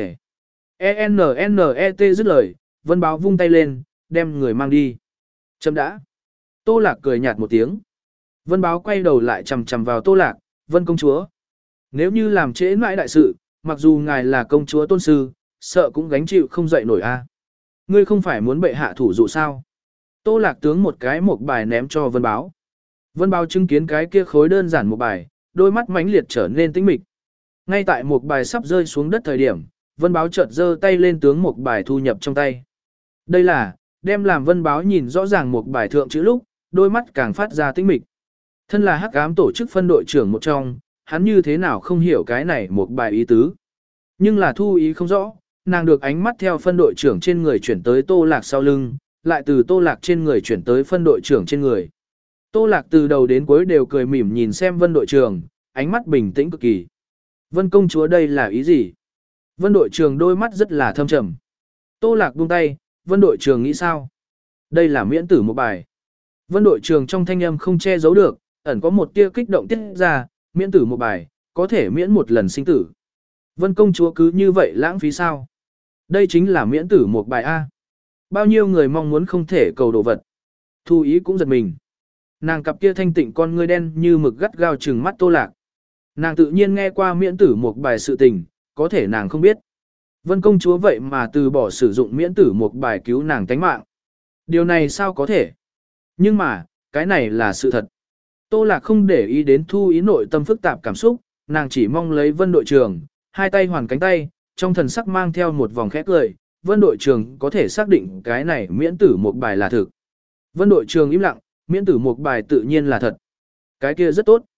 E-N-N-E-T dứt lời, Vân báo vung tay lên, đem người mang đi. Chấm đã. Tô Lạc cười nhạt một tiếng. Vân báo quay đầu lại chầm chầm vào Tô Lạc, Vân công chúa. Nếu như làm trễ mãi đại sự, mặc dù ngài là công chúa tôn sư, sợ cũng gánh chịu không dậy nổi a. Ngươi không phải muốn bệ hạ thủ dụ sao? Tô Lạc tướng một cái một bài ném cho Vân báo. Vân báo chứng kiến cái kia khối đơn giản một bài, đôi mắt mãnh liệt trở nên tĩnh mịch. Ngay tại một bài sắp rơi xuống đất thời điểm, Vân báo chợt giơ tay lên tướng một bài thu nhập trong tay. Đây là, đem làm Vân báo nhìn rõ ràng một bài thượng chữ lúc, đôi mắt càng phát ra tĩnh mịch. Thân là hắc ám tổ chức phân đội trưởng một trong, hắn như thế nào không hiểu cái này một bài ý tứ. Nhưng là Thu Ý không rõ, nàng được ánh mắt theo phân đội trưởng trên người chuyển tới Tô Lạc sau lưng, lại từ Tô Lạc trên người chuyển tới phân đội trưởng trên người. Tô Lạc từ đầu đến cuối đều cười mỉm nhìn xem Vân đội trưởng, ánh mắt bình tĩnh cực kỳ. Vân công chúa đây là ý gì? Vân đội trưởng đôi mắt rất là thâm trầm. Tô Lạc buông tay, Vân đội trưởng nghĩ sao? Đây là miễn tử một bài. Vân đội trưởng trong thanh âm không che giấu được, ẩn có một tia kích động tiết ra, miễn tử một bài, có thể miễn một lần sinh tử. Vân công chúa cứ như vậy lãng phí sao? Đây chính là miễn tử một bài A. Bao nhiêu người mong muốn không thể cầu đồ vật. Thu Ý cũng giật mình. Nàng cặp kia thanh tịnh con ngươi đen như mực gắt gao trừng mắt Tô Lạc. Nàng tự nhiên nghe qua miễn tử một bài sự tình, có thể nàng không biết. Vân công chúa vậy mà từ bỏ sử dụng miễn tử một bài cứu nàng tánh mạng. Điều này sao có thể? Nhưng mà, cái này là sự thật. Tô Lạc không để ý đến Thu Ý nội tâm phức tạp cảm xúc, nàng chỉ mong lấy Vân đội trưởng, hai tay hoàn cánh tay, trong thần sắc mang theo một vòng khẽ cười, Vân đội trưởng có thể xác định cái này miễn tử một bài là thực. Vân đội trưởng im lặng, miễn tử một bài tự nhiên là thật. Cái kia rất tốt.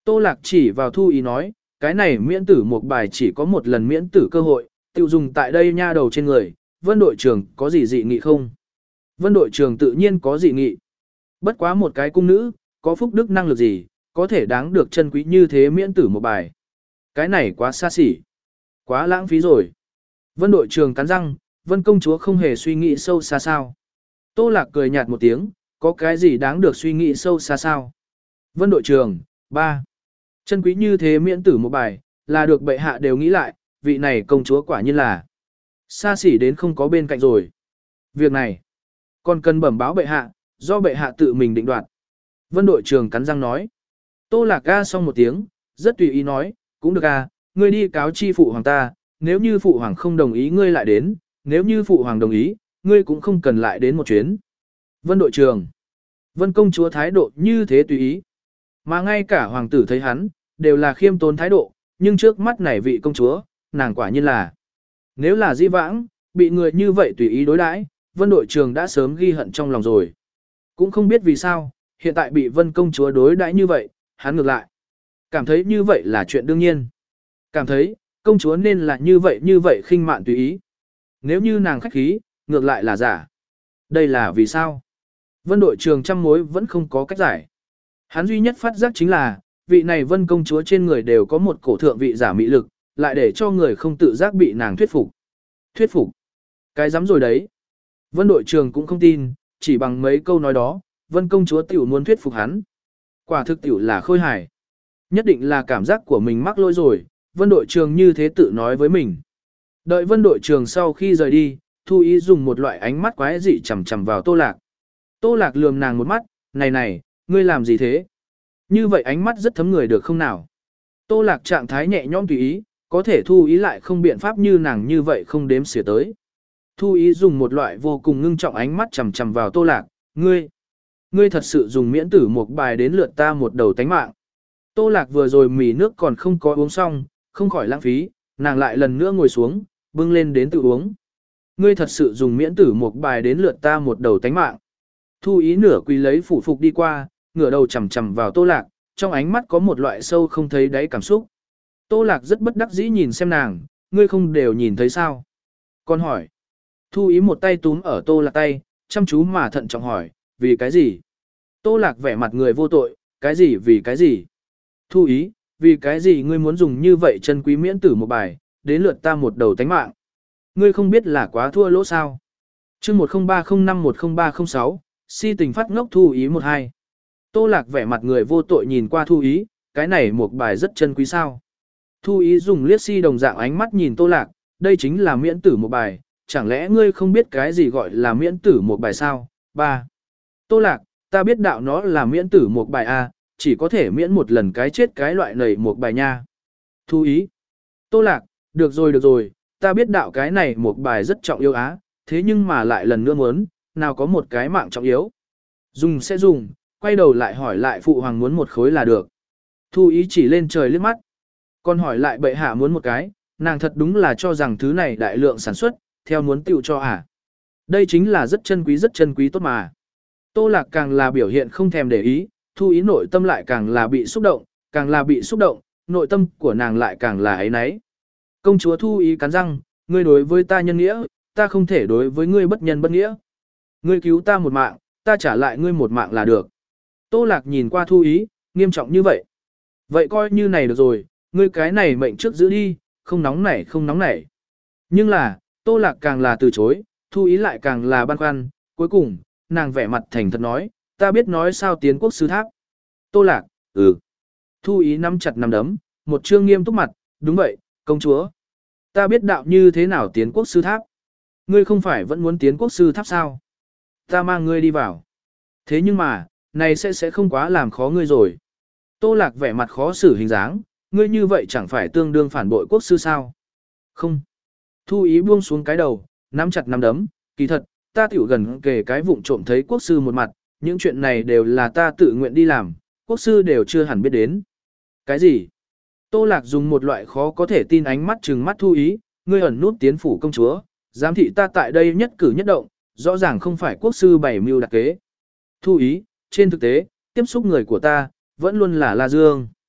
Tô Lạc chỉ vào Thu Ý nói, cái này miễn tử một bài chỉ có một lần miễn tử cơ hội, tiêu dùng tại đây nha đầu trên người, Vân đội trưởng có gì dị nghị không? Vân đội trưởng tự nhiên có dị nghị. Bất quá một cái cung nữ, có phúc đức năng lực gì, có thể đáng được chân quý như thế miễn tử một bài. Cái này quá xa xỉ, quá lãng phí rồi. Vân đội trưởng cắn răng, Vân công chúa không hề suy nghĩ sâu xa sao. Tô Lạc cười nhạt một tiếng, có cái gì đáng được suy nghĩ sâu xa sao. Vân đội trưởng, ba. Chân quý như thế miễn tử một bài, là được bệ hạ đều nghĩ lại, vị này công chúa quả nhiên là xa xỉ đến không có bên cạnh rồi. Việc này, còn cần bẩm báo bệ hạ, do bệ hạ tự mình định đoạt. Vân đội trưởng cắn răng nói. Tô Lạc ga xong một tiếng, rất tùy ý nói, cũng được à, ngươi đi cáo chi phụ hoàng ta, nếu như phụ hoàng không đồng ý ngươi lại đến, nếu như phụ hoàng đồng ý, ngươi cũng không cần lại đến một chuyến. Vân đội trưởng, Vân công chúa thái độ như thế tùy ý. Mà ngay cả hoàng tử thấy hắn, đều là khiêm tốn thái độ, nhưng trước mắt này vị công chúa, nàng quả nhiên là. Nếu là di vãng, bị người như vậy tùy ý đối đãi, Vân đội trưởng đã sớm ghi hận trong lòng rồi. Cũng không biết vì sao, hiện tại bị Vân công chúa đối đãi như vậy, hắn ngược lại. Cảm thấy như vậy là chuyện đương nhiên. Cảm thấy, công chúa nên là như vậy như vậy khinh mạn tùy ý. Nếu như nàng khách khí, ngược lại là giả. Đây là vì sao? Vân đội trưởng trăm mối vẫn không có cách giải. Hắn duy nhất phát giác chính là, vị này Vân công chúa trên người đều có một cổ thượng vị giả mị lực, lại để cho người không tự giác bị nàng thuyết phục. Thuyết phục? Cái dám rồi đấy. Vân đội trưởng cũng không tin, chỉ bằng mấy câu nói đó, Vân công chúa tiểu muốn thuyết phục hắn. Quả thực tiểu là khôi hài. Nhất định là cảm giác của mình mắc lỗi rồi, Vân đội trưởng như thế tự nói với mình. Đợi Vân đội trưởng sau khi rời đi, Thu Ý dùng một loại ánh mắt quái dị chằm chằm vào Tô Lạc. Tô Lạc lườm nàng một mắt, này này, ngươi làm gì thế? Như vậy ánh mắt rất thấm người được không nào? Tô Lạc trạng thái nhẹ nhõm tùy ý, có thể Thu Ý lại không biện pháp như nàng như vậy không đếm xỉa tới. Thu Ý dùng một loại vô cùng ngưng trọng ánh mắt chằm chằm vào Tô Lạc, ngươi, ngươi thật sự dùng miễn tử một bài đến lượt ta một đầu tánh mạng. Tô Lạc vừa rồi mì nước còn không có uống xong, không khỏi lãng phí, nàng lại lần nữa ngồi xuống, bưng lên đến tự uống. Ngươi thật sự dùng miễn tử một bài đến lượt ta một đầu tánh mạng. Thu Ý nửa quỳ lấy phủ phục đi qua, ngửa đầu chằm chằm vào Tô Lạc, trong ánh mắt có một loại sâu không thấy đáy cảm xúc. Tô Lạc rất bất đắc dĩ nhìn xem nàng, ngươi không đều nhìn thấy sao? Con hỏi. Thu Ý một tay túm ở Tô Lạc tay, chăm chú mà thận trọng hỏi, vì cái gì? Tô Lạc vẻ mặt người vô tội, cái gì vì cái gì? Thu Ý, vì cái gì ngươi muốn dùng như vậy chân quý miễn tử một bài, đến lượt ta một đầu tánh mạng? Ngươi không biết là quá thua lỗ sao? chương một không ba không năm một không ba không sáu, si tình phát ngốc Thu Ý một hai. Tô Lạc vẻ mặt người vô tội nhìn qua Thu Ý, cái này một bài rất chân quý sao? Thu Ý dùng liếc si đồng dạng ánh mắt nhìn Tô Lạc, đây chính là miễn tử một bài, chẳng lẽ ngươi không biết cái gì gọi là miễn tử một bài sao? ba. Tô Lạc, ta biết đạo nó là miễn tử một bài A, chỉ có thể miễn một lần cái chết cái loại nầy một bài nha. Thu Ý. Tô Lạc, được rồi được rồi, ta biết đạo cái này một bài rất trọng yếu á, thế nhưng mà lại lần nữa muốn, nào có một cái mạng trọng yếu. Dùng sẽ dùng, quay đầu lại hỏi lại phụ hoàng muốn một khối là được. Thu Ý chỉ lên trời liếc mắt. Còn hỏi lại bệ hạ muốn một cái, nàng thật đúng là cho rằng thứ này đại lượng sản xuất, theo muốn tiêu cho à. Đây chính là rất chân quý rất chân quý tốt mà. Tô Lạc càng là biểu hiện không thèm để ý, Thu Ý nội tâm lại càng là bị xúc động, càng là bị xúc động, nội tâm của nàng lại càng là ấy nấy. Công chúa Thu Ý cắn răng, ngươi đối với ta nhân nghĩa, ta không thể đối với ngươi bất nhân bất nghĩa. Ngươi cứu ta một mạng, ta trả lại ngươi một mạng là được. Tô Lạc nhìn qua Thu Ý, nghiêm trọng như vậy. Vậy coi như này được rồi, ngươi cái này mệnh trước giữ đi, không nóng nảy không nóng nảy. Nhưng là, Tô Lạc càng là từ chối, Thu Ý lại càng là băn khoăn, cuối cùng, nàng vẻ mặt thành thật nói, ta biết nói sao tiến quốc sư tháp. Tô Lạc, ừ. Thu Ý nắm chặt nắm đấm, một trương nghiêm túc mặt, đúng vậy, công chúa. Ta biết đạo như thế nào tiến quốc sư tháp. Ngươi không phải vẫn muốn tiến quốc sư tháp sao? Ta mang ngươi đi vào. Thế nhưng mà, này sẽ sẽ không quá làm khó ngươi rồi. Tô Lạc vẻ mặt khó xử hình dáng, ngươi như vậy chẳng phải tương đương phản bội quốc sư sao? Không. Thu Ý buông xuống cái đầu, nắm chặt nắm đấm, kỳ thật, ta tiểu gần kề cái vụng trộm thấy quốc sư một mặt, những chuyện này đều là ta tự nguyện đi làm, quốc sư đều chưa hẳn biết đến. Cái gì? Tô Lạc dùng một loại khó có thể tin ánh mắt trừng mắt Thu Ý, ngươi ẩn nút tiến phủ công chúa, giám thị ta tại đây nhất cử nhất động, rõ ràng không phải quốc sư bày mưu đặc kế. Thu Ý, trên thực tế, tiếp xúc người của ta, vẫn luôn là La Dương.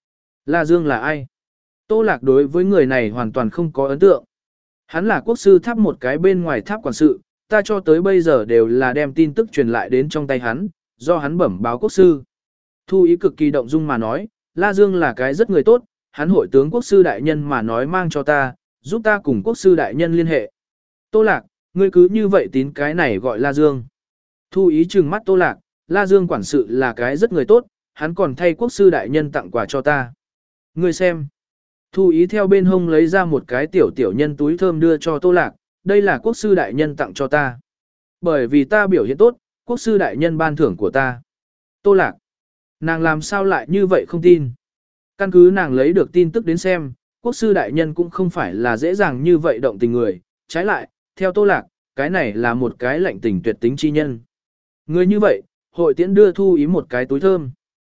La Dương là ai? Tô Lạc đối với người này hoàn toàn không có ấn tượng. Hắn là quốc sư tháp một cái bên ngoài tháp quản sự, ta cho tới bây giờ đều là đem tin tức truyền lại đến trong tay hắn, do hắn bẩm báo quốc sư. Thu Ý cực kỳ động dung mà nói, La Dương là cái rất người tốt, hắn hội tướng quốc sư đại nhân mà nói mang cho ta, giúp ta cùng quốc sư đại nhân liên hệ. Tô Lạc, ngươi cứ như vậy tín cái này gọi La Dương. Thu Ý trừng mắt Tô Lạc, La Dương quản sự là cái rất người tốt, hắn còn thay quốc sư đại nhân tặng quà cho ta. Ngươi xem. Thu Ý theo bên hông lấy ra một cái tiểu tiểu nhân túi thơm đưa cho Tô Lạc, đây là quốc sư đại nhân tặng cho ta. Bởi vì ta biểu hiện tốt, quốc sư đại nhân ban thưởng của ta. Tô Lạc. Nàng làm sao lại như vậy không tin. Căn cứ nàng lấy được tin tức đến xem, quốc sư đại nhân cũng không phải là dễ dàng như vậy động tình người. Trái lại, theo Tô Lạc, cái này là một cái lạnh tình tuyệt tính chi nhân. Người như vậy, hội tiễn đưa Thu Ý một cái túi thơm.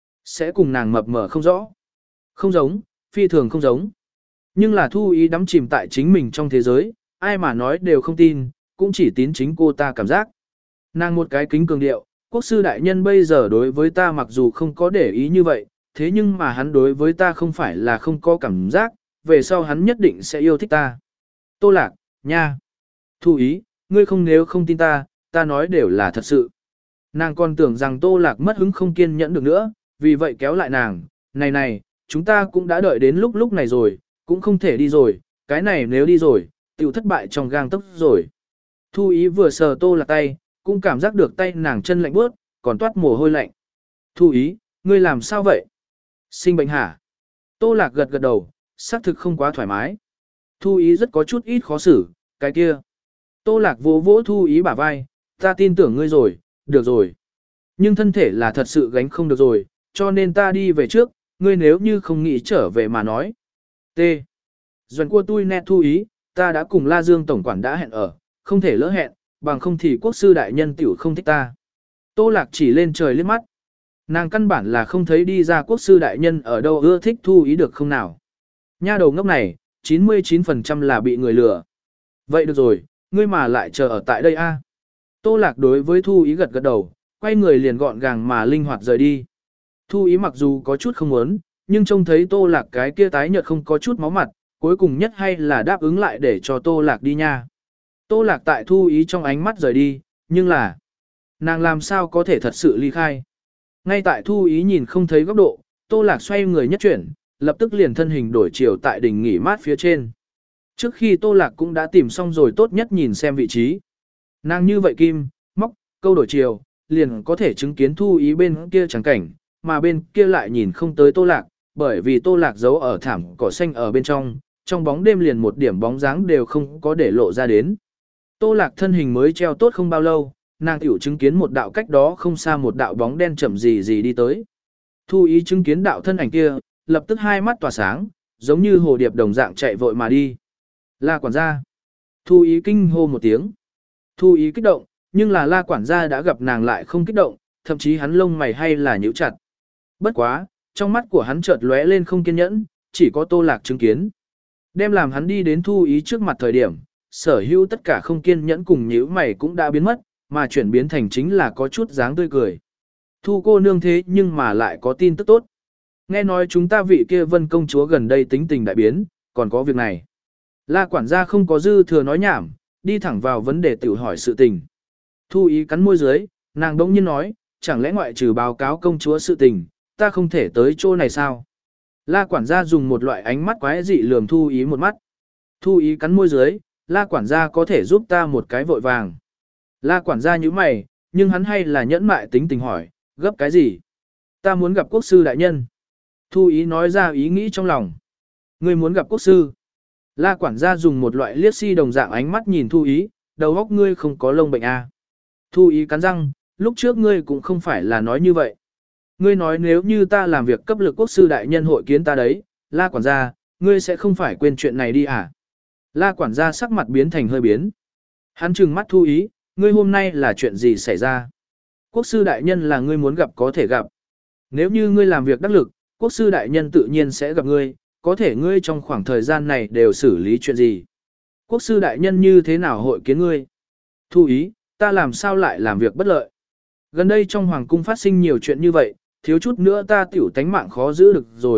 Sẽ cùng nàng mập mờ không rõ. Không giống, phi thường không giống. Nhưng là Thu Ý đắm chìm tại chính mình trong thế giới, ai mà nói đều không tin, cũng chỉ tín chính cô ta cảm giác. Nàng một cái kính cường điệu, quốc sư đại nhân bây giờ đối với ta mặc dù không có để ý như vậy, thế nhưng mà hắn đối với ta không phải là không có cảm giác, về sau hắn nhất định sẽ yêu thích ta. Tô Lạc, nha. Thu Ý, ngươi không nếu không tin ta, ta nói đều là thật sự. Nàng còn tưởng rằng Tô Lạc mất hứng không kiên nhẫn được nữa, vì vậy kéo lại nàng, này này, chúng ta cũng đã đợi đến lúc lúc này rồi, cũng không thể đi rồi, cái này nếu đi rồi, tiểu thất bại trong gang tấc rồi. Thu Ý vừa sờ Tô Lạc tay, cũng cảm giác được tay nàng chân lạnh bước, còn toát mồ hôi lạnh. Thu Ý, ngươi làm sao vậy? Sinh bệnh hả? Tô Lạc gật gật đầu, xác thực không quá thoải mái. Thu Ý rất có chút ít khó xử, cái kia. Tô Lạc vỗ vỗ Thu Ý bả vai, ta tin tưởng ngươi rồi, được rồi. Nhưng thân thể là thật sự gánh không được rồi, cho nên ta đi về trước, ngươi nếu như không nghĩ trở về mà nói. T. Doan của tôi nét Thu Ý, ta đã cùng La Dương tổng quản đã hẹn ở, không thể lỡ hẹn, bằng không thì quốc sư đại nhân tiểu không thích ta. Tô Lạc chỉ lên trời liếc mắt. Nàng căn bản là không thấy đi ra quốc sư đại nhân ở đâu ưa thích Thu Ý được không nào. Nha đầu ngốc này, chín mươi chín phần trăm là bị người lừa. Vậy được rồi, ngươi mà lại chờ ở tại đây a. Tô Lạc đối với Thu Ý gật gật đầu, quay người liền gọn gàng mà linh hoạt rời đi. Thu Ý mặc dù có chút không muốn, nhưng trông thấy Tô Lạc cái kia tái nhợt không có chút máu mặt, cuối cùng nhất hay là đáp ứng lại để cho Tô Lạc đi nha. Tô Lạc tại Thu Ý trong ánh mắt rời đi, nhưng là nàng làm sao có thể thật sự ly khai. Ngay tại Thu Ý nhìn không thấy góc độ, Tô Lạc xoay người nhất chuyển, lập tức liền thân hình đổi chiều tại đỉnh nghỉ mát phía trên. Trước khi Tô Lạc cũng đã tìm xong rồi tốt nhất nhìn xem vị trí. Nàng như vậy kim, móc, câu đổi chiều, liền có thể chứng kiến Thu Ý bên kia chẳng cảnh, mà bên kia lại nhìn không tới Tô Lạc, bởi vì Tô Lạc giấu ở thảm cỏ xanh ở bên trong, trong bóng đêm liền một điểm bóng dáng đều không có để lộ ra đến. Tô Lạc thân hình mới treo tốt không bao lâu, nàng tiểu chứng kiến một đạo cách đó không xa một đạo bóng đen chậm gì gì đi tới. Thu Ý chứng kiến đạo thân ảnh kia, lập tức hai mắt tỏa sáng, giống như hồ điệp đồng dạng chạy vội mà đi. La quản gia. Thu Ý kinh hô một tiếng. Thu Ý kích động, nhưng là La quản gia đã gặp nàng lại không kích động, thậm chí hắn lông mày hay là nhíu chặt. Bất quá, trong mắt của hắn chợt lóe lên không kiên nhẫn, chỉ có Tô Lạc chứng kiến. Đem làm hắn đi đến Thu Ý trước mặt thời điểm, sở hữu tất cả không kiên nhẫn cùng nhíu mày cũng đã biến mất, mà chuyển biến thành chính là có chút dáng tươi cười. Thu cô nương thế nhưng mà lại có tin tức tốt. Nghe nói chúng ta vị kia Vân công chúa gần đây tính tình đại biến, còn có việc này. La quản gia không có dư thừa nói nhảm, đi thẳng vào vấn đề tự hỏi sự tình. Thu Ý cắn môi dưới, nàng đống nhiên nói, chẳng lẽ ngoại trừ báo cáo công chúa sự tình, ta không thể tới chỗ này sao? La quản gia dùng một loại ánh mắt quái dị lườm Thu Ý một mắt. Thu Ý cắn môi dưới, La quản gia có thể giúp ta một cái vội vàng. La quản gia nhíu mày, nhưng hắn hay là nhẫn mại tính tình hỏi, gấp cái gì? Ta muốn gặp quốc sư đại nhân. Thu Ý nói ra ý nghĩ trong lòng. Ngươi muốn gặp quốc sư? La quản gia dùng một loại liếc si đồng dạng ánh mắt nhìn Thu Ý, đầu óc ngươi không có lông bệnh à. Thu Ý cắn răng, lúc trước ngươi cũng không phải là nói như vậy. Ngươi nói nếu như ta làm việc cấp lực quốc sư đại nhân hội kiến ta đấy, La quản gia, ngươi sẽ không phải quên chuyện này đi à? La quản gia sắc mặt biến thành hơi biến. Hắn trừng mắt Thu Ý, ngươi hôm nay là chuyện gì xảy ra? Quốc sư đại nhân là ngươi muốn gặp có thể gặp. Nếu như ngươi làm việc đắc lực, quốc sư đại nhân tự nhiên sẽ gặp ngươi, có thể ngươi trong khoảng thời gian này đều xử lý chuyện gì? Quốc sư đại nhân như thế nào hội kiến ngươi? Thu Ý, ta làm sao lại làm việc bất lợi? Gần đây trong hoàng cung phát sinh nhiều chuyện như vậy, thiếu chút nữa ta tiểu tánh mạng khó giữ được rồi,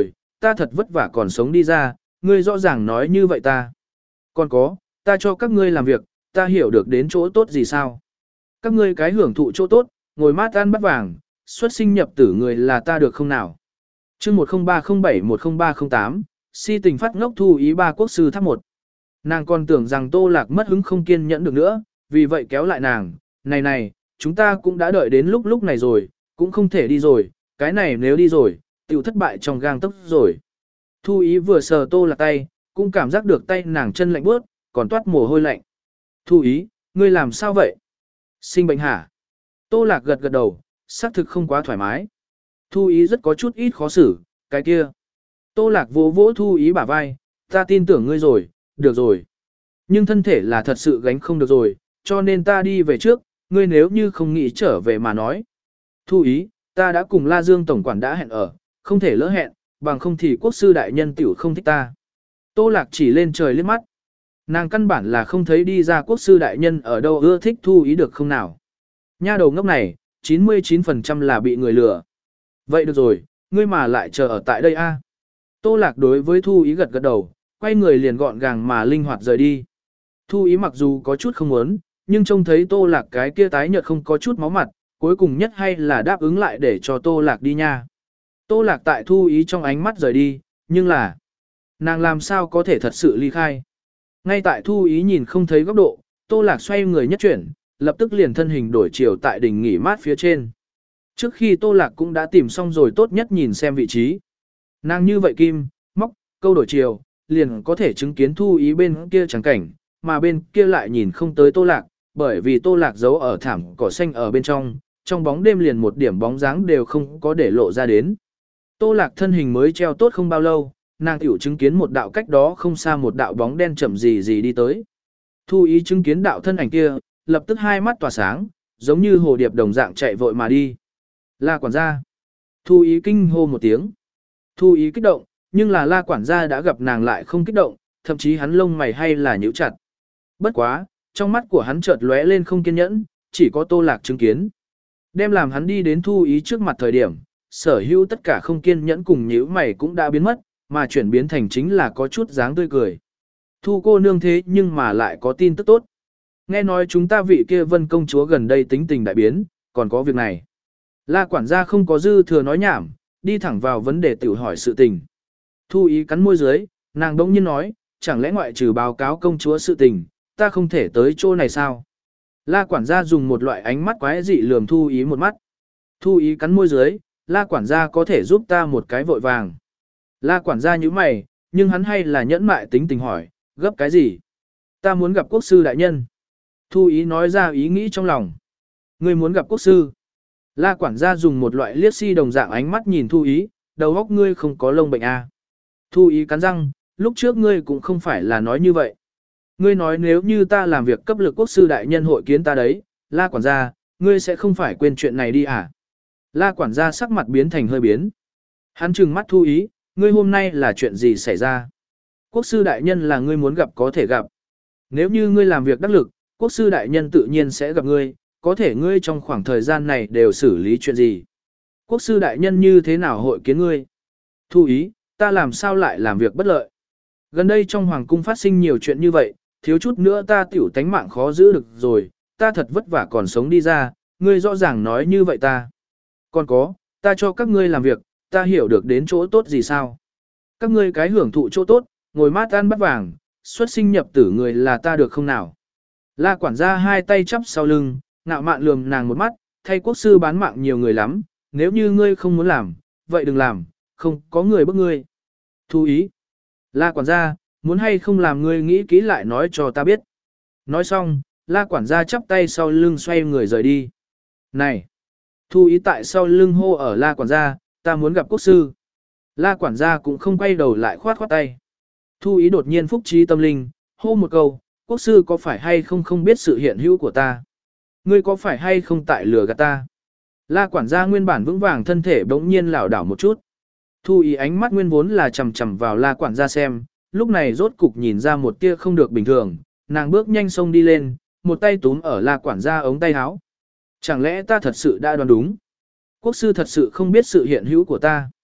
ta thật vất vả còn sống đi ra, ngươi rõ ràng nói như vậy ta. Còn có, ta cho các ngươi làm việc, ta hiểu được đến chỗ tốt gì sao. Các ngươi cái hưởng thụ chỗ tốt, ngồi mát ăn bát vàng, xuất sinh nhập tử người là ta được không nào. chương một không ba không bảy một không ba không tám, si tình phát ngốc Thu Ý ba quốc sư tháp một. Nàng còn tưởng rằng Tô Lạc mất hứng không kiên nhẫn được nữa, vì vậy kéo lại nàng, này này, chúng ta cũng đã đợi đến lúc lúc này rồi, cũng không thể đi rồi, cái này nếu đi rồi, tiểu thất bại trong gang tấc rồi. Thu Ý vừa sờ Tô Lạc tay, cũng cảm giác được tay nàng chân lạnh bước, còn toát mồ hôi lạnh. Thu Ý, ngươi làm sao vậy? Sinh bệnh hả? Tô Lạc gật gật đầu, xác thực không quá thoải mái. Thu Ý rất có chút ít khó xử, cái kia. Tô Lạc vỗ vỗ Thu Ý bả vai, ta tin tưởng ngươi rồi, được rồi. Nhưng thân thể là thật sự gánh không được rồi, cho nên ta đi về trước, ngươi nếu như không nghĩ trở về mà nói. Thu Ý, ta đã cùng La Dương Tổng quản đã hẹn ở, không thể lỡ hẹn, bằng không thì quốc sư đại nhân tiểu không thích ta. Tô Lạc chỉ lên trời liếc mắt. Nàng căn bản là không thấy đi ra quốc sư đại nhân ở đâu ưa thích Thu Ý được không nào. Nha đầu ngốc này, chín mươi chín phần trăm là bị người lừa. Vậy được rồi, ngươi mà lại chờ ở tại đây a. Tô Lạc đối với Thu Ý gật gật đầu, quay người liền gọn gàng mà linh hoạt rời đi. Thu Ý mặc dù có chút không muốn, nhưng trông thấy Tô Lạc cái kia tái nhợt không có chút máu mặt, cuối cùng nhất hay là đáp ứng lại để cho Tô Lạc đi nha. Tô Lạc tại Thu Ý trong ánh mắt rời đi, nhưng là nàng làm sao có thể thật sự ly khai. Ngay tại Thu Ý nhìn không thấy góc độ, Tô Lạc xoay người nhất chuyển, lập tức liền thân hình đổi chiều tại đỉnh nghỉ mát phía trên. Trước khi Tô Lạc cũng đã tìm xong rồi tốt nhất nhìn xem vị trí. Nàng như vậy kim, móc, câu đổi chiều, liền có thể chứng kiến Thu Ý bên kia chẳng cảnh, mà bên kia lại nhìn không tới Tô Lạc, bởi vì Tô Lạc giấu ở thảm cỏ xanh ở bên trong, trong bóng đêm liền một điểm bóng dáng đều không có để lộ ra đến. Tô Lạc thân hình mới treo tốt không bao lâu, nàng tiểu chứng kiến một đạo cách đó không xa một đạo bóng đen chậm gì gì đi tới. Thu Ý chứng kiến đạo thân ảnh kia, lập tức hai mắt tỏa sáng, giống như hồ điệp đồng dạng chạy vội mà đi. La quản gia. Thu Ý kinh hô một tiếng. Thu Ý kích động, nhưng là La quản gia đã gặp nàng lại không kích động, thậm chí hắn lông mày hay là nhíu chặt. Bất quá, trong mắt của hắn chợt lóe lên không kiên nhẫn, chỉ có Tô Lạc chứng kiến. Đem làm hắn đi đến Thu Ý trước mặt thời điểm, sở hữu tất cả không kiên nhẫn cùng nhíu mày cũng đã biến mất, mà chuyển biến thành chính là có chút dáng tươi cười. Thu cô nương thế nhưng mà lại có tin tức tốt. Nghe nói chúng ta vị kia Vân công chúa gần đây tính tình đại biến, còn có việc này. La quản gia không có dư thừa nói nhảm, đi thẳng vào vấn đề tự hỏi sự tình. Thu Ý cắn môi dưới, nàng đống nhiên nói, chẳng lẽ ngoại trừ báo cáo công chúa sự tình, ta không thể tới chỗ này sao? La quản gia dùng một loại ánh mắt quái dị lườm Thu Ý một mắt. Thu Ý cắn môi dưới, La quản gia có thể giúp ta một cái vội vàng. La quản gia nhíu mày, nhưng hắn hay là nhẫn mại tính tình hỏi, gấp cái gì? Ta muốn gặp quốc sư đại nhân. Thu Ý nói ra ý nghĩ trong lòng. Ngươi muốn gặp quốc sư? La quản gia dùng một loại liếc si đồng dạng ánh mắt nhìn Thu Ý, đầu óc ngươi không có lông bệnh à. Thu Ý cắn răng, lúc trước ngươi cũng không phải là nói như vậy. Ngươi nói nếu như ta làm việc cấp lực quốc sư đại nhân hội kiến ta đấy, La quản gia, ngươi sẽ không phải quên chuyện này đi à? La quản gia sắc mặt biến thành hơi biến. Hắn trừng mắt Thu Ý, ngươi hôm nay là chuyện gì xảy ra? Quốc sư đại nhân là ngươi muốn gặp có thể gặp. Nếu như ngươi làm việc đắc lực, quốc sư đại nhân tự nhiên sẽ gặp ngươi, có thể ngươi trong khoảng thời gian này đều xử lý chuyện gì? Quốc sư đại nhân như thế nào hội kiến ngươi? Thu Ý, ta làm sao lại làm việc bất lợi? Gần đây trong hoàng cung phát sinh nhiều chuyện như vậy, thiếu chút nữa ta tiểu tánh mạng khó giữ được rồi, ta thật vất vả còn sống đi ra, ngươi rõ ràng nói như vậy ta. Còn có, ta cho các ngươi làm việc, ta hiểu được đến chỗ tốt gì sao? Các ngươi cái hưởng thụ chỗ tốt, ngồi mát ăn bát vàng, xuất sinh nhập tử người là ta được không nào? La quản gia hai tay chắp sau lưng, ngạo mạn lườm nàng một mắt, thay quốc sư bán mạng nhiều người lắm, nếu như ngươi không muốn làm, vậy đừng làm, không có người bức ngươi. Thu Ý. La quản gia, muốn hay không làm ngươi nghĩ kỹ lại nói cho ta biết. Nói xong, La quản gia chắp tay sau lưng xoay người rời đi. Này! Thu Ý tại sau lưng hô ở La quản gia, ta muốn gặp quốc sư. La quản gia cũng không quay đầu lại khoát khoát tay. Thu Ý đột nhiên phúc trí tâm linh, hô một câu, quốc sư có phải hay không không biết sự hiện hữu của ta? Ngươi có phải hay không tại lừa gạt ta? La quản gia nguyên bản vững vàng thân thể bỗng nhiên lảo đảo một chút. Thu Ý ánh mắt nguyên vốn là chằm chằm vào La quản gia xem, lúc này rốt cục nhìn ra một tia không được bình thường, nàng bước nhanh xông đi lên, một tay túm ở La quản gia ống tay áo. Chẳng lẽ ta thật sự đã đoán đúng? Quốc sư thật sự không biết sự hiện hữu của ta.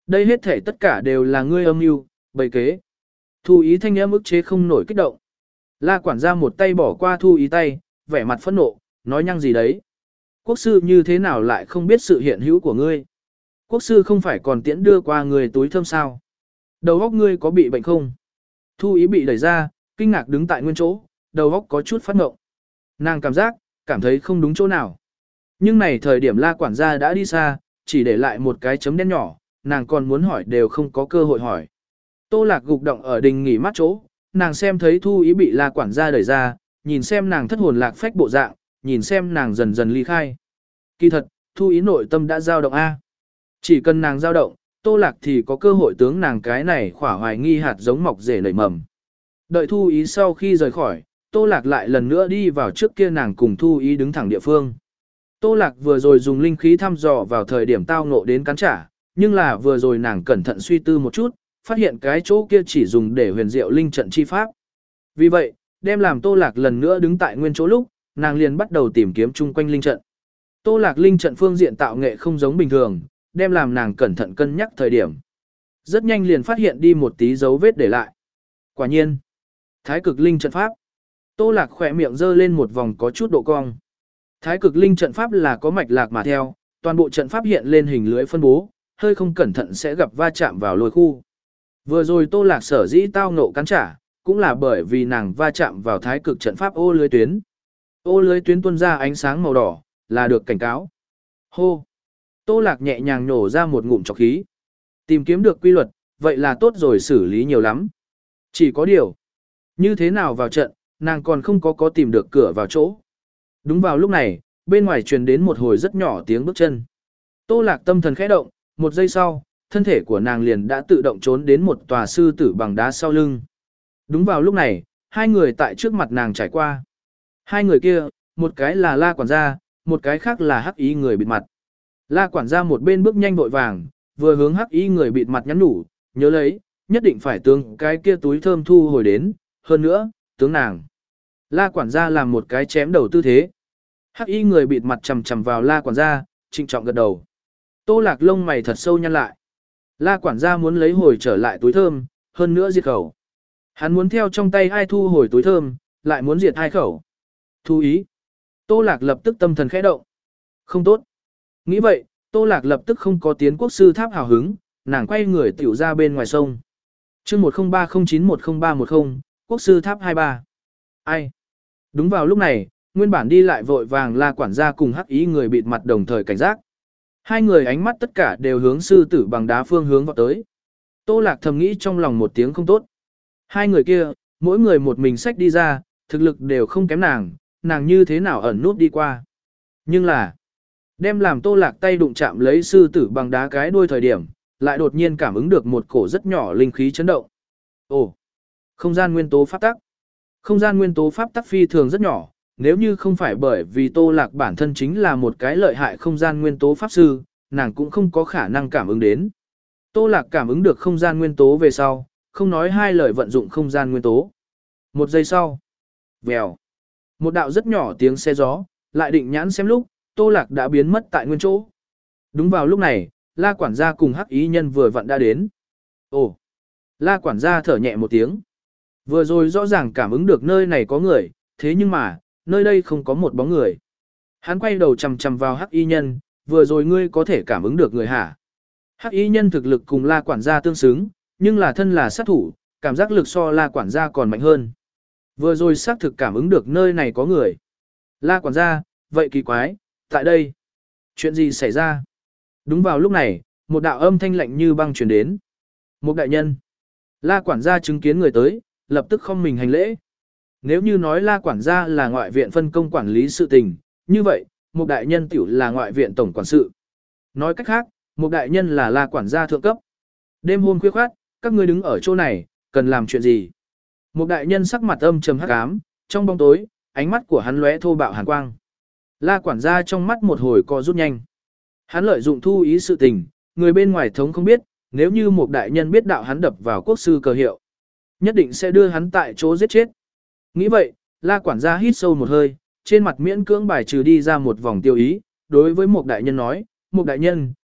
Đây hết thể tất cả đều là ngươi âm mưu, bày kế. Thu ý thanh âm ức chế không nổi kích động. La quản gia một tay bỏ qua thu ý tay, vẻ mặt phẫn nộ, nói nhăng gì đấy. Quốc sư như thế nào lại không biết sự hiện hữu của ngươi? Quốc sư không phải còn tiễn đưa qua người túi thơm sao? Đầu óc ngươi có bị bệnh không? Thu ý bị đẩy ra, kinh ngạc đứng tại nguyên chỗ, đầu óc có chút phát ngộng. Nàng cảm giác, cảm thấy không đúng chỗ nào. Nhưng này thời điểm la quản gia đã đi xa, chỉ để lại một cái chấm đen nhỏ, nàng còn muốn hỏi đều không có cơ hội hỏi. Tô Lạc gục động ở đình nghỉ mát chỗ, nàng xem thấy Thu ý bị la quản gia đẩy ra, nhìn xem nàng thất hồn lạc phách bộ dạng, nhìn xem nàng dần dần ly khai. Kỳ thật, Thu ý nội tâm đã dao động A. Chỉ cần nàng dao động, Tô Lạc thì có cơ hội tướng nàng cái này khỏa hoài nghi hạt giống mọc rể nảy mầm. Đợi Thu ý sau khi rời khỏi, Tô Lạc lại lần nữa đi vào trước kia nàng cùng Thu ý đứng thẳng địa phương. Tô Lạc vừa rồi dùng linh khí thăm dò vào thời điểm tao ngộ đến cắn trả, nhưng là vừa rồi nàng cẩn thận suy tư một chút, phát hiện cái chỗ kia chỉ dùng để huyền diệu linh trận chi pháp. Vì vậy, đem làm Tô Lạc lần nữa đứng tại nguyên chỗ lúc, nàng liền bắt đầu tìm kiếm chung quanh linh trận. Tô Lạc linh trận phương diện tạo nghệ không giống bình thường, đem làm nàng cẩn thận cân nhắc thời điểm. Rất nhanh liền phát hiện đi một tí dấu vết để lại. Quả nhiên, Thái Cực linh trận pháp. Tô Lạc khỏe miệng giơ lên một vòng có chút độ cong. Thái Cực linh trận pháp là có mạch lạc mà theo, toàn bộ trận pháp hiện lên hình lưới phân bố, hơi không cẩn thận sẽ gặp va chạm vào lôi khu. Vừa rồi Tô Lạc sở dĩ tao ngộ cắn trả, cũng là bởi vì nàng va chạm vào Thái Cực trận pháp ô lưới tuyến. Ô lưới tuyến tuôn ra ánh sáng màu đỏ, là được cảnh cáo. Hô! Tô Lạc nhẹ nhàng nhổ ra một ngụm trọc khí. Tìm kiếm được quy luật, vậy là tốt rồi, xử lý nhiều lắm. Chỉ có điều, như thế nào vào trận, nàng còn không có có tìm được cửa vào chỗ. Đúng vào lúc này, bên ngoài truyền đến một hồi rất nhỏ tiếng bước chân. Tô Lạc tâm thần khẽ động, một giây sau, thân thể của nàng liền đã tự động trốn đến một tòa sư tử bằng đá sau lưng. Đúng vào lúc này, hai người tại trước mặt nàng trải qua. Hai người kia, một cái là La quản gia, một cái khác là Hắc ý người bịt mặt. La quản gia một bên bước nhanh vội vàng, vừa hướng Hắc ý người bịt mặt nhắn nhủ, nhớ lấy, nhất định phải tướng cái kia túi thơm thu hồi đến, hơn nữa, tướng nàng. La quản gia làm một cái chém đầu tư thế. Hắc y người bịt mặt chằm chằm vào La quản gia, trịnh trọng gật đầu. Tô Lạc lông mày thật sâu nhăn lại. La quản gia muốn lấy hồi trở lại túi thơm, hơn nữa diệt khẩu. Hắn muốn theo trong tay ai thu hồi túi thơm, lại muốn diệt hai khẩu. Thu ý. Tô Lạc lập tức tâm thần khẽ động. Không tốt. Nghĩ vậy, Tô Lạc lập tức không có tiến quốc sư tháp hào hứng, nàng quay người tiểu ra bên ngoài sông. chương một không ba không chín một không ba một không, quốc sư tháp hai ba. Ai? Đúng vào lúc này, nguyên bản đi lại vội vàng La quản gia cùng Hắc ý người bịt mặt đồng thời cảnh giác. Hai người ánh mắt tất cả đều hướng sư tử bằng đá phương hướng vào tới. Tô Lạc thầm nghĩ trong lòng một tiếng không tốt. Hai người kia, mỗi người một mình xách đi ra, thực lực đều không kém nàng, nàng như thế nào ẩn nút đi qua. Nhưng là, đem làm Tô Lạc tay đụng chạm lấy sư tử bằng đá cái đuôi thời điểm, lại đột nhiên cảm ứng được một cổ rất nhỏ linh khí chấn động. Ồ, không gian nguyên tố pháp tắc. Không gian nguyên tố pháp tắc phi thường rất nhỏ, nếu như không phải bởi vì Tô Lạc bản thân chính là một cái lợi hại không gian nguyên tố pháp sư, nàng cũng không có khả năng cảm ứng đến. Tô Lạc cảm ứng được không gian nguyên tố về sau, không nói hai lời vận dụng không gian nguyên tố. Một giây sau, vèo, một đạo rất nhỏ tiếng xe gió, lại định nhãn xem lúc, Tô Lạc đã biến mất tại nguyên chỗ. Đúng vào lúc này, La quản gia cùng Hắc ý nhân vừa vặn đã đến. Ồ, La quản gia thở nhẹ một tiếng. Vừa rồi rõ ràng cảm ứng được nơi này có người, thế nhưng mà, nơi đây không có một bóng người. Hắn quay đầu chằm chằm vào Hắc y nhân, vừa rồi ngươi có thể cảm ứng được người hả? Hắc y nhân thực lực cùng La quản gia tương xứng, nhưng là thân là sát thủ, cảm giác lực so La quản gia còn mạnh hơn. Vừa rồi xác thực cảm ứng được nơi này có người. La quản gia, vậy kỳ quái, tại đây. Chuyện gì xảy ra? Đúng vào lúc này, một đạo âm thanh lạnh như băng truyền đến. Một đại nhân. La quản gia chứng kiến người tới, lập tức không mình hành lễ. Nếu như nói La quản gia là ngoại viện phân công quản lý sự tình, như vậy, một đại nhân tiểu là ngoại viện tổng quản sự. Nói cách khác, một đại nhân là La quản gia thượng cấp. Đêm hôm khuya khoát, các ngươi đứng ở chỗ này, cần làm chuyện gì? Một đại nhân sắc mặt âm trầm hắc ám, trong bóng tối, ánh mắt của hắn lóe thô bạo hàn quang. La quản gia trong mắt một hồi co rút nhanh. Hắn lợi dụng thu ý sự tình, người bên ngoài thống không biết, nếu như một đại nhân biết đạo hắn đập vào quốc sư cờ hiệu, nhất định sẽ đưa hắn tại chỗ giết chết. Nghĩ vậy, La quản gia hít sâu một hơi, trên mặt miễn cưỡng bài trừ đi ra một vòng tiêu ý, đối với một đại nhân nói, một đại nhân,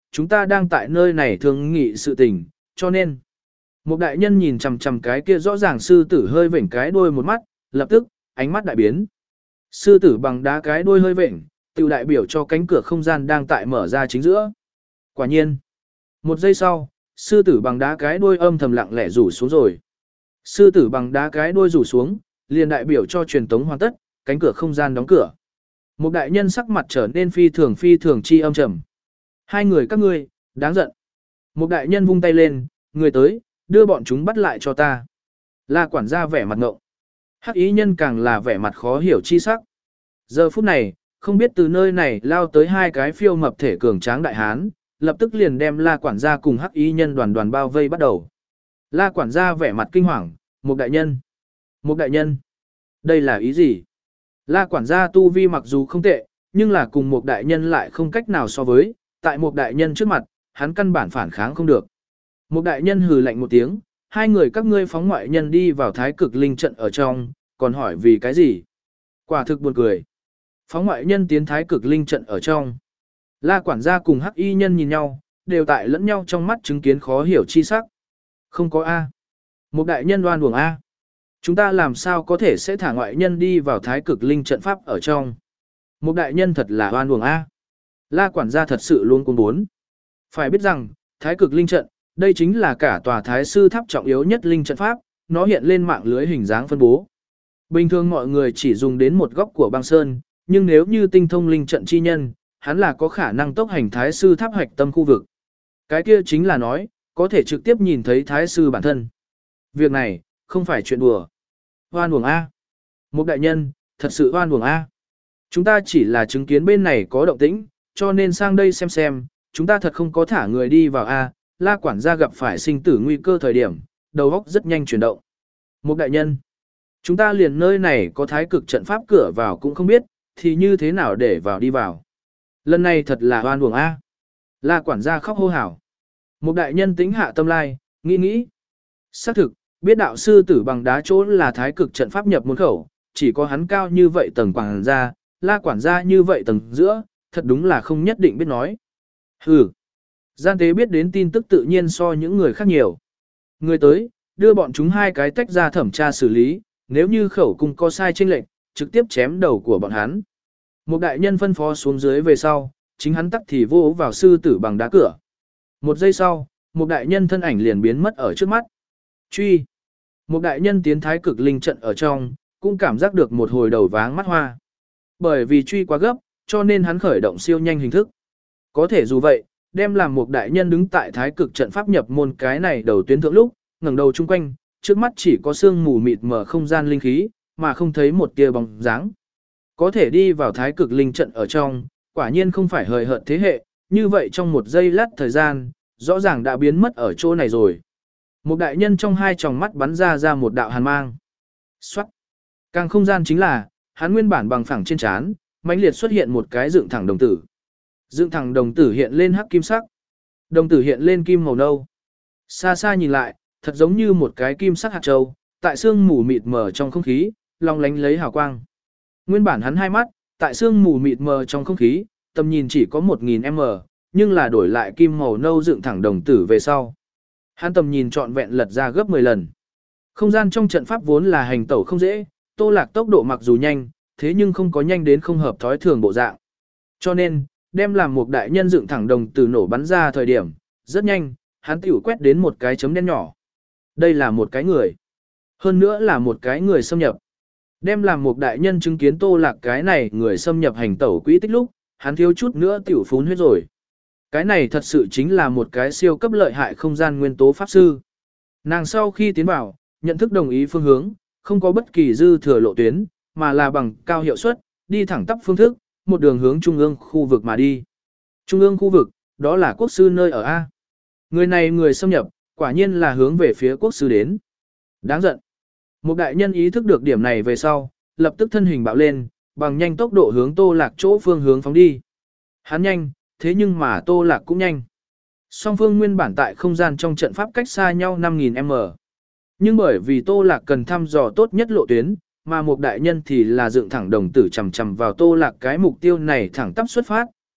chúng ta đang tại nơi này thương nghị sự tình, cho nên. Một đại nhân nhìn chằm chằm cái kia rõ ràng sư tử hơi vểnh cái đuôi một mắt, lập tức, ánh mắt đại biến. Sư tử bằng đá cái đuôi hơi vểnh, tự đại biểu cho cánh cửa không gian đang tại mở ra chính giữa. Quả nhiên. Một giây sau, sư tử bằng đá cái đuôi âm thầm lặng lẽ rủ xuống rồi. Sư tử bằng đá cái đuôi rủ xuống, liền đại biểu cho truyền tống hoàn tất, cánh cửa không gian đóng cửa. Một đại nhân sắc mặt trở nên phi thường phi thường chi âm trầm. Hai người các ngươi, đáng giận. Một đại nhân vung tay lên, người tới, đưa bọn chúng bắt lại cho ta. La quản gia vẻ mặt ngộng. Hắc ý nhân càng là vẻ mặt khó hiểu chi sắc. Giờ phút này, không biết từ nơi này lao tới hai cái phiêu mập thể cường tráng đại hán, lập tức liền đem La quản gia cùng Hắc ý nhân đoàn đoàn bao vây bắt đầu. La quản gia vẻ mặt kinh hoàng, một đại nhân. Một đại nhân. Đây là ý gì? La quản gia tu vi mặc dù không tệ, nhưng là cùng một đại nhân lại không cách nào so với, tại một đại nhân trước mặt, hắn căn bản phản kháng không được. Một đại nhân hừ lạnh một tiếng, hai người các ngươi phóng ngoại nhân đi vào thái cực linh trận ở trong, còn hỏi vì cái gì? Quả thực buồn cười. Phóng ngoại nhân tiến thái cực linh trận ở trong. La quản gia cùng Hắc y nhân nhìn nhau, đều tại lẫn nhau trong mắt chứng kiến khó hiểu chi sắc. Không có A. Một đại nhân đoan uổng A. Chúng ta làm sao có thể sẽ thả ngoại nhân đi vào thái cực linh trận pháp ở trong. Một đại nhân thật là đoan uổng A. La quản gia thật sự luôn cuống bốn. Phải biết rằng, thái cực linh trận, đây chính là cả tòa thái sư tháp trọng yếu nhất linh trận pháp, nó hiện lên mạng lưới hình dáng phân bố. Bình thường mọi người chỉ dùng đến một góc của băng sơn, nhưng nếu như tinh thông linh trận chi nhân, hắn là có khả năng tốc hành thái sư tháp hoạch tâm khu vực. Cái kia chính là nói, có thể trực tiếp nhìn thấy thái sư bản thân. Việc này, không phải chuyện đùa. Hoan uổng A. Một đại nhân, thật sự hoan uổng A. Chúng ta chỉ là chứng kiến bên này có động tĩnh, cho nên sang đây xem xem, chúng ta thật không có thả người đi vào A. La quản gia gặp phải sinh tử nguy cơ thời điểm, đầu óc rất nhanh chuyển động. Một đại nhân, chúng ta liền nơi này có thái cực trận pháp cửa vào cũng không biết, thì như thế nào để vào đi vào. Lần này thật là hoan uổng A. La quản gia khóc hô hào. Một đại nhân tính hạ tâm lai, nghĩ nghĩ. Xác thực, biết đạo sư tử bằng đá chỗ là thái cực trận pháp nhập môn khẩu, chỉ có hắn cao như vậy tầng quản gia, La quản gia như vậy tầng giữa, thật đúng là không nhất định biết nói. Hừ. Gian tế biết đến tin tức tự nhiên so những người khác nhiều. Người tới, đưa bọn chúng hai cái tách ra thẩm tra xử lý, nếu như khẩu cung có sai chênh lệch, trực tiếp chém đầu của bọn hắn. Một đại nhân phân phó xuống dưới về sau, chính hắn tắc thì vô vào sư tử bằng đá cửa. Một giây sau, một đại nhân thân ảnh liền biến mất ở trước mắt. Truy. Một đại nhân tiến thái cực linh trận ở trong, cũng cảm giác được một hồi đầu váng mắt hoa. Bởi vì truy quá gấp, cho nên hắn khởi động siêu nhanh hình thức. Có thể dù vậy, đem làm một đại nhân đứng tại thái cực trận pháp nhập môn cái này đầu tuyến thượng lúc, ngẩng đầu chung quanh, trước mắt chỉ có sương mù mịt mờ không gian linh khí, mà không thấy một tia bóng dáng. Có thể đi vào thái cực linh trận ở trong, quả nhiên không phải hời hợt thế hệ, như vậy trong một giây lát thời gian, rõ ràng đã biến mất ở chỗ này rồi. Một đại nhân trong hai tròng mắt bắn ra ra một đạo hàn mang. Xoát. Càng không gian chính là, hắn nguyên bản bằng phẳng trên trán, mãnh liệt xuất hiện một cái dựng thẳng đồng tử. Dựng thẳng đồng tử hiện lên hắc kim sắc. Đồng tử hiện lên kim màu nâu. Xa xa nhìn lại, thật giống như một cái kim sắc hạt châu, tại sương mù mịt mờ trong không khí, long lánh lấy hào quang. Nguyên bản hắn hai mắt, tại sương mù mịt mờ trong không khí, tầm nhìn chỉ có một nghìn mét, nhưng là đổi lại kim màu nâu dựng thẳng đồng tử về sau. Hắn tầm nhìn trọn vẹn lật ra gấp mười lần. Không gian trong trận pháp vốn là hành tẩu không dễ, Tô Lạc tốc độ mặc dù nhanh, thế nhưng không có nhanh đến không hợp thói thường bộ dạng. Cho nên, đem làm một đại nhân dựng thẳng đồng tử nổ bắn ra thời điểm, rất nhanh, hắn tiểu quét đến một cái chấm đen nhỏ. Đây là một cái người. Hơn nữa là một cái người xâm nhập. Đem làm một đại nhân chứng kiến Tô Lạc cái này người xâm nhập hành tẩu quỹ tích lúc, hắn thiếu chút nữa tiểu phún huyết rồi. Cái này thật sự chính là một cái siêu cấp lợi hại không gian nguyên tố pháp sư. Nàng sau khi tiến vào, nhận thức đồng ý phương hướng, không có bất kỳ dư thừa lộ tuyến, mà là bằng cao hiệu suất, đi thẳng tắp phương thức, một đường hướng trung ương khu vực mà đi. Trung ương khu vực, đó là quốc sư nơi ở A. Người này người xâm nhập, quả nhiên là hướng về phía quốc sư đến. Đáng giận. Một đại nhân ý thức được điểm này về sau, lập tức thân hình bạo lên, bằng nhanh tốc độ hướng Tô Lạc chỗ phương hướng phóng đi. Hắn nhanh, thế nhưng mà Tô Lạc cũng nhanh. Song phương nguyên bản tại không gian trong trận pháp cách xa nhau năm nghìn mét. Nhưng bởi vì Tô Lạc cần thăm dò tốt nhất lộ tuyến, mà một đại nhân thì là dựng thẳng đồng tử chầm chầm vào Tô Lạc cái mục tiêu này thẳng tắp xuất phát,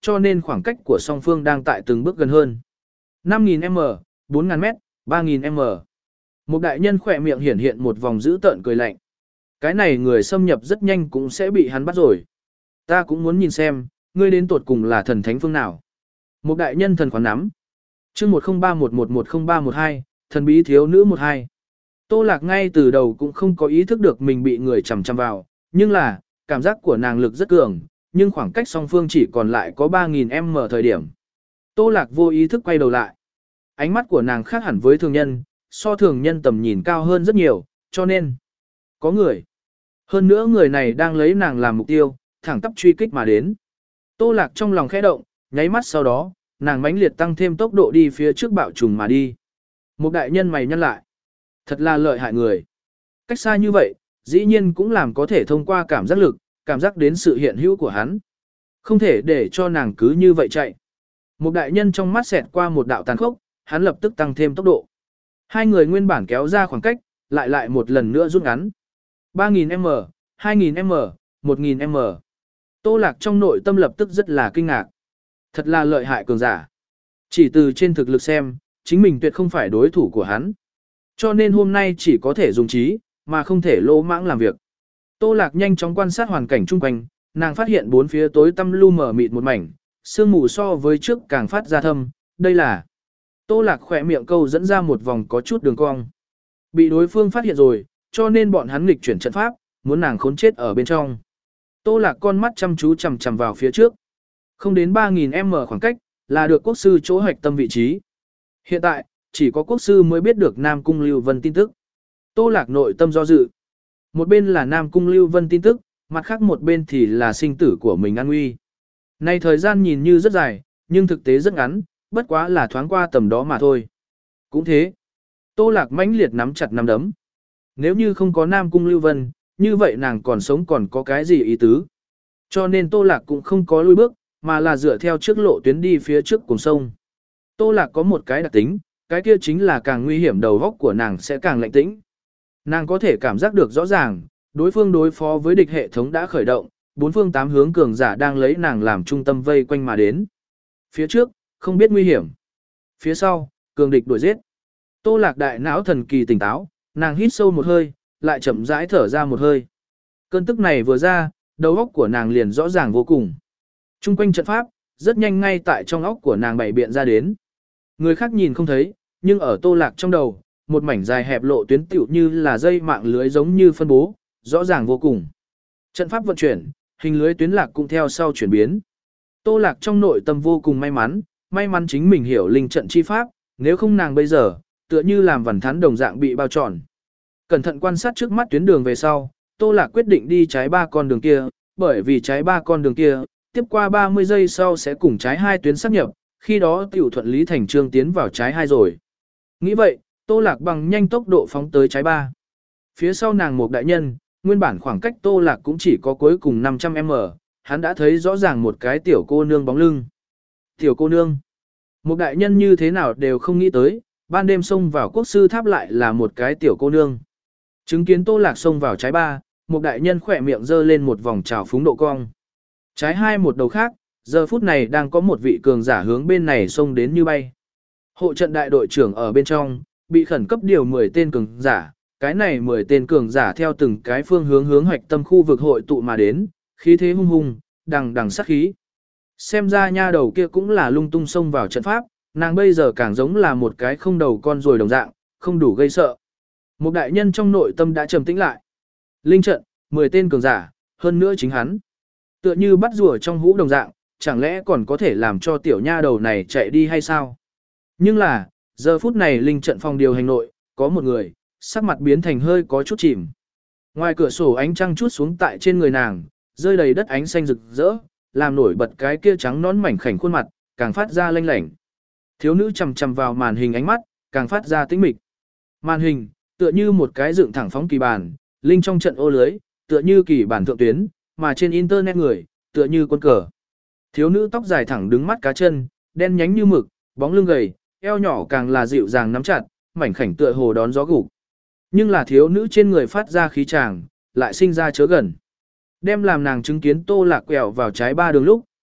cho nên khoảng cách của song phương đang tại từng bước gần hơn. năm nghìn mét, bốn nghìn mét, ba nghìn mét. Một đại nhân khỏe miệng hiển hiện một vòng dữ tợn cười lạnh. Cái này người xâm nhập rất nhanh cũng sẽ bị hắn bắt rồi. Ta cũng muốn nhìn xem, ngươi đến tột cùng là thần thánh phương nào. Một đại nhân thần khoán nắm. chương một không ba một một một không ba một hai, thần bí thiếu nữ một hai. Tô Lạc ngay từ đầu cũng không có ý thức được mình bị người chằm chằm vào, nhưng là, cảm giác của nàng lực rất cường, nhưng khoảng cách song phương chỉ còn lại có ba nghìn mét thời điểm. Tô Lạc vô ý thức quay đầu lại. Ánh mắt của nàng khác hẳn với thường nhân, so thường nhân tầm nhìn cao hơn rất nhiều, cho nên có người. Hơn nữa người này đang lấy nàng làm mục tiêu, thẳng tắp truy kích mà đến. Tô Lạc trong lòng khẽ động, nháy mắt sau đó, nàng mãnh liệt tăng thêm tốc độ đi phía trước bạo trùng mà đi. Một đại nhân mày nhăn lại. Thật là lợi hại người. Cách xa như vậy, dĩ nhiên cũng làm có thể thông qua cảm giác lực, cảm giác đến sự hiện hữu của hắn. Không thể để cho nàng cứ như vậy chạy. Một đại nhân trong mắt xẹt qua một đạo tàn khốc, hắn lập tức tăng thêm tốc độ. Hai người nguyên bản kéo ra khoảng cách, lại lại một lần nữa rút ngắn. ba nghìn mét, hai nghìn mét, một nghìn mét. Tô Lạc trong nội tâm lập tức rất là kinh ngạc. Thật là lợi hại cường giả. Chỉ từ trên thực lực xem, chính mình tuyệt không phải đối thủ của hắn. Cho nên hôm nay chỉ có thể dùng trí, mà không thể lỗ mãng làm việc. Tô Lạc nhanh chóng quan sát hoàn cảnh chung quanh, nàng phát hiện bốn phía tối tăm lu mờ mịt một mảnh, sương mù so với trước càng phát ra thâm, đây là. Tô Lạc khỏe miệng câu dẫn ra một vòng có chút đường cong. Bị đối phương phát hiện rồi, cho nên bọn hắn nghịch chuyển trận pháp, muốn nàng khốn chết ở bên trong. Tô Lạc con mắt chăm chú chằm chằm vào phía trước. Không đến ba nghìn mét khoảng cách, là được quốc sư chỗ hoạch tâm vị trí. Hiện tại, chỉ có quốc sư mới biết được Nam Cung Lưu Vân tin tức. Tô Lạc nội tâm do dự. Một bên là Nam Cung Lưu Vân tin tức, mặt khác một bên thì là sinh tử của mình an nguy. Nay thời gian nhìn như rất dài, nhưng thực tế rất ngắn, bất quá là thoáng qua tầm đó mà thôi. Cũng thế. Tô Lạc mãnh liệt nắm chặt nắm đấm. Nếu như không có Nam Cung Lưu Vân, như vậy nàng còn sống còn có cái gì ý tứ. Cho nên Tô Lạc cũng không có lùi bước, mà là dựa theo trước lộ tuyến đi phía trước cùng sông. Tô Lạc có một cái đặc tính, cái kia chính là càng nguy hiểm đầu góc của nàng sẽ càng lạnh tĩnh. Nàng có thể cảm giác được rõ ràng, đối phương đối phó với địch hệ thống đã khởi động, bốn phương tám hướng cường giả đang lấy nàng làm trung tâm vây quanh mà đến. Phía trước, không biết nguy hiểm. Phía sau, cường địch đuổi giết. Tô Lạc đại não thần kỳ tỉnh táo, nàng hít sâu một hơi, lại chậm rãi thở ra một hơi. Cơn tức này vừa ra, đầu óc của nàng liền rõ ràng vô cùng. Trung quanh trận pháp, rất nhanh ngay tại trong óc của nàng bày biện ra đến. Người khác nhìn không thấy, nhưng ở Tô Lạc trong đầu, một mảnh dài hẹp lộ tuyến tựu như là dây mạng lưới giống như phân bố, rõ ràng vô cùng. Trận pháp vận chuyển, hình lưới tuyến lạc cũng theo sau chuyển biến. Tô Lạc trong nội tâm vô cùng may mắn, may mắn chính mình hiểu linh trận chi pháp, nếu không nàng bây giờ, tựa như làm vằn thắn đồng dạng bị bao tròn. Cẩn thận quan sát trước mắt tuyến đường về sau, Tô Lạc quyết định đi trái ba con đường kia, bởi vì trái ba con đường kia, tiếp qua ba mươi giây sau sẽ cùng trái hai tuyến sáp nhập, khi đó tiểu thuận lý thành trương tiến vào trái hai rồi. Nghĩ vậy, Tô Lạc bằng nhanh tốc độ phóng tới trái ba. Phía sau nàng một đại nhân, nguyên bản khoảng cách Tô Lạc cũng chỉ có cuối cùng năm trăm mét, hắn đã thấy rõ ràng một cái tiểu cô nương bóng lưng. Tiểu cô nương. Một đại nhân như thế nào đều không nghĩ tới, ban đêm xông vào quốc sư tháp lại là một cái tiểu cô nương. Chứng kiến Tô Lạc xông vào trái ba, một đại nhân khỏe miệng dơ lên một vòng trào phúng độ cong. Trái hai một đầu khác, giờ phút này đang có một vị cường giả hướng bên này xông đến như bay. Hộ trận đại đội trưởng ở bên trong, bị khẩn cấp điều mười tên cường giả, cái này mười tên cường giả theo từng cái phương hướng hướng hoạch tâm khu vực hội tụ mà đến, khí thế hung hung, đằng đằng sát khí. Xem ra nha đầu kia cũng là lung tung xông vào trận pháp, nàng bây giờ càng giống là một cái không đầu con ruồi đồng dạng, không đủ gây sợ. Một đại nhân trong nội tâm đã trầm tĩnh lại. Linh trận, mười tên cường giả, hơn nữa chính hắn. Tựa như bắt rùa trong hũ đồng dạng, chẳng lẽ còn có thể làm cho tiểu nha đầu này chạy đi hay sao? Nhưng là, giờ phút này linh trận phòng điều hành nội, có một người, sắc mặt biến thành hơi có chút chìm. Ngoài cửa sổ ánh trăng chút xuống tại trên người nàng, rơi đầy đất ánh xanh rực rỡ, làm nổi bật cái kia trắng nón mảnh khảnh khuôn mặt, càng phát ra lanh lảnh. Thiếu nữ chầm chầm vào màn hình ánh mắt, càng phát ra tĩnh mịch. Màn hình, tựa như một cái dựng thẳng phóng kỳ bàn, linh trong trận ô lưới, tựa như kỳ bản thượng tuyến, mà trên internet người, tựa như quân cờ. Thiếu nữ tóc dài thẳng đứng mắt cá chân, đen nhánh như mực, bóng lưng gầy, eo nhỏ càng là dịu dàng nắm chặt, mảnh khảnh tựa hồ đón gió gục. Nhưng là thiếu nữ trên người phát ra khí tràng, lại sinh ra chớ gần. Đem làm nàng chứng kiến Tô Lạc quẹo vào trái ba đường lúc,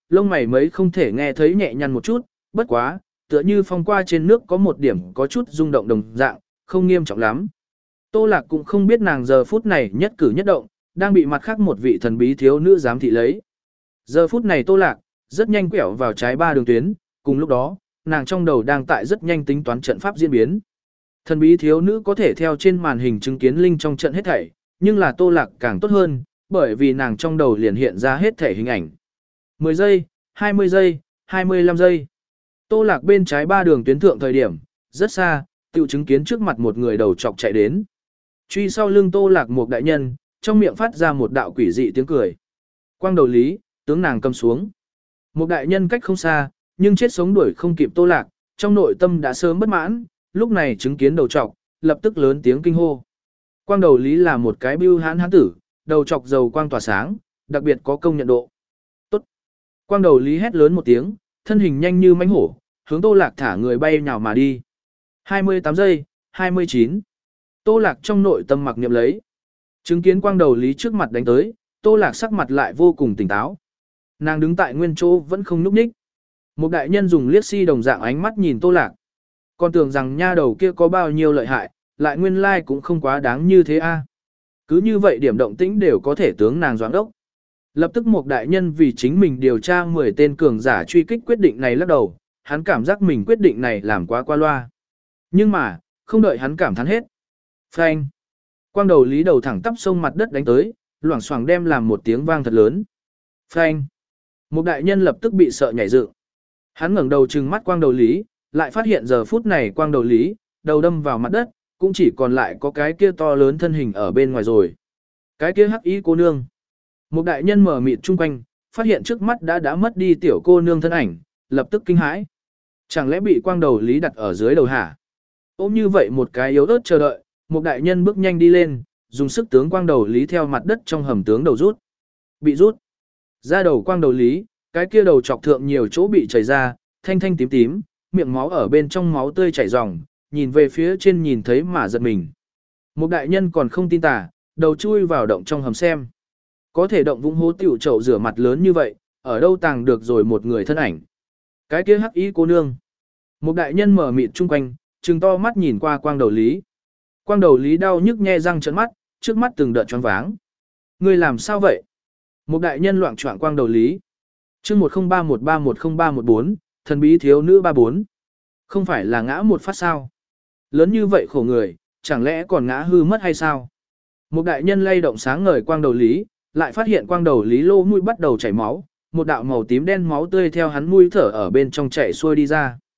lông mày mấy không thể nghe thấy nhẹ nhăn một chút, bất quá, tựa như phong qua trên nước có một điểm có chút rung động đồng dạng, không nghiêm trọng lắm. Tô Lạc cũng không biết nàng giờ phút này nhất cử nhất động, đang bị mặt khác một vị thần bí thiếu nữ giám thị lấy. Giờ phút này Tô Lạc, rất nhanh quẹo vào trái ba đường tuyến, cùng lúc đó, nàng trong đầu đang tại rất nhanh tính toán trận pháp diễn biến. Thần bí thiếu nữ có thể theo trên màn hình chứng kiến linh trong trận hết thảy, nhưng là Tô Lạc càng tốt hơn, bởi vì nàng trong đầu liền hiện ra hết thảy hình ảnh. mười giây, hai mươi giây, hai mươi lăm giây. Tô Lạc bên trái ba đường tuyến thượng thời điểm, rất xa, tự chứng kiến trước mặt một người đầu chọc chạy đến. Truy sau lưng Tô Lạc một đại nhân, trong miệng phát ra một đạo quỷ dị tiếng cười. Quang đầu lý, tướng nàng cầm xuống. Một đại nhân cách không xa, nhưng chết sống đuổi không kịp Tô Lạc, trong nội tâm đã sớm bất mãn, lúc này chứng kiến đầu trọc, lập tức lớn tiếng kinh hô. Quang đầu lý là một cái bưu hán hán tử, đầu trọc dầu quang tỏa sáng, đặc biệt có công nhận độ. Tốt. Quang đầu lý hét lớn một tiếng, thân hình nhanh như mãnh hổ, hướng Tô Lạc thả người bay nhào mà đi. hai mươi tám giây, hai mươi chín. Tô Lạc trong nội tâm mặc niệm lấy. Chứng kiến quang đầu lý trước mặt đánh tới, Tô Lạc sắc mặt lại vô cùng tỉnh táo. Nàng đứng tại nguyên chỗ vẫn không nhúc nhích. Một đại nhân dùng liếc si đồng dạng ánh mắt nhìn Tô Lạc. Còn tưởng rằng nha đầu kia có bao nhiêu lợi hại, lại nguyên lai like cũng không quá đáng như thế a. Cứ như vậy điểm động tĩnh đều có thể tướng nàng doãn đốc. Lập tức một đại nhân vì chính mình điều tra mười tên cường giả truy kích quyết định này lắc đầu, hắn cảm giác mình quyết định này làm quá qua loa. Nhưng mà, không đợi hắn cảm thán hết. Phanh. Quang đầu lý đầu thẳng tắp sông mặt đất đánh tới, loảng xoảng đem làm một tiếng vang thật lớn. Phanh. Một đại nhân lập tức bị sợ nhảy dựng. Hắn ngẩng đầu trừng mắt quang đầu lý, lại phát hiện giờ phút này quang đầu lý, đầu đâm vào mặt đất, cũng chỉ còn lại có cái kia to lớn thân hình ở bên ngoài rồi. Cái kia hắc y cô nương. Một đại nhân mở mịt chung quanh, phát hiện trước mắt đã đã mất đi tiểu cô nương thân ảnh, lập tức kinh hãi. Chẳng lẽ bị quang đầu lý đặt ở dưới đầu hả? Ôm như vậy một cái yếu ớt chờ đợi, một đại nhân bước nhanh đi lên, dùng sức tướng quang đầu lý theo mặt đất trong hầm tướng đầu rút. Bị rút. Ra đầu quang đầu lý, cái kia đầu chọc thượng nhiều chỗ bị chảy ra, thanh thanh tím tím, miệng máu ở bên trong máu tươi chảy ròng, nhìn về phía trên nhìn thấy mà giật mình. Một đại nhân còn không tin tà, đầu chui vào động trong hầm xem. Có thể động vũng hố tiểu chậu rửa mặt lớn như vậy, ở đâu tàng được rồi một người thân ảnh. Cái kia hắc y cô nương. Một đại nhân mở mịt chung quanh, trừng to mắt nhìn qua quang đầu lý. Quang đầu lý đau nhức nhe răng trợn mắt, trước mắt từng đợt choáng váng. Người làm sao vậy? Một đại nhân loạng choạng quang đầu lý. Chương một không ba một ba một không ba một bốn, thần bí thiếu nữ ba bốn. Không phải là ngã một phát sao? Lớn như vậy khổ người, chẳng lẽ còn ngã hư mất hay sao? Một đại nhân lay động sáng ngời quang đầu lý, lại phát hiện quang đầu lý lô mũi bắt đầu chảy máu, một đạo màu tím đen máu tươi theo hắn mũi thở ở bên trong chảy xuôi đi ra.